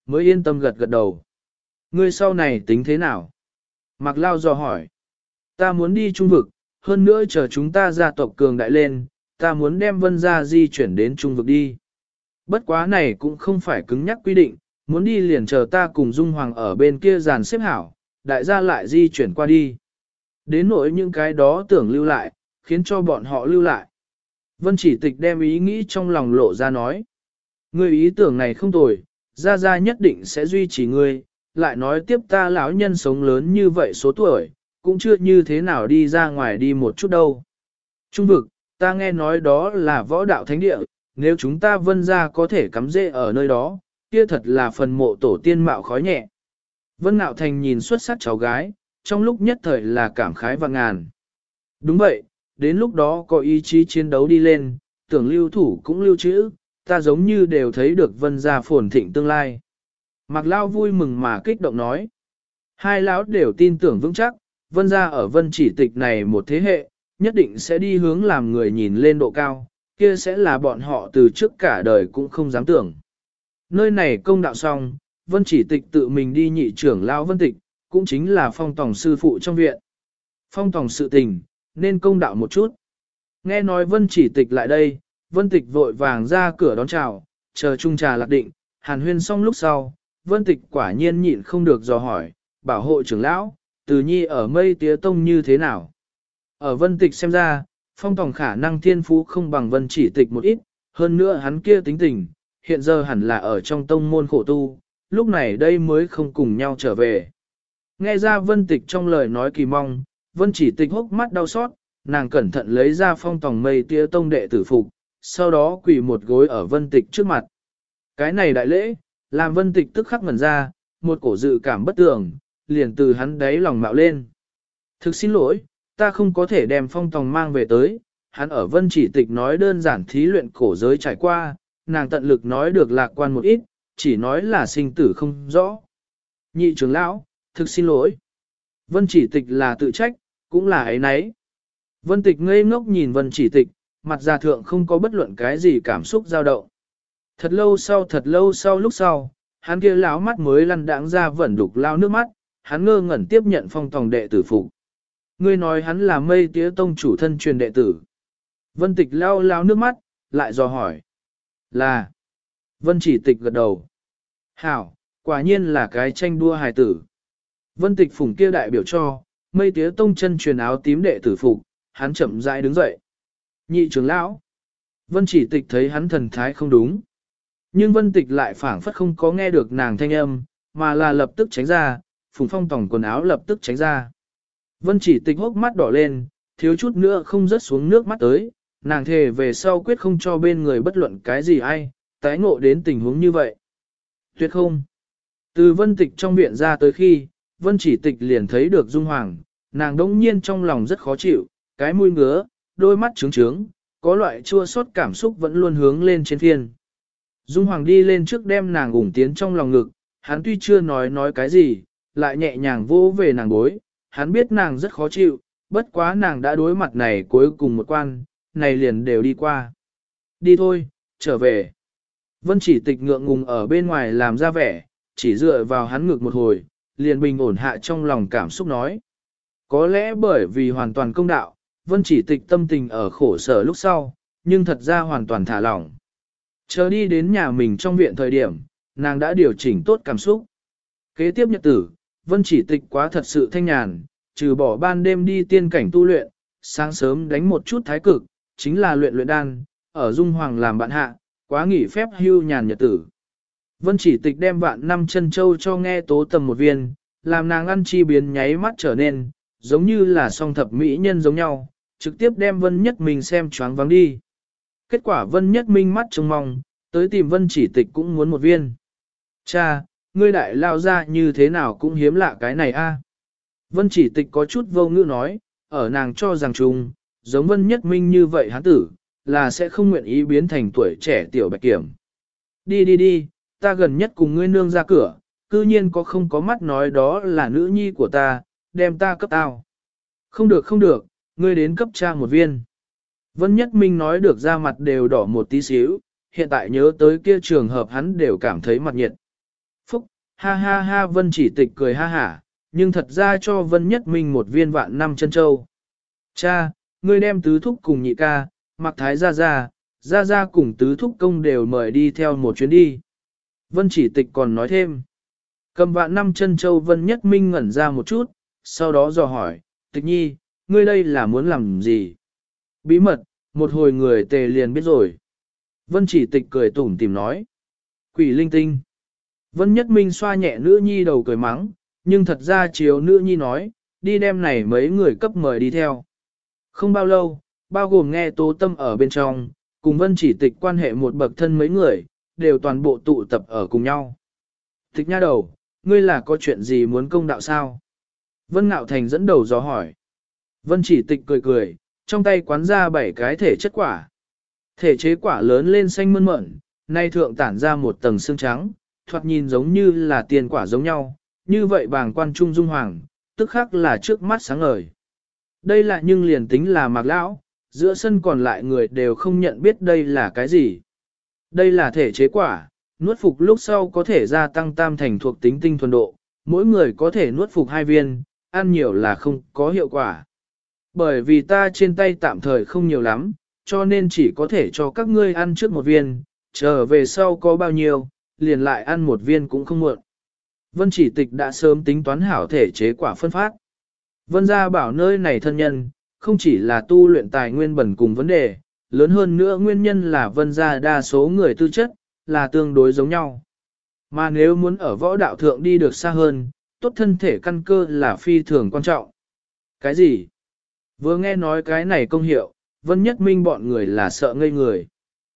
mới yên tâm gật gật đầu. Ngươi sau này tính thế nào? Mạc Lao dò hỏi. Ta muốn đi trung vực, hơn nữa chờ chúng ta gia tộc cường đại lên, ta muốn đem Vân gia di chuyển đến trung vực đi. Bất quá này cũng không phải cứng nhắc quy định, muốn đi liền chờ ta cùng Dung Hoàng ở bên kia dàn xếp hảo, đại gia lại di chuyển qua đi. Đến nỗi những cái đó tưởng lưu lại, khiến cho bọn họ lưu lại. Vân Chỉ Tịch đem ý nghĩ trong lòng lộ ra nói. Ngươi ý tưởng này không tồi, Gia Gia nhất định sẽ duy trì ngươi, lại nói tiếp ta lão nhân sống lớn như vậy số tuổi, cũng chưa như thế nào đi ra ngoài đi một chút đâu. Trung vực, ta nghe nói đó là võ đạo thánh địa, nếu chúng ta Vân gia có thể cắm rễ ở nơi đó, kia thật là phần mộ tổ tiên mạo khói nhẹ. Vân Nạo Thành nhìn xuất sắc cháu gái, trong lúc nhất thời là cảm khái và ngàn. Đúng vậy, đến lúc đó có ý chí chiến đấu đi lên, tưởng lưu thủ cũng lưu trữ, ta giống như đều thấy được Vân gia phồn thịnh tương lai. Mạc Lao vui mừng mà kích động nói. Hai lão đều tin tưởng vững chắc, Vân gia ở Vân Chỉ Tịch này một thế hệ, nhất định sẽ đi hướng làm người nhìn lên độ cao, kia sẽ là bọn họ từ trước cả đời cũng không dám tưởng. Nơi này công đạo xong, Vân Chỉ Tịch tự mình đi nhị trưởng lão Vân Tịch, cũng chính là phong tòng sư phụ trong viện. Phong tòng sự tình, nên công đạo một chút. Nghe nói Vân Chỉ Tịch lại đây, Vân Tịch vội vàng ra cửa đón chào, chờ chung trà lạc định, hàn huyên xong lúc sau, Vân Tịch quả nhiên nhịn không được dò hỏi, bảo hộ trưởng lão, Từ Nhi ở Mây Tía Tông như thế nào? Ở Vân Tịch xem ra, phong tòng khả năng thiên phú không bằng Vân Chỉ Tịch một ít, hơn nữa hắn kia tính tình, hiện giờ hẳn là ở trong tông môn khổ tu, lúc này đây mới không cùng nhau trở về. Nghe ra Vân Tịch trong lời nói kỳ mong, Vân Chỉ Tịch hốc mắt đau xót, nàng cẩn thận lấy ra phong tòng Mây Tía Tông đệ tử phục, sau đó quỳ một gối ở Vân Tịch trước mặt. Cái này đại lễ, làm Vân Tịch tức khắc ngẩn ra, một cổ dự cảm bất tường, liền từ hắn đáy lòng mạo lên. Thực xin lỗi, ta không có thể đem phong tòng mang về tới, hắn ở Vân Chỉ Tịch nói đơn giản thí luyện cổ giới trải qua, nàng tận lực nói được lạc quan một ít, chỉ nói là sinh tử không rõ. Nhị trưởng lão, thực xin lỗi. Vân Chỉ Tịch là tự trách, cũng là ấy nấy. Vân Tịch ngây ngốc nhìn Vân Chỉ Tịch, mặt già thượng không có bất luận cái gì cảm xúc dao động. Thật lâu sau lúc sau, hắn kia lão mắt mới lăn đãng ra vẩn đục lao nước mắt, hắn ngơ ngẩn tiếp nhận phong tòng đệ tử phục. Ngươi nói hắn là Mây Tía Tông chủ thân truyền đệ tử. Vân Tịch lao nước mắt, lại dò hỏi. Là. Vân Chỉ Tịch gật đầu. Hảo, quả nhiên là cái tranh đua hài tử. Vân Tịch phủng kia đại biểu cho, Mây Tía Tông chân truyền áo tím đệ tử phục, hắn chậm rãi đứng dậy. Nhị trưởng lão. Vân Chỉ Tịch thấy hắn thần thái không đúng. Nhưng Vân Tịch lại phảng phất không có nghe được nàng thanh âm, mà là lập tức tránh ra, phùng phong tòng quần áo lập tức tránh ra. Vân Chỉ Tịch hốc mắt đỏ lên, thiếu chút nữa không rớt xuống nước mắt tới, nàng thề về sau quyết không cho bên người bất luận cái gì ai, tái ngộ đến tình huống như vậy. Tuyệt không. Từ Vân Tịch trong viện ra tới khi, Vân Chỉ Tịch liền thấy được Dung Hoàng, nàng đống nhiên trong lòng rất khó chịu, cái mũi ngứa, đôi mắt trướng trướng, có loại chua xót cảm xúc vẫn luôn hướng lên trên phiên. Dung Hoàng đi lên trước đem nàng ủng tiến trong lòng ngực, hắn tuy chưa nói cái gì, lại nhẹ nhàng vỗ về nàng bối, hắn biết nàng rất khó chịu, bất quá nàng đã đối mặt này cuối cùng một quan, này liền đều đi qua. Đi thôi, trở về. Vân Chỉ Tịch ngượng ngùng ở bên ngoài làm ra vẻ, chỉ dựa vào hắn ngực một hồi, liền bình ổn hạ trong lòng cảm xúc nói. Có lẽ bởi vì hoàn toàn công đạo, Vân Chỉ Tịch tâm tình ở khổ sở lúc sau, nhưng thật ra hoàn toàn thả lỏng. Chờ đi đến nhà mình trong viện thời điểm, nàng đã điều chỉnh tốt cảm xúc. Kế tiếp nhật tử, Vân Chỉ Tịch quá thật sự thanh nhàn, trừ bỏ ban đêm đi tiên cảnh tu luyện, sáng sớm đánh một chút thái cực, chính là luyện đan, ở Dung Hoàng làm bạn hạ, quá nghỉ phép hưu nhàn nhật tử. Vân Chỉ Tịch đem vạn năm chân châu cho nghe tố tầm một viên, làm nàng ăn chi biến nháy mắt trở nên, giống như là song thập mỹ nhân giống nhau, trực tiếp đem Vân Nhất Minh xem choáng váng đi. Kết quả Vân Nhất Minh mắt trông mong, tới tìm Vân Chỉ Tịch cũng muốn một viên. Cha, ngươi đại lao ra như thế nào cũng hiếm lạ cái này a. Vân Chỉ Tịch có chút vô ngữ nói, ở nàng cho rằng chung, giống Vân Nhất Minh như vậy hắn tử, là sẽ không nguyện ý biến thành tuổi trẻ tiểu bạch kiểm. Đi, ta gần nhất cùng ngươi nương ra cửa, cư nhiên không có mắt nói đó là nữ nhi của ta, đem ta cấp tao. Không được, ngươi đến cấp cha một viên. Vân Nhất Minh nói được ra mặt đều đỏ một tí xíu, hiện tại nhớ tới kia trường hợp hắn đều cảm thấy mặt nhiệt. Phúc, ha ha ha Vân Chỉ Tịch cười ha hả, nhưng thật ra cho Vân Nhất Minh một viên vạn năm chân châu. Cha, ngươi đem tứ thúc cùng nhị ca, Mạc Thái ra ra cùng tứ thúc công đều mời đi theo một chuyến đi. Vân Chỉ Tịch còn nói thêm. Cầm vạn năm chân châu Vân Nhất Minh ngẩn ra một chút, sau đó dò hỏi, Tịch Nhi, ngươi đây là muốn làm gì? Bí mật, một hồi người tề liền biết rồi. Vân Chỉ Tịch cười tủm tìm nói. Quỷ linh tinh. Vân Nhất Minh xoa nhẹ nữ nhi đầu cười mắng, nhưng thật ra chiếu nữ nhi nói, đi đem này mấy người cấp mời đi theo. Không bao lâu, bao gồm nghe Tố Tâm ở bên trong, cùng Vân Chỉ Tịch quan hệ một bậc thân mấy người, đều toàn bộ tụ tập ở cùng nhau. Tịch nha đầu, ngươi là có chuyện gì muốn công đạo sao? Vân Ngạo Thành dẫn đầu dò hỏi. Vân Chỉ Tịch cười cười, trong tay quán ra 7 cái thể chất quả. Thể chế quả lớn lên xanh mơn mởn, nay thượng tản ra một tầng xương trắng, thoạt nhìn giống như là tiền quả giống nhau, như vậy bàng quan trung dung hoàng, tức khắc là trước mắt sáng ngời. Đây là nhưng liền tính là Mạc Lão, giữa sân còn lại người đều không nhận biết đây là cái gì. Đây là thể chế quả, nuốt phục lúc sau có thể gia tăng tam thành thuộc tính tinh thuần độ, mỗi người có thể nuốt phục 2 viên, ăn nhiều là không có hiệu quả. Bởi vì ta trên tay tạm thời không nhiều lắm, cho nên chỉ có thể cho các ngươi ăn trước 1 viên, trở về sau có bao nhiêu, liền lại ăn 1 viên cũng không muộn. Vân Chỉ Tịch đã sớm tính toán hảo thể chế quả phân phát. Vân gia bảo nơi này thân nhân, không chỉ là tu luyện tài nguyên bẩn cùng vấn đề, lớn hơn nữa nguyên nhân là Vân gia đa số người tư chất, là tương đối giống nhau. Mà nếu muốn ở võ đạo thượng đi được xa hơn, tốt thân thể căn cơ là phi thường quan trọng. Cái gì? Vừa nghe nói cái này công hiệu, Vân Nhất Minh bọn người là sợ ngây người.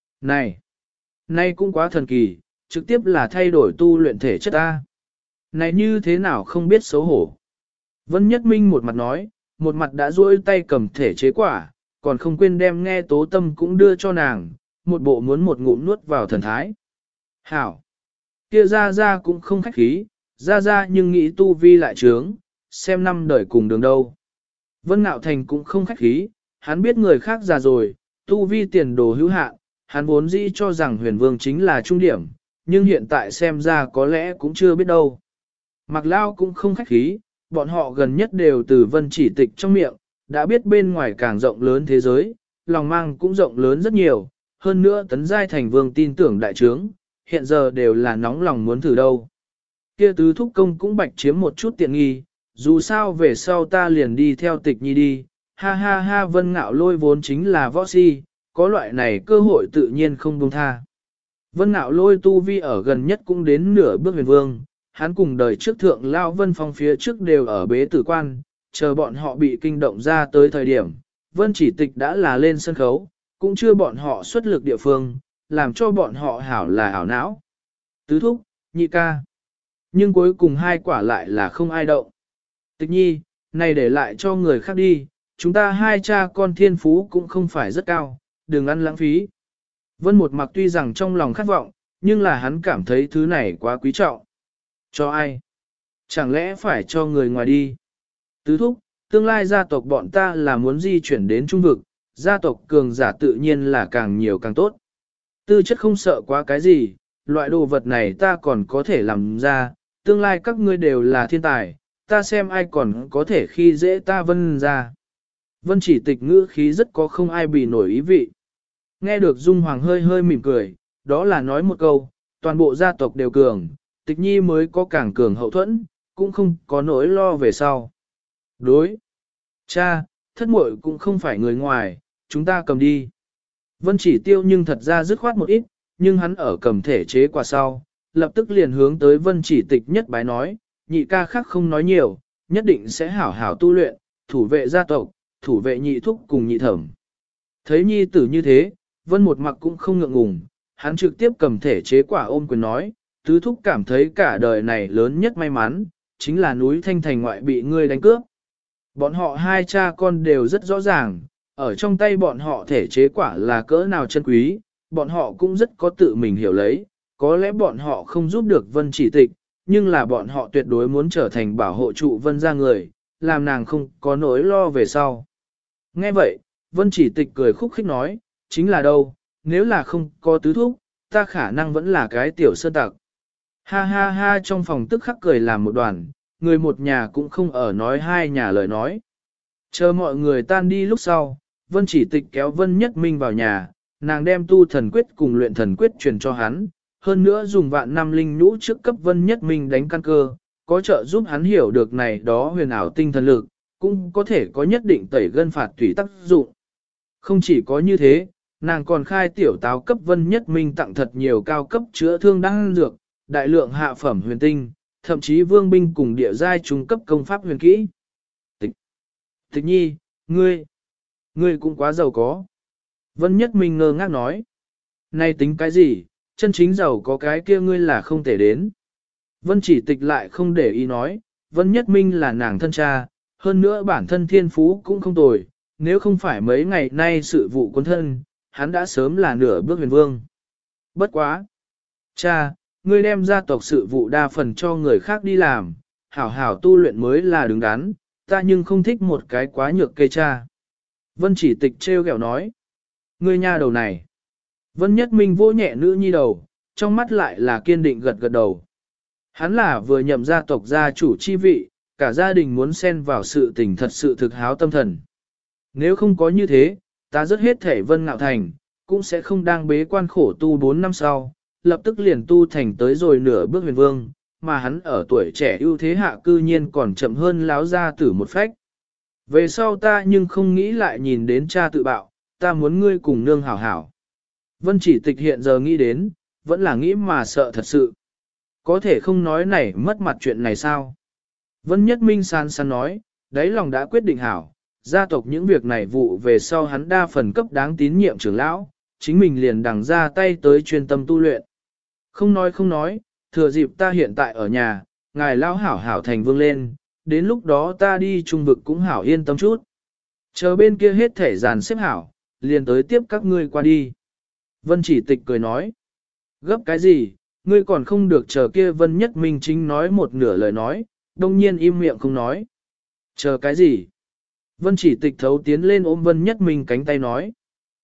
Này cũng quá thần kỳ, trực tiếp là thay đổi tu luyện thể chất ta. Này như thế nào không biết xấu hổ. Vân Nhất Minh một mặt nói, một mặt đã duỗi tay cầm thể chế quả, còn không quên đem nghe Tố Tâm cũng đưa cho nàng, một bộ muốn một ngụm nuốt vào thần thái. Hảo! Kia ra ra cũng không khách khí, ra nhưng nghĩ tu vi lại trướng, xem năm đời cùng đường đâu. Vân Ngạo Thành cũng không khách khí, hắn biết người khác già rồi, tu vi tiền đồ hữu hạn, hắn vốn dĩ cho rằng huyền vương chính là trung điểm, nhưng hiện tại xem ra có lẽ cũng chưa biết đâu. Mạc Lao cũng không khách khí, bọn họ gần nhất đều từ Vân Chỉ Tịch trong miệng, đã biết bên ngoài càng rộng lớn thế giới, lòng mang cũng rộng lớn rất nhiều, hơn nữa tấn giai thành vương tin tưởng đại trướng, hiện giờ đều là nóng lòng muốn thử đâu. Kia tứ thúc công cũng bạch chiếm một chút tiện nghi, dù sao về sau ta liền đi theo Tịch Nhi đi, ha ha ha Vân Ngạo Lôi vốn chính là võ si, có loại này cơ hội tự nhiên không buông tha. Vân Ngạo Lôi tu vi ở gần nhất cũng đến nửa bước huyền vương, hắn cùng đời trước thượng Lao Vân Phong phía trước đều ở bế tử quan, chờ bọn họ bị kinh động ra tới thời điểm, Vân Chỉ Tịch đã là lên sân khấu, cũng chưa bọn họ xuất lực địa phương, làm cho bọn họ hảo là ảo não. Tứ thúc, nhị ca. Nhưng cuối cùng 2 quả lại là không ai động. Tịch Nhi, này để lại cho người khác đi, chúng ta 2 cha con thiên phú cũng không phải rất cao, đừng ăn lãng phí. Vân Một Mặc tuy rằng trong lòng khát vọng, nhưng là hắn cảm thấy thứ này quá quý trọng. Cho ai? Chẳng lẽ phải cho người ngoài đi? Tứ thúc, tương lai gia tộc bọn ta là muốn di chuyển đến trung vực, gia tộc cường giả tự nhiên là càng nhiều càng tốt. Tư chất không sợ quá cái gì, loại đồ vật này ta còn có thể làm ra, tương lai các ngươi đều là thiên tài, ta xem ai còn có thể khi dễ ta Vân ra. Vân Chỉ Tịch ngữ khí rất có không ai bị nổi ý vị. Nghe được Dung Hoàng hơi hơi mỉm cười, đó là nói một câu, toàn bộ gia tộc đều cường, Tịch Nhi mới có càng cường hậu thuẫn, cũng không có nỗi lo về sau. Đối. Cha, thất muội cũng không phải người ngoài, chúng ta cầm đi. Vân Chỉ Tiêu nhưng thật ra dứt khoát một ít, nhưng hắn ở cầm thể chế quả sau, lập tức liền hướng tới Vân Chỉ Tịch nhất bái nói, nhị ca khác không nói nhiều, nhất định sẽ hảo hảo tu luyện, thủ vệ gia tộc, thủ vệ nhị thúc cùng nhị thẩm. Thấy nhi tử như thế, Vân Một Mặc cũng không ngượng ngùng, hắn trực tiếp cầm thể chế quả ôm quyền nói, tứ thúc cảm thấy cả đời này lớn nhất may mắn, chính là núi Thanh Thành ngoại bị ngươi đánh cướp. Bọn họ 2 cha con đều rất rõ ràng, ở trong tay bọn họ thể chế quả là cỡ nào chân quý, bọn họ cũng rất có tự mình hiểu lấy, có lẽ bọn họ không giúp được Vân Chỉ Tịch, nhưng là bọn họ tuyệt đối muốn trở thành bảo hộ trụ Vân ra người, làm nàng không có nỗi lo về sau. Nghe vậy, Vân Chỉ Tịch cười khúc khích nói, chính là đâu, nếu là không có tứ thúc, ta khả năng vẫn là cái tiểu sơn tặc. Ha ha ha, trong phòng tức khắc cười làm một đoàn, người một nhà cũng không ở nói hai nhà lời nói. Chờ mọi người tan đi lúc sau, Vân Chỉ Tịch kéo Vân Nhất Minh vào nhà, nàng đem tu thần quyết cùng luyện thần quyết truyền cho hắn, hơn nữa dùng vạn năm linh nhũ trước cấp Vân Nhất Minh đánh căn cơ, có trợ giúp hắn hiểu được này đó huyền ảo tinh thần lực, cũng có thể có nhất định tẩy gân phạt tùy tác dụng. Không chỉ có như thế, nàng còn khai tiểu táo cấp Vân Nhất Minh tặng thật nhiều cao cấp chữa thương đan dược, đại lượng hạ phẩm huyền tinh, thậm chí vương binh cùng địa giai trung cấp công pháp huyền kỹ. Tịch nhi, ngươi cũng quá giàu có. Vân Nhất Minh ngơ ngác nói. Này tính cái gì, chân chính giàu có cái kia ngươi là không thể đến. Vân Chỉ Tịch lại không để ý nói, Vân Nhất Minh là nàng thân cha, hơn nữa bản thân thiên phú cũng không tồi, nếu không phải mấy ngày nay sự vụ quân thân, hắn đã sớm là nửa bước huyền vương. Bất quá. Cha, ngươi đem gia tộc sự vụ đa phần cho người khác đi làm, hảo hảo tu luyện mới là đứng đắn, ta nhưng không thích một cái quá nhược cây cha. Vân Chỉ Tịch trêu ghẹo nói. Ngươi nha đầu này. Vân Nhất Minh vỗ nhẹ nữ nhi đầu, trong mắt lại là kiên định gật gật đầu. Hắn là vừa nhậm gia tộc gia chủ chi vị, cả gia đình muốn xen vào sự tình thật sự thực háo tâm thần. Nếu không có như thế, ta rất hết thể Vân Ngạo Thành, cũng sẽ không đang bế quan khổ tu 4 năm sau, lập tức liền tu thành tới rồi nửa bước huyền vương, mà hắn ở tuổi trẻ ưu thế hạ cư nhiên còn chậm hơn láo gia tử một phách. Về sau ta nhưng không nghĩ lại nhìn đến cha tự bạo, ta muốn ngươi cùng nương hảo hảo. Vân Chỉ Tịch hiện giờ nghĩ đến, vẫn là nghĩ mà sợ thật sự. Có thể không nói này mất mặt chuyện này sao? Vân Nhất Minh san san nói, đáy lòng đã quyết định hảo, gia tộc những việc này vụ về sau hắn đa phần cấp đáng tín nhiệm trưởng lão, chính mình liền đằng ra tay tới chuyên tâm tu luyện. Không nói, thừa dịp ta hiện tại ở nhà, ngài lão hảo hảo thành vương lên, đến lúc đó ta đi trung vực cũng hảo yên tâm chút. Chờ bên kia hết thể dàn xếp hảo, liền tới tiếp các ngươi qua đi. Vân Chỉ Tịch cười nói, gấp cái gì, ngươi còn không được chờ kia Vân Nhất Minh chính nói một nửa lời nói, đông nhiên im miệng không nói. Chờ cái gì? Vân Chỉ Tịch thấu tiến lên ôm Vân Nhất Minh cánh tay nói,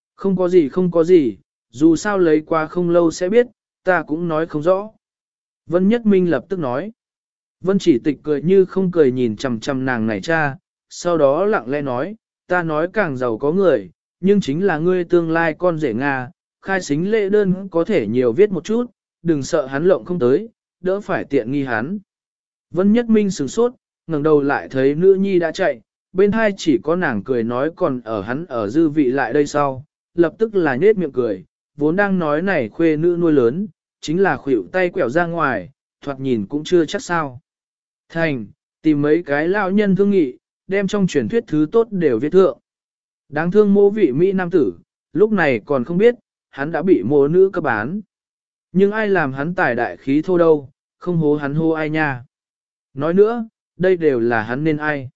không có gì, dù sao lấy qua không lâu sẽ biết, ta cũng nói không rõ. Vân Nhất Minh lập tức nói, Vân Chỉ Tịch cười như không cười nhìn chằm chằm nàng này cha, sau đó lặng lẽ nói, ta nói càng giàu có người, nhưng chính là ngươi tương lai con rể Nga, khai xính lễ đơn có thể nhiều viết một chút, đừng sợ hắn lộng không tới, đỡ phải tiện nghi hắn. Vân Nhất Minh sửng sốt, ngẩng đầu lại thấy nữ nhi đã chạy, bên hai chỉ có nàng cười nói còn ở hắn ở dư vị lại đây sau, lập tức là nhết miệng cười, vốn đang nói này khuê nữ nuôi lớn, chính là khuỷu tay quẹo ra ngoài, thoạt nhìn cũng chưa chắc sao. Thành, tìm mấy cái lão nhân thương nghị, đem trong truyền thuyết thứ tốt đều viết thượng. Đáng thương mô vị Mỹ nam tử, lúc này còn không biết, hắn đã bị mô nữ cấp bán. Nhưng ai làm hắn tài đại khí thô đâu, không hố hắn hô ai nha. Nói nữa, đây đều là hắn nên ai.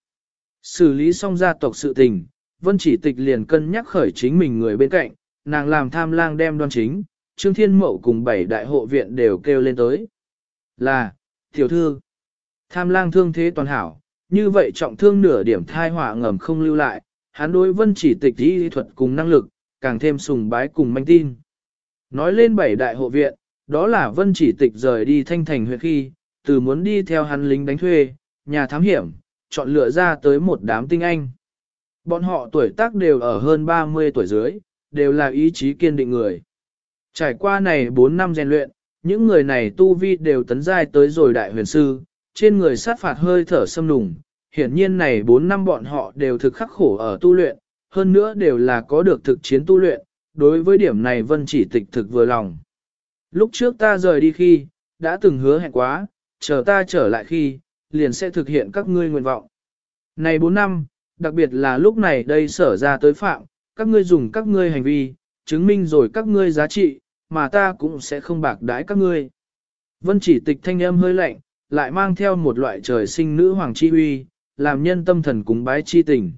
Xử lý xong gia tộc sự tình, Vân Chỉ Tịch liền cân nhắc khởi chính mình người bên cạnh, nàng làm tham lang đem đoan chính, Trương Thiên Mậu cùng 7 đại hộ viện đều kêu lên tới. Là, tiểu thư, tham lang thương thế toàn hảo, như vậy trọng thương nửa điểm thai họa ngầm không lưu lại, hắn đối Vân Chỉ Tịch y thuật cùng năng lực, càng thêm sùng bái cùng manh tin. Nói lên 7 đại hộ viện, đó là Vân Chỉ Tịch rời đi Thanh Thành huyện khi, từ muốn đi theo hắn lính đánh thuê, nhà thám hiểm, chọn lựa ra tới một đám tinh anh. Bọn họ tuổi tác đều ở hơn 30 tuổi dưới, đều là ý chí kiên định người. Trải qua này 4 năm rèn luyện, những người này tu vi đều tấn giai tới rồi đại huyền sư, trên người sát phạt hơi thở xâm nùng. Hiển nhiên này 4 năm bọn họ đều thực khắc khổ ở tu luyện, hơn nữa đều là có được thực chiến tu luyện, đối với điểm này Vân Chỉ Tịch thực vừa lòng. Lúc trước ta rời đi khi, đã từng hứa hẹn quá, chờ ta trở lại khi, liền sẽ thực hiện các ngươi nguyện vọng. Này 4 năm, đặc biệt là lúc này đây sở ra tới phạm, các ngươi dùng các ngươi hành vi, chứng minh rồi các ngươi giá trị, mà ta cũng sẽ không bạc đãi các ngươi. Vân Chỉ Tịch thanh âm hơi lạnh, lại mang theo một loại trời sinh nữ hoàng chi uy, làm nhân tâm thần cúng bái chi tình.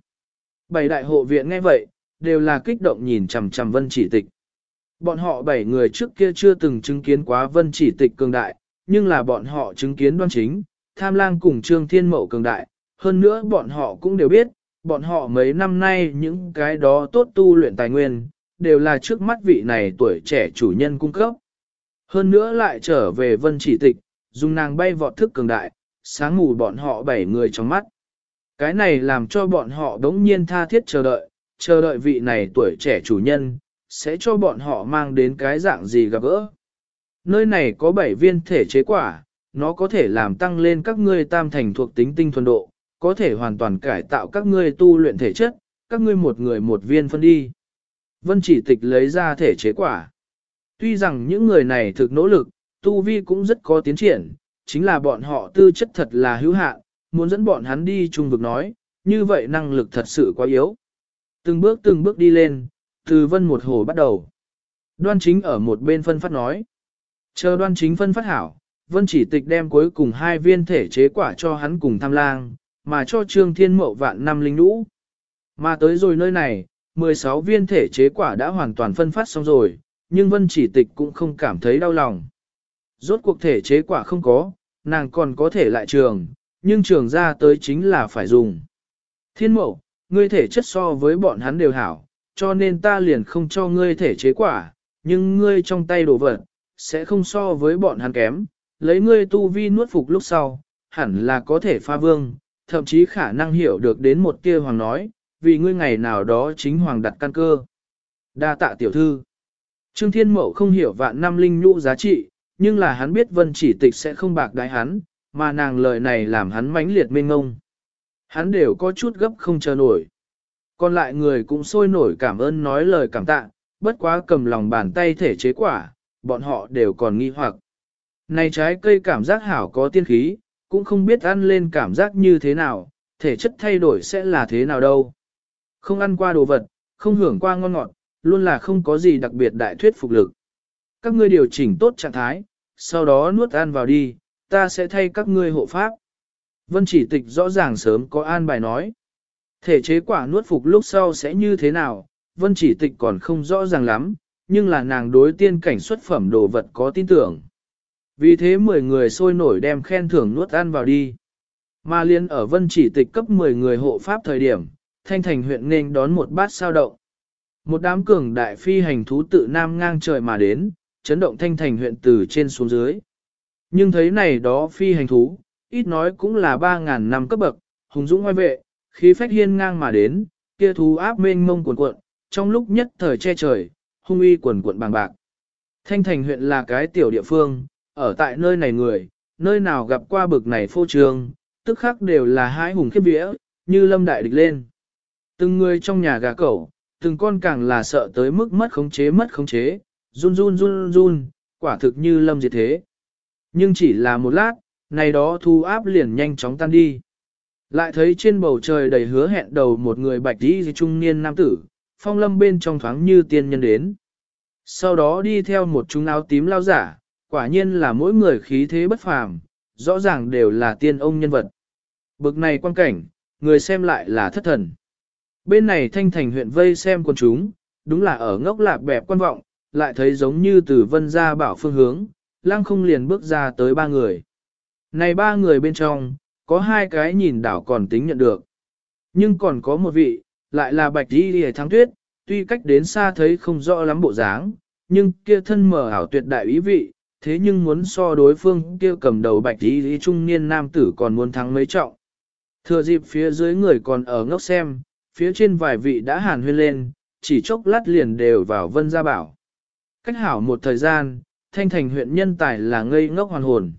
7 đại hộ viện nghe vậy, đều là kích động nhìn chằm chằm Vân Chỉ Tịch. Bọn họ 7 người trước kia chưa từng chứng kiến quá Vân Chỉ Tịch cường đại, nhưng là bọn họ chứng kiến đoan chính, tham lang cùng Trương Thiên Mậu cường đại, hơn nữa bọn họ cũng đều biết, bọn họ mấy năm nay những cái đó tốt tu luyện tài nguyên, đều là trước mắt vị này tuổi trẻ chủ nhân cung cấp. Hơn nữa lại trở về Vân Chỉ Tịch, dùng nàng bay vọt thức cường đại, sáng ngủ bọn họ 7 người trong mắt. Cái này làm cho bọn họ đống nhiên tha thiết chờ đợi vị này tuổi trẻ chủ nhân, sẽ cho bọn họ mang đến cái dạng gì gặp gỡ. Nơi này có 7 viên thể chế quả, nó có thể làm tăng lên các ngươi tam thành thuộc tính tinh thuần độ, có thể hoàn toàn cải tạo các ngươi tu luyện thể chất, các ngươi một người một viên phân đi. Vân Chỉ Tịch lấy ra thể chế quả. Tuy rằng những người này thực nỗ lực, tu vi cũng rất có tiến triển, chính là bọn họ tư chất thật là hữu hạn, muốn dẫn bọn hắn đi trung vực nói, như vậy năng lực thật sự quá yếu. Từng bước đi lên, từ Vân một hồ bắt đầu. Đoan Chính ở một bên phân phát nói. Chờ Đoan Chính phân phát hảo, Vân Chỉ Tịch đem cuối cùng 2 viên thể chế quả cho hắn cùng tham lang, mà cho Trương Thiên Mậu vạn năm linh nhũ. Mà tới rồi nơi này, 16 viên thể chế quả đã hoàn toàn phân phát xong rồi, nhưng Vân Chỉ Tịch cũng không cảm thấy đau lòng. Rốt cuộc thể chế quả không có, nàng còn có thể lại trường, nhưng trường ra tới chính là phải dùng. Thiên Mậu, ngươi thể chất so với bọn hắn đều hảo, cho nên ta liền không cho ngươi thể chế quả, nhưng ngươi trong tay đồ vật, sẽ không so với bọn hắn kém, lấy ngươi tu vi nuốt phục lúc sau, hẳn là có thể pha vương, thậm chí khả năng hiểu được đến một kia hoàng nói, vì ngươi ngày nào đó chính hoàng đặt căn cơ. Đa tạ tiểu thư. Trương Thiên Mậu không hiểu vạn năm linh nhũ giá trị, nhưng là hắn biết Vân Chỉ Tịch sẽ không bạc đái hắn, mà nàng lời này làm hắn mãnh liệt mênh ngông. Hắn đều có chút gấp không chờ nổi. Còn lại người cũng sôi nổi cảm ơn nói lời cảm tạ, bất quá cầm lòng bàn tay thể chế quả, bọn họ đều còn nghi hoặc. Này trái cây cảm giác hảo có tiên khí, cũng không biết ăn lên cảm giác như thế nào, thể chất thay đổi sẽ là thế nào đâu. Không ăn qua đồ vật, không hưởng qua ngon ngọt, luôn là không có gì đặc biệt đại thuyết phục lực. Các ngươi điều chỉnh tốt trạng thái, sau đó nuốt ăn vào đi, ta sẽ thay các ngươi hộ pháp. Vân Chỉ Tịch rõ ràng sớm có an bài nói. Thể chế quả nuốt phục lúc sau sẽ như thế nào, Vân Chỉ Tịch còn không rõ ràng lắm, nhưng là nàng đối tiên cảnh xuất phẩm đồ vật có tin tưởng. Vì thế 10 người sôi nổi đem khen thưởng nuốt ăn vào đi. Mà liên ở Vân Chỉ Tịch cấp 10 người hộ pháp thời điểm, Thanh Thành huyện nên đón một bát sao động. Một đám cường đại phi hành thú tự nam ngang trời mà đến, chấn động Thanh Thành huyện từ trên xuống dưới. Nhưng thấy này đó phi hành thú, ít nói cũng là 3.000 năm cấp bậc, hùng dũng oai vệ, khí phách hiên ngang mà đến, kia thú áp mênh mông cuồn cuộn, trong lúc nhất thời che trời, hung uy cuồn cuộn bàng bạc. Thanh Thành huyện là cái tiểu địa phương, ở tại nơi này người, nơi nào gặp qua bực này phô trương, tức khắc đều là hái hùng khiếp vía, như lâm đại địch lên. Từng người trong nhà gà cẩu, từng con càng là sợ tới mức mất khống chế, run, quả thực như lâm diệt thế. Nhưng chỉ là một lát, này đó thu áp liền nhanh chóng tan đi. Lại thấy trên bầu trời đầy hứa hẹn đầu một người bạch y trung niên nam tử, phong lâm bên trong thoáng như tiên nhân đến. Sau đó đi theo một chúng áo tím lao giả, quả nhiên là mỗi người khí thế bất phàm, rõ ràng đều là tiên ông nhân vật. Bực này quan cảnh, người xem lại là thất thần. Bên này Thanh Thành huyện vây xem quần chúng, đúng là ở ngốc lạc bẹp quan vọng, lại thấy giống như từ Vân gia bảo phương hướng, lăng không liền bước ra tới 3 người. Này 3 người bên trong, có 2 cái nhìn đảo còn tính nhận được. Nhưng còn có một vị, lại là bạch đi hề thắng tuyết, tuy cách đến xa thấy không rõ lắm bộ dáng, nhưng kia thân mở ảo tuyệt đại ý vị, thế nhưng muốn so đối phương kia cầm đầu bạch đi trung niên nam tử còn muốn thắng mấy trọng. Thừa dịp phía dưới người còn ở ngốc xem, phía trên vài vị đã hàn huyên lên, chỉ chốc lát liền đều vào Vân gia bảo. Cách hảo một thời gian, Thanh Thành huyện nhân tài là ngây ngốc hoàn hồn.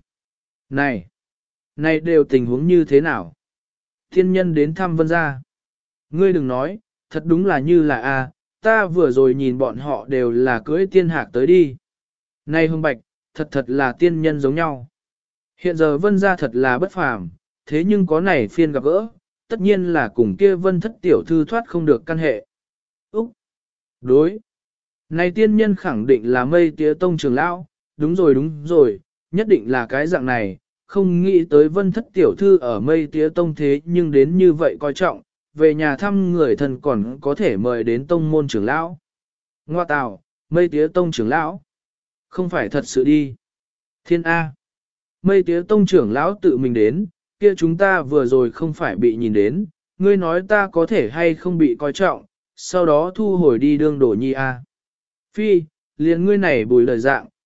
Này đều tình huống như thế nào? Thiên nhân đến thăm Vân gia. Ngươi đừng nói, thật đúng là như là a, ta vừa rồi nhìn bọn họ đều là cưỡi tiên hạc tới đi. Này Hồng Bạch, thật là tiên nhân giống nhau. Hiện giờ Vân gia thật là bất phàm, thế nhưng có này phiên gặp gỡ, tất nhiên là cùng kia Vân thất tiểu thư thoát không được căn hệ. Úc! Đối! Này tiên nhân khẳng định là Mây Tía Tông trưởng lão, đúng rồi, nhất định là cái dạng này, không nghĩ tới Vân thất tiểu thư ở Mây Tía Tông thế nhưng đến như vậy coi trọng, về nhà thăm người thân còn có thể mời đến tông môn trưởng lão. Ngoa tào, Mây Tía Tông trưởng lão. Không phải thật sự đi. Thiên A. Mây Tía Tông trưởng lão tự mình đến, kia chúng ta vừa rồi không phải bị nhìn đến, ngươi nói ta có thể hay không bị coi trọng, sau đó thu hồi đi đương đổ nhi A. Phi, liền ngươi này bùi lời dạng,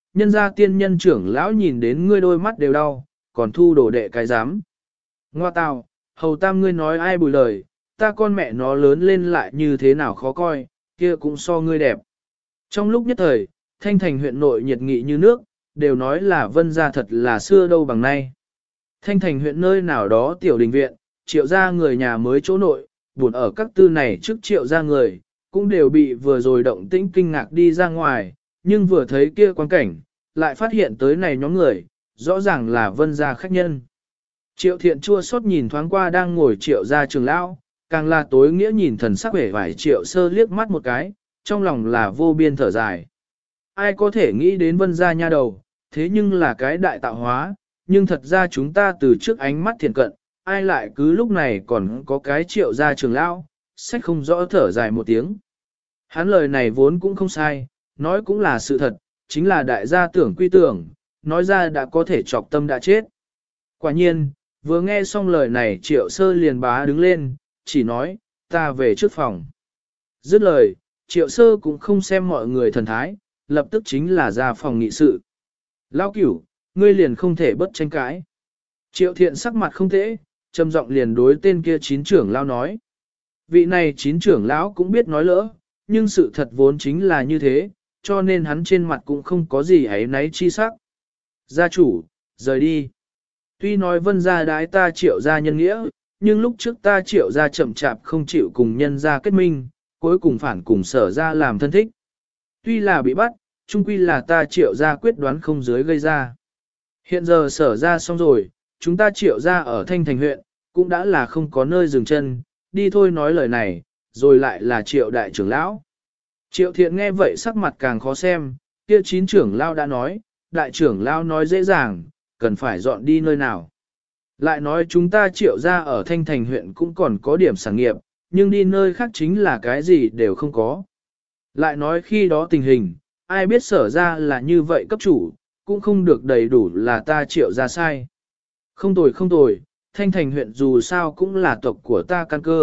nhân gia tiên nhân trưởng lão nhìn đến ngươi đôi mắt đều đau, còn thu đồ đệ cái dám. Ngoa tào, hầu tam ngươi nói ai bùi lời, ta con mẹ nó lớn lên lại như thế nào khó coi, kia cũng so ngươi đẹp. Trong lúc nhất thời, Thanh Thành huyện nội nhiệt nghị như nước, đều nói là Vân gia thật là xưa đâu bằng nay. Thanh Thành huyện nơi nào đó tiểu đình viện, triệu gia người nhà mới chỗ nội, buồn ở các tư này trước triệu gia người, cũng đều bị vừa rồi động tĩnh kinh ngạc đi ra ngoài, nhưng vừa thấy kia quan cảnh, lại phát hiện tới này nhóm người, rõ ràng là Vân gia khách nhân. Triệu thiện chua xót nhìn thoáng qua đang ngồi triệu gia trường lão, càng là tối nghĩa nhìn thần sắc vẻ vải triệu sơ liếc mắt một cái, trong lòng là vô biên thở dài. Ai có thể nghĩ đến Vân gia nha đầu, thế nhưng là cái đại tạo hóa, nhưng thật ra chúng ta từ trước ánh mắt thiện cận, ai lại cứ lúc này còn có cái triệu gia trường lão, sách không rõ thở dài một tiếng. Hắn lời này vốn cũng không sai, nói cũng là sự thật, chính là đại gia tưởng quy tưởng, nói ra đã có thể chọc tâm đã chết. Quả nhiên, vừa nghe xong lời này triệu sơ liền bá đứng lên, chỉ nói, ta về trước phòng. Dứt lời, triệu sơ cũng không xem mọi người thần thái, lập tức chính là ra phòng nghị sự. Lão cửu, ngươi liền không thể bất tranh cãi. Triệu thiện sắc mặt không thể, trầm giọng liền đối tên kia chín trưởng lão nói. Vị này chín trưởng lão cũng biết nói lỡ, nhưng sự thật vốn chính là như thế, cho nên hắn trên mặt cũng không có gì áy náy chi sắc. Gia chủ, rời đi. Tuy nói Vân gia đái ta triệu gia nhân nghĩa, nhưng lúc trước ta triệu gia chậm chạp không chịu cùng nhân gia kết minh, cuối cùng phản cùng sở gia làm thân thích. Tuy là bị bắt, chung quy là ta triệu gia quyết đoán không dưới gây ra. Hiện giờ sở gia xong rồi, chúng ta triệu gia ở Thanh Thành huyện, cũng đã là không có nơi dừng chân, đi thôi nói lời này, rồi lại là triệu đại trưởng lão. Triệu thiện nghe vậy sắc mặt càng khó xem, kia chín trưởng lão đã nói, đại trưởng lão nói dễ dàng, cần phải dọn đi nơi nào. Lại nói chúng ta triệu gia ở Thanh Thành huyện cũng còn có điểm sản nghiệp, nhưng đi nơi khác chính là cái gì đều không có. Lại nói khi đó tình hình, ai biết sở ra là như vậy cấp chủ, cũng không được đầy đủ là ta triệu ra sai. Không tồi không tồi, Thanh Thành huyện dù sao cũng là tộc của ta căn cơ.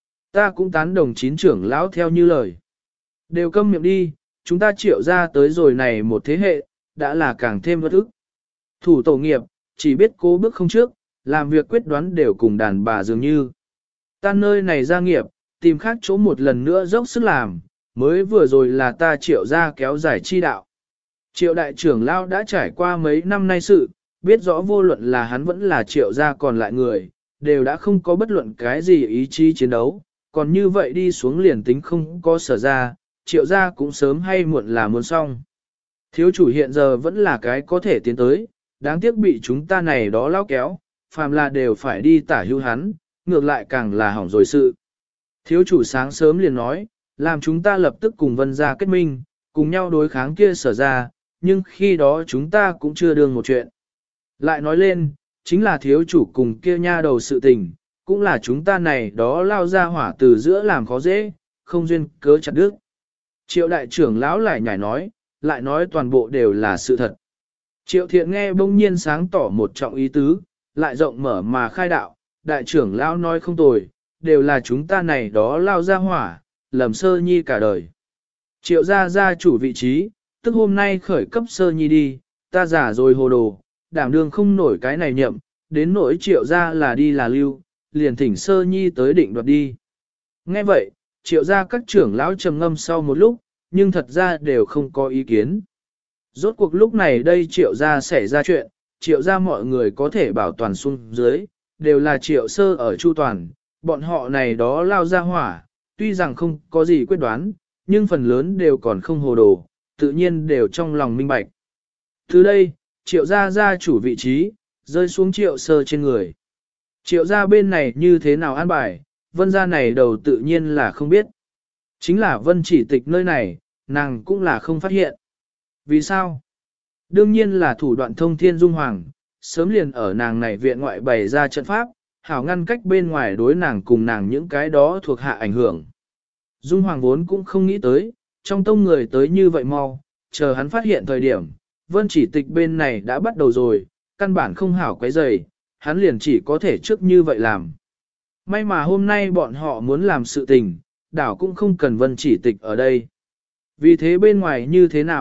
Ta cũng tán đồng chín trưởng lão theo như lời. Đều câm miệng đi, chúng ta triệu ra tới rồi này một thế hệ, đã là càng thêm bất ức. Thủ tổ nghiệp, chỉ biết cố bước không trước, làm việc quyết đoán đều cùng đàn bà dường như. Ta nơi này ra nghiệp, tìm khác chỗ một lần nữa dốc sức làm, mới vừa rồi là ta triệu ra kéo dài chi đạo. Triệu đại trưởng lao đã trải qua mấy năm nay sự, biết rõ vô luận là hắn vẫn là triệu ra còn lại người, đều đã không có bất luận cái gì ý chí chiến đấu, còn như vậy đi xuống liền tính không có sở ra, triệu ra cũng sớm hay muộn là muốn xong. Thiếu chủ hiện giờ vẫn là cái có thể tiến tới, đáng tiếc bị chúng ta này đó lao kéo, phàm là đều phải đi tả hưu hắn, ngược lại càng là hỏng rồi sự. Thiếu chủ sáng sớm liền nói, làm chúng ta lập tức cùng Vân gia kết minh, cùng nhau đối kháng kia sở ra, nhưng khi đó chúng ta cũng chưa đương một chuyện. Lại nói lên, chính là thiếu chủ cùng kia nha đầu sự tình, cũng là chúng ta này đó lao ra hỏa từ giữa làm khó dễ, không duyên cớ chặt đứt. Triệu đại trưởng lão lại nhảy nói, lại nói toàn bộ đều là sự thật. Triệu thiện nghe bỗng nhiên sáng tỏ một trọng ý tứ, lại rộng mở mà khai đạo, đại trưởng lão nói không tồi, đều là chúng ta này đó lao ra hỏa, lầm sơ nhi cả đời. Triệu gia gia chủ vị trí, tức hôm nay khởi cấp sơ nhi đi, ta giả rồi hồ đồ, đảm đương không nổi cái này nhậm, đến nỗi triệu gia là đi là lưu, liền thỉnh sơ nhi tới định đoạt đi. Nghe vậy, triệu gia các trưởng lão trầm ngâm sau một lúc, nhưng thật ra đều không có ý kiến. Rốt cuộc lúc này đây triệu gia xảy ra chuyện, triệu gia mọi người có thể bảo toàn xuống dưới, đều là triệu sơ ở chu toàn, bọn họ này đó lao ra hỏa, tuy rằng không có gì quyết đoán, nhưng phần lớn đều còn không hồ đồ, tự nhiên đều trong lòng minh bạch. Từ đây, triệu gia gia chủ vị trí, rơi xuống triệu sơ trên người. Triệu gia bên này như thế nào an bài, Vân gia này đầu tự nhiên là không biết. Chính là Vân chỉ tịch nơi này, nàng cũng là không phát hiện. Vì sao? Đương nhiên là thủ đoạn thông thiên dung hoàng, sớm liền ở nàng này viện ngoại bày ra trận pháp, hảo ngăn cách bên ngoài đối nàng cùng nàng những cái đó thuộc hạ ảnh hưởng. Dung hoàng vốn cũng không nghĩ tới, trong tông người tới như vậy mau, chờ hắn phát hiện thời điểm, Vân chỉ tịch bên này đã bắt đầu rồi, căn bản không hảo quấy rầy, hắn liền chỉ có thể trước như vậy làm. May mà hôm nay bọn họ muốn làm sự tình, đảo cũng không cần Vân chỉ tịch ở đây. Vì thế bên ngoài như thế nào,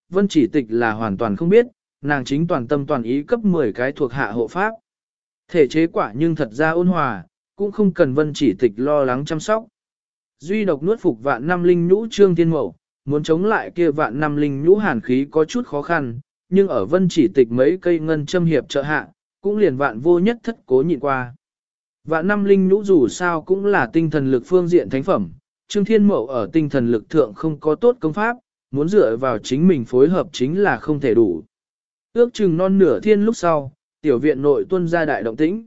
Vân Chỉ Tịch là hoàn toàn không biết, nàng chính toàn tâm toàn ý cấp 10 cái thuộc hạ hộ pháp. Thể chế quả nhưng thật ra ôn hòa, cũng không cần Vân Chỉ Tịch lo lắng chăm sóc. Duy độc nuốt phục vạn năm linh nhũ Trương Thiên Mậu, muốn chống lại kia vạn năm linh nhũ hàn khí có chút khó khăn, nhưng ở Vân Chỉ Tịch mấy cây ngân châm hiệp trợ hạ, cũng liền vạn vô nhất thất cố nhịn qua. Vạn năm linh nhũ dù sao cũng là tinh thần lực phương diện thánh phẩm, Trương Thiên Mậu ở tinh thần lực thượng không có tốt công pháp, muốn dựa vào chính mình phối hợp chính là không thể đủ. Ước chừng non nửa thiên lúc sau, tiểu viện nội tuân ra đại động tĩnh.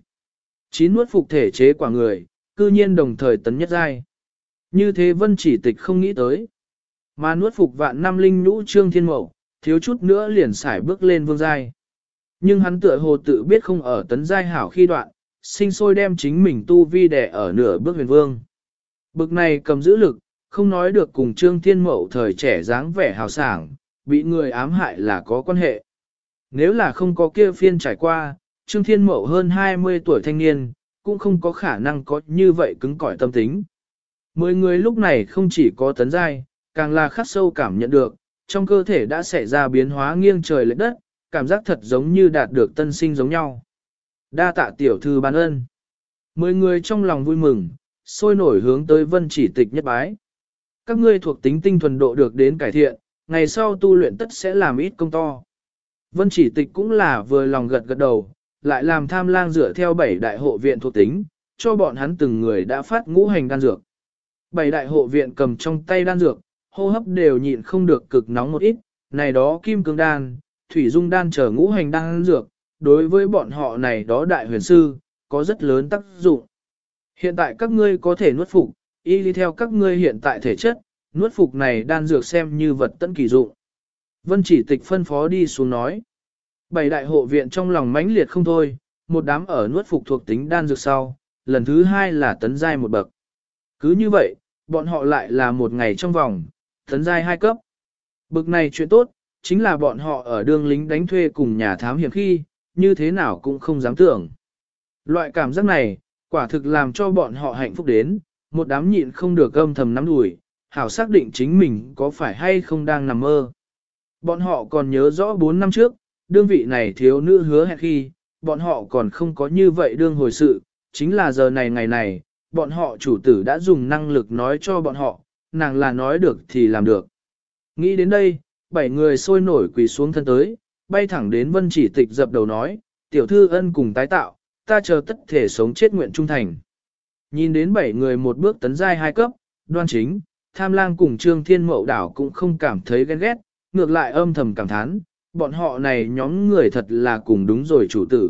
9 nuốt phục thể chế quả người, cư nhiên đồng thời tấn nhất giai. Như thế Vân Chỉ Tịch không nghĩ tới. Mà nuốt phục vạn năm linh nhũ Trương Thiên Mậu, thiếu chút nữa liền xài bước lên vương giai. Nhưng hắn tựa hồ tự biết không ở tấn giai hảo khi đoạn, sinh sôi đem chính mình tu vi đè ở nửa bước huyền vương. Bực này cầm giữ lực, không nói được cùng Trương Thiên Mậu thời trẻ dáng vẻ hào sảng, bị người ám hại là có quan hệ. Nếu là không có kia phiên trải qua, Trương Thiên Mậu hơn 20 tuổi thanh niên, cũng không có khả năng có như vậy cứng cỏi tâm tính. 10 người lúc này không chỉ có tấn giai, càng là khắc sâu cảm nhận được, trong cơ thể đã xảy ra biến hóa nghiêng trời lệch đất, cảm giác thật giống như đạt được tân sinh giống nhau. Đa tạ tiểu thư ban ân. 10 người trong lòng vui mừng, sôi nổi hướng tới Vân Chỉ Tịch nhất bái. Các ngươi thuộc tính tinh thuần độ được đến cải thiện, ngày sau tu luyện tất sẽ làm ít công to. Vân Chỉ Tịch cũng là vừa lòng gật gật đầu, lại làm tham lang dựa theo 7 đại hộ viện thuộc tính, cho bọn hắn từng người đã phát ngũ hành đan dược. 7 đại hộ viện cầm trong tay đan dược, hô hấp đều nhịn không được cực nóng một ít, này đó kim cương đan, thủy dung đan chờ ngũ hành đan dược, đối với bọn họ này đó đại huyền sư, có rất lớn tác dụng. Hiện tại các ngươi có thể nuốt phục, y đi theo các ngươi hiện tại thể chất, nuốt phục này đan dược xem như vật tận kỳ dụng. Vân Chỉ Tịch phân phó đi xuống nói. 7 đại hộ viện trong lòng mãnh liệt không thôi, một đám ở nuốt phục thuộc tính đan dược sau, lần thứ 2 là tấn giai một bậc. Cứ như vậy, bọn họ lại là một ngày trong vòng, tấn giai 2 cấp. Bậc này chuyện tốt, chính là bọn họ ở đương lính đánh thuê cùng nhà thám hiểm khi, như thế nào cũng không dám tưởng. Loại cảm giác này, quả thực làm cho bọn họ hạnh phúc đến, một đám nhịn không được âm thầm nắm đùi, hảo xác định chính mình có phải hay không đang nằm mơ. Bọn họ còn nhớ rõ 4 năm trước, đương vị này thiếu nữ hứa hẹn khi, bọn họ còn không có như vậy đương hồi sự, chính là giờ này ngày này, bọn họ chủ tử đã dùng năng lực nói cho bọn họ, nàng là nói được thì làm được. Nghĩ đến đây, 7 người sôi nổi quỳ xuống thân tới, bay thẳng đến Vân Chỉ Tịch dập đầu nói, tiểu thư ân cùng tái tạo, ta chờ tất thể sống chết nguyện trung thành. Nhìn đến 7 người một bước tấn giai 2 cấp, Đoan Chính, Tham Lang cùng Trương Thiên Mậu Đảo cũng không cảm thấy ghen ghét, ngược lại âm thầm cảm thán, bọn họ này nhóm người thật là cùng đúng rồi chủ tử.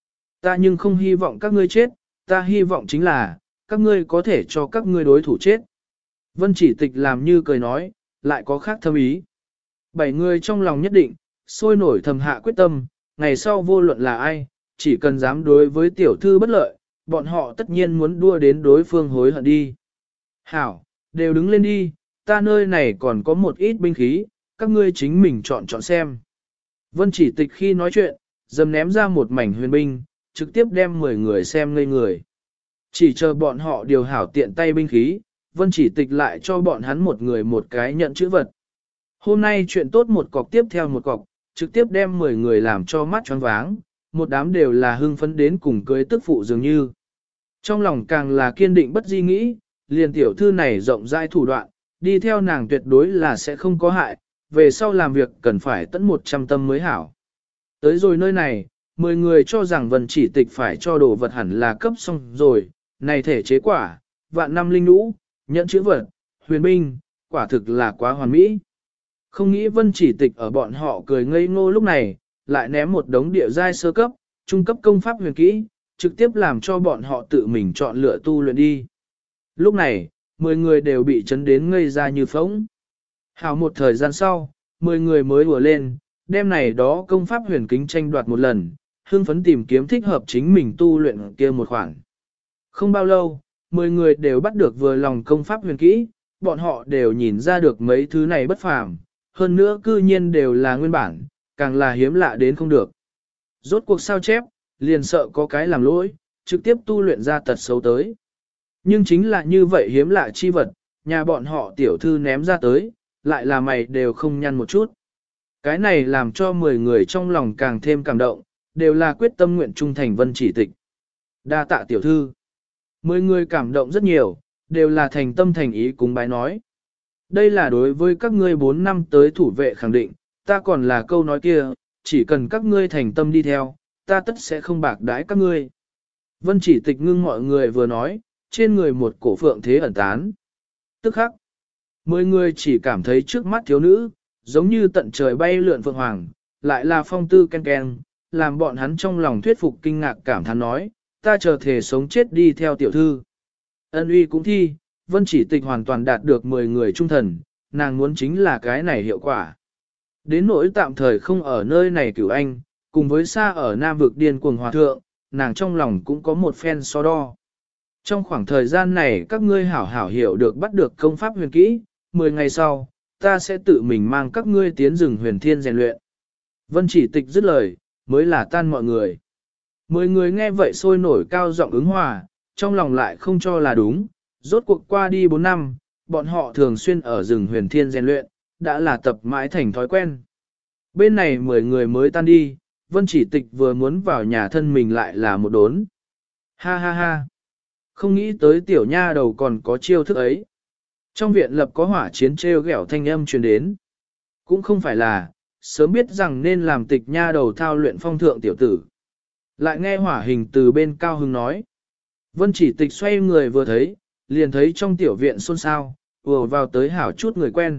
Ta nhưng không hy vọng các ngươi chết, ta hy vọng chính là, các ngươi có thể cho các ngươi đối thủ chết. Vân Chỉ Tịch làm như cười nói, lại có khác thâm ý. 7 người trong lòng nhất định, sôi nổi thầm hạ quyết tâm, ngày sau vô luận là ai, chỉ cần dám đối với tiểu thư bất lợi, bọn họ tất nhiên muốn đua đến đối phương hối hận đi. Hảo, đều đứng lên đi, ta nơi này còn có một ít binh khí, các ngươi chính mình chọn xem. Vân Chỉ Tịch khi nói chuyện, dầm ném ra một mảnh huyền binh, trực tiếp đem 10 người xem ngây người. Chỉ chờ bọn họ điều hảo tiện tay binh khí, Vân Chỉ Tịch lại cho bọn hắn một người một cái nhận chữ vật. Hôm nay chuyện tốt một cọc tiếp theo một cọc, trực tiếp đem 10 người làm cho mắt choáng váng, một đám đều là hưng phấn đến cùng cưới tức phụ dường như. Trong lòng càng là kiên định bất di nghĩ, liền tiểu thư này rộng rãi thủ đoạn, đi theo nàng tuyệt đối là sẽ không có hại, về sau làm việc cần phải tận 100 tâm mới hảo. Tới rồi nơi này, 10 người cho rằng Vân Chỉ Tịch phải cho đồ vật hẳn là cấp xong rồi, này thể chế quả, vạn năm linh nhũ, nhận chữ vật, huyền binh, quả thực là quá hoàn mỹ. Không nghĩ Vân Chỉ Tịch ở bọn họ cười ngây ngô lúc này, lại ném một đống địa giai sơ cấp, trung cấp công pháp huyền kỹ, trực tiếp làm cho bọn họ tự mình chọn lựa tu luyện đi. Lúc này, 10 người đều bị chấn đến ngây ra như phóng. Hào một thời gian sau, 10 người mới ùa lên, đêm này đó công pháp huyền kính tranh đoạt một lần, hưng phấn tìm kiếm thích hợp chính mình tu luyện kia một khoản. Không bao lâu, 10 người đều bắt được vừa lòng công pháp huyền kỹ, bọn họ đều nhìn ra được mấy thứ này bất phàm, hơn nữa cư nhiên đều là nguyên bản, càng là hiếm lạ đến không được. Rốt cuộc sao chép, liền sợ có cái làm lỗi, trực tiếp tu luyện ra tật xấu tới. Nhưng chính là như vậy hiếm lạ chi vật, nhà bọn họ tiểu thư ném ra tới, lại là mày đều không nhăn một chút. Cái này làm cho 10 người trong lòng càng thêm cảm động, đều là quyết tâm nguyện trung thành Vân Chỉ Tịch. Đa tạ tiểu thư. 10 người cảm động rất nhiều, đều là thành tâm thành ý cúng bái nói. Đây là đối với các ngươi 4 năm tới thủ vệ khẳng định, ta còn là câu nói kia, chỉ cần các ngươi thành tâm đi theo, ta tất sẽ không bạc đãi các ngươi. Vân Chỉ Tịch ngưng mọi người vừa nói, trên người một cổ phượng thế ẩn tán. Tức khắc, 10 người chỉ cảm thấy trước mắt thiếu nữ, giống như tận trời bay lượn phượng hoàng, lại là phong tư ken ken, làm bọn hắn trong lòng thuyết phục kinh ngạc cảm thán nói, ta chờ thể sống chết đi theo tiểu thư. Ân uy cũng thi, Vân Chỉ Tịch hoàn toàn đạt được 10 người trung thần, nàng muốn chính là cái này hiệu quả. Đến nỗi tạm thời không ở nơi này cửu anh, cùng với xa ở Nam vực điên cuồng hòa thượng, nàng trong lòng cũng có một phen so đo. Trong khoảng thời gian này các ngươi hảo hảo hiểu được bắt được công pháp huyền kỹ, 10 ngày sau, ta sẽ tự mình mang các ngươi tiến rừng huyền thiên rèn luyện. Vân Chỉ Tịch dứt lời, mới là tan mọi người. 10 người nghe vậy sôi nổi cao giọng ứng hòa, trong lòng lại không cho là đúng, rốt cuộc qua đi 4 năm, bọn họ thường xuyên ở rừng huyền thiên rèn luyện, đã là tập mãi thành thói quen. Bên này 10 người mới tan đi, Vân Chỉ Tịch vừa muốn vào nhà thân mình lại là một đốn. Ha ha ha! Không nghĩ tới tiểu nha đầu còn có chiêu thức ấy. Trong viện lập có hỏa chiến treo gẻo thanh âm truyền đến. Cũng không phải là, sớm biết rằng nên làm Tịch nha đầu thao luyện phong thượng tiểu tử. Lại nghe hỏa hình từ bên cao hưng nói. Vân Chỉ Tịch xoay người vừa thấy, liền thấy trong tiểu viện xôn xao, vừa vào tới hảo chút người quen.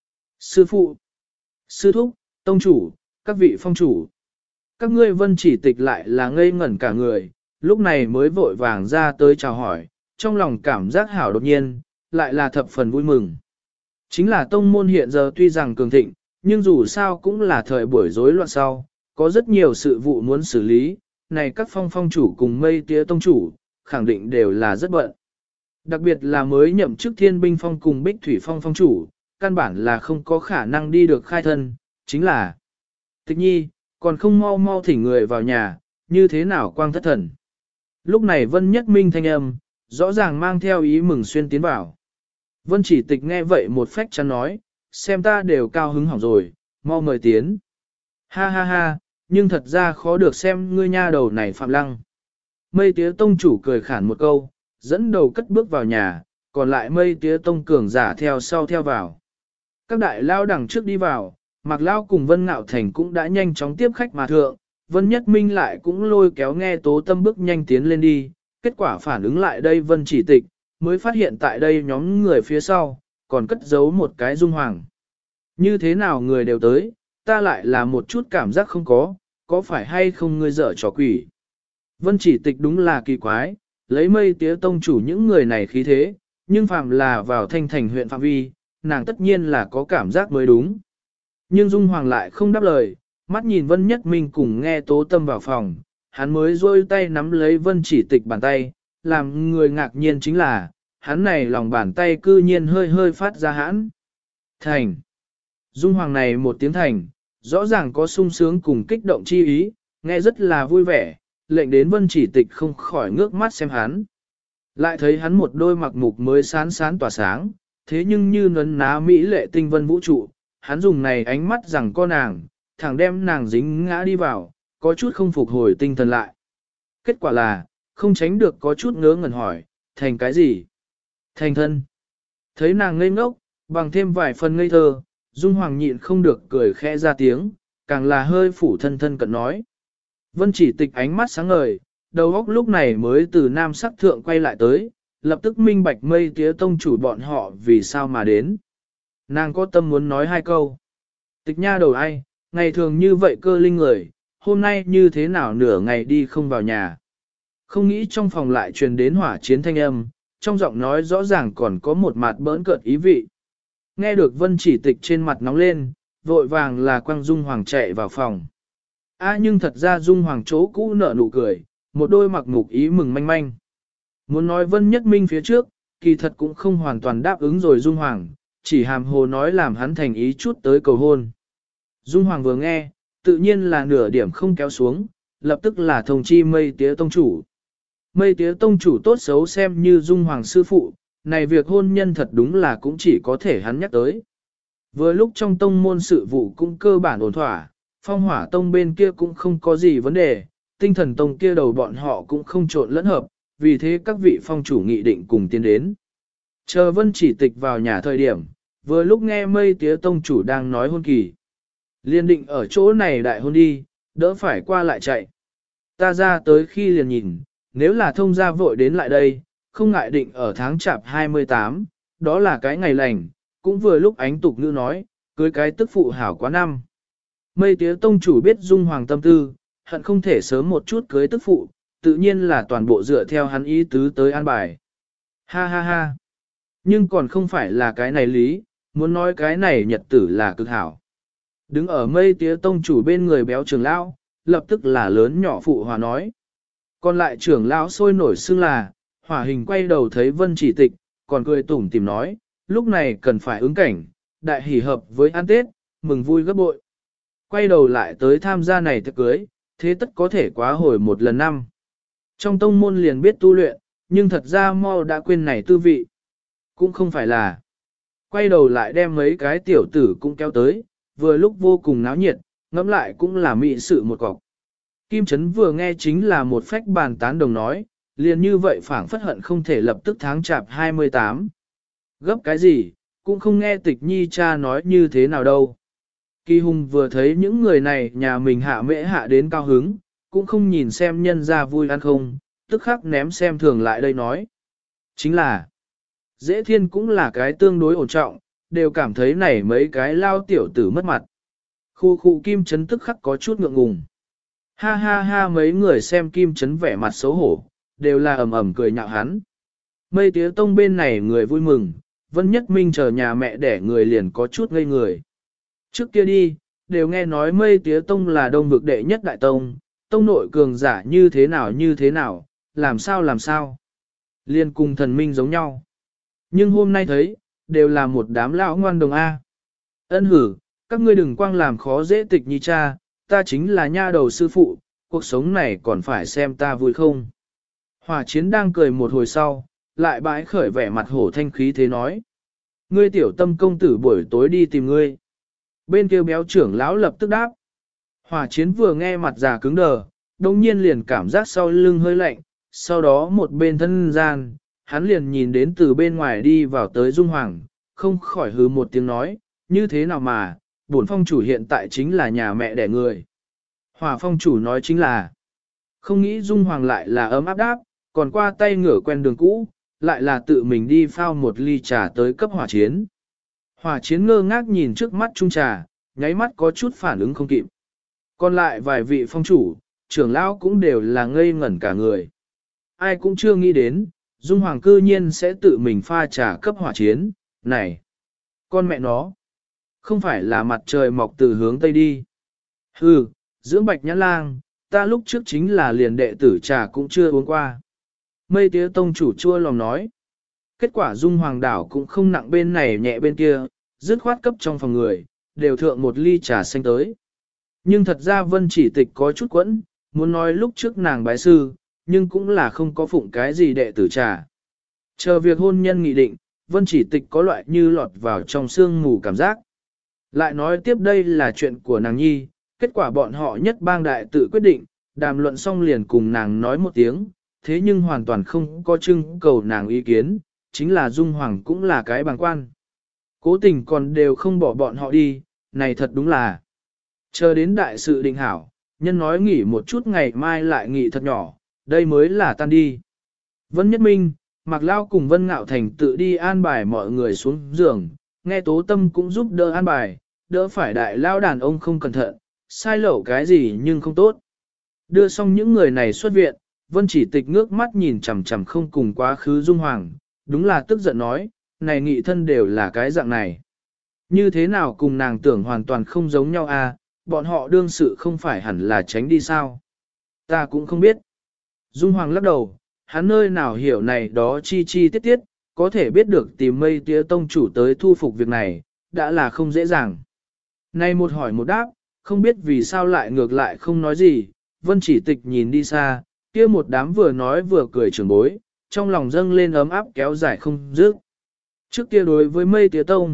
Sư phụ, sư thúc, tông chủ, các vị phong chủ. Các ngươi Vân Chỉ Tịch lại là ngây ngẩn cả người, lúc này mới vội vàng ra tới chào hỏi, trong lòng cảm giác hảo đột nhiên, lại là thập phần vui mừng. Chính là tông môn hiện giờ tuy rằng cường thịnh, nhưng dù sao cũng là thời buổi rối loạn sau, có rất nhiều sự vụ muốn xử lý, này các phong chủ cùng mây tía tông chủ, khẳng định đều là rất bận. Đặc biệt là mới nhậm chức thiên binh phong cùng bích thủy phong chủ, căn bản là không có khả năng đi được khai thân, chính là Tịch nhi, còn không mau mau thỉnh người vào nhà, như thế nào quang thất thần. Lúc này Vân Nhất Minh thanh âm, rõ ràng mang theo ý mừng xuyên tiến vào. Vân Chỉ Tịch nghe vậy một phách chắn nói, xem ta đều cao hứng hỏng rồi, mau mời tiến. Ha ha ha, nhưng thật ra khó được xem ngươi nha đầu này phạm lăng. Mây tía tông chủ cười khản một câu, dẫn đầu cất bước vào nhà, còn lại mây tía tông cường giả theo sau theo vào. Các đại lao đằng trước đi vào, Mạc Lao cùng Vân Ngạo Thành cũng đã nhanh chóng tiếp khách mà thượng, Vân Nhất Minh lại cũng lôi kéo nghe Tố Tâm bước nhanh tiến lên đi, kết quả phản ứng lại đây Vân Chỉ Tịch, mới phát hiện tại đây nhóm người phía sau, còn cất giấu một cái dung hoàng. Như thế nào người đều tới, ta lại là một chút cảm giác không có phải hay không ngươi dở trò quỷ. Vân Chỉ Tịch đúng là kỳ quái, lấy mây tía tông chủ những người này khí thế, nhưng phạm là vào thanh thành huyện phạm vi, nàng tất nhiên là có cảm giác mới đúng. Nhưng Dung Hoàng lại không đáp lời, mắt nhìn Vân Nhất Minh cùng nghe Tố Tâm vào phòng, hắn mới rôi tay nắm lấy Vân Chỉ Tịch bàn tay, làm người ngạc nhiên chính là, hắn này lòng bàn tay cư nhiên hơi hơi phát ra hãn. Thành. Dung Hoàng này một tiếng thành, rõ ràng có sung sướng cùng kích động chi ý, nghe rất là vui vẻ, lệnh đến Vân Chỉ Tịch không khỏi ngước mắt xem hắn. Lại thấy hắn một đôi mặc mục mới sáng sáng tỏa sáng, thế nhưng như nấn ná mỹ lệ tinh vân vũ trụ, hắn dùng này ánh mắt rằng con nàng, thẳng đem nàng dính ngã đi vào, có chút không phục hồi tinh thần lại. Kết quả là, không tránh được có chút ngớ ngẩn hỏi, thành cái gì? Thành thân. Thấy nàng ngây ngốc, bằng thêm vài phần ngây thơ, Dung Hoàng nhịn không được cười khẽ ra tiếng, càng là hơi phủ thân thân cận nói. Vân Chỉ Tịch ánh mắt sáng ngời, đầu óc lúc này mới từ nam sắc thượng quay lại tới, lập tức minh bạch mây tía tông chủ bọn họ vì sao mà đến. Nàng có tâm muốn nói hai câu. Tịch nha đầu ai, ngày thường như vậy cơ linh người, hôm nay như thế nào nửa ngày đi không vào nhà. Không nghĩ trong phòng lại truyền đến hỏa chiến thanh âm, trong giọng nói rõ ràng còn có một mặt bỡn cợt ý vị. Nghe được Vân Chỉ Tịch trên mặt nóng lên, vội vàng là quang Dung Hoàng chạy vào phòng. Nhưng thật ra Dung Hoàng chỗ cũ nở nụ cười, một đôi mặc mục ý mừng manh manh. Muốn nói Vân Nhất Minh phía trước, kỳ thật cũng không hoàn toàn đáp ứng rồi Dung Hoàng, chỉ hàm hồ nói làm hắn thành ý chút tới cầu hôn. Dung Hoàng vừa nghe, tự nhiên là nửa điểm không kéo xuống, lập tức là thông chi mây tía tông chủ. Mây tía tông chủ tốt xấu xem như Dung Hoàng sư phụ, này việc hôn nhân thật đúng là cũng chỉ có thể hắn nhắc tới. Vừa lúc trong tông môn sự vụ cũng cơ bản ổn thỏa, phong hỏa tông bên kia cũng không có gì vấn đề, tinh thần tông kia đầu bọn họ cũng không trộn lẫn hợp, vì thế các vị phong chủ nghị định cùng tiến đến. Chờ Vân Chỉ Tịch vào nhà thời điểm, vừa lúc nghe Mây Tía tông chủ đang nói hôn kỳ. Liên định ở chỗ này đại hôn đi, đỡ phải qua lại chạy. Ta ra tới khi liền nhìn, nếu là thông gia vội đến lại đây, không ngại định ở tháng chạp 28, đó là cái ngày lành, cũng vừa lúc ánh tục nữ nói, cưới cái tức phụ hảo quá năm. Mây Tía tông chủ biết Dung Hoàng tâm tư, hận không thể sớm một chút cưới tức phụ, tự nhiên là toàn bộ dựa theo hắn ý tứ tới an bài. Ha ha ha. Nhưng còn không phải là cái này lý, muốn nói cái này nhật tử là cực hảo. Đứng ở Mây Tía tông chủ bên người béo trưởng lão, lập tức là lớn nhỏ phụ hòa nói. Còn lại trưởng lão sôi nổi xưng là, hỏa hình quay đầu thấy Vân Chỉ Tịch, còn cười tủm tìm nói, lúc này cần phải ứng cảnh, đại hỷ hợp với ăn Tết, mừng vui gấp bội. Quay đầu lại tới tham gia này tiệc cưới, thế tất có thể quá hồi một lần năm. Trong tông môn liền biết tu luyện, nhưng thật ra mau đã quên này tư vị. Cũng không phải là. Quay đầu lại đem mấy cái tiểu tử cũng kéo tới, vừa lúc vô cùng náo nhiệt, ngẫm lại cũng là mị sự một cọc. Kim Trấn vừa nghe chính là một phách bàn tán đồng nói, liền như vậy phảng phất hận không thể lập tức tháng chạp 28. Gấp cái gì, cũng không nghe Tịch Nhi cha nói như thế nào đâu. Kỳ Hùng vừa thấy những người này nhà mình hạ mễ hạ đến cao hứng, cũng không nhìn xem nhân ra vui ăn không, tức khắc ném xem thường lại đây nói. Chính là, Dễ Thiên cũng là cái tương đối ổn trọng, đều cảm thấy này mấy cái lao tiểu tử mất mặt. Khu khu Kim Trấn tức khắc có chút ngượng ngùng. Ha ha ha mấy người xem Kim Trấn vẻ mặt xấu hổ, đều là ầm ầm cười nhạo hắn. Mây Tía tông bên này người vui mừng, Vân Nhất Minh chờ nhà mẹ đẻ người liền có chút ngây người. Trước kia đi, đều nghe nói Mây Tía tông là đông vực đệ nhất đại tông, tông nội cường giả như thế nào, làm sao. Liên cùng thần minh giống nhau. Nhưng hôm nay thấy, đều là một đám lão ngoan đồng A. Ân hử, các ngươi đừng quang làm khó dễ Tịch Nhi cha, ta chính là nha đầu sư phụ, cuộc sống này còn phải xem ta vui không. Hỏa Chiến đang cười một hồi sau, lại bãi khởi vẻ mặt hổ thanh khí thế nói. Ngươi tiểu tâm công tử buổi tối đi tìm ngươi. Bên kia béo trưởng lão lập tức đáp. Hỏa Chiến vừa nghe mặt già cứng đờ, đông nhiên liền cảm giác sau lưng hơi lạnh, sau đó một bên thân gian, hắn liền nhìn đến từ bên ngoài đi vào tới Dung Hoàng, không khỏi hứ một tiếng nói, như thế nào mà, bổn phong chủ hiện tại chính là nhà mẹ đẻ người. Hỏa phong chủ nói chính là, không nghĩ Dung Hoàng lại là ấm áp đáp, còn qua tay ngửa quen đường cũ, lại là tự mình đi phao một ly trà tới cấp Hỏa Chiến. Hỏa Chiến ngơ ngác nhìn trước mắt chung trà, nháy mắt có chút phản ứng không kịp. Còn lại vài vị phong chủ, trưởng lão cũng đều là ngây ngẩn cả người. Ai cũng chưa nghĩ đến, Dung Hoàng cư nhiên sẽ tự mình pha trà cấp Hỏa Chiến, này, con mẹ nó, không phải là mặt trời mọc từ hướng Tây đi. Hừ, dưỡng Bạch Nhã Lang, ta lúc trước chính là liền đệ tử trà cũng chưa uống qua. Mây Tía tông chủ chua lòng nói. Kết quả Dung Hoàng đảo cũng không nặng bên này nhẹ bên kia, dứt khoát cấp trong phòng người, đều thượng một ly trà xanh tới. Nhưng thật ra Vân Chỉ Tịch có chút quẫn, muốn nói lúc trước nàng bái sư, nhưng cũng là không có phụng cái gì đệ tử trà. Chờ việc hôn nhân nghị định, Vân Chỉ Tịch có loại như lọt vào trong sương mù cảm giác. Lại nói tiếp đây là chuyện của nàng nhi, kết quả bọn họ nhất bang đại tự quyết định, đàm luận xong liền cùng nàng nói một tiếng, thế nhưng hoàn toàn không có trưng cầu nàng ý kiến, chính là Dung Hoàng cũng là cái bàng quan. Cố tình còn đều không bỏ bọn họ đi, này thật đúng là. Chờ đến đại sự định hảo, nhân nói nghỉ một chút ngày mai lại nghỉ thật nhỏ, đây mới là tan đi. Vân Nhất Minh, Mạc Lao cùng Vân Ngạo Thành tự đi an bài mọi người xuống giường, nghe Tố Tâm cũng giúp đỡ an bài, đỡ phải đại lao đàn ông không cẩn thận, sai lẩu cái gì nhưng không tốt. Đưa xong những người này xuất viện, Vân Chỉ Tịch ngước mắt nhìn chằm chằm không cùng quá khứ Dung Hoàng, đúng là tức giận nói, này nghị thân đều là cái dạng này. Như thế nào cùng nàng tưởng hoàn toàn không giống nhau à, bọn họ đương sự không phải hẳn là tránh đi sao. Ta cũng không biết. Dung Hoàng lắc đầu, hắn nơi nào hiểu này đó chi chi tiết tiết, có thể biết được tìm Mây Tía tông chủ tới thu phục việc này, đã là không dễ dàng. Nay một hỏi một đáp, không biết vì sao lại ngược lại không nói gì, Vân Chỉ Tịch nhìn đi xa, kia một đám vừa nói vừa cười trưởng bối, trong lòng dâng lên ấm áp kéo dài không dứt. Trước kia đối với Mây Tía tông,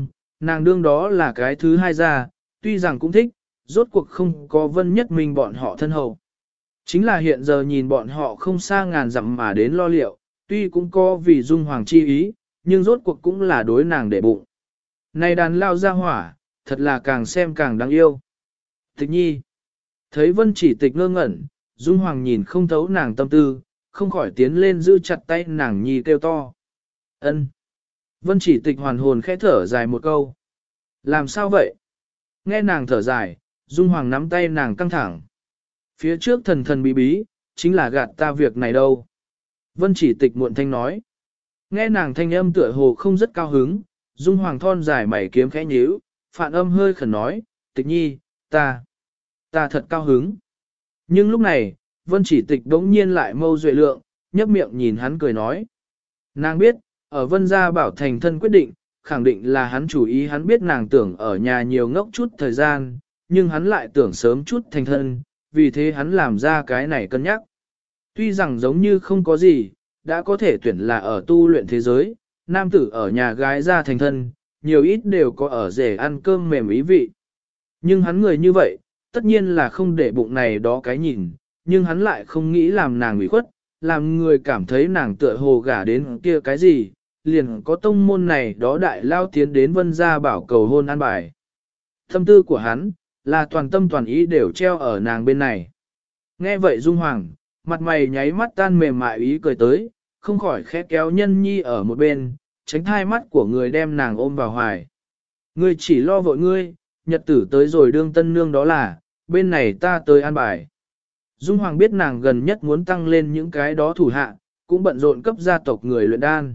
Nàng đương đó là cái thứ hai ra, tuy rằng cũng thích, rốt cuộc không có Vân Nhất Minh bọn họ thân hậu. Chính là hiện giờ nhìn bọn họ không xa ngàn dặm mà đến lo liệu, tuy cũng có vì dung hoàng chi ý, nhưng rốt cuộc cũng là đối nàng để bụng. Này đàn lao ra hỏa, thật là càng xem càng đáng yêu. Tịch nhi, thấy Vân Chỉ Tịch ngơ ngẩn, dung hoàng nhìn không thấu nàng tâm tư, không khỏi tiến lên giữ chặt tay nàng nhi kêu to. Ân. Vân Chỉ Tịch hoàn hồn khẽ thở dài một câu. Làm sao vậy? Nghe nàng thở dài, dung hoàng nắm tay nàng căng thẳng. Phía trước thần thần bí bí, chính là gạt ta việc này đâu. Vân Chỉ Tịch muộn thanh nói. Nghe nàng thanh âm tựa hồ không rất cao hứng, dung hoàng thon dài mày kiếm khẽ nhíu, phản âm hơi khẩn nói, Tịch nhi, ta thật cao hứng. Nhưng lúc này, Vân Chỉ Tịch đống nhiên lại mâu duệ lượng, nhấp miệng nhìn hắn cười nói. Nàng biết, ở Vân gia bảo thành thân quyết định, khẳng định là hắn chủ ý, hắn biết nàng tưởng ở nhà nhiều ngốc chút thời gian, nhưng hắn lại tưởng sớm chút thành thân, vì thế hắn làm ra cái này cân nhắc. Tuy rằng giống như không có gì, đã có thể tuyển là ở tu luyện thế giới, nam tử ở nhà gái ra thành thân, nhiều ít đều có ở rể ăn cơm mềm ý vị. Nhưng hắn người như vậy, tất nhiên là không để bụng này đó cái nhìn, nhưng hắn lại không nghĩ làm nàng ủy khuất, làm người cảm thấy nàng tựa hồ gả đến kia cái gì, liền có tông môn này đó đại lao tiến đến Vân gia bảo cầu hôn an bài. Tâm tư của hắn, là toàn tâm toàn ý đều treo ở nàng bên này. Nghe vậy Dung Hoàng, mặt mày nháy mắt tan mềm mại ý cười tới, không khỏi khẽ kéo nhân nhi ở một bên, tránh thai mắt của người đem nàng ôm vào hoài. Ngươi chỉ lo vội ngươi, nhật tử tới rồi đương tân nương đó là, bên này ta tới an bài. Dung Hoàng biết nàng gần nhất muốn tăng lên những cái đó thủ hạ, cũng bận rộn cấp gia tộc người luyện đan.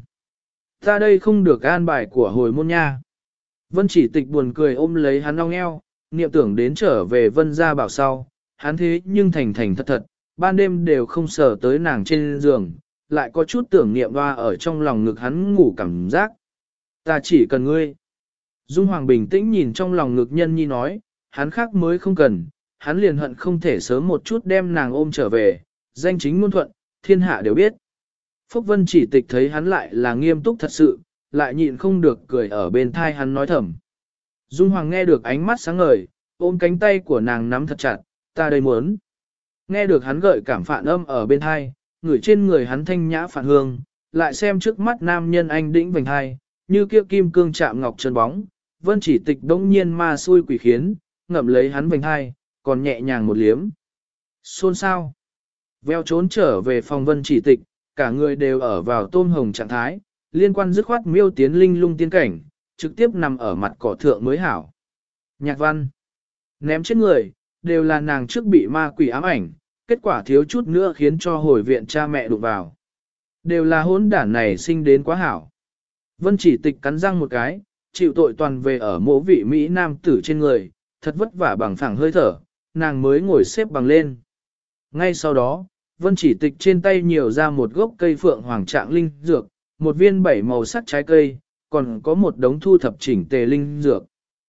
Ta đây không được an bài của hồi môn nha. Vân Chỉ Tịch buồn cười ôm lấy hắn ong eo, niệm tưởng đến trở về Vân gia bảo sau, hắn thế nhưng thành thành thật thật, ban đêm đều không sờ tới nàng trên giường, lại có chút tưởng niệm hoa ở trong lòng ngực hắn ngủ cảm giác. Ta chỉ cần ngươi. Dung Hoàng bình tĩnh nhìn trong lòng ngực nhân nhi nói, hắn khác mới không cần, hắn liền hận không thể sớm một chút đem nàng ôm trở về, danh chính ngôn thuận, thiên hạ đều biết. Phúc Vân Chỉ Tịch thấy hắn lại là nghiêm túc thật sự, lại nhịn không được cười ở bên thai hắn nói thầm. Dung Hoàng nghe được ánh mắt sáng ngời, ôm cánh tay của nàng nắm thật chặt, ta đây muốn. Nghe được hắn gợi cảm phản âm ở bên thai, ngửi trên người hắn thanh nhã phản hương, lại xem trước mắt nam nhân anh đĩnh vành thai, như kia kim cương chạm ngọc chân bóng, Vân Chỉ Tịch đông nhiên ma xui quỷ khiến, ngậm lấy hắn vành thai, còn nhẹ nhàng một liếm. Xôn sao? Veo trốn trở về phòng Vân Chỉ Tịch, cả người đều ở vào tôm hồng trạng thái, liên quan dứt khoát miêu tiến linh lung tiên cảnh, trực tiếp nằm ở mặt cỏ thượng mới hảo. Nhạc văn, ném chết người, đều là nàng trước bị ma quỷ ám ảnh, kết quả thiếu chút nữa khiến cho hồi viện cha mẹ đụng vào. Đều là hỗn đản này sinh đến quá hảo. Vân Chỉ Tịch cắn răng một cái, chịu tội toàn về ở mỗ vị Mỹ nam tử trên người, thật vất vả bằng phẳng hơi thở, nàng mới ngồi xếp bằng lên. Ngay sau đó, Vân Chỉ Tịch trên tay nhiều ra một gốc cây phượng hoàng trạng linh dược, một viên 7 màu sắc trái cây, còn có một đống thu thập chỉnh tề linh dược.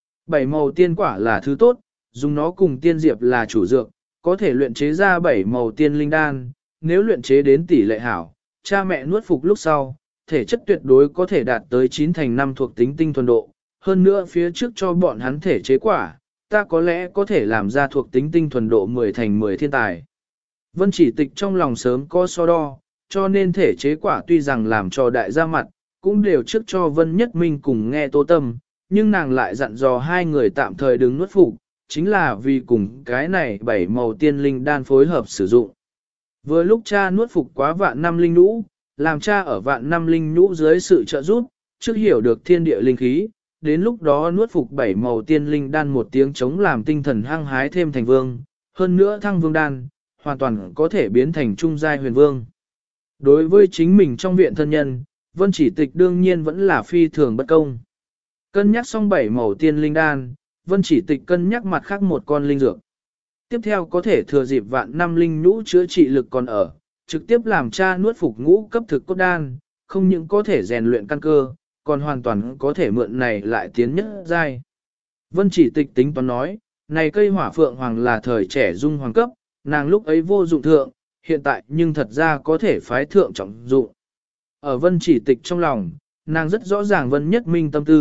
7 màu tiên quả là thứ tốt, dùng nó cùng tiên diệp là chủ dược, có thể luyện chế ra 7 màu tiên linh đan, nếu luyện chế đến tỷ lệ hảo, cha mẹ nuốt phục lúc sau, thể chất tuyệt đối có thể đạt tới 9 thành 5 thuộc tính tinh thuần độ. Hơn nữa phía trước cho bọn hắn thể chế quả, ta có lẽ có thể làm ra thuộc tính tinh thuần độ 10 thành 10 thiên tài. Vân Chỉ Tịch trong lòng sớm có so đo, cho nên thể chế quả tuy rằng làm cho đại gia mặt, cũng đều trước cho Vân Nhất Minh cùng nghe Tô Tâm, nhưng nàng lại dặn dò hai người tạm thời đừng nuốt phục, chính là vì cùng cái này 7 màu tiên linh đan phối hợp sử dụng. Vừa lúc cha nuốt phục quá vạn năm linh nhũ, làm cha ở vạn năm linh nhũ dưới sự trợ giúp, trước hiểu được thiên địa linh khí, đến lúc đó nuốt phục 7 màu tiên linh đan một tiếng chống làm tinh thần hăng hái thêm thành vương, hơn nữa thăng vương đan, hoàn toàn có thể biến thành trung giai huyền vương. Đối với chính mình trong viện thân nhân, Vân Chỉ Tịch đương nhiên vẫn là phi thường bất công. Cân nhắc xong 7 màu tiên linh đan, Vân Chỉ Tịch cân nhắc mặt khác một con linh dược. Tiếp theo có thể thừa dịp vạn năm linh nhũ chữa trị lực còn ở, trực tiếp làm cha nuốt phục ngũ cấp thực cốt đan, không những có thể rèn luyện căn cơ, còn hoàn toàn có thể mượn này lại tiến nhất giai. Vân Chỉ Tịch tính toán nói, này cây hỏa phượng hoàng là thời trẻ dung hoàng cấp, nàng lúc ấy vô dụng thượng, hiện tại nhưng thật ra có thể phái thượng trọng dụng. Ở Vân Chỉ Tịch trong lòng, nàng rất rõ ràng Vân Nhất Minh tâm tư,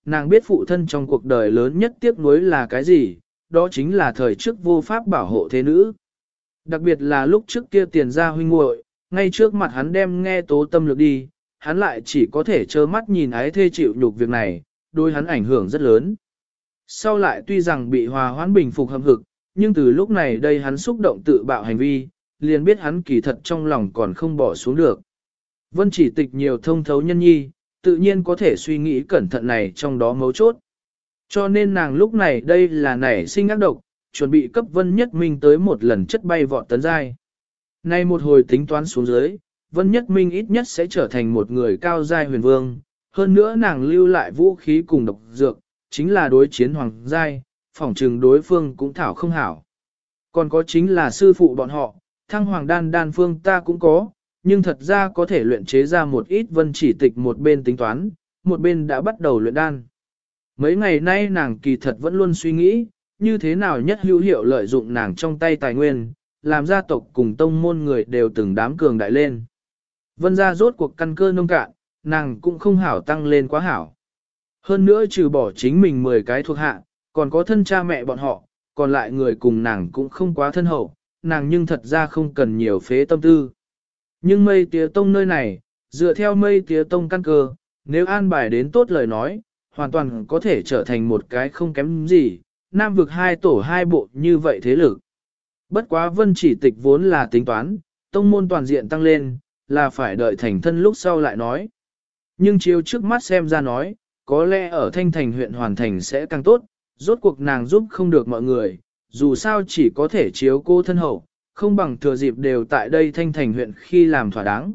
nàng biết phụ thân trong cuộc đời lớn nhất tiếc nuối là cái gì, đó chính là thời trước vô pháp bảo hộ thế nữ. Đặc biệt là lúc trước kia tiền ra huynh muội, ngay trước mặt hắn đem nghe Tố Tâm lược đi, hắn lại chỉ có thể trơ mắt nhìn ái thê chịu nhục việc này, đối hắn ảnh hưởng rất lớn. Sau lại tuy rằng bị hòa hoãn bình phục hâm hực, nhưng từ lúc này đây hắn xúc động tự bạo hành vi, liền biết hắn kỳ thật trong lòng còn không bỏ xuống được. Vân Chỉ Tịch nhiều thông thấu nhân nhi, tự nhiên có thể suy nghĩ cẩn thận này trong đó mấu chốt. Cho nên nàng lúc này đây là nảy sinh ác độc, chuẩn bị cấp Vân Nhất Minh tới một lần chất bay vọt tấn giai. Nay một hồi tính toán xuống dưới, Vân Nhất Minh ít nhất sẽ trở thành một người cao giai huyền vương, hơn nữa nàng lưu lại vũ khí cùng độc dược, chính là đối chiến hoàng giai, phỏng trừng đối phương cũng thảo không hảo. Còn có chính là sư phụ bọn họ, thăng hoàng đan phương ta cũng có, nhưng thật ra có thể luyện chế ra một ít. Vân Chỉ Tịch một bên tính toán, một bên đã bắt đầu luyện đan. Mấy ngày nay nàng kỳ thật vẫn luôn suy nghĩ, như thế nào nhất hữu hiệu lợi dụng nàng trong tay tài nguyên, làm gia tộc cùng tông môn người đều từng đám cường đại lên. Vân gia rốt cuộc căn cơ nông cạn, nàng cũng không hảo tăng lên quá hảo. Hơn nữa trừ bỏ chính mình 10 cái thuộc hạ, còn có thân cha mẹ bọn họ, còn lại người cùng nàng cũng không quá thân hậu, nàng nhưng thật ra không cần nhiều phế tâm tư. Nhưng Mây Tía Tông nơi này, dựa theo Mây Tía Tông căn cơ, nếu an bài đến tốt lời nói, hoàn toàn có thể trở thành một cái không kém gì, Nam vực 2 tổ 2 bộ như vậy thế lực. Bất quá Vân Chỉ Tịch vốn là tính toán, tông môn toàn diện tăng lên, là phải đợi thành thân lúc sau lại nói. Nhưng chiếu trước mắt xem ra nói, có lẽ ở Thanh Thành huyện hoàn thành sẽ càng tốt, rốt cuộc nàng giúp không được mọi người, dù sao chỉ có thể chiếu cô thân hậu, không bằng thừa dịp đều tại đây Thanh Thành huyện khi làm thỏa đáng.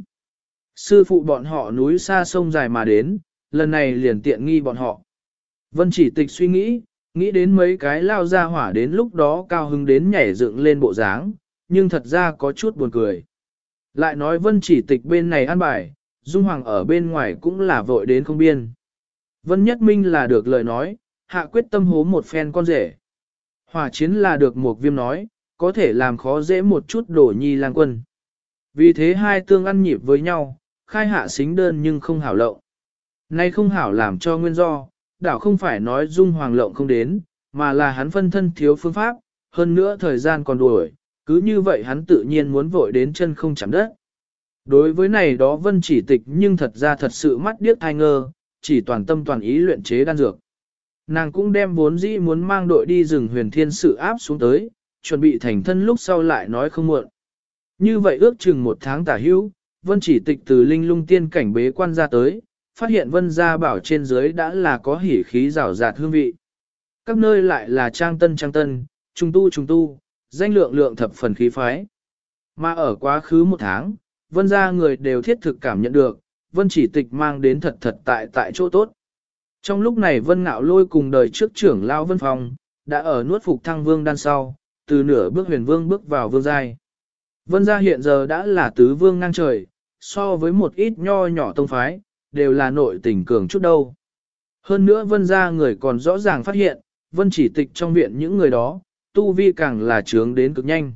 Sư phụ bọn họ núi xa sông dài mà đến, lần này liền tiện nghi bọn họ. Vân Chỉ Tịch suy nghĩ, nghĩ đến mấy cái lao ra hỏa đến lúc đó cao hứng đến nhảy dựng lên bộ dáng, nhưng thật ra có chút buồn cười. Lại nói Vân Chỉ Tịch bên này an bài, Dung Hoàng ở bên ngoài cũng là vội đến không biên. Vân Nhất Minh là được lời nói, hạ quyết tâm hố một phen con rể. Hỏa chiến là được một viêm nói, có thể làm khó dễ một chút đổ nhi lang quân. Vì thế hai tương ăn nhịp với nhau, khai hạ xính đơn nhưng không hảo lộng. Nay không hảo làm cho nguyên do, đảo không phải nói Dung Hoàng lộng không đến, mà là hắn phân thân thiếu phương pháp, hơn nữa thời gian còn đuổi, cứ như vậy hắn tự nhiên muốn vội đến chân không chạm đất. Đối với này đó Vân Chỉ Tịch nhưng thật ra thật sự mắt điếc thai ngơ, chỉ toàn tâm toàn ý luyện chế đan dược. Nàng cũng đem vốn dĩ muốn mang đội đi rừng huyền thiên sự áp xuống tới, chuẩn bị thành thân lúc sau lại nói không muộn. Như vậy ước chừng 1 tháng tả hữu, Vân Chỉ Tịch từ linh lung tiên cảnh bế quan ra tới, phát hiện Vân gia bảo trên dưới đã là có hỉ khí rào rạt hương vị. Các nơi lại là trang tân, trùng tu, danh lượng lượng thập phần khí phái. Mà ở quá khứ 1 tháng, Vân gia người đều thiết thực cảm nhận được, Vân Chỉ Tịch mang đến thật tại chỗ tốt. Trong lúc này Vân Ngạo Lôi cùng đời trước trưởng lão Vân Phong, đã ở nuốt phục thăng vương đan sau, từ nửa bước huyền vương bước vào vương giai. Vân gia hiện giờ đã là tứ vương ngang trời, so với một ít nho nhỏ tông phái, đều là nội tình cường chút đâu. Hơn nữa Vân gia người còn rõ ràng phát hiện, Vân Chỉ Tịch trong viện những người đó, tu vi càng là trướng đến cực nhanh.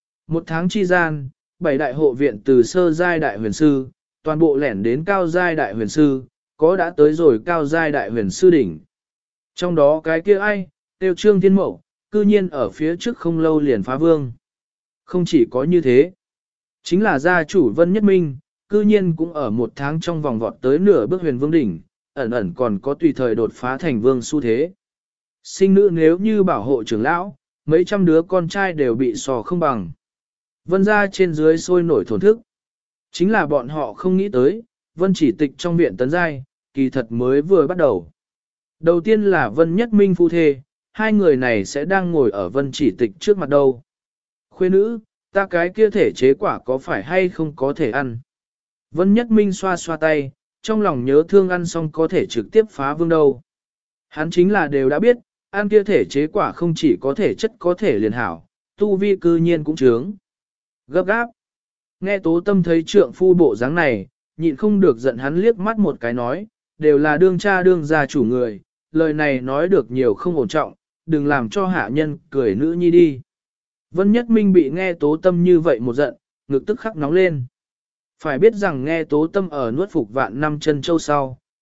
1 tháng chi gian, 7 đại hộ viện từ sơ giai đại huyền sư, toàn bộ lẻn đến cao giai đại huyền sư, có đã tới rồi cao giai đại huyền sư đỉnh. Trong đó cái kia ai, tiêu Trương Thiên Mậu, cư nhiên ở phía trước không lâu liền phá vương. Không chỉ có như thế, chính là gia chủ Vân Nhất Minh, cư nhiên cũng ở 1 tháng trong vòng vọt tới nửa bước huyền vương đỉnh, ẩn còn có tùy thời đột phá thành vương xu thế. Sinh nữ nếu như bảo hộ trưởng lão, mấy trăm đứa con trai đều bị sò không bằng. Vân gia trên dưới sôi nổi thổn thức. Chính là bọn họ không nghĩ tới, Vân Chỉ Tịch trong viện tấn giai, kỳ thật mới vừa bắt đầu. Đầu tiên là Vân Nhất Minh phu thê, hai người này sẽ đang ngồi ở Vân Chỉ Tịch trước mặt đâu. Khuê nữ, ta cái kia thể chế quả có phải hay không có thể ăn. Vân Nhất Minh xoa xoa tay, trong lòng nhớ thương ăn xong có thể trực tiếp phá vương đâu. Hắn chính là đều đã biết, ăn kia thể chế quả không chỉ có thể chất có thể liền hảo, tu vi cư nhiên cũng trướng. Gấp gáp. Nghe Tố Tâm thấy trượng phu bộ dáng này, nhịn không được giận hắn liếc mắt một cái nói, đều là đương cha đương gia chủ người, lời này nói được nhiều không ổn trọng, đừng làm cho hạ nhân cười nữ nhi đi. Vân Nhất Minh bị nghe Tố Tâm như vậy một giận, ngực tức khắc nóng lên. Phải biết rằng nghe Tố Tâm ở nuốt phục vạn năm chân châu sau,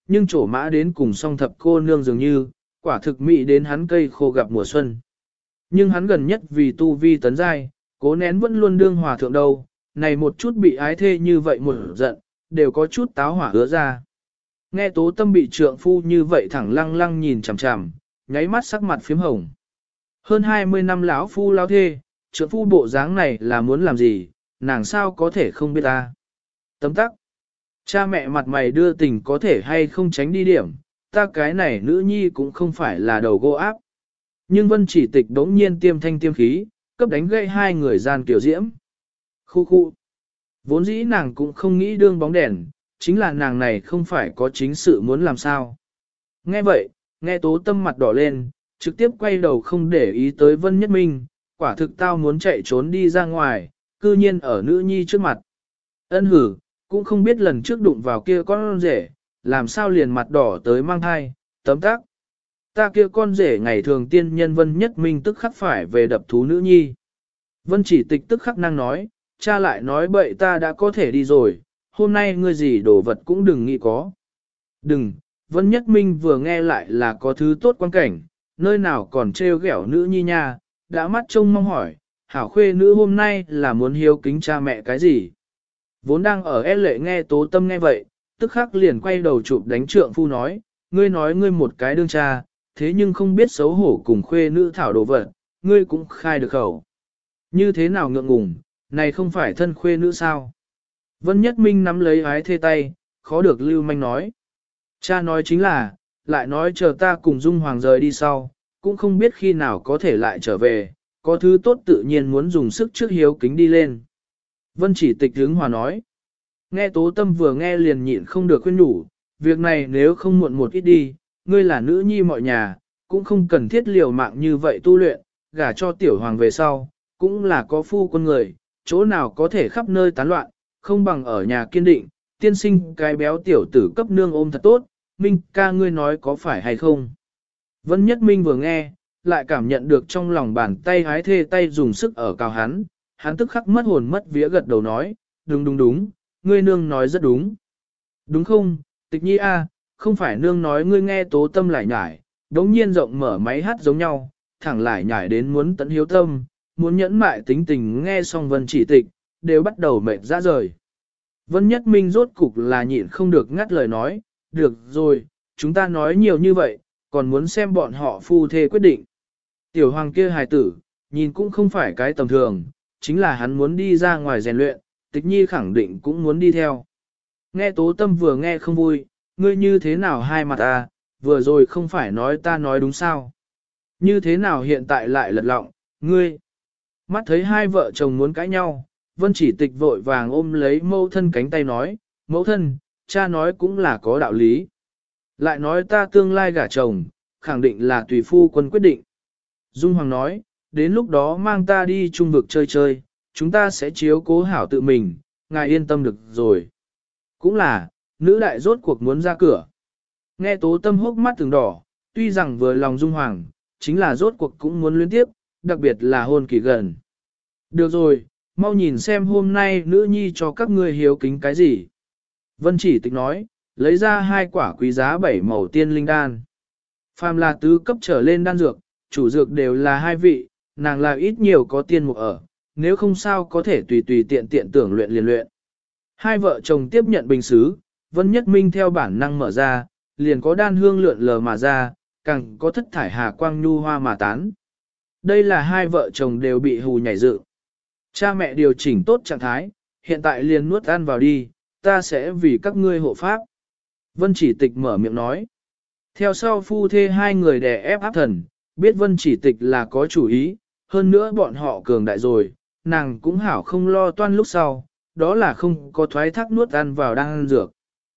nhưng trổ mã đến cùng song thập cô nương dường như, quả thực mị đến hắn cây khô gặp mùa xuân. Nhưng hắn gần nhất vì tu vi tấn giai, cố nén vẫn luôn đương hòa thượng đâu, này một chút bị ái thê như vậy một giận, đều có chút táo hỏa hứa ra. Nghe tố tâm bị trượng phu như vậy thẳng lăng lăng nhìn chằm chằm, nháy mắt sắc mặt phím hồng. Hơn 20 năm lão phu lão thê, trượng phu bộ dáng này là muốn làm gì, nàng sao có thể không biết ta. Tấm tắc. Cha mẹ mặt mày đưa tình có thể hay không tránh đi điểm, ta cái này nữ nhi cũng không phải là đầu gỗ áp. Nhưng vân chỉ tịch đống nhiên tiêm thanh tiêm khí, cấp đánh gãy hai người gian kiểu diễm. Khu khu. Vốn dĩ nàng cũng không nghĩ đương bóng đèn, chính là nàng này không phải có chính sự muốn làm sao. Nghe vậy, nghe tố tâm mặt đỏ lên, trực tiếp quay đầu không để ý tới Vân Nhất Minh, quả thực tao muốn chạy trốn đi ra ngoài, cư nhiên ở nữ nhi trước mặt. Ân hử, cũng không biết lần trước đụng vào kia con rể, làm sao liền mặt đỏ tới mang thai, tấm tắc. Ta kia con rể ngày thường tiên nhân Vân Nhất Minh tức khắc phải về đập thú nữ nhi. Vân chỉ tịch tức khắc năng nói, cha lại nói bậy ta đã có thể đi rồi, hôm nay ngươi gì đồ vật cũng đừng nghĩ có. Đừng, Vân Nhất Minh vừa nghe lại là có thứ tốt quan cảnh, nơi nào còn trêu ghẹo nữ nhi nha, đã mắt trông mong hỏi, hảo khuê nữ hôm nay là muốn hiếu kính cha mẹ cái gì. Vốn đang ở e lệ nghe tố tâm nghe vậy, tức khắc liền quay đầu chụp đánh trượng phu nói ngươi một cái đương cha, thế nhưng không biết xấu hổ cùng khuê nữ thảo đồ vật, ngươi cũng khai được khẩu. Như thế nào ngượng ngùng, này không phải thân khuê nữ sao? Vân Nhất Minh nắm lấy ái thê tay, khó được lưu manh nói. Cha nói chính là, lại nói chờ ta cùng Dung Hoàng rời đi sau, cũng không biết khi nào có thể lại trở về, có thứ tốt tự nhiên muốn dùng sức trước hiếu kính đi lên. Vân chỉ tịch hướng hòa nói. Nghe tố tâm vừa nghe liền nhịn không được khuyên nhủ, việc này nếu không muộn một ít đi, ngươi là nữ nhi mọi nhà, cũng không cần thiết liều mạng như vậy tu luyện, gả cho tiểu hoàng về sau, cũng là có phu quân người, chỗ nào có thể khắp nơi tán loạn, không bằng ở nhà kiên định, tiên sinh cái béo tiểu tử cấp nương ôm thật tốt, Minh ca ngươi nói có phải hay không. Vân Nhất Minh vừa nghe, lại cảm nhận được trong lòng bàn tay hái thê tay dùng sức ở cào hắn tức khắc mất hồn mất vía gật đầu nói, đúng, ngươi nương nói rất đúng. Đúng không, tịch nhi a, không phải nương nói ngươi nghe tố tâm lại nhải, đống nhiên rộng mở máy hát giống nhau, thẳng lại nhải đến muốn tận hiếu tâm, muốn nhẫn mại tính tình nghe xong Vân chỉ tịch, đều bắt đầu mệt ra rời. Vân Nhất Minh rốt cục là nhịn không được ngắt lời nói, được rồi, chúng ta nói nhiều như vậy, còn muốn xem bọn họ phu thê quyết định. Tiểu hoàng kia hài tử, nhìn cũng không phải cái tầm thường, chính là hắn muốn đi ra ngoài rèn luyện, tịch nhi khẳng định cũng muốn đi theo. Nghe tố tâm vừa nghe không vui, ngươi như thế nào hai mặt à, vừa rồi không phải nói ta nói đúng sao. Như thế nào hiện tại lại lật lọng, ngươi. Mắt thấy hai vợ chồng muốn cãi nhau, Vân chỉ tịch vội vàng ôm lấy mẫu thân cánh tay nói, mẫu thân, cha nói cũng là có đạo lý. Lại nói ta tương lai gả chồng, khẳng định là tùy phu quân quyết định. Dung Hoàng nói, đến lúc đó mang ta đi trung vực chơi chơi, chúng ta sẽ chiếu cố hảo tự mình, ngài yên tâm được rồi. Cũng là, nữ đại rốt cuộc muốn ra cửa. Nghe tố tâm hốc mắt từng đỏ, tuy rằng vừa lòng Dung Hoàng, chính là rốt cuộc cũng muốn luyến tiếp, đặc biệt là hôn kỳ gần. Được rồi, mau nhìn xem hôm nay nữ nhi cho các ngươi hiếu kính cái gì. Vân chỉ tịch nói, lấy ra hai quả quý giá 7 màu tiên linh đan. Phàm là tứ cấp trở lên đan dược, chủ dược đều là hai vị, nàng là ít nhiều có tiên mục ở, nếu không sao có thể tùy tùy tiện tiện tưởng luyện liền luyện. Hai vợ chồng tiếp nhận bình xứ, Vân Nhất Minh theo bản năng mở ra, liền có đan hương lượn lờ mà ra, càng có thất thải hà quang nhu hoa mà tán. Đây là hai vợ chồng đều bị hù nhảy dựng. Cha mẹ điều chỉnh tốt trạng thái, hiện tại liền nuốt ăn vào đi, ta sẽ vì các ngươi hộ pháp. Vân chỉ tịch mở miệng nói. Theo sau phu thê hai người đè ép áp thần, biết vân chỉ tịch là có chủ ý, hơn nữa bọn họ cường đại rồi, nàng cũng hảo không lo toan lúc sau, đó là không có thoái thác nuốt ăn vào đang ăn dược.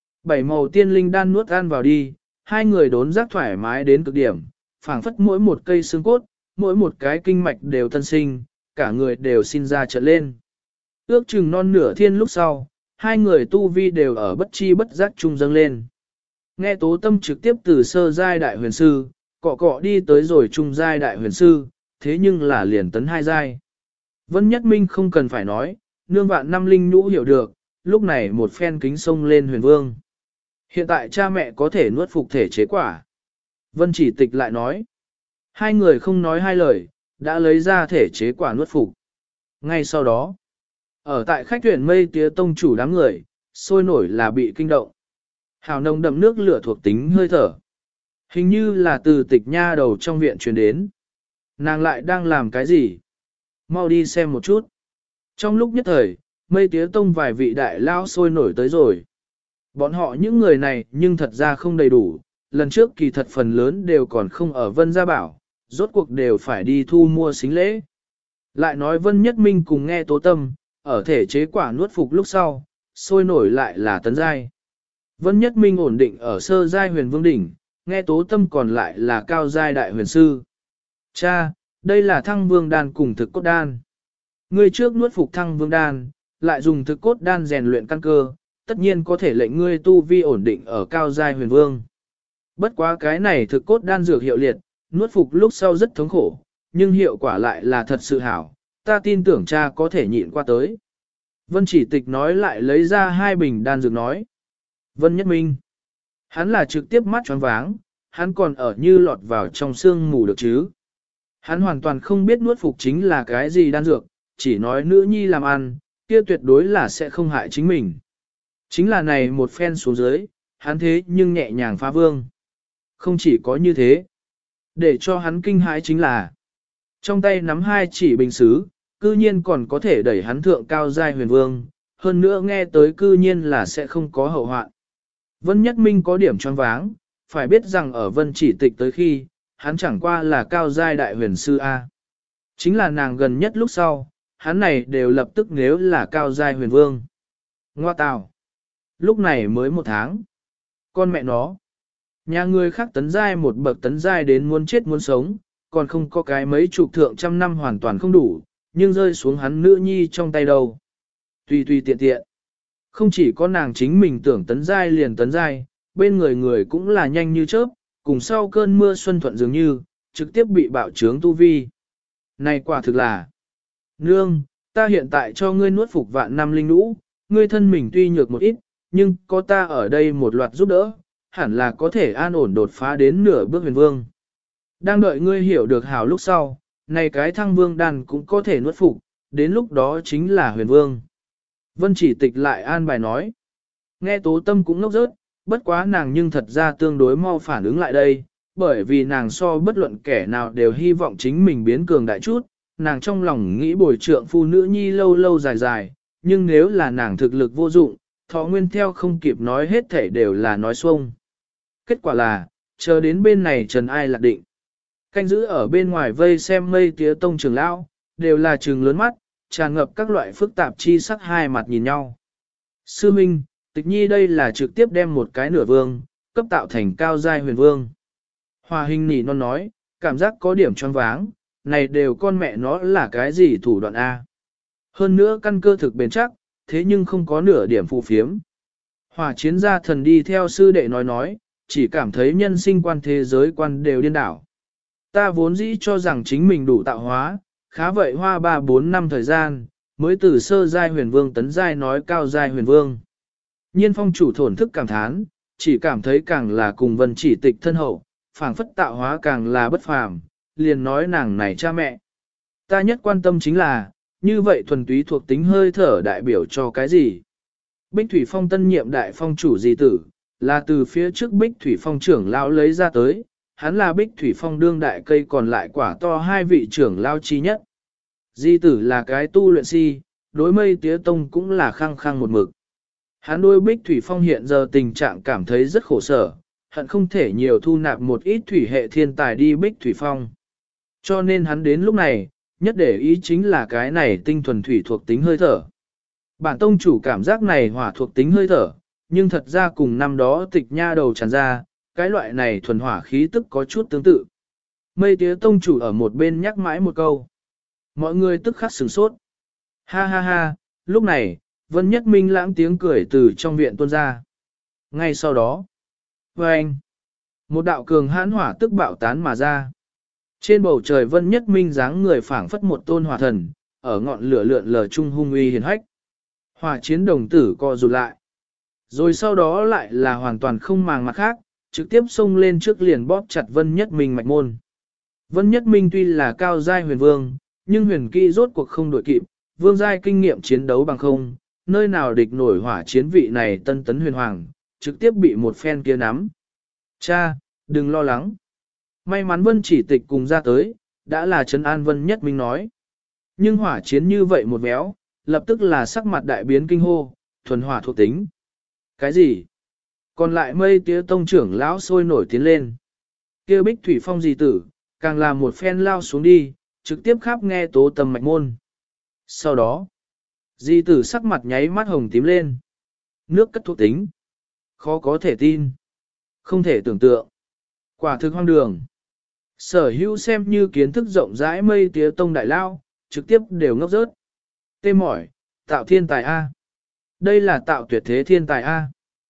7 màu tiên linh đan nuốt ăn vào đi, hai người đốn giác thoải mái đến cực điểm, phảng phất mỗi một cây xương cốt, mỗi một cái kinh mạch đều tân sinh, cả người đều xin ra trở lên. Ước chừng non nửa thiên lúc sau, hai người tu vi đều ở bất chi bất giác trung dâng lên. Nghe tố tâm trực tiếp từ sơ giai đại huyền sư, cọ cọ đi tới rồi trung giai đại huyền sư, thế nhưng là liền tấn hai giai. Vân Nhất Minh không cần phải nói, nương vạn năm linh nhũ hiểu được, lúc này một phen kính sông lên huyền vương. Hiện tại cha mẹ có thể nuốt phục thể chế quả. Vân Chỉ Tịch lại nói. Hai người không nói hai lời, đã lấy ra thể chế quả nuốt phục. Ngay sau đó, ở tại khách tuyển mây tía tông chủ đám người, sôi nổi là bị kinh động. Hào nồng đậm nước lửa thuộc tính hơi thở. Hình như là từ Tịch nha đầu trong viện truyền đến. Nàng lại đang làm cái gì? Mau đi xem một chút. Trong lúc nhất thời, mây tía tông vài vị đại lao sôi nổi tới rồi. Bọn họ những người này nhưng thật ra không đầy đủ, lần trước kỳ thật phần lớn đều còn không ở Vân Gia Bảo, rốt cuộc đều phải đi thu mua xính lễ. Lại nói Vân Nhất Minh cùng nghe Tố Tâm, ở thể chế quả nuốt phục lúc sau, sôi nổi lại là tấn giai. Vân Nhất Minh ổn định ở sơ giai huyền vương đỉnh, nghe Tố Tâm còn lại là cao giai đại huyền sư. Cha, đây là thăng vương đan cùng thực cốt đan. Ngươi trước nuốt phục thăng vương đan, lại dùng thực cốt đan rèn luyện căn cơ, tất nhiên có thể lệnh ngươi tu vi ổn định ở cao giai huyền vương. Bất quá cái này thực cốt đan dược hiệu liệt, nuốt phục lúc sau rất thống khổ, nhưng hiệu quả lại là thật sự hảo, ta tin tưởng cha có thể nhịn qua tới. Vân Chỉ Tịch nói lại lấy ra 2 bình đan dược nói. Vân Nhất Minh, hắn là trực tiếp mắt choáng váng, hắn còn ở như lọt vào trong sương mù được chứ. Hắn hoàn toàn không biết nuốt phục chính là cái gì đan dược, chỉ nói nữ nhi làm ăn, kia tuyệt đối là sẽ không hại chính mình. Chính là này một phen xuống dưới, hắn thế nhưng nhẹ nhàng phá vương. Không chỉ có như thế, để cho hắn kinh hãi chính là trong tay nắm 2 chỉ bình xứ, cư nhiên còn có thể đẩy hắn thượng cao giai huyền vương, hơn nữa nghe tới cư nhiên là sẽ không có hậu hoạn. Vân Nhất Minh có điểm choáng váng, phải biết rằng ở Vân Chỉ Tịch tới khi, hắn chẳng qua là cao giai đại huyền sư A. Chính là nàng gần nhất lúc sau, hắn này đều lập tức nếu là cao giai huyền vương. Ngoa tào. Lúc này mới 1 tháng. Con mẹ nó. Nhà người khác tấn giai một bậc tấn giai đến muốn chết muốn sống, còn không có cái mấy chục thượng trăm năm hoàn toàn không đủ, nhưng rơi xuống hắn nữ nhi trong tay đâu. Tùy tùy tiện tiện. Không chỉ có nàng chính mình tưởng tấn giai liền tấn giai, bên người người cũng là nhanh như chớp, cùng sau cơn mưa xuân thuận dường như, trực tiếp bị bạo trướng tu vi. Này quả thực là, nương, ta hiện tại cho ngươi nuốt phục vạn năm linh lũ, ngươi thân mình tuy nhược một ít, nhưng có ta ở đây một loạt giúp đỡ, hẳn là có thể an ổn đột phá đến nửa bước huyền vương. Đang đợi ngươi hiểu được hảo lúc sau, này cái thăng vương đàn cũng có thể nuốt phục, đến lúc đó chính là huyền vương. Vân Chỉ Tịch lại an bài nói. Nghe Tố Tâm cũng ngốc rớt, bất quá nàng nhưng thật ra tương đối mau phản ứng lại đây, bởi vì nàng so bất luận kẻ nào đều hy vọng chính mình biến cường đại chút, nàng trong lòng nghĩ bồi trượng phu nữ nhi lâu lâu dài dài, nhưng nếu là nàng thực lực vô dụng, thọ nguyên theo không kịp nói hết thể đều là nói xuông. Kết quả là, chờ đến bên này Trần Ai lạc định. Canh giữ ở bên ngoài vây xem mây tía tông trưởng lão, đều là trừng lớn mắt, tràn ngập các loại phức tạp chi sắc hai mặt nhìn nhau. Sư Minh, Tịch Nhi đây là trực tiếp đem một cái nửa vương, cấp tạo thành cao giai huyền vương. Hòa Hình nỉ non nói, cảm giác có điểm choáng váng, này đều con mẹ nó là cái gì thủ đoạn A. Hơn nữa căn cơ thực bền chắc, thế nhưng không có nửa điểm phù phiếm. Hòa chiến gia thần đi theo sư đệ nói, chỉ cảm thấy nhân sinh quan thế giới quan đều điên đảo. Ta vốn dĩ cho rằng chính mình đủ tạo hóa, khá vậy hoa 3-4 năm thời gian, mới từ sơ giai huyền vương tấn giai nói cao giai huyền vương. Nhiên phong chủ thổn thức cảm thán, chỉ cảm thấy càng là cùng Vân Chỉ Tịch thân hậu, phảng phất tạo hóa càng là bất phàm, liền nói nàng này cha mẹ. Ta nhất quan tâm chính là, như vậy thuần túy thuộc tính hơi thở đại biểu cho cái gì? Bích Thủy Phong tân nhiệm đại phong chủ di tử, là từ phía trước Bích Thủy Phong trưởng lão lấy ra tới, hắn là Bích Thủy Phong đương đại cây còn lại quả to 2 vị trưởng lão chi nhất. Di tử là cái tu luyện si, đối mây tía tông cũng là khăng khăng một mực. Hắn đối Bích Thủy Phong hiện giờ tình trạng cảm thấy rất khổ sở, hận không thể nhiều thu nạp một ít thủy hệ thiên tài đi Bích Thủy Phong. Cho nên hắn đến lúc này, nhất để ý chính là cái này tinh thuần thủy thuộc tính hơi thở. Bản tông chủ cảm giác này hỏa thuộc tính hơi thở, nhưng thật ra cùng năm đó Tịch nha đầu tràn ra, cái loại này thuần hỏa khí tức có chút tương tự. Mây tía tông chủ ở một bên nhắc mãi một câu. Mọi người tức khắc sửng sốt. Ha ha ha, lúc này, Vân Nhất Minh lãng tiếng cười từ trong viện tuôn ra. Ngay sau đó, vâng, một đạo cường hãn hỏa tức bạo tán mà ra. Trên bầu trời Vân Nhất Minh dáng người phảng phất một tôn hỏa thần, ở ngọn lửa lượn lờ trung hung uy hiền hách. Hỏa chiến đồng tử co rụt lại. Rồi sau đó lại là hoàn toàn không màng mặt khác, trực tiếp xông lên trước liền bóp chặt Vân Nhất Minh mạch môn. Vân Nhất Minh tuy là cao giai huyền vương, nhưng huyền kỹ rốt cuộc không đổi kịp, vương giai kinh nghiệm chiến đấu bằng không, nơi nào địch nổi hỏa chiến vị này tân tấn huyền hoàng, trực tiếp bị một phen kia nắm. Cha, đừng lo lắng. May mắn Vân Chỉ Tịch cùng ra tới, đã là trấn an Vân Nhất Minh nói. Nhưng hỏa chiến như vậy một béo, lập tức là sắc mặt đại biến kinh hô, thuần hỏa thuộc tính. Cái gì? Còn lại Mây Tía Tông trưởng lão sôi nổi tiến lên. Kia Bích Thủy Phong gì tử, càng làm một phen lao xuống đi, trực tiếp khắp nghe tố tầm mạch môn. Sau đó, di tử sắc mặt nháy mắt hồng tím lên. Nước cất thuộc tính. Khó có thể tin. Không thể tưởng tượng. Quả thực hoang đường. Sở hữu xem như kiến thức rộng rãi Mây Tía Tông đại lao, trực tiếp đều ngốc rớt. Tê mỏi, tạo thiên tài A. Đây là tạo tuyệt thế thiên tài A.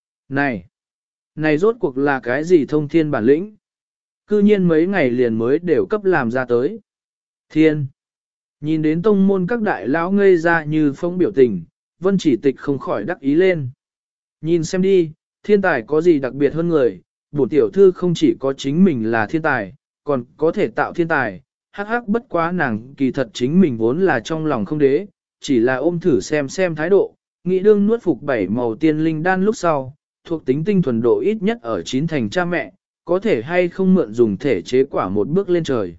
Này rốt cuộc là cái gì thông thiên bản lĩnh? Cư nhiên mấy ngày liền mới đều cấp làm ra tới. Thiên. Nhìn đến tông môn các đại lão ngây ra như phong biểu tình, Vân Chỉ Tịch không khỏi đắc ý lên. Nhìn xem đi, thiên tài có gì đặc biệt hơn người, bổn tiểu thư không chỉ có chính mình là thiên tài, còn có thể tạo thiên tài, hắc hắc bất quá nàng kỳ thật chính mình vốn là trong lòng không đế, chỉ là ôm thử xem thái độ, nghĩ đương nuốt phục 7 màu tiên linh đan lúc sau, thuộc tính tinh thuần độ ít nhất ở 9 thành cha mẹ, có thể hay không mượn dùng thể chế quả một bước lên trời.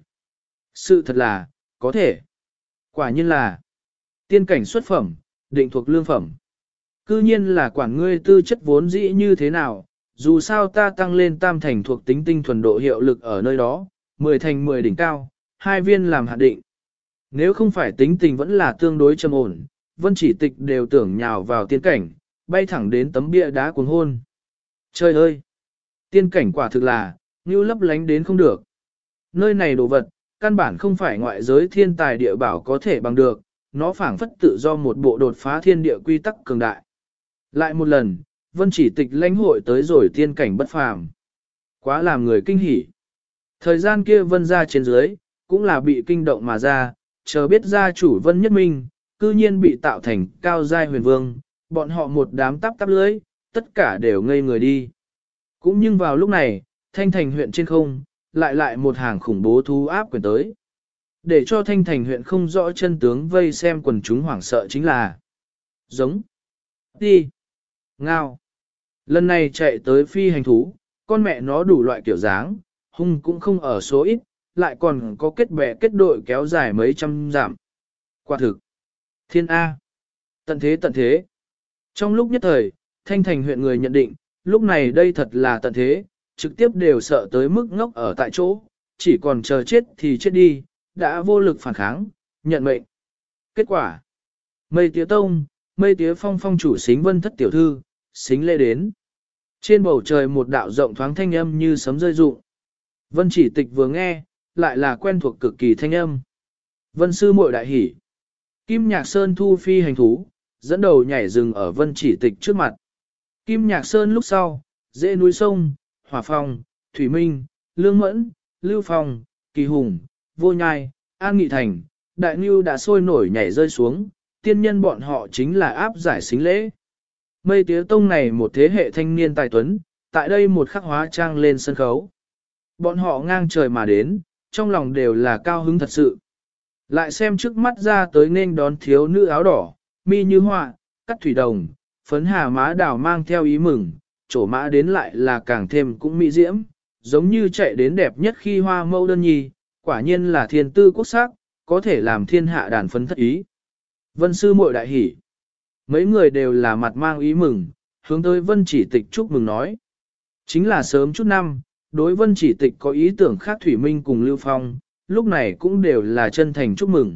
Sự thật là, có thể. Quả nhiên là, tiên cảnh xuất phẩm, định thuộc lương phẩm. Cư nhiên là quản ngươi tư chất vốn dĩ như thế nào, dù sao ta tăng lên tam thành thuộc tính tinh thuần độ hiệu lực ở nơi đó, 10 thành 10 đỉnh cao, 2 viên làm hạn định. Nếu không phải tính tình vẫn là tương đối trầm ổn, Vân Chỉ Tịch đều tưởng nhào vào tiên cảnh, bay thẳng đến tấm bia đá cuồng hôn. Trời ơi! Tiên cảnh quả thực là, như lấp lánh đến không được. Nơi này đồ vật, căn bản không phải ngoại giới thiên tài địa bảo có thể bằng được, nó phảng phất tự do một bộ đột phá thiên địa quy tắc cường đại. Lại một lần, Vân Chỉ Tịch lãnh hội tới rồi tiên cảnh bất phàm. Quá làm người kinh hỉ. Thời gian kia Vân ra trên dưới, cũng là bị kinh động mà ra, chờ biết gia chủ Vân Nhất Minh, cư nhiên bị tạo thành cao giai huyền vương, bọn họ một đám tắp lưới, tất cả đều ngây người đi. Cũng nhưng vào lúc này, Thanh Thành huyện trên không, lại một hàng khủng bố thú áp quyền tới. Để cho Thanh Thành huyện không rõ chân tướng vây xem quần chúng hoảng sợ chính là giống, đi, ngao. Lần này chạy tới phi hành thú, con mẹ nó đủ loại kiểu dáng, hung cũng không ở số ít, lại còn có kết bè kết đội kéo dài mấy trăm dặm. Quả thực, thiên A, tận thế. Trong lúc nhất thời, Thanh Thành huyện người nhận định, lúc này đây thật là tận thế, trực tiếp đều sợ tới mức ngốc ở tại chỗ, chỉ còn chờ chết thì chết đi, đã vô lực phản kháng, nhận mệnh. Kết quả, Mây Tía Tông, Mây Tía Phong phong chủ Xính Vân thất tiểu thư, Xính lễ đến. Trên bầu trời một đạo rộng thoáng thanh âm như sấm rơi rụng. Vân Chỉ Tịch vừa nghe, lại là quen thuộc cực kỳ thanh âm. Vân sư muội đại hỉ. Kim Nhạc Sơn thu phi hành thú, dẫn đầu nhảy rừng ở Vân Chỉ Tịch trước mặt. Kim Nhạc Sơn lúc sau, dễ núi sông, Hỏa Phong, Thủy Minh, Lương Mẫn, Lưu Phong, Kỳ Hùng, Vô Nhai, An Nghị Thành, Đại Nưu đã sôi nổi nhảy rơi xuống, tiên nhân bọn họ chính là áp giải xính lễ. Mây Tía Tông này một thế hệ thanh niên tài tuấn, tại đây một khắc hóa trang lên sân khấu. Bọn họ ngang trời mà đến, trong lòng đều là cao hứng thật sự. Lại xem trước mắt ra tới nên đón thiếu nữ áo đỏ, mi như họa, cắt thủy đồng, phấn hà má đào mang theo ý mừng, trổ mã đến lại là càng thêm cũng mỹ diễm, giống như chạy đến đẹp nhất khi hoa mẫu đơn nhi, quả nhiên là thiên tư quốc sắc, có thể làm thiên hạ đàn phấn thất ý. Vân sư muội đại hỉ. Mấy người đều là mặt mang ý mừng, hướng tới Vân Chỉ Tịch chúc mừng nói. Chính là sớm chút năm, đối Vân Chỉ Tịch có ý tưởng khác Thủy Minh cùng Lưu Phong, lúc này cũng đều là chân thành chúc mừng.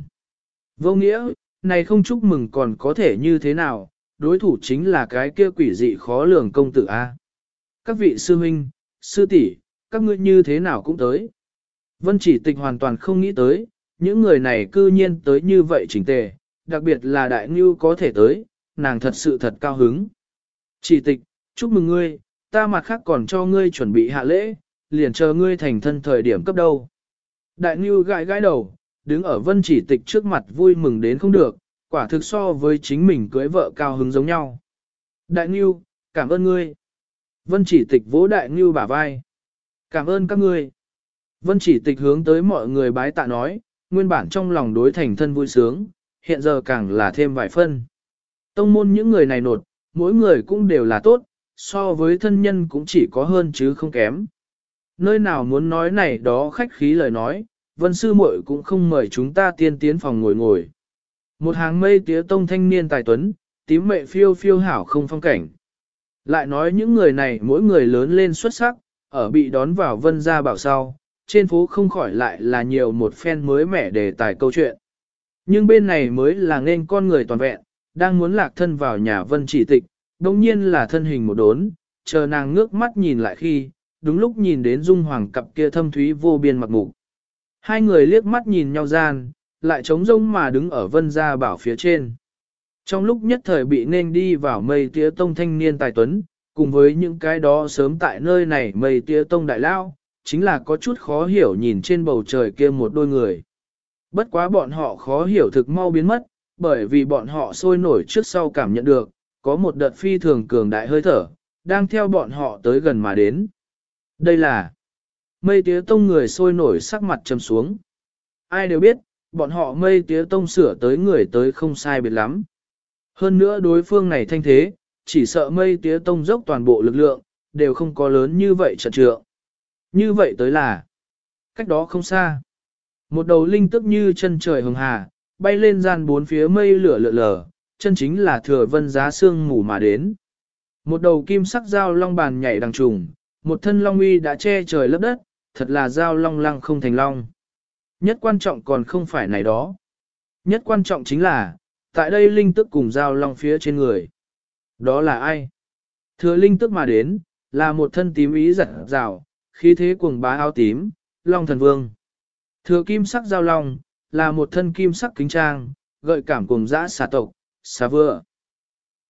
Vô nghĩa, này không chúc mừng còn có thể như thế nào, đối thủ chính là cái kia quỷ dị khó lường công tử A. Các vị sư huynh, sư tỷ, các ngươi như thế nào cũng tới. Vân Chỉ Tịch hoàn toàn không nghĩ tới, những người này cư nhiên tới như vậy chỉnh tề, đặc biệt là Đại Ngưu có thể tới, nàng thật sự thật cao hứng. Chỉ Tịch, chúc mừng ngươi, ta mặt khác còn cho ngươi chuẩn bị hạ lễ, liền chờ ngươi thành thân thời điểm cấp đâu. Đại Ngưu gãi gãi đầu, đứng ở Vân Chỉ Tịch trước mặt vui mừng đến không được, quả thực so với chính mình cưới vợ cao hứng giống nhau. Đại Ngưu, Cảm ơn ngươi. Vân chỉ tịch vỗ đại ngưu bả vai. Cảm ơn các ngươi. Vân chỉ tịch hướng tới mọi người bái tạ nói, nguyên bản trong lòng đối thành thân vui sướng, hiện giờ càng là thêm vài phân. Tông môn những người này nột, mỗi người cũng đều là tốt, so với thân nhân cũng chỉ có hơn chứ không kém. Nơi nào muốn nói này đó khách khí lời nói, Vân sư muội cũng không mời chúng ta tiên tiến phòng ngồi ngồi. Một hàng mây tía tông thanh niên tài tuấn, tím mệ phiêu phiêu hảo không phong cảnh. Lại nói những người này mỗi người lớn lên xuất sắc, ở bị đón vào Vân gia bảo sau, trên phố không khỏi lại là nhiều một phen mới mẻ đề tài câu chuyện. Nhưng bên này mới là nên con người toàn vẹn, đang muốn lạc thân vào nhà Vân chỉ tịch, đồng nhiên là thân hình một đốn, chờ nàng ngước mắt nhìn lại khi, đúng lúc nhìn đến Dung Hoàng cặp kia thâm thúy vô biên mặt mục. Hai người liếc mắt nhìn nhau gian, lại trống rông mà đứng ở Vân gia bảo phía trên. Trong lúc nhất thời bị nên đi vào mây tía tông thanh niên tài tuấn, cùng với những cái đó sớm tại nơi này mây tía tông đại lao, chính là có chút khó hiểu nhìn trên bầu trời kia một đôi người. Bất quá bọn họ khó hiểu thực mau biến mất, bởi vì bọn họ sôi nổi trước sau cảm nhận được, có một đợt phi thường cường đại hơi thở, đang theo bọn họ tới gần mà đến. Đây là mây tía tông người sôi nổi sắc mặt trầm xuống. Ai đều biết, bọn họ mây tía tông sửa tới người tới không sai biệt lắm. Hơn nữa đối phương này thanh thế, chỉ sợ mây tía tông dốc toàn bộ lực lượng, đều không có lớn như vậy trận trượng. Như vậy tới là, cách đó không xa. Một đầu linh tức như chân trời hồng hà, bay lên gian bốn phía mây lửa lợ lờ, chân chính là thừa vân giá sương mù mà đến. Một đầu kim sắc dao long bàn nhảy đằng trùng, một thân long uy đã che trời lấp đất, thật là dao long lăng không thành long. Nhất quan trọng còn không phải này đó. Nhất quan trọng chính là, tại đây linh tức cùng dao long phía trên người. Đó là ai? Thừa linh tức mà đến, là một thân tím ý giật rào, khí thế cuồng bá áo tím, long thần vương. Thừa kim sắc dao long, là một thân kim sắc kính trang, gợi cảm cuồng dã xà tộc, xà vừa.